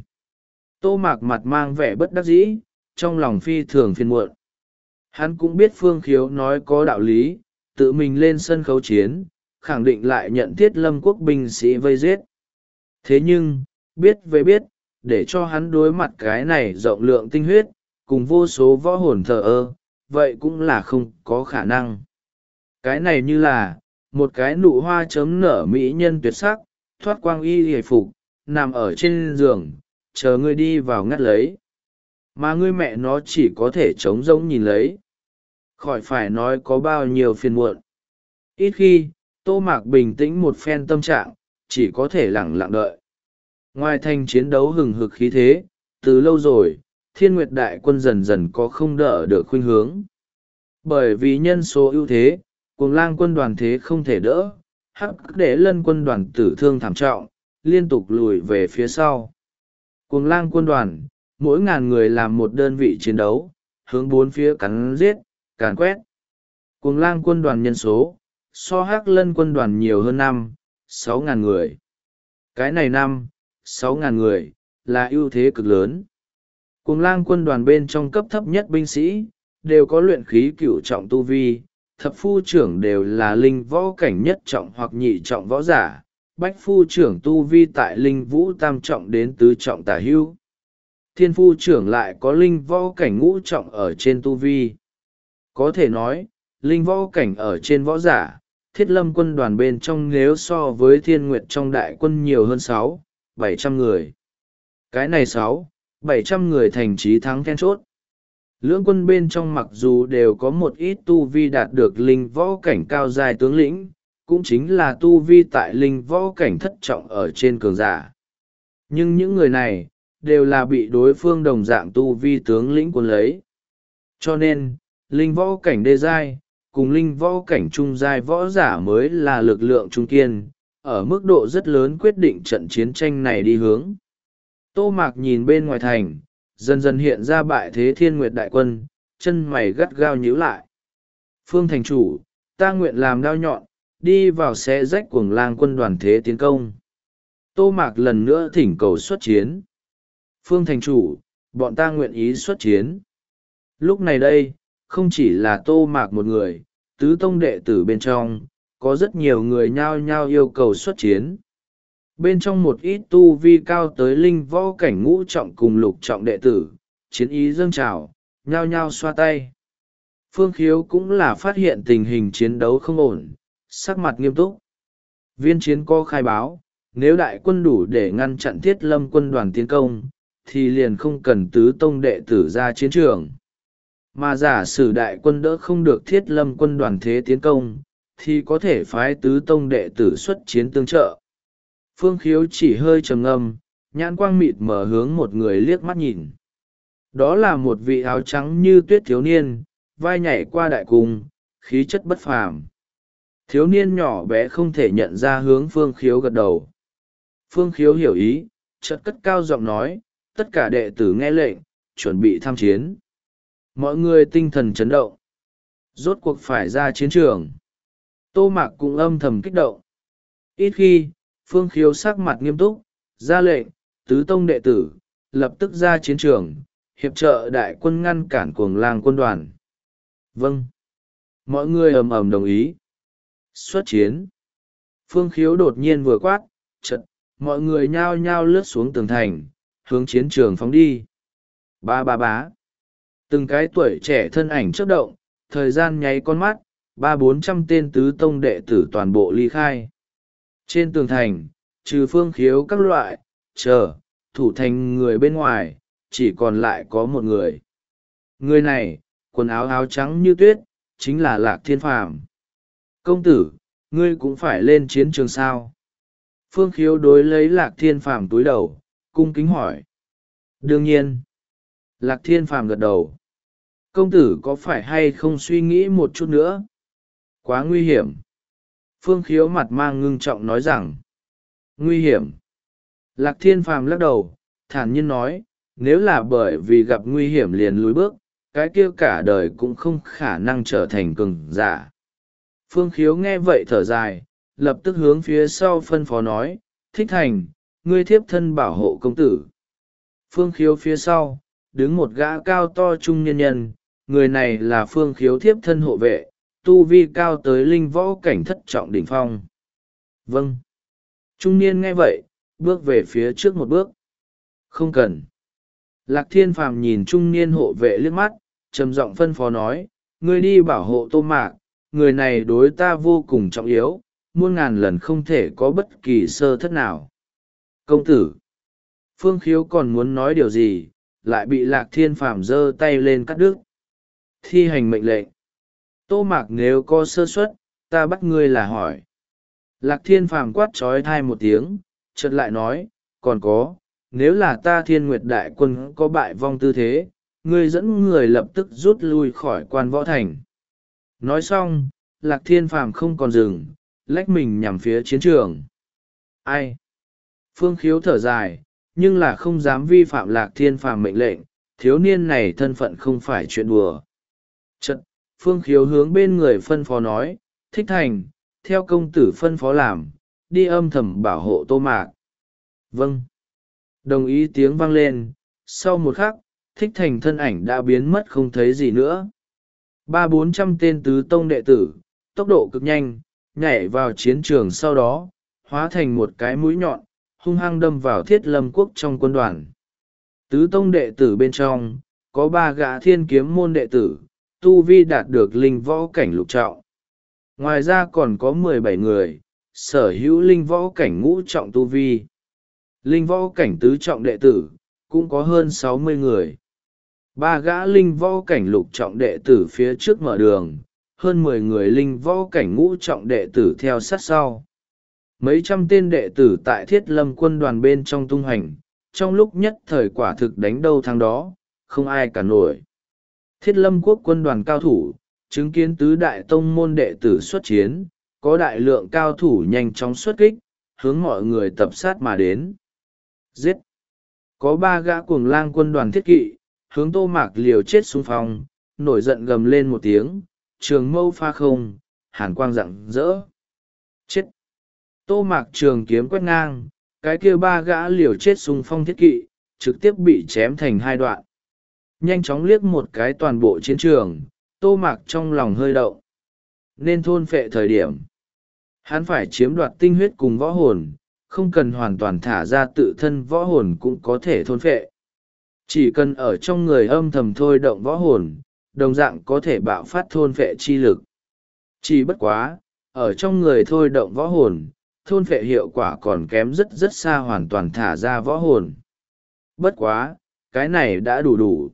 Tô Mạc mặt mang vẻ bất đắc dĩ, trong lòng phi thường phiền muộn. Hắn cũng biết Phương Khiếu nói có đạo lý, tự mình lên sân khấu chiến, khẳng định lại nhận Thiết Lâm Quốc binh sĩ vây giết. Thế nhưng, biết về biết, để cho hắn đối mặt cái này rộng lượng tinh huyết, cùng vô số võ hồn thờ ơ, vậy cũng là không có khả năng. Cái này như là, một cái nụ hoa chấm nở mỹ nhân tuyệt sắc, thoát quang y hề phục, nằm ở trên giường, chờ ngươi đi vào ngắt lấy. Mà ngươi mẹ nó chỉ có thể trống rỗng nhìn lấy. Khỏi phải nói có bao nhiêu phiền muộn. Ít khi, Tô Mạc bình tĩnh một phen tâm trạng, chỉ có thể lẳng lặng đợi. Ngoài thành chiến đấu hừng hực khí thế, từ lâu rồi, Thiên Nguyệt đại quân dần dần có không đỡ được khuynh hướng. Bởi vì nhân số ưu thế, Cuồng Lang quân đoàn thế không thể đỡ, Hắc Đế Lân quân đoàn tử thương thảm trọng, liên tục lùi về phía sau. Cuồng Lang quân đoàn, mỗi ngàn người làm một đơn vị chiến đấu, hướng bốn phía cắn giết, càn quét. Cuồng Lang quân đoàn nhân số, so Hắc Lân quân đoàn nhiều hơn năm, sáu ngàn người. Cái này năm, sáu ngàn người, là ưu thế cực lớn. Cuồng Lang quân đoàn bên trong cấp thấp nhất binh sĩ, đều có luyện khí cửu trọng tu vi, thập phu trưởng đều là linh võ cảnh nhất trọng hoặc nhị trọng võ giả, bách phu trưởng tu vi tại linh vũ tam trọng đến tứ trọng tả hưu. Thiên phu trưởng lại có linh võ cảnh ngũ trọng ở trên tu vi. Có thể nói, linh võ cảnh ở trên võ giả, thiết lâm quân đoàn bên trong nếu so với thiên nguyệt trong đại quân nhiều hơn sáu, bảy trăm người. Cái này sáu, bảy trăm người thành trí thắng then chốt. Lưỡng quân bên trong mặc dù đều có một ít tu vi đạt được linh võ cảnh cao dài tướng lĩnh, cũng chính là tu vi tại linh võ cảnh thất trọng ở trên cường giả. Nhưng những người này, đều là bị đối phương đồng dạng tu vi tướng lĩnh quân lấy. Cho nên, linh võ cảnh đê giai, cùng linh võ cảnh trung giai võ giả mới là lực lượng trung kiên, ở mức độ rất lớn quyết định trận chiến tranh này đi hướng. Tô Mạc nhìn bên ngoài thành, dần dần hiện ra bại thế thiên nguyệt đại quân, chân mày gắt gao nhíu lại. Phương thành chủ, ta nguyện làm đao nhọn, đi vào xé rách cuồng lang quân đoàn thế tiến công. Tô Mạc lần nữa thỉnh cầu xuất chiến. Phương thành chủ, bọn ta nguyện ý xuất chiến. Lúc này đây, không chỉ là Tô Mạc một người, tứ tông đệ tử bên trong, có rất nhiều người nhao nhao yêu cầu xuất chiến. Bên trong một ít tu vi cao tới linh võ cảnh ngũ trọng cùng lục trọng đệ tử, chiến ý dâng trào, nhao nhao xoa tay. Phương Khiếu cũng là phát hiện tình hình chiến đấu không ổn, sắc mặt nghiêm túc. Viên chiến có khai báo, nếu đại quân đủ để ngăn chặn thiết lâm quân đoàn tiến công, thì liền không cần tứ tông đệ tử ra chiến trường. Mà giả sử đại quân đỡ không được thiết lâm quân đoàn thế tiến công, thì có thể phái tứ tông đệ tử xuất chiến tương trợ. Phương Khiếu chỉ hơi trầm ngâm, nhãn quang mịt mở hướng một người liếc mắt nhìn. Đó là một vị áo trắng như tuyết thiếu niên, vai nhảy qua đại cung, khí chất bất phàm. Thiếu niên nhỏ bé không thể nhận ra hướng Phương Khiếu gật đầu. Phương Khiếu hiểu ý, chợt cất cao giọng nói, tất cả đệ tử nghe lệnh, chuẩn bị tham chiến. Mọi người tinh thần chấn động. Rốt cuộc phải ra chiến trường. Tô Mạc cũng âm thầm kích động. Ít khi, Phương Khiếu sắc mặt nghiêm túc, ra lệnh, tứ tông đệ tử, lập tức ra chiến trường, hiệp trợ đại quân ngăn cản cuồng lang quân đoàn. Vâng. Mọi người ầm ầm đồng ý. Xuất chiến. Phương Khiếu đột nhiên vừa quát, chợt, mọi người nhao nhao lướt xuống tường thành, hướng chiến trường phóng đi. Ba ba bá. Từng cái tuổi trẻ thân ảnh chớp động, thời gian nháy con mắt, ba bốn trăm tên tứ tông đệ tử toàn bộ ly khai. Trên tường thành, trừ Phương Khiếu các loại, chờ, thủ thành người bên ngoài, chỉ còn lại có một người. Người này, quần áo áo trắng như tuyết, chính là Lạc Thiên Phàm. Công tử, ngươi cũng phải lên chiến trường sao? Phương Khiếu đối lấy Lạc Thiên Phàm túi đầu, cung kính hỏi. Đương nhiên. Lạc Thiên Phàm gật đầu. Công tử có phải hay không suy nghĩ một chút nữa? Quá nguy hiểm. Phương Khiếu mặt mang ngưng trọng nói rằng. Nguy hiểm. Lạc Thiên Phàm lắc đầu, thản nhiên nói, nếu là bởi vì gặp nguy hiểm liền lùi bước, cái kia cả đời cũng không khả năng trở thành cường giả. Phương Khiếu nghe vậy thở dài, lập tức hướng phía sau phân phó nói, Thích Thành, ngươi thiếp thân bảo hộ công tử. Phương Khiếu phía sau, đứng một gã cao to trung nhân nhân, người này là Phương Khiếu thiếp thân hộ vệ, tu vi cao tới linh võ cảnh thất trọng đỉnh phong. Vâng. Trung niên nghe vậy, bước về phía trước một bước. Không cần. Lạc Thiên Phàm nhìn trung niên hộ vệ liếc mắt, trầm giọng phân phó nói, ngươi đi bảo hộ Tô Mạc, người này đối ta vô cùng trọng yếu, muôn ngàn lần không thể có bất kỳ sơ thất nào. Công tử. Phương Khiếu còn muốn nói điều gì, lại bị Lạc Thiên Phàm giơ tay lên cắt đứt. Thi hành mệnh lệnh. Tô Mạc nếu có sơ suất, ta bắt ngươi là hỏi. Lạc Thiên Phàm quát trói thai một tiếng, chợt lại nói, còn có, nếu là ta Thiên Nguyệt đại quân có bại vong tư thế, ngươi dẫn người lập tức rút lui khỏi quan võ thành. Nói xong, Lạc Thiên Phàm không còn dừng, lách mình nhằm phía chiến trường. Ai? Phương Khiếu thở dài, nhưng là không dám vi phạm Lạc Thiên Phàm mệnh lệnh, thiếu niên này thân phận không phải chuyện đùa. Chật, Phương Khiếu hướng bên người phân phó nói, Thích Thành, theo công tử phân phó làm, đi âm thầm bảo hộ Tô Mạc. Vâng. Đồng ý tiếng vang lên, sau một khắc, Thích Thành thân ảnh đã biến mất không thấy gì nữa. Ba bốn trăm tên tứ tông đệ tử, tốc độ cực nhanh, nhảy vào chiến trường sau đó, hóa thành một cái mũi nhọn, hung hăng đâm vào Thiết Lâm Quốc trong quân đoàn. Tứ tông đệ tử bên trong, có ba gã thiên kiếm môn đệ tử, tu vi đạt được linh võ cảnh lục trọng. Ngoài ra còn có mười bảy người sở hữu linh võ cảnh ngũ trọng tu vi. Linh võ cảnh tứ trọng đệ tử cũng có hơn sáu mươi người. Ba gã linh võ cảnh lục trọng đệ tử phía trước mở đường, hơn mười người linh võ cảnh ngũ trọng đệ tử theo sát sau. Mấy trăm tên đệ tử tại Thiết Lâm quân đoàn bên trong tung hành, trong lúc nhất thời quả thực đánh đâu thắng đó, không ai cả nổi. Thiết Lâm quốc quân đoàn cao thủ, chứng kiến tứ đại tông môn đệ tử xuất chiến, có đại lượng cao thủ nhanh chóng xuất kích, hướng mọi người tập sát mà đến. Giết! Có ba gã cuồng lang quân đoàn thiết kỵ, hướng Tô Mạc liều chết xung phong, nổi giận gầm lên một tiếng, trường mâu pha không, hàn quang rạng rỡ. Chết! Tô Mạc trường kiếm quét ngang, cái kia ba gã liều chết xung phong thiết kỵ, trực tiếp bị chém thành hai đoạn. Nhanh chóng liếc một cái toàn bộ chiến trường, Tô Mạc trong lòng hơi động. Nên thôn phệ thời điểm. Hắn phải chiếm đoạt tinh huyết cùng võ hồn, không cần hoàn toàn thả ra tự thân võ hồn cũng có thể thôn phệ. Chỉ cần ở trong người âm thầm thôi động võ hồn, đồng dạng có thể bạo phát thôn phệ chi lực. Chỉ bất quá, ở trong người thôi động võ hồn, thôn phệ hiệu quả còn kém rất rất xa hoàn toàn thả ra võ hồn. Bất quá, cái này đã đủ đủ.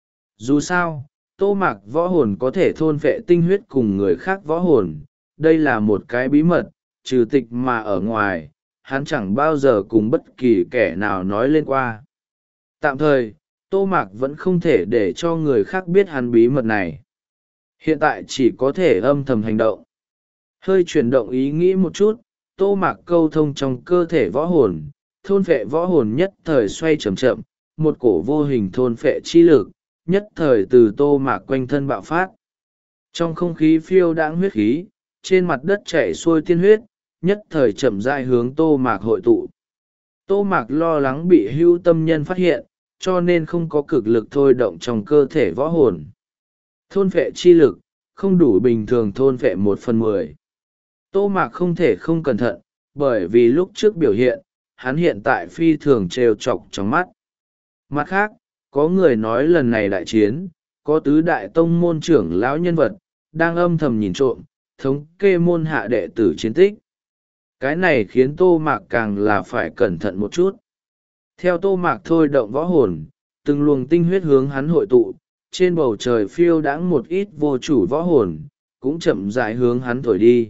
Dù sao, Tô Mạc võ hồn có thể thôn phệ tinh huyết cùng người khác võ hồn, đây là một cái bí mật, trừ tịch mà ở ngoài, hắn chẳng bao giờ cùng bất kỳ kẻ nào nói lên qua. Tạm thời, Tô Mạc vẫn không thể để cho người khác biết hắn bí mật này. Hiện tại chỉ có thể âm thầm hành động. Hơi chuyển động ý nghĩ một chút, Tô Mạc câu thông trong cơ thể võ hồn, thôn phệ võ hồn nhất thời xoay chậm chậm, một cổ vô hình thôn phệ chi lực, nhất thời từ Tô Mạc quanh thân bạo phát. Trong không khí phiêu đãng huyết khí, trên mặt đất chảy xuôi tiên huyết, nhất thời chậm rãi hướng Tô Mạc hội tụ. Tô Mạc lo lắng bị hưu tâm nhân phát hiện, cho nên không có cực lực thôi động trong cơ thể võ hồn. Thôn phệ chi lực, không đủ bình thường thôn phệ một phần mười. Tô Mạc không thể không cẩn thận, bởi vì lúc trước biểu hiện, hắn hiện tại phi thường trêu chọc trong mắt. Mặt khác, có người nói lần này đại chiến, có tứ đại tông môn trưởng lão nhân vật, đang âm thầm nhìn trộm, thống kê môn hạ đệ tử chiến tích. Cái này khiến Tô Mạc càng là phải cẩn thận một chút. Theo Tô Mạc thôi động võ hồn, từng luồng tinh huyết hướng hắn hội tụ, trên bầu trời phiêu đãng một ít vô chủ võ hồn, cũng chậm rãi hướng hắn thổi đi.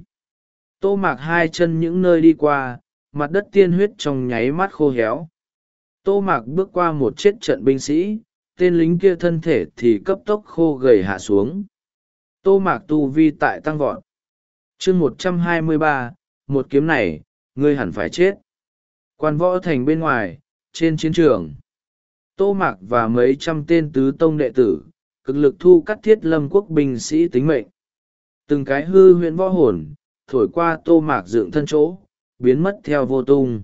Tô Mạc hai chân những nơi đi qua, mặt đất tiên huyết trong nháy mắt khô héo. Tô Mạc bước qua một chết trận binh sĩ, tên lính kia thân thể thì cấp tốc khô gầy hạ xuống. Tô Mạc tu vi tại tăng vọt. chương một trăm hai mươi ba, một kiếm này, ngươi hẳn phải chết. Quan võ thành bên ngoài, trên chiến trường, Tô Mạc và mấy trăm tên tứ tông đệ tử, cực lực thu cắt Thiết Lâm quốc binh sĩ tính mệnh. Từng cái hư huyễn võ hồn, thổi qua Tô Mạc dựng thân chỗ, biến mất theo vô tung.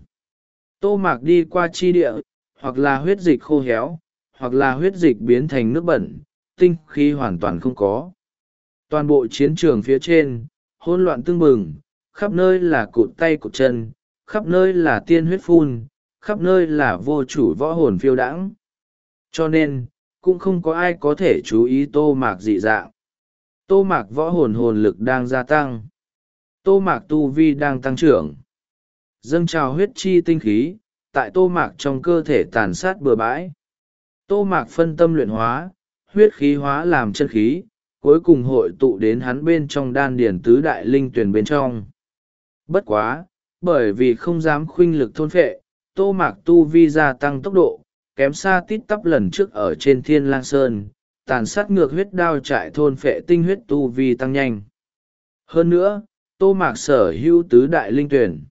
Tô Mạc đi qua chi địa, hoặc là huyết dịch khô héo, hoặc là huyết dịch biến thành nước bẩn, tinh khí hoàn toàn không có. Toàn bộ chiến trường phía trên, hỗn loạn tưng bừng, khắp nơi là cụt tay cụt chân, khắp nơi là tiên huyết phun, khắp nơi là vô chủ võ hồn phiêu đãng. Cho nên, cũng không có ai có thể chú ý Tô Mạc dị dạng. Tô Mạc võ hồn hồn lực đang gia tăng. Tô Mạc tu vi đang tăng trưởng. Dâng trào huyết chi tinh khí, tại Tô Mạc trong cơ thể tàn sát bừa bãi. Tô Mạc phân tâm luyện hóa, huyết khí hóa làm chân khí, cuối cùng hội tụ đến hắn bên trong đan điển tứ đại linh tuyển bên trong. Bất quá, bởi vì không dám khuynh lực thôn phệ, Tô Mạc tu vi gia tăng tốc độ, kém xa tít tắp lần trước ở trên Thiên Lang Sơn, tàn sát ngược huyết đao trại thôn phệ tinh huyết tu vi tăng nhanh. Hơn nữa, Tô Mạc sở hữu tứ đại linh tuyển.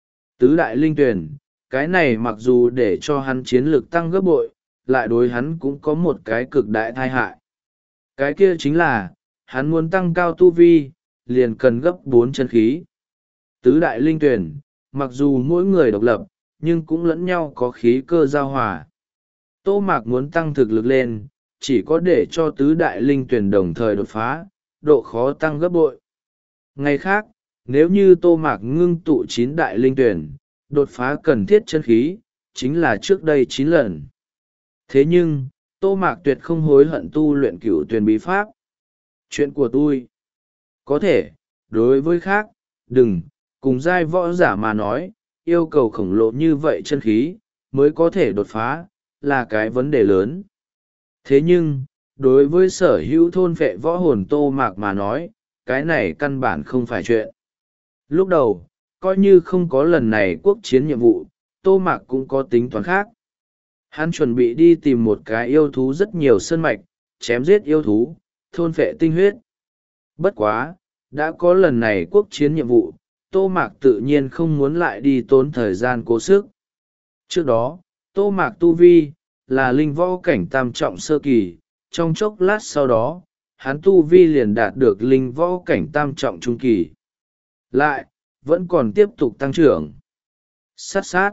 Tứ đại linh tuyển, cái này mặc dù để cho hắn chiến lực tăng gấp bội, lại đối hắn cũng có một cái cực đại tai hại. Cái kia chính là, hắn muốn tăng cao tu vi, liền cần gấp bốn chân khí. Tứ đại linh tuyển, mặc dù mỗi người độc lập, nhưng cũng lẫn nhau có khí cơ giao hòa. Tô Mạc muốn tăng thực lực lên, chỉ có để cho tứ đại linh tuyển đồng thời đột phá, độ khó tăng gấp bội. Ngày khác, nếu như Tô Mạc ngưng tụ chín đại linh tuyển, đột phá cần thiết chân khí, chính là trước đây chín lần. Thế nhưng, Tô Mạc tuyệt không hối hận tu luyện cửu tuyển bí pháp. Chuyện của tôi có thể đối với khác đừng cùng giai võ giả mà nói yêu cầu khổng lồ như vậy chân khí mới có thể đột phá là cái vấn đề lớn. Thế nhưng đối với sở hữu thôn vệ võ hồn Tô Mạc mà nói cái này căn bản không phải chuyện. Lúc đầu coi như không có lần này quốc chiến nhiệm vụ, Tô Mạc cũng có tính toán khác. Hắn chuẩn bị đi tìm một cái yêu thú rất nhiều sơn mạch, chém giết yêu thú, thôn phệ tinh huyết. Bất quá, đã có lần này quốc chiến nhiệm vụ, Tô Mạc tự nhiên không muốn lại đi tốn thời gian cố sức. Trước đó, Tô Mạc tu vi, là linh võ cảnh tam trọng sơ kỳ, trong chốc lát sau đó, hắn tu vi liền đạt được linh võ cảnh tam trọng trung kỳ. Lại, vẫn còn tiếp tục tăng trưởng. Sát sát.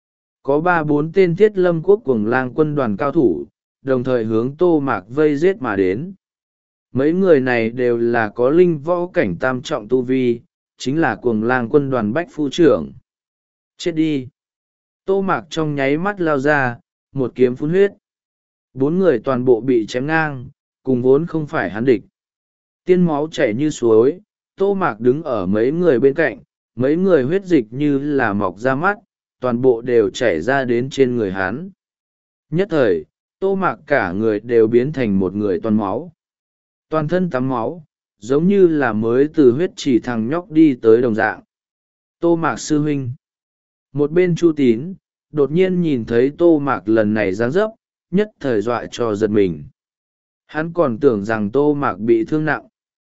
Có ba bốn tên Thiết Lâm quốc cuồng lang quân đoàn cao thủ, đồng thời hướng Tô Mạc vây giết mà đến. Mấy người này đều là có linh võ cảnh tam trọng tu vi, chính là cuồng lang quân đoàn Bách Phu trưởng. Chết đi. Tô Mạc trong nháy mắt lao ra, một kiếm phun huyết. Bốn người toàn bộ bị chém ngang, cùng vốn không phải hắn địch. Tiên máu chảy như suối, Tô Mạc đứng ở mấy người bên cạnh, mấy người huyết dịch như là mọc ra mắt, toàn bộ đều chảy ra đến trên người hắn. Nhất thời, Tô Mạc cả người đều biến thành một người toàn máu. Toàn thân tắm máu, giống như là mới từ huyết chỉ thằng nhóc đi tới đồng dạng. Tô Mạc sư huynh. Một bên Chu Tín, đột nhiên nhìn thấy Tô Mạc lần này giáng dấp, nhất thời dọa cho giật mình. Hắn còn tưởng rằng Tô Mạc bị thương nặng.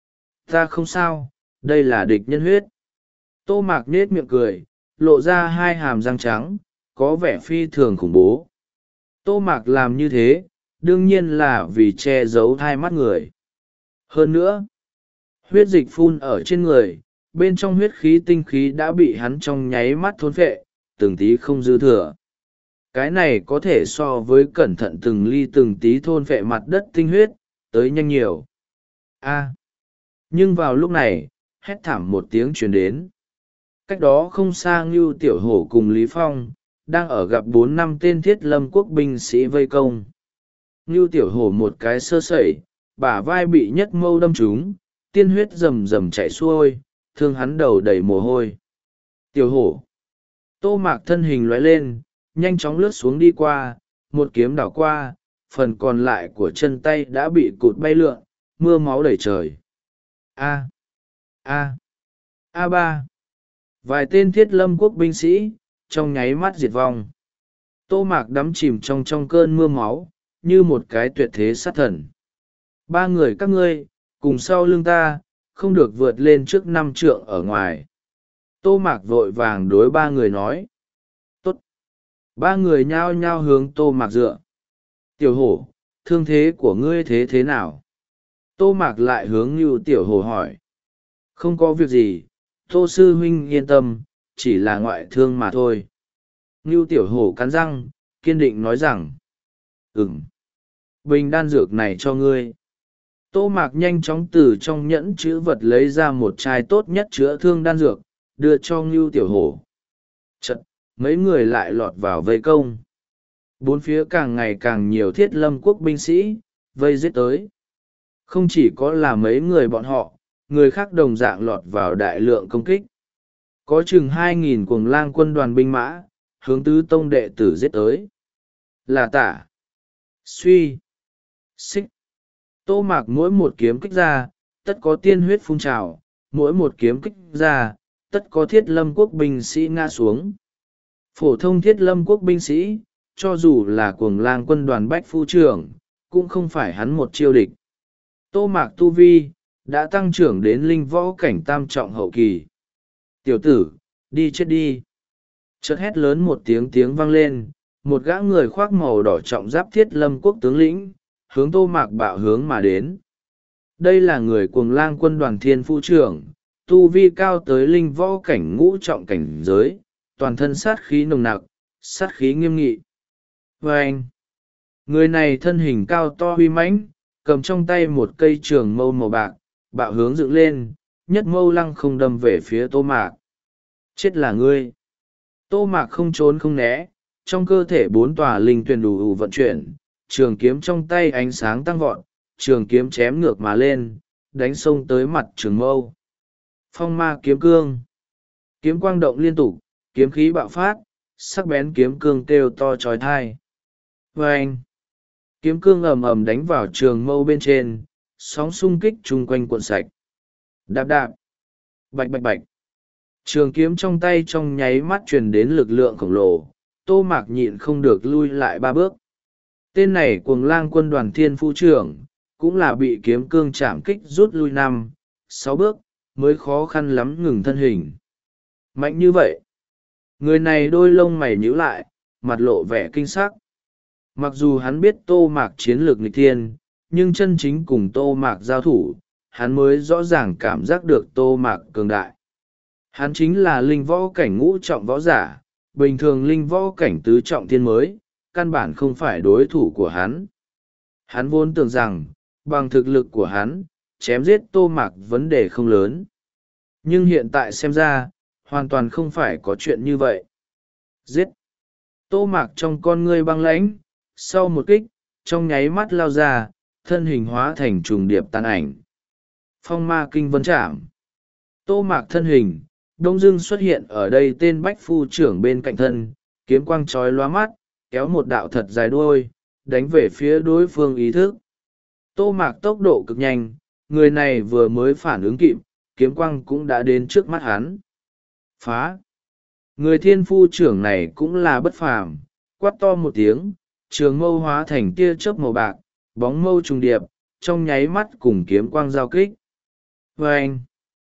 Ta không sao, đây là địch nhân huyết. Tô Mạc nết miệng cười, lộ ra hai hàm răng trắng, có vẻ phi thường khủng bố. Tô Mạc làm như thế, đương nhiên là vì che giấu hai mắt người. Hơn nữa, huyết dịch phun ở trên người, bên trong huyết khí tinh khí đã bị hắn trong nháy mắt thôn phệ, từng tí không dư thừa. Cái này có thể so với cẩn thận từng ly từng tí thôn phệ mặt đất tinh huyết, tới nhanh nhiều. A. Nhưng vào lúc này, hét thảm một tiếng truyền đến. Cách đó không xa Ngưu Tiểu Hổ cùng Lý Phong, đang ở gặp bốn năm tên Thiết Lâm quốc binh sĩ vây công. Ngưu Tiểu Hổ một cái sơ sẩy, bả vai bị nhất mâu đâm trúng, tiên huyết rầm rầm chảy xuôi, thương hắn đầu đầy mồ hôi. Tiểu Hổ. Tô Mạc thân hình lóe lên, nhanh chóng lướt xuống đi qua, một kiếm đảo qua, phần còn lại của chân tay đã bị cụt bay lượn, mưa máu đầy trời. A. A. A ba. Vài tên Thiết Lâm quốc binh sĩ, trong nháy mắt diệt vong. Tô Mạc đắm chìm trong trong cơn mưa máu, như một cái tuyệt thế sát thần. Ba người các ngươi, cùng sau lưng ta, không được vượt lên trước năm trượng ở ngoài. Tô Mạc vội vàng đối ba người nói. Tốt. Ba người nhao nhao hướng Tô Mạc dựa. Tiểu Hổ, thương thế của ngươi thế thế nào? Tô Mạc lại hướng Ngưu Tiểu Hổ hỏi. Không có việc gì, Tô sư huynh yên tâm, chỉ là ngoại thương mà thôi. Ngưu Tiểu Hổ cắn răng, kiên định nói rằng. Ừm. Bình đan dược này cho ngươi. Tô Mạc nhanh chóng từ trong nhẫn chữ vật lấy ra một chai tốt nhất chữa thương đan dược, đưa cho Ngưu Tiểu Hổ. Chật, mấy người lại lọt vào vây công. Bốn phía càng ngày càng nhiều Thiết Lâm quốc binh sĩ, vây giết tới. Không chỉ có là mấy người bọn họ, người khác đồng dạng lọt vào đại lượng công kích. Có chừng hai nghìn cuồng lang quân đoàn binh mã, hướng tứ tông đệ tử giết tới. Là tả, suy, xích. Tô Mạc mỗi một kiếm kích ra, tất có tiên huyết phun trào, mỗi một kiếm kích ra, tất có Thiết Lâm quốc binh sĩ ngã xuống. Phổ thông Thiết Lâm quốc binh sĩ, cho dù là cuồng lang quân đoàn Bách Phu trưởng, cũng không phải hắn một chiêu địch. Tô Mạc tu vi, đã tăng trưởng đến linh võ cảnh tam trọng hậu kỳ. Tiểu tử, đi chết đi. Chợt hét lớn một tiếng tiếng vang lên, một gã người khoác màu đỏ trọng giáp Thiết Lâm quốc tướng lĩnh, hướng Tô Mạc bạo hướng mà đến. Đây là người cuồng lang quân đoàn Thiên Phu trưởng, tu vi cao tới linh võ cảnh ngũ trọng cảnh giới, toàn thân sát khí nồng nặc, sát khí nghiêm nghị. Và anh, người này thân hình cao to huy mãnh, cầm trong tay một cây trường mâu màu bạc, bạo hướng dựng lên, nhất mâu lăng không đâm về phía Tô Mạc. Chết là ngươi. Tô Mạc không trốn không né, trong cơ thể bốn tòa linh tuyền đủ đủ vận chuyển, trường kiếm trong tay ánh sáng tăng vọt, trường kiếm chém ngược mà lên, đánh xông tới mặt trường mâu. Phong ma kiếm cương. Kiếm quang động liên tục, kiếm khí bạo phát, sắc bén kiếm cương kêu to trói thai. Và anh, kiếm cương ầm ầm đánh vào trường mâu bên trên, sóng xung kích chung quanh cuộn sạch. Đạp đạp, bạch bạch bạch. Trường kiếm trong tay trong nháy mắt truyền đến lực lượng khổng lồ, Tô Mạc nhịn không được lui lại ba bước. Tên này cuồng lang quân đoàn thiên phu trưởng, cũng là bị kiếm cương chạm kích rút lui năm, sáu bước, mới khó khăn lắm ngừng thân hình. Mạnh như vậy, người này đôi lông mày nhíu lại, mặt lộ vẻ kinh sắc. Mặc dù hắn biết Tô Mạc chiến lược nghịch thiên, nhưng chân chính cùng Tô Mạc giao thủ, hắn mới rõ ràng cảm giác được Tô Mạc cường đại. Hắn chính là linh võ cảnh ngũ trọng võ giả, bình thường linh võ cảnh tứ trọng thiên mới, căn bản không phải đối thủ của hắn. Hắn vốn tưởng rằng, bằng thực lực của hắn, chém giết Tô Mạc vấn đề không lớn. Nhưng hiện tại xem ra, hoàn toàn không phải có chuyện như vậy. Giết! Tô Mạc trong con ngươi băng lãnh, sau một kích, trong nháy mắt lao ra, thân hình hóa thành trùng điệp tàn ảnh. Phong ma kinh vân trảm. Tô Mạc thân hình, đông dưng xuất hiện ở đây tên bách phu trưởng bên cạnh thân, kiếm quang trói lóa mắt, kéo một đạo thật dài đuôi, đánh về phía đối phương ý thức. Tô Mạc tốc độ cực nhanh, người này vừa mới phản ứng kịp, kiếm quang cũng đã đến trước mắt hắn. Phá! Người thiên phu trưởng này cũng là bất phàm, quát to một tiếng, trường mâu hóa thành tia chớp màu bạc, bóng mâu trùng điệp, trong nháy mắt cùng kiếm quang giao kích. Vâng!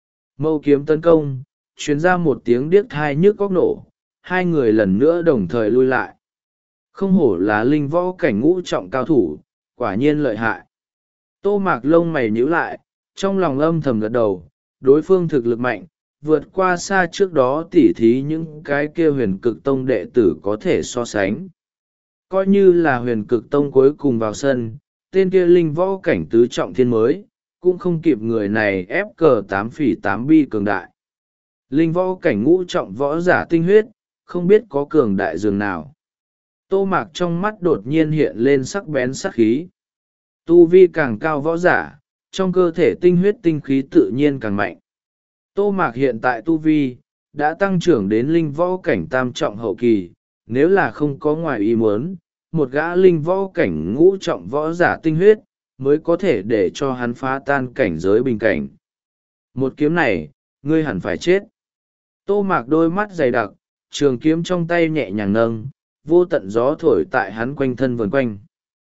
Mâu kiếm tấn công, truyền ra một tiếng điếc thai nhức góc nổ, hai người lần nữa đồng thời lui lại. Không hổ là linh võ cảnh ngũ trọng cao thủ, quả nhiên lợi hại. Tô Mạc lông mày nhíu lại, trong lòng âm thầm gật đầu, đối phương thực lực mạnh, vượt qua xa trước đó tỉ thí những cái kia huyền cực tông đệ tử có thể so sánh. Coi như là huyền cực tông cuối cùng vào sân, tên kia linh võ cảnh tứ trọng thiên mới, cũng không kịp người này ép cờ tám phỉ tám bi cường đại. Linh võ cảnh ngũ trọng võ giả tinh huyết, không biết có cường đại dường nào. Tô Mạc trong mắt đột nhiên hiện lên sắc bén sắc khí. Tu vi càng cao võ giả, trong cơ thể tinh huyết tinh khí tự nhiên càng mạnh. Tô Mạc hiện tại tu vi, đã tăng trưởng đến linh võ cảnh tam trọng hậu kỳ, nếu là không có ngoài ý muốn, một gã linh võ cảnh ngũ trọng võ giả tinh huyết, mới có thể để cho hắn phá tan cảnh giới bình cảnh. Một kiếm này, ngươi hẳn phải chết. Tô Mạc đôi mắt dày đặc, trường kiếm trong tay nhẹ nhàng nâng, vô tận gió thổi tại hắn quanh thân vần quanh.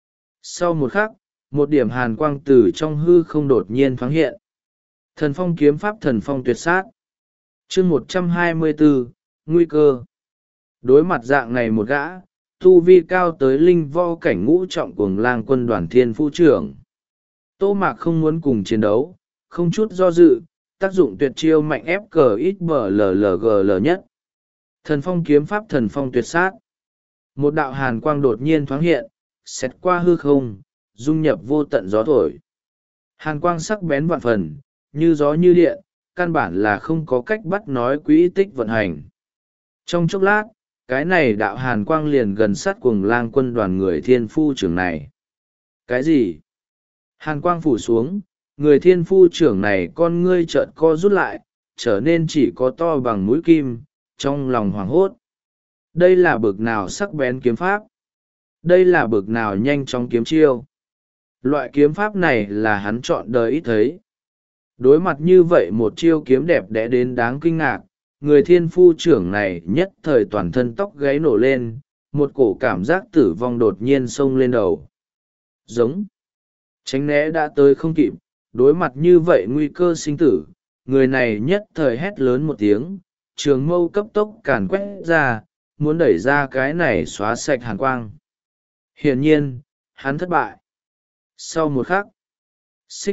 Sau một khắc, một điểm hàn quang từ trong hư không đột nhiên thoáng hiện. Thần phong kiếm pháp thần phong tuyệt sát. Chương một trăm hai mươi bốn, nguy cơ. Đối mặt dạng này một gã, tu vi cao tới linh võ cảnh ngũ trọng cuồng lang quân đoàn thiên phu trưởng. Tô Mạc không muốn cùng chiến đấu, không chút do dự, tác dụng tuyệt chiêu mạnh ép cờ ít bờ lờ lờ gờ lờ nhất. Thần phong kiếm pháp thần phong tuyệt sát. Một đạo hàn quang đột nhiên thoáng hiện, xẹt qua hư không, dung nhập vô tận gió thổi. Hàn quang sắc bén vạn phần, như gió như điện, căn bản là không có cách bắt nói quỹ tích vận hành. Trong chốc lát, cái này đạo hàn quang liền gần sát cuồng lang quân đoàn người thiên phu trưởng này. Cái gì? Hàn quang phủ xuống, người thiên phu trưởng này con ngươi chợt co rút lại, trở nên chỉ có to bằng mũi kim, trong lòng hoảng hốt. Đây là bực nào sắc bén kiếm pháp? Đây là bực nào nhanh chóng kiếm chiêu? Loại kiếm pháp này là hắn chọn đời ít thấy. Đối mặt như vậy một chiêu kiếm đẹp đẽ đến đáng kinh ngạc, người thiên phu trưởng này nhất thời toàn thân tóc gáy nổ lên, một cổ cảm giác tử vong đột nhiên xông lên đầu. Giống. Tránh né đã tới không kịp, đối mặt như vậy nguy cơ sinh tử, người này nhất thời hét lớn một tiếng, trường mâu cấp tốc càn quét ra, muốn đẩy ra cái này xóa sạch hàn quang. Hiển nhiên, hắn thất bại. Sau một khắc, xích,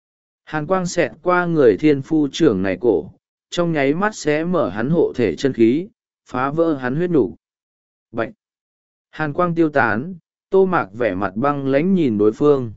hàn quang xẹt qua người thiên phu trưởng này cổ, trong nháy mắt sẽ mở hắn hộ thể chân khí, phá vỡ hắn huyết nục. Bạch, hàn quang tiêu tán, Tô Mạc vẻ mặt băng lãnh nhìn đối phương.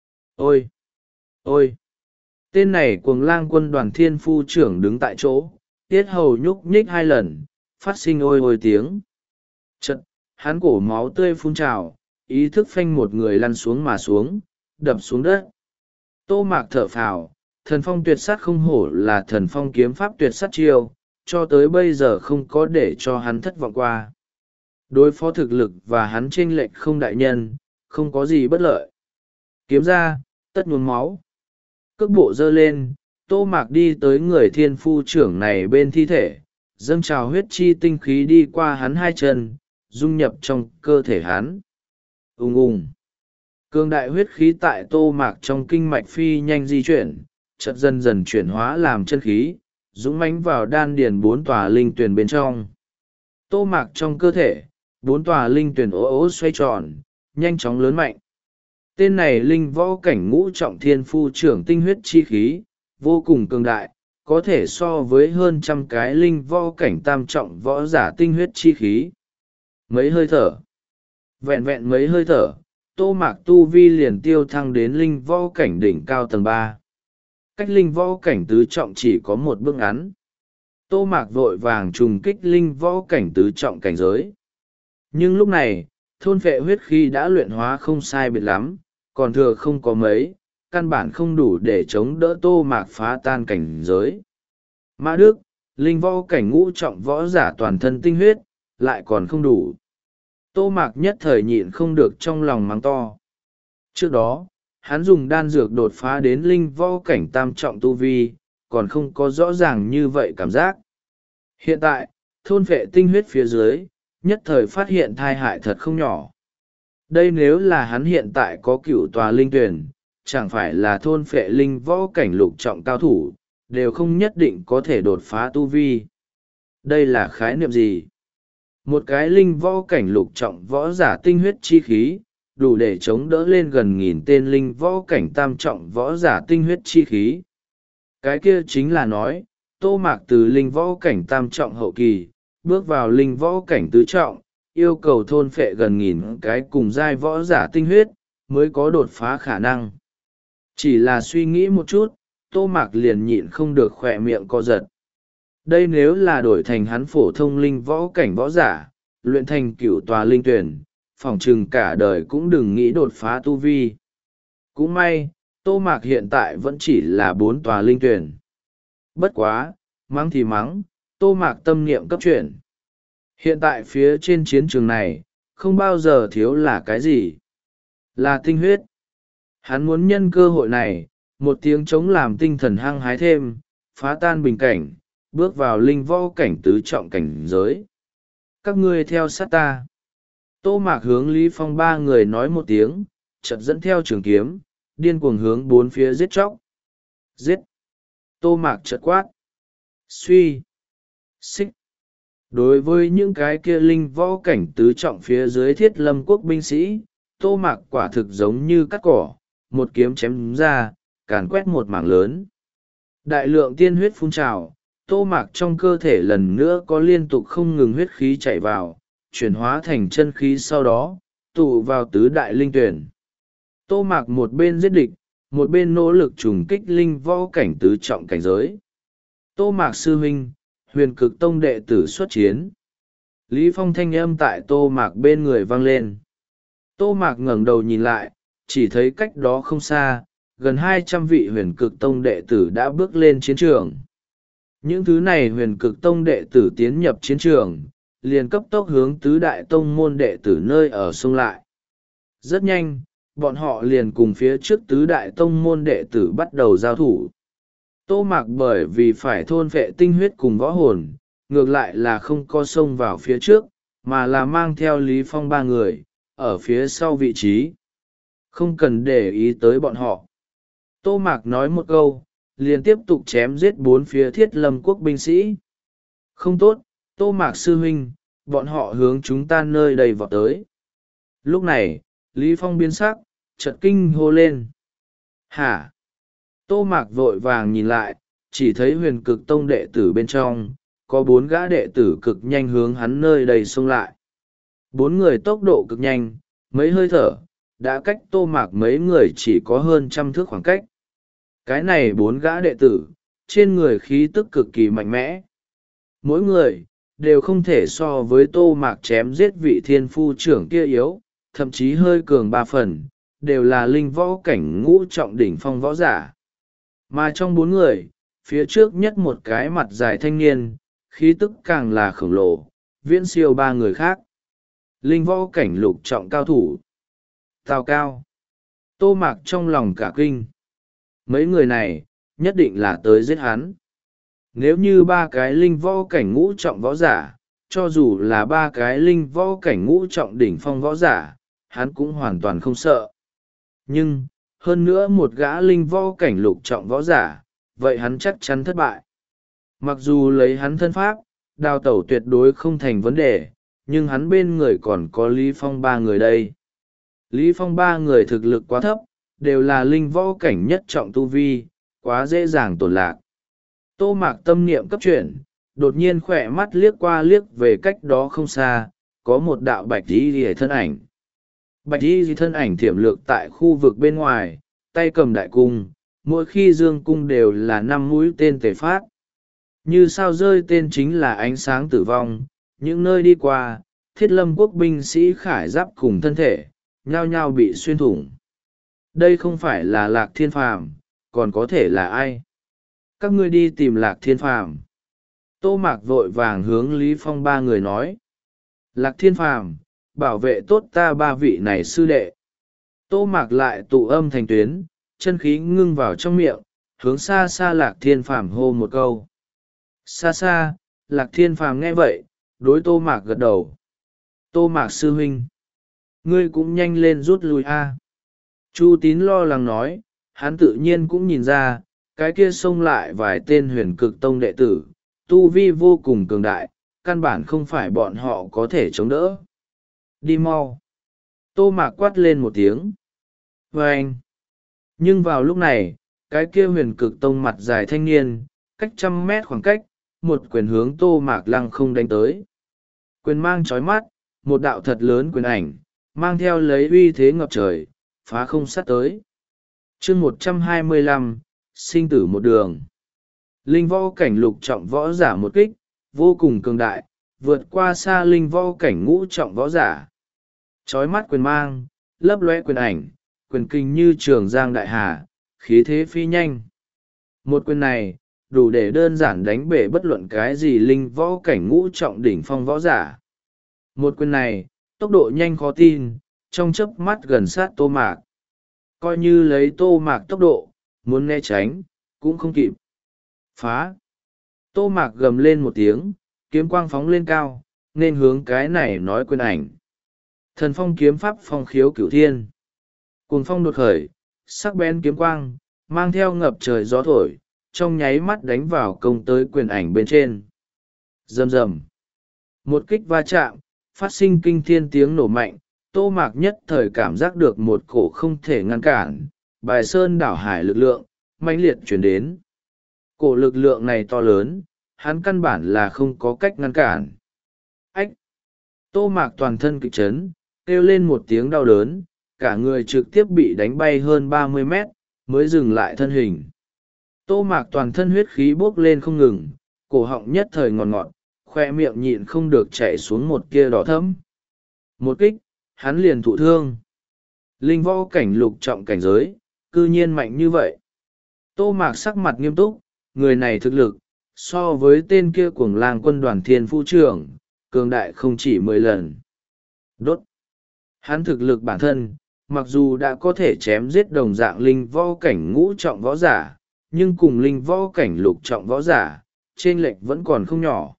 Ôi! Ôi! Tên này cuồng lang quân đoàn thiên phu trưởng đứng tại chỗ, tiết hầu nhúc nhích hai lần, phát sinh ôi ôi tiếng. Chật, hắn cổ máu tươi phun trào, ý thức phanh một người lăn xuống mà xuống, đập xuống đất. Tô Mạc thở phào, Thần phong tuyệt sát không hổ là thần phong kiếm pháp tuyệt sát chiêu, cho tới bây giờ không có để cho hắn thất vọng qua. Đối phó thực lực và hắn chênh lệch không đại nhân, không có gì bất lợi. Kiếm ra, tất nhuốm máu. Cước bộ dơ lên, Tô Mạc đi tới người thiên phu trưởng này bên thi thể, dâng trào huyết chi tinh khí đi qua hắn hai chân, dung nhập trong cơ thể hắn. Ùng ùng. Cương đại huyết khí tại Tô Mạc trong kinh mạch phi nhanh di chuyển, chợt dần dần chuyển hóa làm chân khí, dũng mãnh vào đan điền bốn tòa linh tuyền bên trong. Tô Mạc trong cơ thể, bốn tòa linh tuyền ố ố xoay tròn, nhanh chóng lớn mạnh. Tên này linh võ cảnh ngũ trọng thiên phu trưởng tinh huyết chi khí, vô cùng cường đại, có thể so với hơn trăm cái linh võ cảnh tam trọng võ giả tinh huyết chi khí. Mấy hơi thở, vẹn vẹn mấy hơi thở, Tô Mạc tu vi liền tiêu thăng đến linh võ cảnh đỉnh cao tầng ba. Cách linh võ cảnh tứ trọng chỉ có một bước ngắn. Tô Mạc vội vàng trùng kích linh võ cảnh tứ trọng cảnh giới. Nhưng lúc này, thôn phệ huyết khí đã luyện hóa không sai biệt lắm, còn thừa không có mấy, căn bản không đủ để chống đỡ Tô Mạc phá tan cảnh giới. Mã Đức, linh võ cảnh ngũ trọng võ giả toàn thân tinh huyết, lại còn không đủ. Tô Mạc nhất thời nhịn không được trong lòng mắng to. Trước đó, hắn dùng đan dược đột phá đến linh võ cảnh tam trọng tu vi, còn không có rõ ràng như vậy cảm giác. Hiện tại, thôn phệ tinh huyết phía dưới, nhất thời phát hiện thai hại thật không nhỏ. Đây nếu là hắn hiện tại có cựu tòa linh tuyển, chẳng phải là thôn phệ linh võ cảnh lục trọng cao thủ, đều không nhất định có thể đột phá tu vi. Đây là khái niệm gì? Một cái linh võ cảnh lục trọng võ giả tinh huyết chi khí, đủ để chống đỡ lên gần nghìn tên linh võ cảnh tam trọng võ giả tinh huyết chi khí. Cái kia chính là nói, Tô Mạc từ linh võ cảnh tam trọng hậu kỳ, bước vào linh võ cảnh tứ trọng, yêu cầu thôn phệ gần nghìn cái cùng giai võ giả tinh huyết, mới có đột phá khả năng. Chỉ là suy nghĩ một chút, Tô Mạc liền nhịn không được khỏe miệng co giật. Đây nếu là đổi thành hắn phổ thông linh võ cảnh võ giả, luyện thành cửu tòa linh tuyển, phỏng chừng cả đời cũng đừng nghĩ đột phá tu vi. Cũng may, Tô Mạc hiện tại vẫn chỉ là bốn tòa linh tuyển. Bất quá, mắng thì mắng, Tô Mạc tâm niệm cấp chuyển. Hiện tại phía trên chiến trường này, không bao giờ thiếu là cái gì? Là tinh huyết. Hắn muốn nhân cơ hội này, một tiếng chống làm tinh thần hăng hái thêm, phá tan bình cảnh, bước vào linh võ cảnh tứ trọng cảnh giới. Các ngươi theo sát ta. Tô Mạc hướng Lý Phong ba người nói một tiếng, chợt dẫn theo trường kiếm, điên cuồng hướng bốn phía giết chóc. Giết! Tô Mạc chợt quát. Suy! Xích! Đối với những cái kia linh võ cảnh tứ trọng phía dưới Thiết Lâm quốc binh sĩ, Tô Mạc quả thực giống như cắt cỏ, một kiếm chém ra, càn quét một mảng lớn. Đại lượng tiên huyết phun trào, Tô Mạc trong cơ thể lần nữa có liên tục không ngừng huyết khí chảy vào, chuyển hóa thành chân khí sau đó, tụ vào tứ đại linh tuyển. Tô Mạc một bên giết địch, một bên nỗ lực trùng kích linh võ cảnh tứ trọng cảnh giới. Tô Mạc sư huynh, Huyền Cực Tông đệ tử xuất chiến. Lý Phong thanh âm tại Tô Mạc bên người vang lên. Tô Mạc ngẩng đầu nhìn lại, chỉ thấy cách đó không xa, gần hai trăm vị Huyền Cực Tông đệ tử đã bước lên chiến trường. Những thứ này Huyền Cực Tông đệ tử tiến nhập chiến trường, liền cấp tốc hướng tứ đại tông môn đệ tử nơi ở xung lại. Rất nhanh, bọn họ liền cùng phía trước tứ đại tông môn đệ tử bắt đầu giao thủ. Tô Mạc bởi vì phải thôn phệ tinh huyết cùng võ hồn, ngược lại là không có xông vào phía trước, mà là mang theo Lý Phong ba người, ở phía sau vị trí. Không cần để ý tới bọn họ. Tô Mạc nói một câu, liền tiếp tục chém giết bốn phía Thiết Lâm quốc binh sĩ. Không tốt, Tô Mạc sư huynh, bọn họ hướng chúng ta nơi đầy vọt tới. Lúc này, Lý Phong biến sắc, chợt kinh hô lên. Hả? Tô Mạc vội vàng nhìn lại, chỉ thấy Huyền Cực Tông đệ tử bên trong, có bốn gã đệ tử cực nhanh hướng hắn nơi đầy xông lại. Bốn người tốc độ cực nhanh, mấy hơi thở, đã cách Tô Mạc mấy người chỉ có hơn trăm thước khoảng cách. Cái này bốn gã đệ tử, trên người khí tức cực kỳ mạnh mẽ. Mỗi người, đều không thể so với Tô Mạc chém giết vị thiên phu trưởng kia yếu, thậm chí hơi cường ba phần, đều là linh võ cảnh ngũ trọng đỉnh phong võ giả. Mà trong bốn người, phía trước nhất một cái mặt dài thanh niên, khí tức càng là khổng lồ, viễn siêu ba người khác. Linh võ cảnh lục trọng cao thủ. Tào Cao. Tô Mạc trong lòng cả kinh. Mấy người này, nhất định là tới giết hắn. Nếu như ba cái linh võ cảnh ngũ trọng võ giả, cho dù là ba cái linh võ cảnh ngũ trọng đỉnh phong võ giả, hắn cũng hoàn toàn không sợ. Nhưng, hơn nữa một gã linh võ cảnh lục trọng võ giả, vậy hắn chắc chắn thất bại. Mặc dù lấy hắn thân pháp, đào tẩu tuyệt đối không thành vấn đề, nhưng hắn bên người còn có Lý Phong ba người đây. Lý Phong ba người thực lực quá thấp, đều là linh võ cảnh nhất trọng tu vi, quá dễ dàng tổn lạc. Tô Mạc tâm niệm cấp chuyển, đột nhiên khỏe mắt liếc qua liếc về cách đó không xa, có một đạo bạch y rìa thân ảnh. Bạch y rìa thân ảnh thiểm lược tại khu vực bên ngoài, tay cầm đại cung, mỗi khi dương cung đều là năm mũi tên tề phát. Như sao rơi tên chính là ánh sáng tử vong, những nơi đi qua, Thiết Lâm quốc binh sĩ khải giáp cùng thân thể, nhao nhao bị xuyên thủng. Đây không phải là Lạc Thiên Phàm, còn có thể là ai? Các ngươi đi tìm Lạc Thiên Phàm. Tô Mạc vội vàng hướng Lý Phong ba người nói. Lạc Thiên Phàm, bảo vệ tốt ta ba vị này sư đệ. Tô Mạc lại tụ âm thành tuyến, chân khí ngưng vào trong miệng, hướng xa xa Lạc Thiên Phàm hô một câu. Xa xa, Lạc Thiên Phàm nghe vậy, đối Tô Mạc gật đầu. Tô Mạc sư huynh, ngươi cũng nhanh lên rút lui a. Chu Tín lo lắng nói, hắn tự nhiên cũng nhìn ra, cái kia xông lại vài tên huyền cực tông đệ tử, tu vi vô cùng cường đại, căn bản không phải bọn họ có thể chống đỡ. Đi mau. Tô Mạc quát lên một tiếng. Vâng. Nhưng vào lúc này, cái kia huyền cực tông mặt dài thanh niên, cách trăm mét khoảng cách, một quyền hướng Tô Mạc lăng không đánh tới. Quyền mang chói mắt, một đạo thật lớn quyền ảnh, mang theo lấy uy thế ngập trời, phá không sát tới. chương một trăm hai mươi lăm, sinh tử một đường. Linh võ cảnh lục trọng võ giả một kích, vô cùng cường đại, vượt qua xa linh võ cảnh ngũ trọng võ giả. Chói mắt quyền mang, lấp lóe quyền ảnh, quyền kinh như trường giang đại hà, khí thế phi nhanh. Một quyền này, đủ để đơn giản đánh bể bất luận cái gì linh võ cảnh ngũ trọng đỉnh phong võ giả. Một quyền này, tốc độ nhanh khó tin, trong chớp mắt gần sát Tô Mạc. Coi như lấy Tô Mạc tốc độ, muốn né tránh, cũng không kịp. Phá! Tô Mạc gầm lên một tiếng, kiếm quang phóng lên cao, nên hướng cái này nói quyền ảnh. Thần phong kiếm pháp phong khiếu cửu thiên. Cuồng phong đột khởi, sắc bén kiếm quang, mang theo ngập trời gió thổi, trong nháy mắt đánh vào công tới quyền ảnh bên trên. Rầm rầm. Một kích va chạm, phát sinh kinh thiên tiếng nổ mạnh, Tô Mạc nhất thời cảm giác được một cổ không thể ngăn cản, bài sơn đảo hải lực lượng, mãnh liệt chuyển đến. Cổ lực lượng này to lớn, hắn căn bản là không có cách ngăn cản. Ách! Tô Mạc toàn thân kịch chấn, kêu lên một tiếng đau đớn, cả người trực tiếp bị đánh bay hơn ba mươi mét, mới dừng lại thân hình. Tô Mạc toàn thân huyết khí bốc lên không ngừng, cổ họng nhất thời ngọt ngọt, khoe miệng nhịn không được chảy xuống một kia đỏ thẫm. Một kích, hắn liền thụ thương. Linh võ cảnh lục trọng cảnh giới, cư nhiên mạnh như vậy. Tô Mạc sắc mặt nghiêm túc, người này thực lực, so với tên kia cuồng lang quân đoàn thiên phu trưởng, cường đại không chỉ mười lần. Đốt! Hắn thực lực bản thân, mặc dù đã có thể chém giết đồng dạng linh võ cảnh ngũ trọng võ giả, nhưng cùng linh võ cảnh lục trọng võ giả, chênh lệch vẫn còn không nhỏ.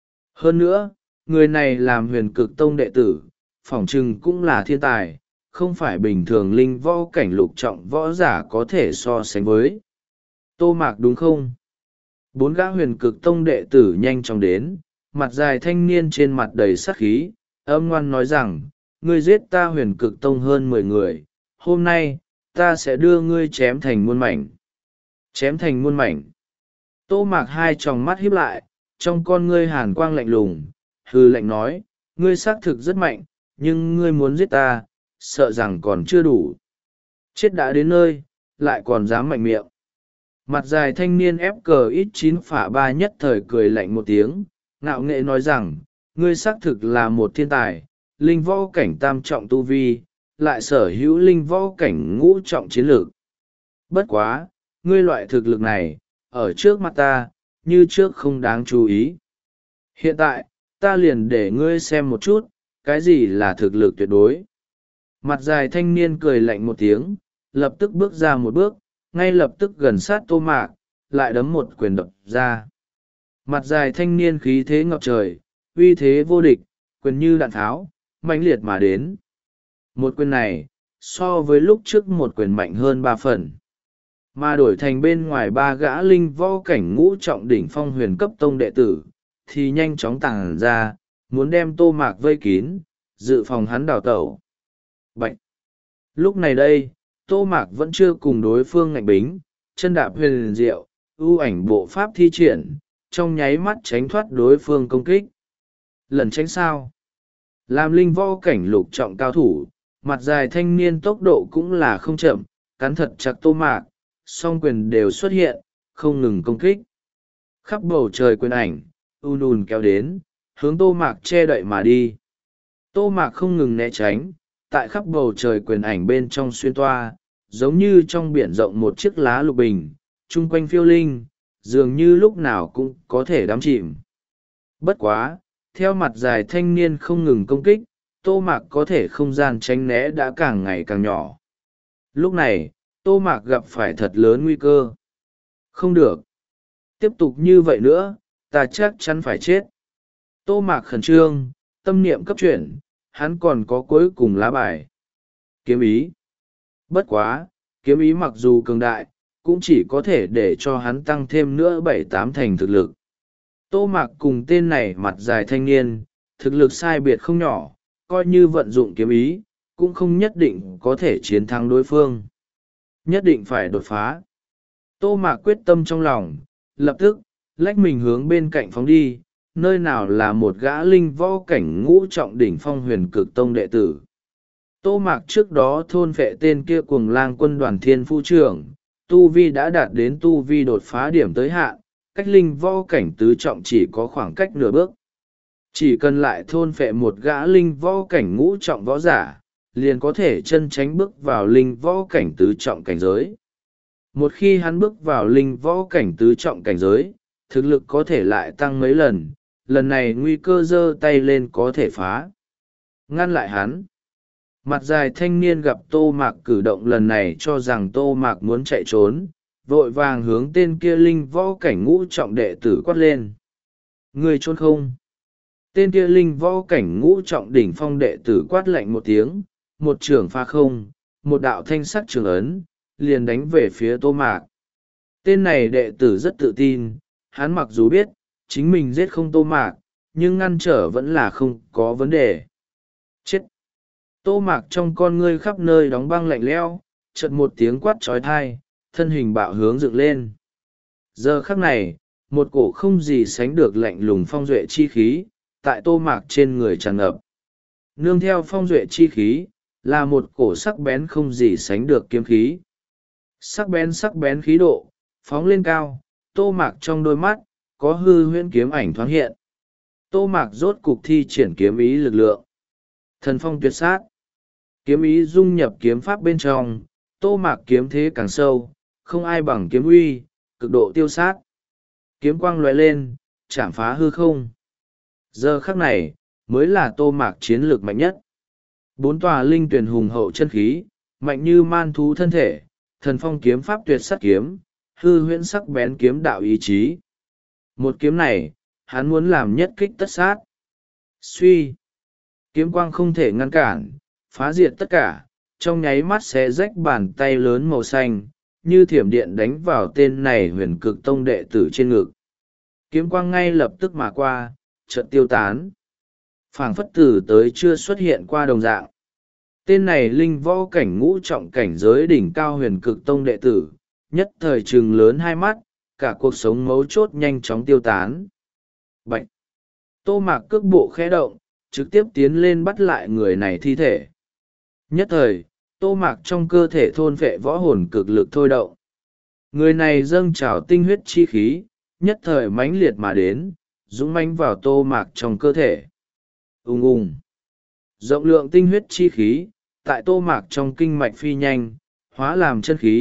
Hơn nữa, người này làm huyền cực tông đệ tử, phỏng chừng cũng là thiên tài, không phải bình thường linh võ cảnh lục trọng võ giả có thể so sánh với. Tô Mạc đúng không? Bốn gã huyền cực tông đệ tử nhanh chóng đến, mặt dài thanh niên trên mặt đầy sát khí, âm ngoan nói rằng, ngươi giết ta huyền cực tông hơn mười người, hôm nay, ta sẽ đưa ngươi chém thành muôn mảnh. Chém thành muôn mảnh. Tô Mạc hai tròng mắt híp lại, trong con ngươi hàn quang lạnh lùng, hừ lạnh nói, ngươi xác thực rất mạnh, nhưng ngươi muốn giết ta, sợ rằng còn chưa đủ. Chết đã đến nơi, lại còn dám mạnh miệng. Mặt dài thanh niên ép cờ ít chín phả ba nhất thời cười lạnh một tiếng, ngạo nghệ nói rằng, ngươi xác thực là một thiên tài, linh võ cảnh tam trọng tu vi, lại sở hữu linh võ cảnh ngũ trọng chiến lược. Bất quá, ngươi loại thực lực này, ở trước mặt ta, như trước không đáng chú ý. Hiện tại, ta liền để ngươi xem một chút, cái gì là thực lực tuyệt đối. Mặt dài thanh niên cười lạnh một tiếng, lập tức bước ra một bước, ngay lập tức gần sát Tô Mạc, lại đấm một quyền đập ra. Mặt dài thanh niên khí thế ngập trời, uy thế vô địch, quyền như đạn tháo, mãnh liệt mà đến. Một quyền này, so với lúc trước một quyền mạnh hơn ba phần. Mà đổi thành bên ngoài ba gã linh võ cảnh ngũ trọng đỉnh phong huyền cấp tông đệ tử, thì nhanh chóng tàng ra, muốn đem Tô Mạc vây kín, dự phòng hắn đào tẩu. Bạch! Lúc này đây, Tô Mạc vẫn chưa cùng đối phương ngạnh bính, chân đạp huyền diệu, ưu ảnh bộ pháp thi triển, trong nháy mắt tránh thoát đối phương công kích. Lần tránh sao? Làm linh võ cảnh lục trọng cao thủ, mặt dài thanh niên tốc độ cũng là không chậm, cắn thật chặt Tô Mạc, song quyền đều xuất hiện, không ngừng công kích. Khắp bầu trời quyền ảnh, ùn ùn kéo đến, hướng Tô Mạc che đậy mà đi. Tô Mạc không ngừng né tránh, tại khắp bầu trời quyền ảnh bên trong xuyên toa, giống như trong biển rộng một chiếc lá lục bình, chung quanh phiêu linh, dường như lúc nào cũng có thể đắm chìm. Bất quá, theo mặt dài thanh niên không ngừng công kích, Tô Mạc có thể không gian tránh né đã càng ngày càng nhỏ. Lúc này, Tô Mạc gặp phải thật lớn nguy cơ. Không được. Tiếp tục như vậy nữa, ta chắc chắn phải chết. Tô Mạc khẩn trương, tâm niệm cấp chuyển, hắn còn có cuối cùng lá bài. Kiếm ý. Bất quá, kiếm ý mặc dù cường đại, cũng chỉ có thể để cho hắn tăng thêm nữa bảy tám thành thực lực. Tô Mạc cùng tên này mặt dài thanh niên, thực lực sai biệt không nhỏ, coi như vận dụng kiếm ý, cũng không nhất định có thể chiến thắng đối phương. Nhất định phải đột phá. Tô Mạc quyết tâm trong lòng, lập tức, lách mình hướng bên cạnh phóng đi, nơi nào là một gã linh võ cảnh ngũ trọng đỉnh phong huyền cực tông đệ tử. Tô Mạc trước đó thôn phệ tên kia cuồng lang quân đoàn thiên phu trưởng, tu vi đã đạt đến tu vi đột phá điểm tới hạn, cách linh võ cảnh tứ trọng chỉ có khoảng cách nửa bước. Chỉ cần lại thôn phệ một gã linh võ cảnh ngũ trọng võ giả, liền có thể chân tránh bước vào linh võ cảnh tứ trọng cảnh giới. Một khi hắn bước vào linh võ cảnh tứ trọng cảnh giới, thực lực có thể lại tăng mấy lần, lần này nguy cơ giơ tay lên có thể phá. Ngăn lại hắn. Mặt dài thanh niên gặp Tô Mạc cử động lần này cho rằng Tô Mạc muốn chạy trốn, vội vàng hướng tên kia linh võ cảnh ngũ trọng đệ tử quát lên. Người trốn không? Tên kia linh võ cảnh ngũ trọng đỉnh phong đệ tử quát lạnh một tiếng, một trường pha không, một đạo thanh sắc trường ấn, liền đánh về phía Tô Mạc. Tên này đệ tử rất tự tin, hắn mặc dù biết, chính mình giết không Tô Mạc, nhưng ngăn trở vẫn là không có vấn đề. Chết! Tô Mạc trong con ngươi khắp nơi đóng băng lạnh lẽo, chợt một tiếng quát trói thai, thân hình bạo hướng dựng lên. Giờ khắc này, một cổ không gì sánh được lạnh lùng phong duệ chi khí, tại Tô Mạc trên người tràn ngập. Nương theo phong duệ chi khí, là một cổ sắc bén không gì sánh được kiếm khí. Sắc bén sắc bén khí độ, phóng lên cao, Tô Mạc trong đôi mắt, có hư huyễn kiếm ảnh thoáng hiện. Tô Mạc rốt cục thi triển kiếm ý lực lượng. Thần phong tuyệt sát. Kiếm ý dung nhập kiếm pháp bên trong, Tô Mạc kiếm thế càng sâu, không ai bằng kiếm uy, cực độ tiêu sát. Kiếm quang lóe lên, chạm phá hư không. Giờ khắc này, mới là Tô Mạc chiến lược mạnh nhất. Bốn tòa linh tuyển hùng hậu chân khí, mạnh như man thú thân thể, thần phong kiếm pháp tuyệt sát kiếm, hư huyễn sắc bén kiếm đạo ý chí. Một kiếm này, hắn muốn làm nhất kích tất sát. Suy! Kiếm quang không thể ngăn cản, phá diệt tất cả, trong nháy mắt xé rách bàn tay lớn màu xanh, như thiểm điện đánh vào tên này huyền cực tông đệ tử trên ngực. Kiếm quang ngay lập tức mà qua, chợt tiêu tán. Phảng phất tử tới chưa xuất hiện qua đồng dạng. Tên này linh võ cảnh ngũ trọng cảnh giới đỉnh cao huyền cực tông đệ tử, nhất thời trừng lớn hai mắt, cả cuộc sống mấu chốt nhanh chóng tiêu tán. Bạch! Tô Mạc cước bộ khẽ động, trực tiếp tiến lên bắt lại người này thi thể. Nhất thời, Tô Mạc trong cơ thể thôn phệ võ hồn cực lực thôi động. Người này dâng trào tinh huyết chi khí, nhất thời mãnh liệt mà đến, dũng mãnh vào Tô Mạc trong cơ thể. Ùng ùng! Rộng lượng tinh huyết chi khí, tại Tô Mạc trong kinh mạch phi nhanh, hóa làm chân khí,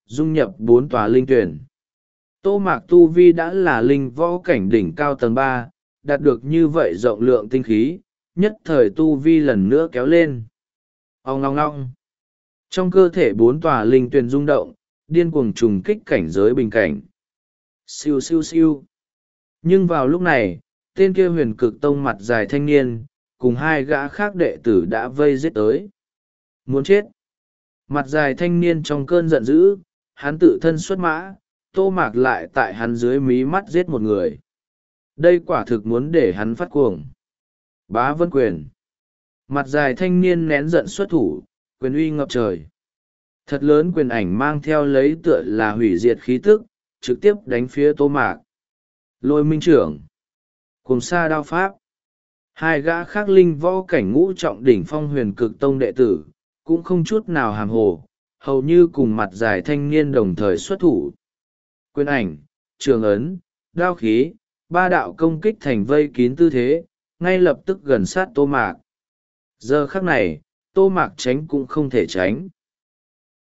dung nhập bốn tòa linh tuyển. Tô Mạc tu vi đã là linh võ cảnh đỉnh cao tầng ba, đạt được như vậy rộng lượng tinh khí, nhất thời tu vi lần nữa kéo lên. Ong long long. Trong cơ thể bốn tòa linh tuyển rung động, điên cuồng trùng kích cảnh giới bình cảnh. Siêu siêu siêu. Nhưng vào lúc này, tên kia huyền cực tông mặt dài thanh niên, cùng hai gã khác đệ tử đã vây giết tới. Muốn chết. Mặt dài thanh niên trong cơn giận dữ, hắn tự thân xuất mã, Tô Mạc lại tại hắn dưới mí mắt giết một người. Đây quả thực muốn để hắn phát cuồng. Bá Vân Quyền. Mặt dài thanh niên nén giận xuất thủ, quyền uy ngập trời. Thật lớn quyền ảnh mang theo lấy tựa là hủy diệt khí tức, trực tiếp đánh phía Tô Mạc. Lôi minh trưởng. Cùng sa đao pháp. Hai gã khác linh võ cảnh ngũ trọng đỉnh phong huyền cực tông đệ tử, cũng không chút nào hàm hồ, hầu như cùng mặt dài thanh niên đồng thời xuất thủ. Quyền ảnh, trường ấn, đao khí, ba đạo công kích thành vây kín tư thế, ngay lập tức gần sát Tô Mạc. Giờ khắc này, Tô Mạc tránh cũng không thể tránh.